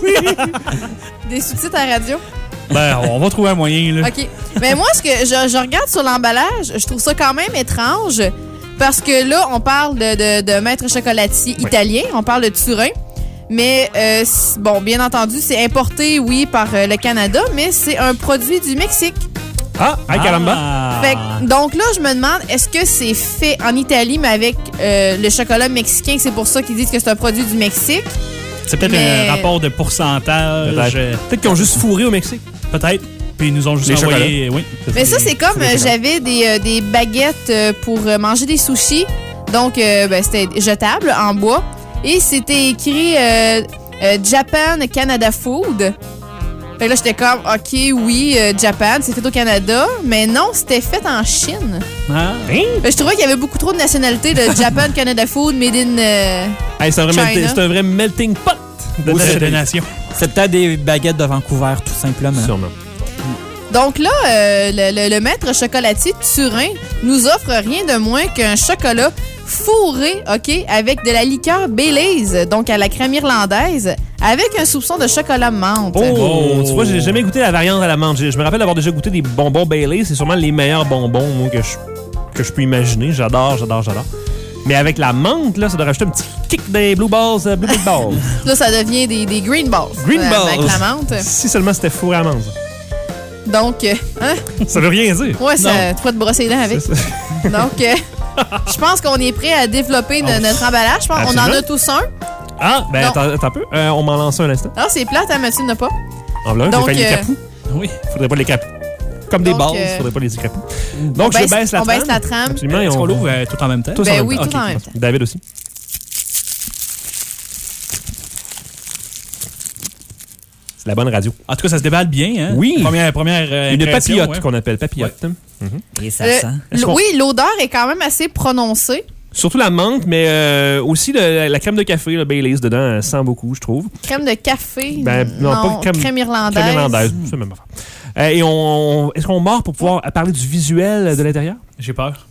Des sous-titres à radio? Ben, on va trouver un moyen, là. OK. Mais moi, ce que je, je regarde sur l'emballage, je trouve ça quand même étrange parce que là, on parle de, de, de maître chocolatier italien, on parle de Turin. Mais, euh, c- bon, bien entendu, c'est importé, oui, par euh, le Canada, mais c'est un produit du Mexique. Ah, hi, caramba. Ah. Fait que- donc là, je me demande, est-ce que c'est fait en Italie, mais avec euh, le chocolat mexicain, c'est pour ça qu'ils disent que c'est un produit du Mexique? C'est peut-être mais- un rapport de pourcentage. Peut-être. euh, Peut-être qu'ils ont juste fourré au Mexique. Peut-être. Puis ils nous ont juste Les envoyé. Oui. Mais ça, c'est comme euh, j'avais des, euh, des baguettes euh, pour euh, manger des sushis. Donc, euh, ben, c'était jetable en bois. Et c'était écrit euh, euh, Japan Canada Food. Fait que là, j'étais comme, OK, oui, euh, Japan, c'est fait au Canada. Mais non, c'était fait en Chine. Ah. Hein? Fait que je trouvais qu'il y avait beaucoup trop de nationalités de Japan Canada Food, made in. euh, Hey, c'est un, vrai China. melting- c'est un vrai melting pot de Ou c'est nationalités. de nation. C'est peut-être des baguettes de Vancouver, tout simplement. Sûrement. Donc là, euh, le, le- le maître chocolatier Turin nous offre rien de moins qu'un chocolat fourré, OK, avec de la liqueur Baileys, donc à la crème irlandaise, avec un soupçon de chocolat menthe. Oh, Oh. tu vois, j'ai jamais goûté la variante à la menthe. J'ai- Je me rappelle d'avoir déjà goûté des bonbons Bailey. C'est sûrement les meilleurs bonbons moi, que je, que je peux imaginer. J'adore, j'adore, j'adore. Mais avec la menthe, là, ça doit rajouter un petit kick des Blue Balls, euh, Blue Meat Balls. Là, ça devient des, des green balls. Green euh, balls. Avec la menthe. Si seulement c'était fourré à menthe. Donc, euh, hein? Ça veut rien dire. Ouais, ça, tu pourrais te brosser les dents avec. C'est ça. Donc, euh, je pense qu'on est prêt à développer no- Oh. notre emballage. Je pense qu'on en a Absolument. tous un. Ah, ben Non. attends, attends un peu. Euh, on m'en lance un instant. Ah, c'est plate, hein, Mathieu, n'a pas. En blanc, j'ai Donc, fait les euh, capous. Oui. Faudrait pas les capous. Comme des Donc, balles, euh, faudrait pas les capous. On Donc, je baisse la on trame. baisse la trame. Absolument. et Est-ce on qu'on va- l'ouvre euh, tout en même temps? Tous Ben en même oui, temps. tout en Ok. même temps. David aussi. C'est la bonne radio. En tout cas, ça se déballe bien, hein? Oui. Première, première euh, Une impression, papillote ouais. qu'on appelle papillote. Et ça Euh, sent. Est-ce qu'on- oui, l'odeur est quand même assez prononcée. Surtout la menthe, mais euh, aussi le- la crème de café, le Baileys dedans, elle sent beaucoup, je trouve. Crème de café? Ben, non, pas de crème- crème irlandaise. Crème irlandaise, c'est la même affaire. Euh, et on, on- est-ce qu'on mord pour pouvoir parler du visuel de l'intérieur? J'ai peur.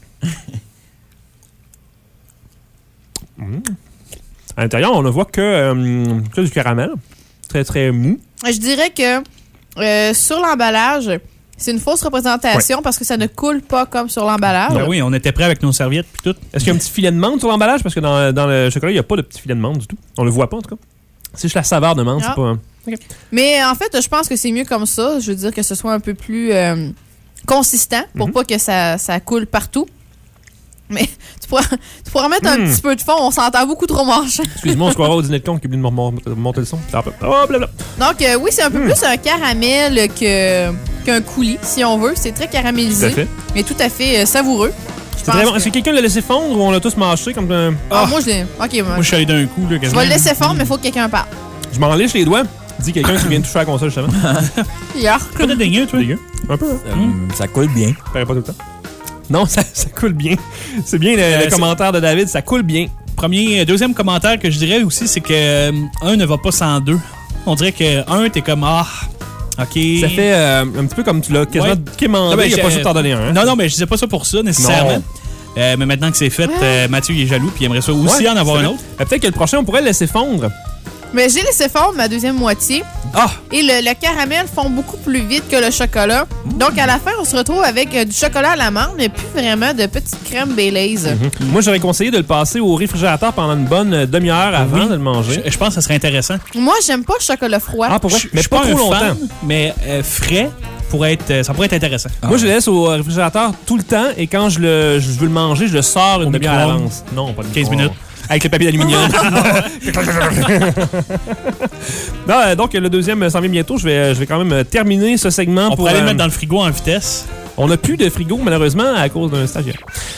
Mmh. À l'intérieur, on ne voit que, euh, que du caramel. Très, très mou. Je dirais que euh, sur l'emballage, c'est une fausse représentation parce que ça ne coule pas comme sur l'emballage. Ben oui, on était prêts avec nos serviettes puis tout. Est-ce qu'il y a un petit filet de menthe sur l'emballage? Parce que dans, dans le chocolat, il n'y a pas de petit filet de menthe du tout. On le voit pas, en tout cas. C'est juste la saveur de menthe, Ah. c'est pas... Mais en fait, je pense que c'est mieux comme ça. Je veux dire que ce soit un peu plus euh, consistant pour Mhm. pas que ça, ça coule partout. Mais tu pourras, tu pourras mettre un Mm. petit peu de fond. On s'entend beaucoup trop manchant. Excuse-moi, on se croirait au dîner de con qui oublie de me remonter monter le son. C'est un peu- Oh, blabla. Donc, euh, oui, c'est un peu Mm. plus un caramel que, qu'un coulis, si on veut. C'est très caramélisé. Tout à fait. Mais tout à fait euh, savoureux. Je C'est pense très bon. que- Est-ce que quelqu'un l'a laissé fondre ou on l'a tous mâché comme un... Ah, moi, je l'ai. Ok, moi, Moi, je suis allé d'un coup. Là, je quasiment. vais le laisser fondre, mais il faut que quelqu'un parle. Je m'en lèche les doigts. Dis quelqu'un qui vient de toucher à la console, justement. Yark. Pas de dégueu, toi. Dégueu. Un peu, hein? Euh, Ça coule bien. Paraît pas tout le temps. Non, ça, ça coule bien. C'est bien le, Euh, le c'est- commentaire de David, ça coule bien. Premier, deuxième commentaire que je dirais aussi, c'est que euh, un ne va pas sans deux. On dirait que un, t'es comme ah, ok. Ça fait euh, un petit peu comme tu l'as quasiment Ouais. quémandé. Non, mais il a j'ai- pas juste t'en donner un. hein? Non, non, mais je disais pas ça pour ça nécessairement. Non. Euh, mais maintenant que c'est fait, euh, Mathieu il est jaloux puis il aimerait ça aussi Ouais, en avoir c'est un vrai. autre. Euh, Peut-être que le prochain, on pourrait le laisser fondre. Mais j'ai laissé fondre ma deuxième moitié. Ah! Et le, le caramel fond beaucoup plus vite que le chocolat. Donc, à la fin, on se retrouve avec euh, du chocolat à la menthe, mais plus vraiment de petites crèmes Baileys. Mhm. Moi, j'aurais conseillé de le passer au réfrigérateur pendant une bonne euh, demi-heure avant Oui. de le manger. Je, je pense que ça serait intéressant. Moi, j'aime pas le chocolat froid. Ah, pour vrai? Je- Mais je suis pas trop un longtemps. fan, mais euh, frais pourrait être, euh, ça pourrait être intéressant. Moi, je le laisse au réfrigérateur tout le temps et quand je, le, je veux le manger, je le sors une Au demi-heure à micro-ondes. l'avance. Non, pas de quinze micro-ondes. minutes. Avec le papier d'aluminium. Non, euh, donc, le deuxième s'en vient bientôt. Je vais, je vais quand même euh, terminer ce segment. On pour pourrait aller le euh, mettre dans le frigo en vitesse. On n'a plus de frigo, malheureusement, à cause d'un stagiaire.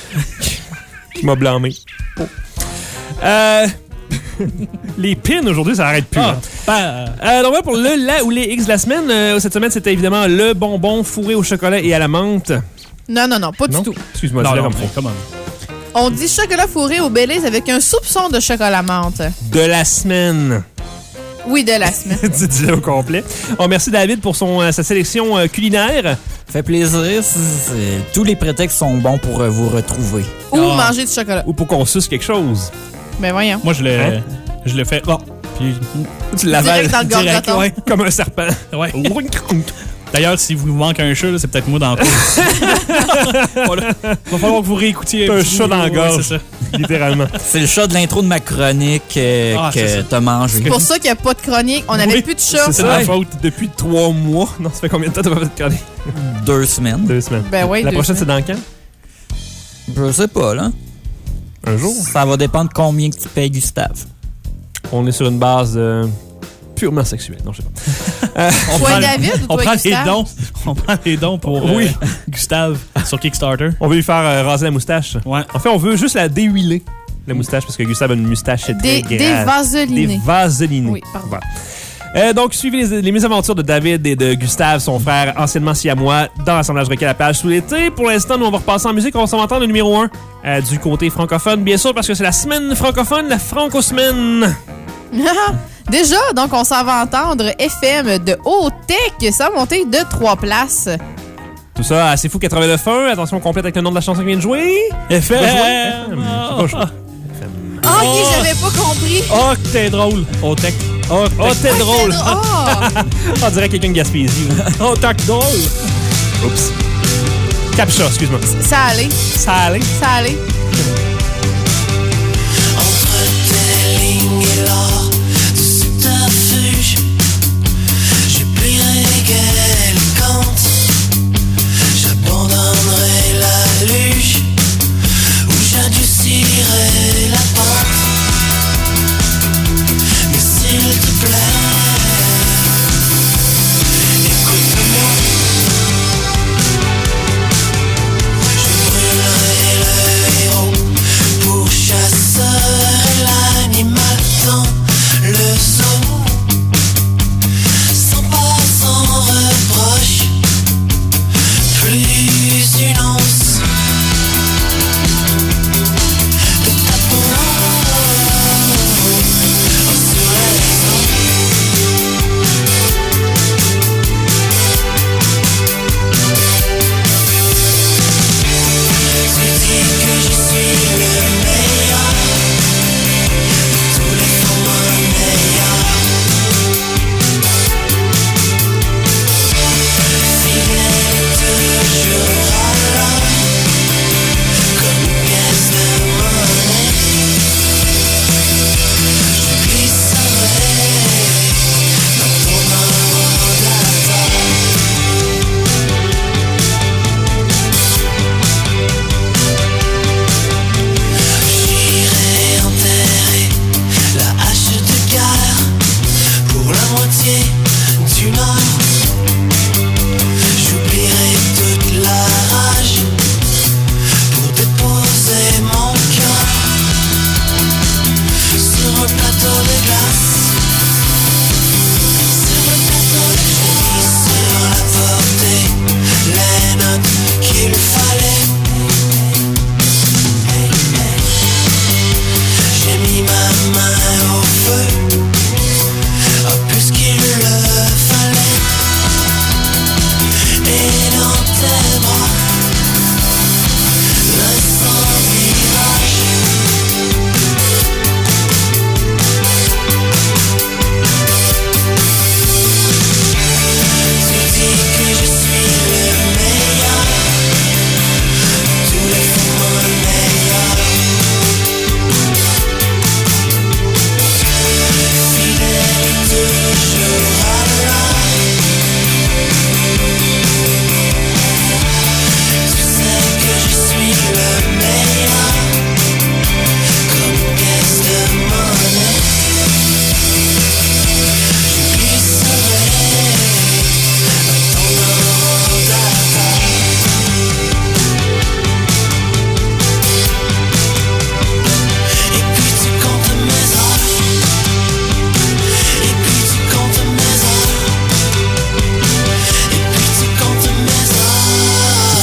Qui m'a blâmé. Oh. Euh, les pins, aujourd'hui, ça arrête plus. Ah, hein. ben, Euh, donc voilà pour le, la ou les X de la semaine. Euh, cette semaine, c'était évidemment le bonbon fourré au chocolat et à la menthe. Non, non, non, pas Non? du tout. Excuse-moi, non, dis-le non, comme mais faut. come on. On dit chocolat fourré au Baileys avec un soupçon de chocolat menthe. De la semaine. Oui, de la semaine. Dis-le au complet. On remercie David pour son, euh, sa sélection euh, culinaire. Fait plaisir. c'est- c'est- Tous les prétextes sont bons pour euh, vous retrouver. Ou Ah. manger du chocolat. Ou pour qu'on suce quelque chose. Ben voyons. Moi, je le, Hein? je le fais. Bon, puis Tu l'avales Direct dans le direct, gorgoton. ouais. comme un serpent. Ouais. D'ailleurs, si vous manque un chat, là, c'est peut-être moi dans le cours. Voilà. Va falloir que vous réécoutiez. T'as un petit chat bout, dans la ouais, gorge. c'est ça. Littéralement. C'est le chat de l'intro de ma chronique euh, Ah, c'est ça. que t'as mangé. C'est pour ça qu'il n'y a pas de chronique. On n'avait Oui, plus de chat. C'est de ma Ouais. faute. Depuis trois mois. Non, ça fait combien de temps t'as pas fait de chronique? Deux semaines. Deux semaines. Ben oui, La deux prochaine, c'est semaines. dans quand? Je sais pas, là. Un jour. Ça va dépendre de combien que tu payes Gustave. On est sur une base euh, purement sexuelle. Non, je sais pas. On Toi, prend- David, ou on toi, prend les Gustave? dons. On prend les dons pour euh, Oui. Gustave sur Kickstarter. On veut lui faire euh, raser la moustache. Ouais. En fait, on veut juste la déhuiler, la moustache, parce que Gustave a une moustache très Des, grave. des vaselinés. Des vaselinés. Oui, pardon. Voilà. Euh, donc, suivez les, les mésaventures de David et de Gustave, son frère, anciennement siamois, dans l'assemblage requin à la page sous l'été. Pour l'instant, nous, on va repasser en musique. On va s'en entendre le numéro un euh, du côté francophone, bien sûr, parce que c'est la semaine francophone, la franco-semaine. Déjà, donc, on s'en va entendre F M de Haut-Tech, ça a monté de trois places. Tout ça à C'est Fou quatre-vingt-neuf un. Attention, on complète avec le nom de la chanson qui vient de jouer. F Va jouer. M. Va jouer. Ah, ok, j'avais pas compris. Oh, que t'es drôle. Oh, tech. Oh, Oh, t'es drôle. Ah! On dirait quelqu'un de Gaspésie. oh, tech drôle. Oups. Captcha, excuse-moi. Ça allait, Ça allait. ça allait. Entre tes lignes et l'or du subterfuge, je plierai quel compte, j'abandonnerai la luge ou j'adoucirai la pente. Mais s'il te plaît, écoute-moi. Je brûlerai le héros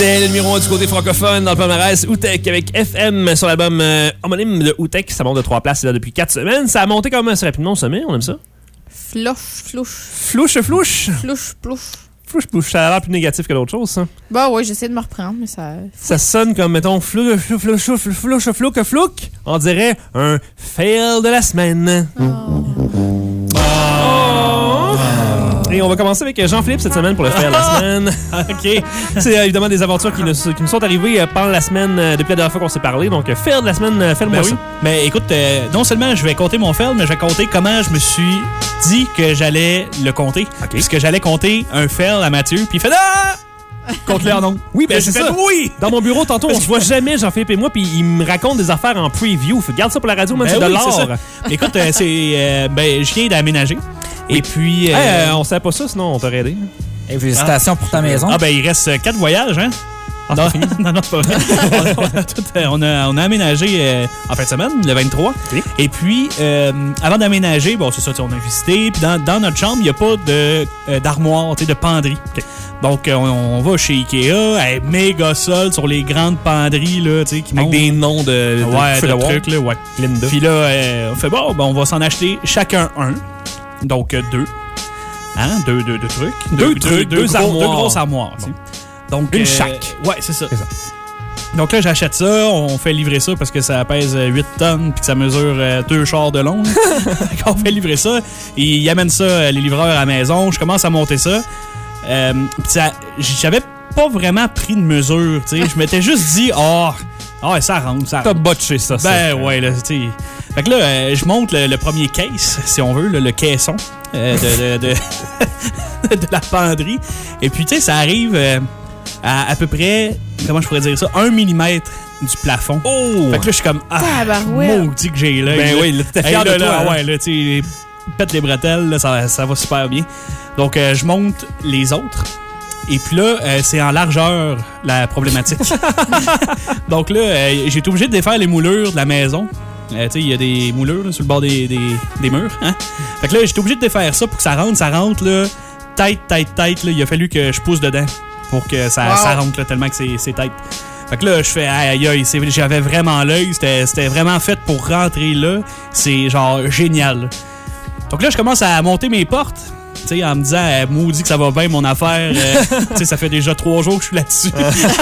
C'était le numéro un du côté francophone dans le palmarès Outek avec F M sur l'album euh, homonyme de Outek. Ça monte de trois places là, depuis quatre semaines. Ça a monté quand même assez rapidement au sommet, on aime ça. Flouche, flouche. Flouche, flouche. Flouche, plouche. Flouche, flouche. Ça a l'air plus négatif que d'autres choses, ça. Bah ouais, j'essaie de me reprendre, mais ça... Ça sonne comme, mettons, flouche, flouche, flouche, flouche, flouche, flouche, flouche. On dirait un fail de la semaine. Oh. Et on va commencer avec Jean-Philippe cette semaine pour le faire la semaine. OK. C'est euh, évidemment des aventures qui nous, qui nous sont arrivées euh, pendant la semaine euh, depuis la dernière fois qu'on s'est parlé. Donc, euh, faire de la semaine, euh, fais-le-moi Ben ça. oui. Mais écoute, euh, non seulement je vais compter mon fail, mais je vais compter comment je me suis dit que j'allais le compter. OK. Puisque j'allais compter un fail à Mathieu, puis il fait ah! Compte-le en ondes. Oui, ben Puis c'est j'ai ça. fait, oui! Dans mon bureau, tantôt, on se voit jamais, Jean-Philippe et moi, puis il me raconte des affaires en preview. Fait, garde ça pour la radio, même Ben c'est de oui, l'or. c'est ça. Écoute, euh, c'est, euh, ben, je viens d'aménager. Et puis... euh, Hey, euh, on savait pas ça, sinon on t'aurait aidé. Et félicitations pour ta maison. Ah ben, il reste euh, quatre voyages, hein? Ah, non, c'est fini. non, non, c'est pas vrai. on, a tout, euh, on, a, on a aménagé euh, en fin de semaine, le vingt-trois. Oui. Et puis, euh, avant d'aménager, bon, c'est ça, tu sais, on a visité. Puis dans, dans notre chambre, il n'y a pas de, euh, d'armoire, tu sais, de penderie. Okay. Donc, euh, on, on va chez Ikea, hey, méga sol sur les grandes penderies, là, tu sais, qui Avec montent. des noms de, de, Ouais, de de wall. trucs, là, ouais. Linda. Puis là, euh, on fait bon, ben, on va s'en acheter chacun un. Donc, euh, deux. Hein? Deux, deux, deux trucs. Deux trucs, deux gros- armoires. Deux grosses armoires. tu sais. Donc, Une euh, chaque. Ouais, c'est ça. C'est ça. Donc là, j'achète ça, on fait livrer ça parce que ça pèse euh, huit tonnes puis que ça mesure euh, deux chars de long. On fait livrer ça. Et ils amènent ça, euh, les livreurs, à la maison. Je commence à monter ça. Euh, pis ça j'avais pas vraiment pris de mesure. tu sais. Je m'étais juste dit, ah, oh, oh, ça rentre, ça T'as rentre. botché ça, ça. Ben ouais, là, tu sais. Fait que là, euh, je monte le, le premier case, si on veut, là, le caisson euh, de, de, de, de la penderie. Et puis, tu sais, ça arrive euh, à à peu près, comment je pourrais dire ça, un millimètre du plafond. Oh! Fait que là, je suis comme, ah, Tabarouette. maudit que j'ai là. Ben oui, là, t'étais fier de là, toi, là, hein? ouais, là, tu sais, pète les bretelles, là, ça, ça va super bien. Donc, euh, je monte les autres. Et puis là, euh, c'est en largeur la problématique. Donc là, euh, j'ai été obligé de défaire les moulures de la maison. Euh, tu sais, il y a des moulures là, sur le bord des, des, des murs. Hein? Fait que là, j'ai été obligé de défaire ça pour que ça rentre. Ça rentre, là, tête, tête, tête. Là, il a fallu que je pousse dedans pour que ça, Wow. ça rentre là, tellement que c'est, c'est tête. Fait que là, je fais aïe aïe, c'est- j'avais vraiment l'œil. C'était, c'était vraiment fait pour rentrer là. C'est genre génial. Donc là, je commence à monter mes portes. Tu sais, en me disant, euh, maudit que ça va bien mon affaire. Euh, tu sais, ça fait déjà trois jours que je suis là-dessus.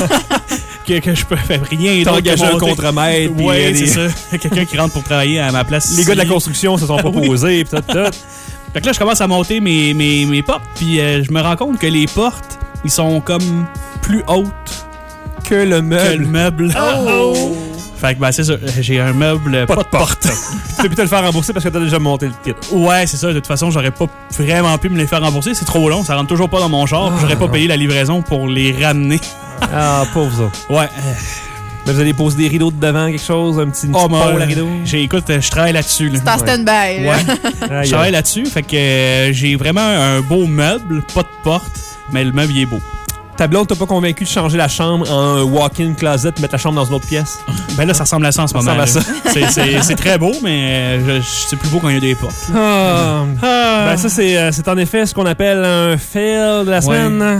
que, que je peux faire rien. T'as d'autre que engagé un monter. contremaître. puis, Ouais, euh, c'est les- ça. Quelqu'un qui rentre pour travailler à ma place. Les gars de la ici. construction se sont proposés, pis tout, tout. Fait que là, je commence à monter mes, mes, mes portes, puis euh, je me rends compte que les portes, ils sont comme plus hautes Que le que le meuble. meuble. Oh! Fait que, ben, c'est ça. J'ai un meuble pas, de porte. Tu peux plus te le faire rembourser parce que t'as déjà monté le kit. Ouais, c'est ça. De toute façon, j'aurais pas vraiment pu me les faire rembourser. C'est trop long. Ça rentre toujours pas dans mon char. puis J'aurais pas payé la livraison pour les ramener. Ah, pauvre ça. Ouais. Mais vous allez poser des rideaux de devant, quelque chose, un petit, une Oh, petite moi, pôle à rideaux. j'ai, écoute, je travaille là-dessus. Là. C'est en stand-by. là. Ouais. Aïe, Je travaille là-dessus. Fait que euh, j'ai vraiment un beau meuble, pas de porte, mais le meuble, il est beau. Ta blonde t'a pas convaincu de changer la chambre en un walk-in closet, mettre la chambre dans une autre pièce? Ben là, ça ressemble à ça en ce Ça moment. ressemble là. à C'est, c'est, c'est très beau, mais euh, je- c'est plus beau quand il y a des portes. Ah. Ah. Ben ça, c'est, euh, c'est en effet ce qu'on appelle un fail de la semaine.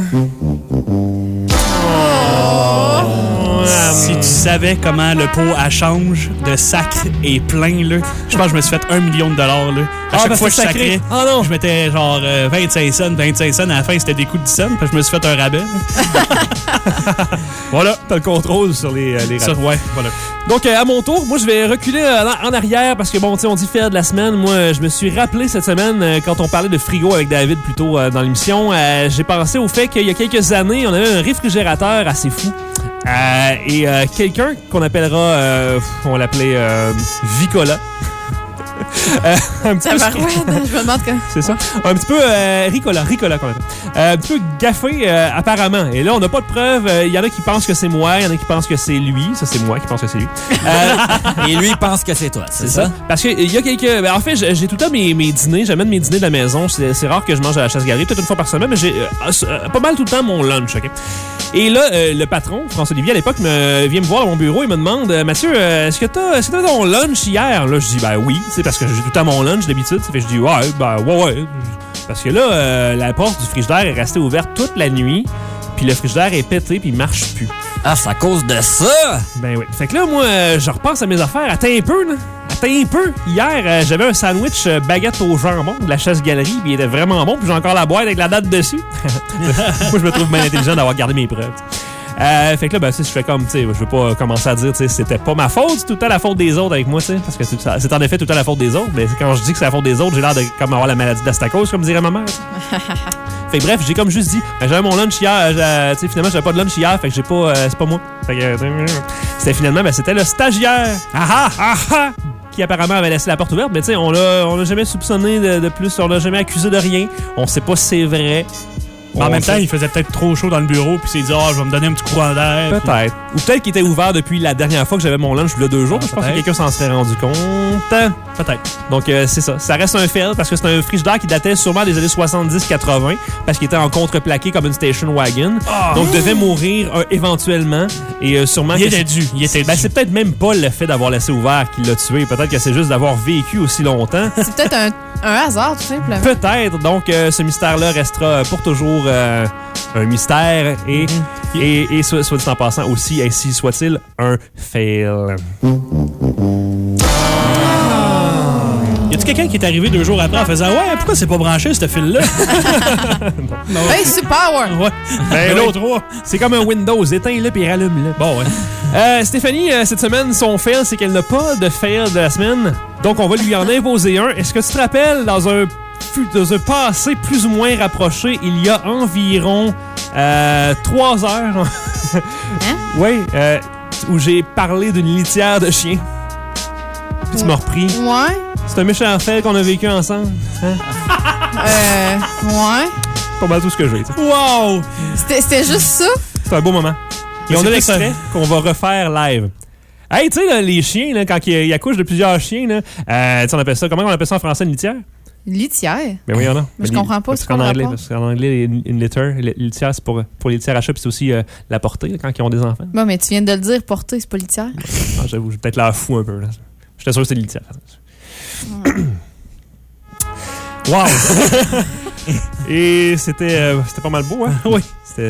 Si tu savais comment le pot à change de sac est plein, là, je pense que je me suis fait un million de dollars. Là. À Ah, chaque parce fois que que je sacré. sacrais, Ah non! je mettais genre euh, vingt-cinq cents, vingt-cinq cents. À la fin, c'était des coups de dix cents, parce que je me suis fait un rabais. là. Voilà. T'as le contrôle sur les, euh, les Ça, ratés. ouais, voilà. Donc, euh, à mon tour, moi, je vais reculer en, en arrière parce que, bon, tu sais, on dit faire de la semaine. Moi, euh, je me suis rappelé cette semaine, euh, quand on parlait de frigo avec David plus tôt euh, dans l'émission, euh, j'ai pensé au fait qu'il y a quelques années, on avait un réfrigérateur assez fou. Euh, et euh, quelqu'un qu'on appellera, euh, on l'appelait euh, Vicola. Euh, un petit peu Tabarouette, je me demande quand. c'est ça. Un petit peu euh, Ricola, Ricola qu'on appelle. Euh, un petit peu gaffé euh, apparemment. Et là, on n'a pas de preuves. Il y en a qui pensent que c'est moi, il y en a qui pensent que c'est lui. Ça, c'est moi qui pense que c'est lui. Euh, Et lui, il pense que c'est toi, c'est c'est ça. ça? Parce qu'il y a quelques... Ben, en fait, j'ai j'ai tout le temps mes, mes dîners. J'amène mes dîners de la maison. C'est c'est rare que je mange à la chasse-galerie, peut-être une fois par semaine, mais j'ai euh, euh, pas mal tout le temps mon lunch, OK? Et là, euh, le patron, François-Olivier, à l'époque, me, vient me voir dans mon bureau et me demande euh, « Mathieu, euh, est-ce que t'as est-ce que t'as ton lunch hier? » Là, je dis « Ben oui, c'est parce que j'ai tout le temps mon lunch d'habitude. » Fait que je dis « Ouais, ben ouais, ouais. » Parce que là, euh, la porte du frigidaire est restée ouverte toute la nuit. puis le frigidaire est pété, puis il marche plus. Ah, c'est à cause de ça! Ben oui. Fait que là, moi, euh, je repense à mes affaires. Attends un peu, là. Attends un peu. Hier, euh, j'avais un sandwich euh, baguette au jambon de la Chasse-Galerie, puis il était vraiment bon, puis j'ai encore la boîte avec la date dessus. Moi, je me trouve bien intelligent d'avoir gardé mes preuves. Euh, fait que là, ben, je fais comme, tu sais, je veux pas commencer à dire, tu sais, c'était pas ma faute, c'est tout le temps la faute des autres avec moi, tu sais, parce que tout ça, c'est en effet tout le temps la faute des autres, mais quand je dis que c'est la faute des autres, j'ai l'air de comme avoir la maladie d'Astacose, comme dirait ma mère. Fait que bref, j'ai comme juste dit, ben, j'avais mon lunch hier, euh, tu sais, finalement, j'avais pas de lunch hier, fait que j'ai pas, euh, c'est pas moi. Fait que, euh, c'était finalement, ben, c'était le stagiaire. Ah ah! Ah qui apparemment avait laissé la porte ouverte, mais tu sais, on l'a, on l'a jamais soupçonné de, de plus, on l'a jamais accusé de rien, on sait pas si c'est vrai. Mais en même temps, il faisait peut-être trop chaud dans le bureau, puis il s'est dit, ah, oh, je vais me donner un petit courant d'air. Peut-être. Puis... Ou peut-être qu'il était ouvert depuis la dernière fois que j'avais mon lunch, il y a deux jours. Ah, je pense que quelqu'un s'en serait rendu compte. Peut-être. Donc, euh, c'est ça. Ça reste un fail parce que c'est un frigidaire qui datait sûrement des années soixante-dix quatre-vingt parce qu'il était en contreplaqué comme une station wagon. Oh. Donc, devait mourir euh, éventuellement. Et euh, sûrement. Il que était dû. Il était ben, dû. C'est peut-être même pas le fait d'avoir laissé ouvert qui l'a tué. Peut-être que c'est juste d'avoir vécu aussi longtemps. C'est peut-être un, un hasard, tout simplement. Peut-être. Donc, euh, ce mystère-là restera pour toujours euh, un mystère et, mm-hmm. et, et, et soit, soit dit en passant aussi, ainsi soit-il, un fail. Y a-tu quelqu'un qui est arrivé deux jours après en faisant « Ouais, pourquoi c'est pas branché, ce fil-là? » Non. Hey, c'est power! Ouais. Ben, l'autre, ouais. C'est comme un Windows. Éteins-le puis rallume-le. Bon, ouais. Euh, Stéphanie, euh, cette semaine, son fail, c'est qu'elle n'a pas de fail de la semaine. Donc, on va lui en imposer un. Est-ce que tu te rappelles, dans un, dans un passé plus ou moins rapproché, il y a environ euh, trois heures, hein? Oui, euh, où j'ai parlé d'une litière de chien. Puis tu m'as repris. Ouais. C'est un méchant fait qu'on a vécu ensemble. Hein? euh, ouais. C'est pas mal tout ce que j'ai. T'sais. Wow! C'était, c'était juste ça? C'est un beau moment. Et on a l'extrait qu'on va refaire live. Hey, tu sais, là, les chiens, là, quand ils accouchent de plusieurs chiens, là, euh, on appelle ça, comment on appelle ça en français, une litière? Une litière? Ben oui, on a. Mais je comprends pas. Parce qu'en anglais, parce qu'en anglais, une, une litter, une litière, c'est pour, pour les litières à chat, puis c'est aussi euh, la portée, là, quand ils ont des enfants. Bon, mais tu viens de le dire, portée, c'est pas litière. Ah, j'avoue, j'ai peut-être l'air fou un peu. Là. J'étais sûr que c'était une litière. Wow! Et c'était, euh, c'était pas mal beau, hein? Oui. C'était...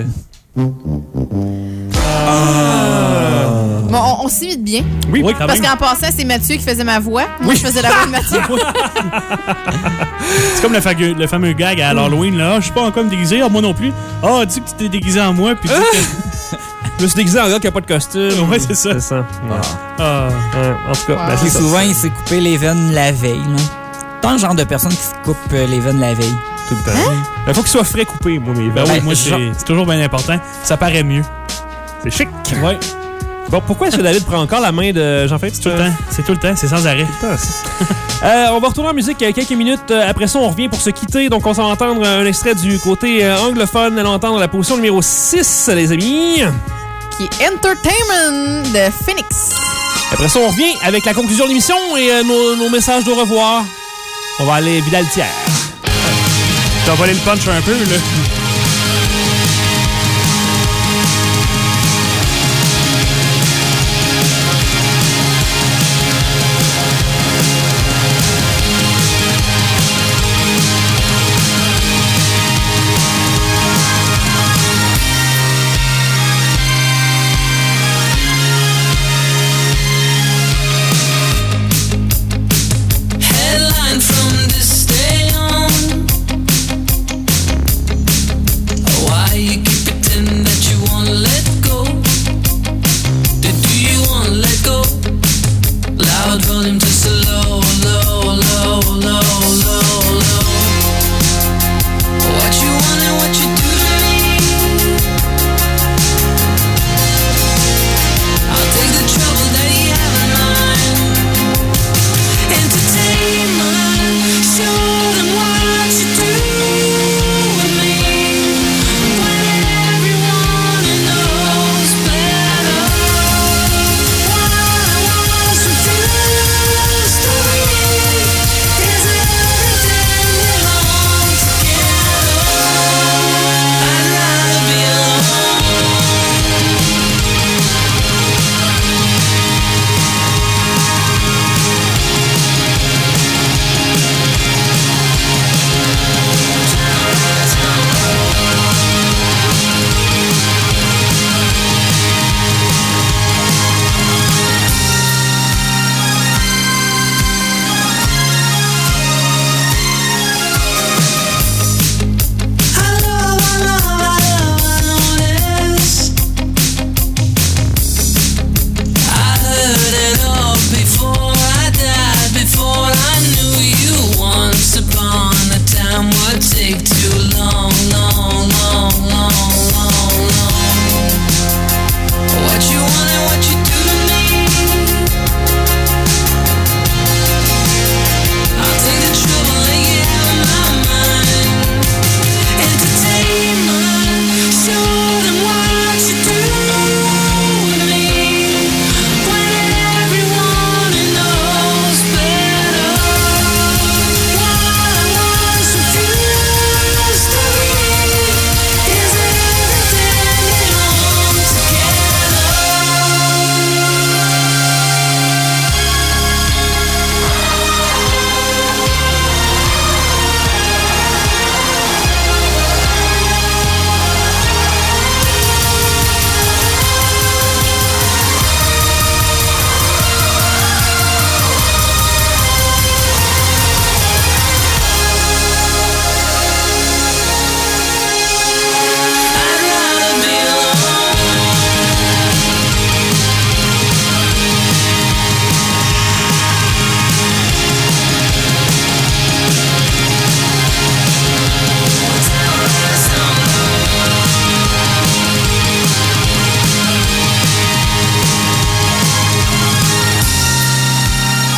Ah. Bon, on, on s'imite bien. Oui, oui, parce qu'en passant, c'est Mathieu qui faisait ma voix. Moi, oui. Je faisais la voix de Mathieu. C'est comme le, fameux, le fameux gag à Halloween, là. Ah, je suis pas encore me déguisé, ah, moi non plus. Ah, oh, dis que tu t'es déguisé en moi, puis dis que... Je me suis déguisé en gars qui a pas de costume. Ouais, c'est ça. C'est ça. Ah. Ah. Ouais, en tout cas, wow. ben, c'est souvent, il s'est coupé les veines la veille. Là. Tant le genre de personne qui se coupe les veines la veille. Tout le temps. Hein? Il faut qu'il soit frais coupé, moi, mes veines. Ben oui, moi, c'est, c'est toujours bien important. Ça paraît mieux. C'est chic. Ouais. Bon, pourquoi est-ce que David prend encore la main de Jean-Philippe? C'est tout le temps. C'est tout le temps. C'est sans arrêt. Tout le temps, euh, on va retourner en musique quelques minutes. Après ça, on revient pour se quitter. Donc, on s'en va entendre un extrait du côté anglophone. Allons entendre la position numéro six, les amis. Qui est Entertainment de Phoenix. Après ça, on revient avec la conclusion de l'émission et euh, nos, nos messages de revoir. On va aller Vidal-Tière. T'as volé le punch un peu, là.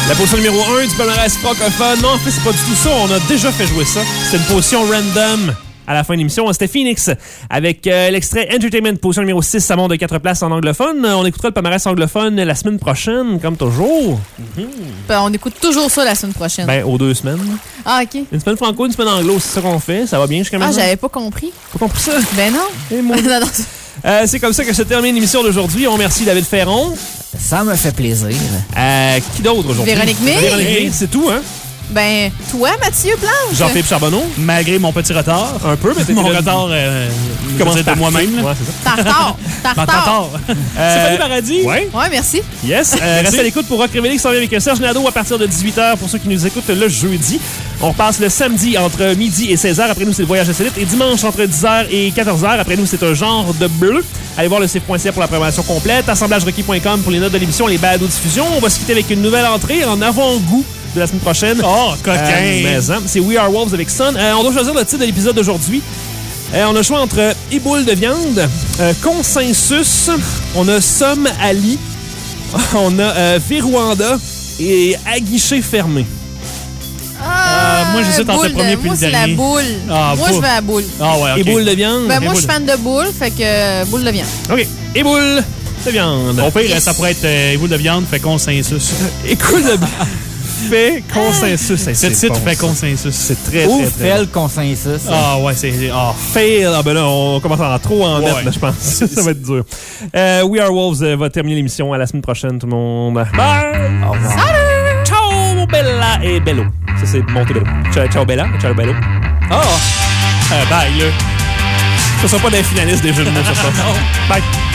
La potion numéro un du palmarès francophone. Non, en fait, c'est pas du tout ça. On a déjà fait jouer ça. C'était une potion random. À la fin de l'émission, c'était Phoenix avec euh, l'extrait Entertainment, potion numéro six, ça monte de quatre places en anglophone. On écoutera le palmarès anglophone la semaine prochaine, comme toujours. Mm-hmm. Ben, on écoute toujours ça la semaine prochaine. Ben, aux deux semaines. Ah, OK. Une semaine franco, une semaine anglo, c'est ça qu'on fait. Ça va bien jusqu'à maintenant. Ah, j'avais pas compris. Pas compris ça? Ben non. Et moi... non, non. Euh, c'est comme ça que se termine l'émission d'aujourd'hui. On remercie David Ferron. Ça me fait plaisir. Euh, qui d'autre aujourd'hui? Véronique Mille. Véronique Mille, c'est tout, hein? Ben, toi, Mathieu Planche. Jean-Philippe Charbonneau. Malgré mon petit retard. Un peu, mais Mon le... retard, euh, comment de moi-même. Ouais, c'est ça. T'as retard. T'as retard. Euh, Stéphanie Paradis. Ouais. Ouais, merci. Yes. Euh, restez à l'écoute pour Rock Révélé qui s'en vient avec Serge Nadeau à partir de dix-huit heures pour ceux qui nous écoutent le jeudi. On repasse le samedi entre midi et seize heures. Après nous, c'est le Voyage insolite. Et dimanche, entre dix heures et quatorze heures. Après nous, c'est un genre de bleu. Allez voir le c f point c a pour la programmation complète. assemblage requis point com pour les notes de l'émission, les balados diffusion. On va se quitter avec une nouvelle entrée en avant-goût de la semaine prochaine. Oh, coquin! Euh, mais, hein, c'est We Are Wolves avec Sun. Euh, on doit choisir le titre de l'épisode d'aujourd'hui. Euh, on a le choix entre Éboule de viande, euh, Consensus, on a Somme Ali, on a euh, Virwanda et À guichet fermé. Ah, Euh, moi, j'hésite entre le premier de... puis moi, le c'est dernier. la boule. Ah, moi, boule. je vais à la boule. Ah ouais, ok. Éboule de viande. Ben, moi, je suis boule. fan de boule, fait que euh, boule de viande. OK. Éboule de viande. Au pire, Yes. ça pourrait être euh, éboule de viande, fait consensus. Écoute de fait consensus. Hey, Ce c'est titre bon, fait ça. consensus. C'est très, Ou très, très fait bon. le consensus. Ah ouais, c'est... Ah. Fail. Ah ben là, on commence à en trop en net, Ouais. là, je pense. Ça va être dur. Euh, We Are Wolves euh, va terminer l'émission. À la semaine prochaine, tout le monde. Bye! Au revoir. Salut! Ciao, Bella et Bello. Ça, c'est monté de Ciao, ciao, Bella. Ciao, Bello. Ah! Euh, bye, là. Ce ne sera pas des finalistes des jeux de mots, ça. Bye!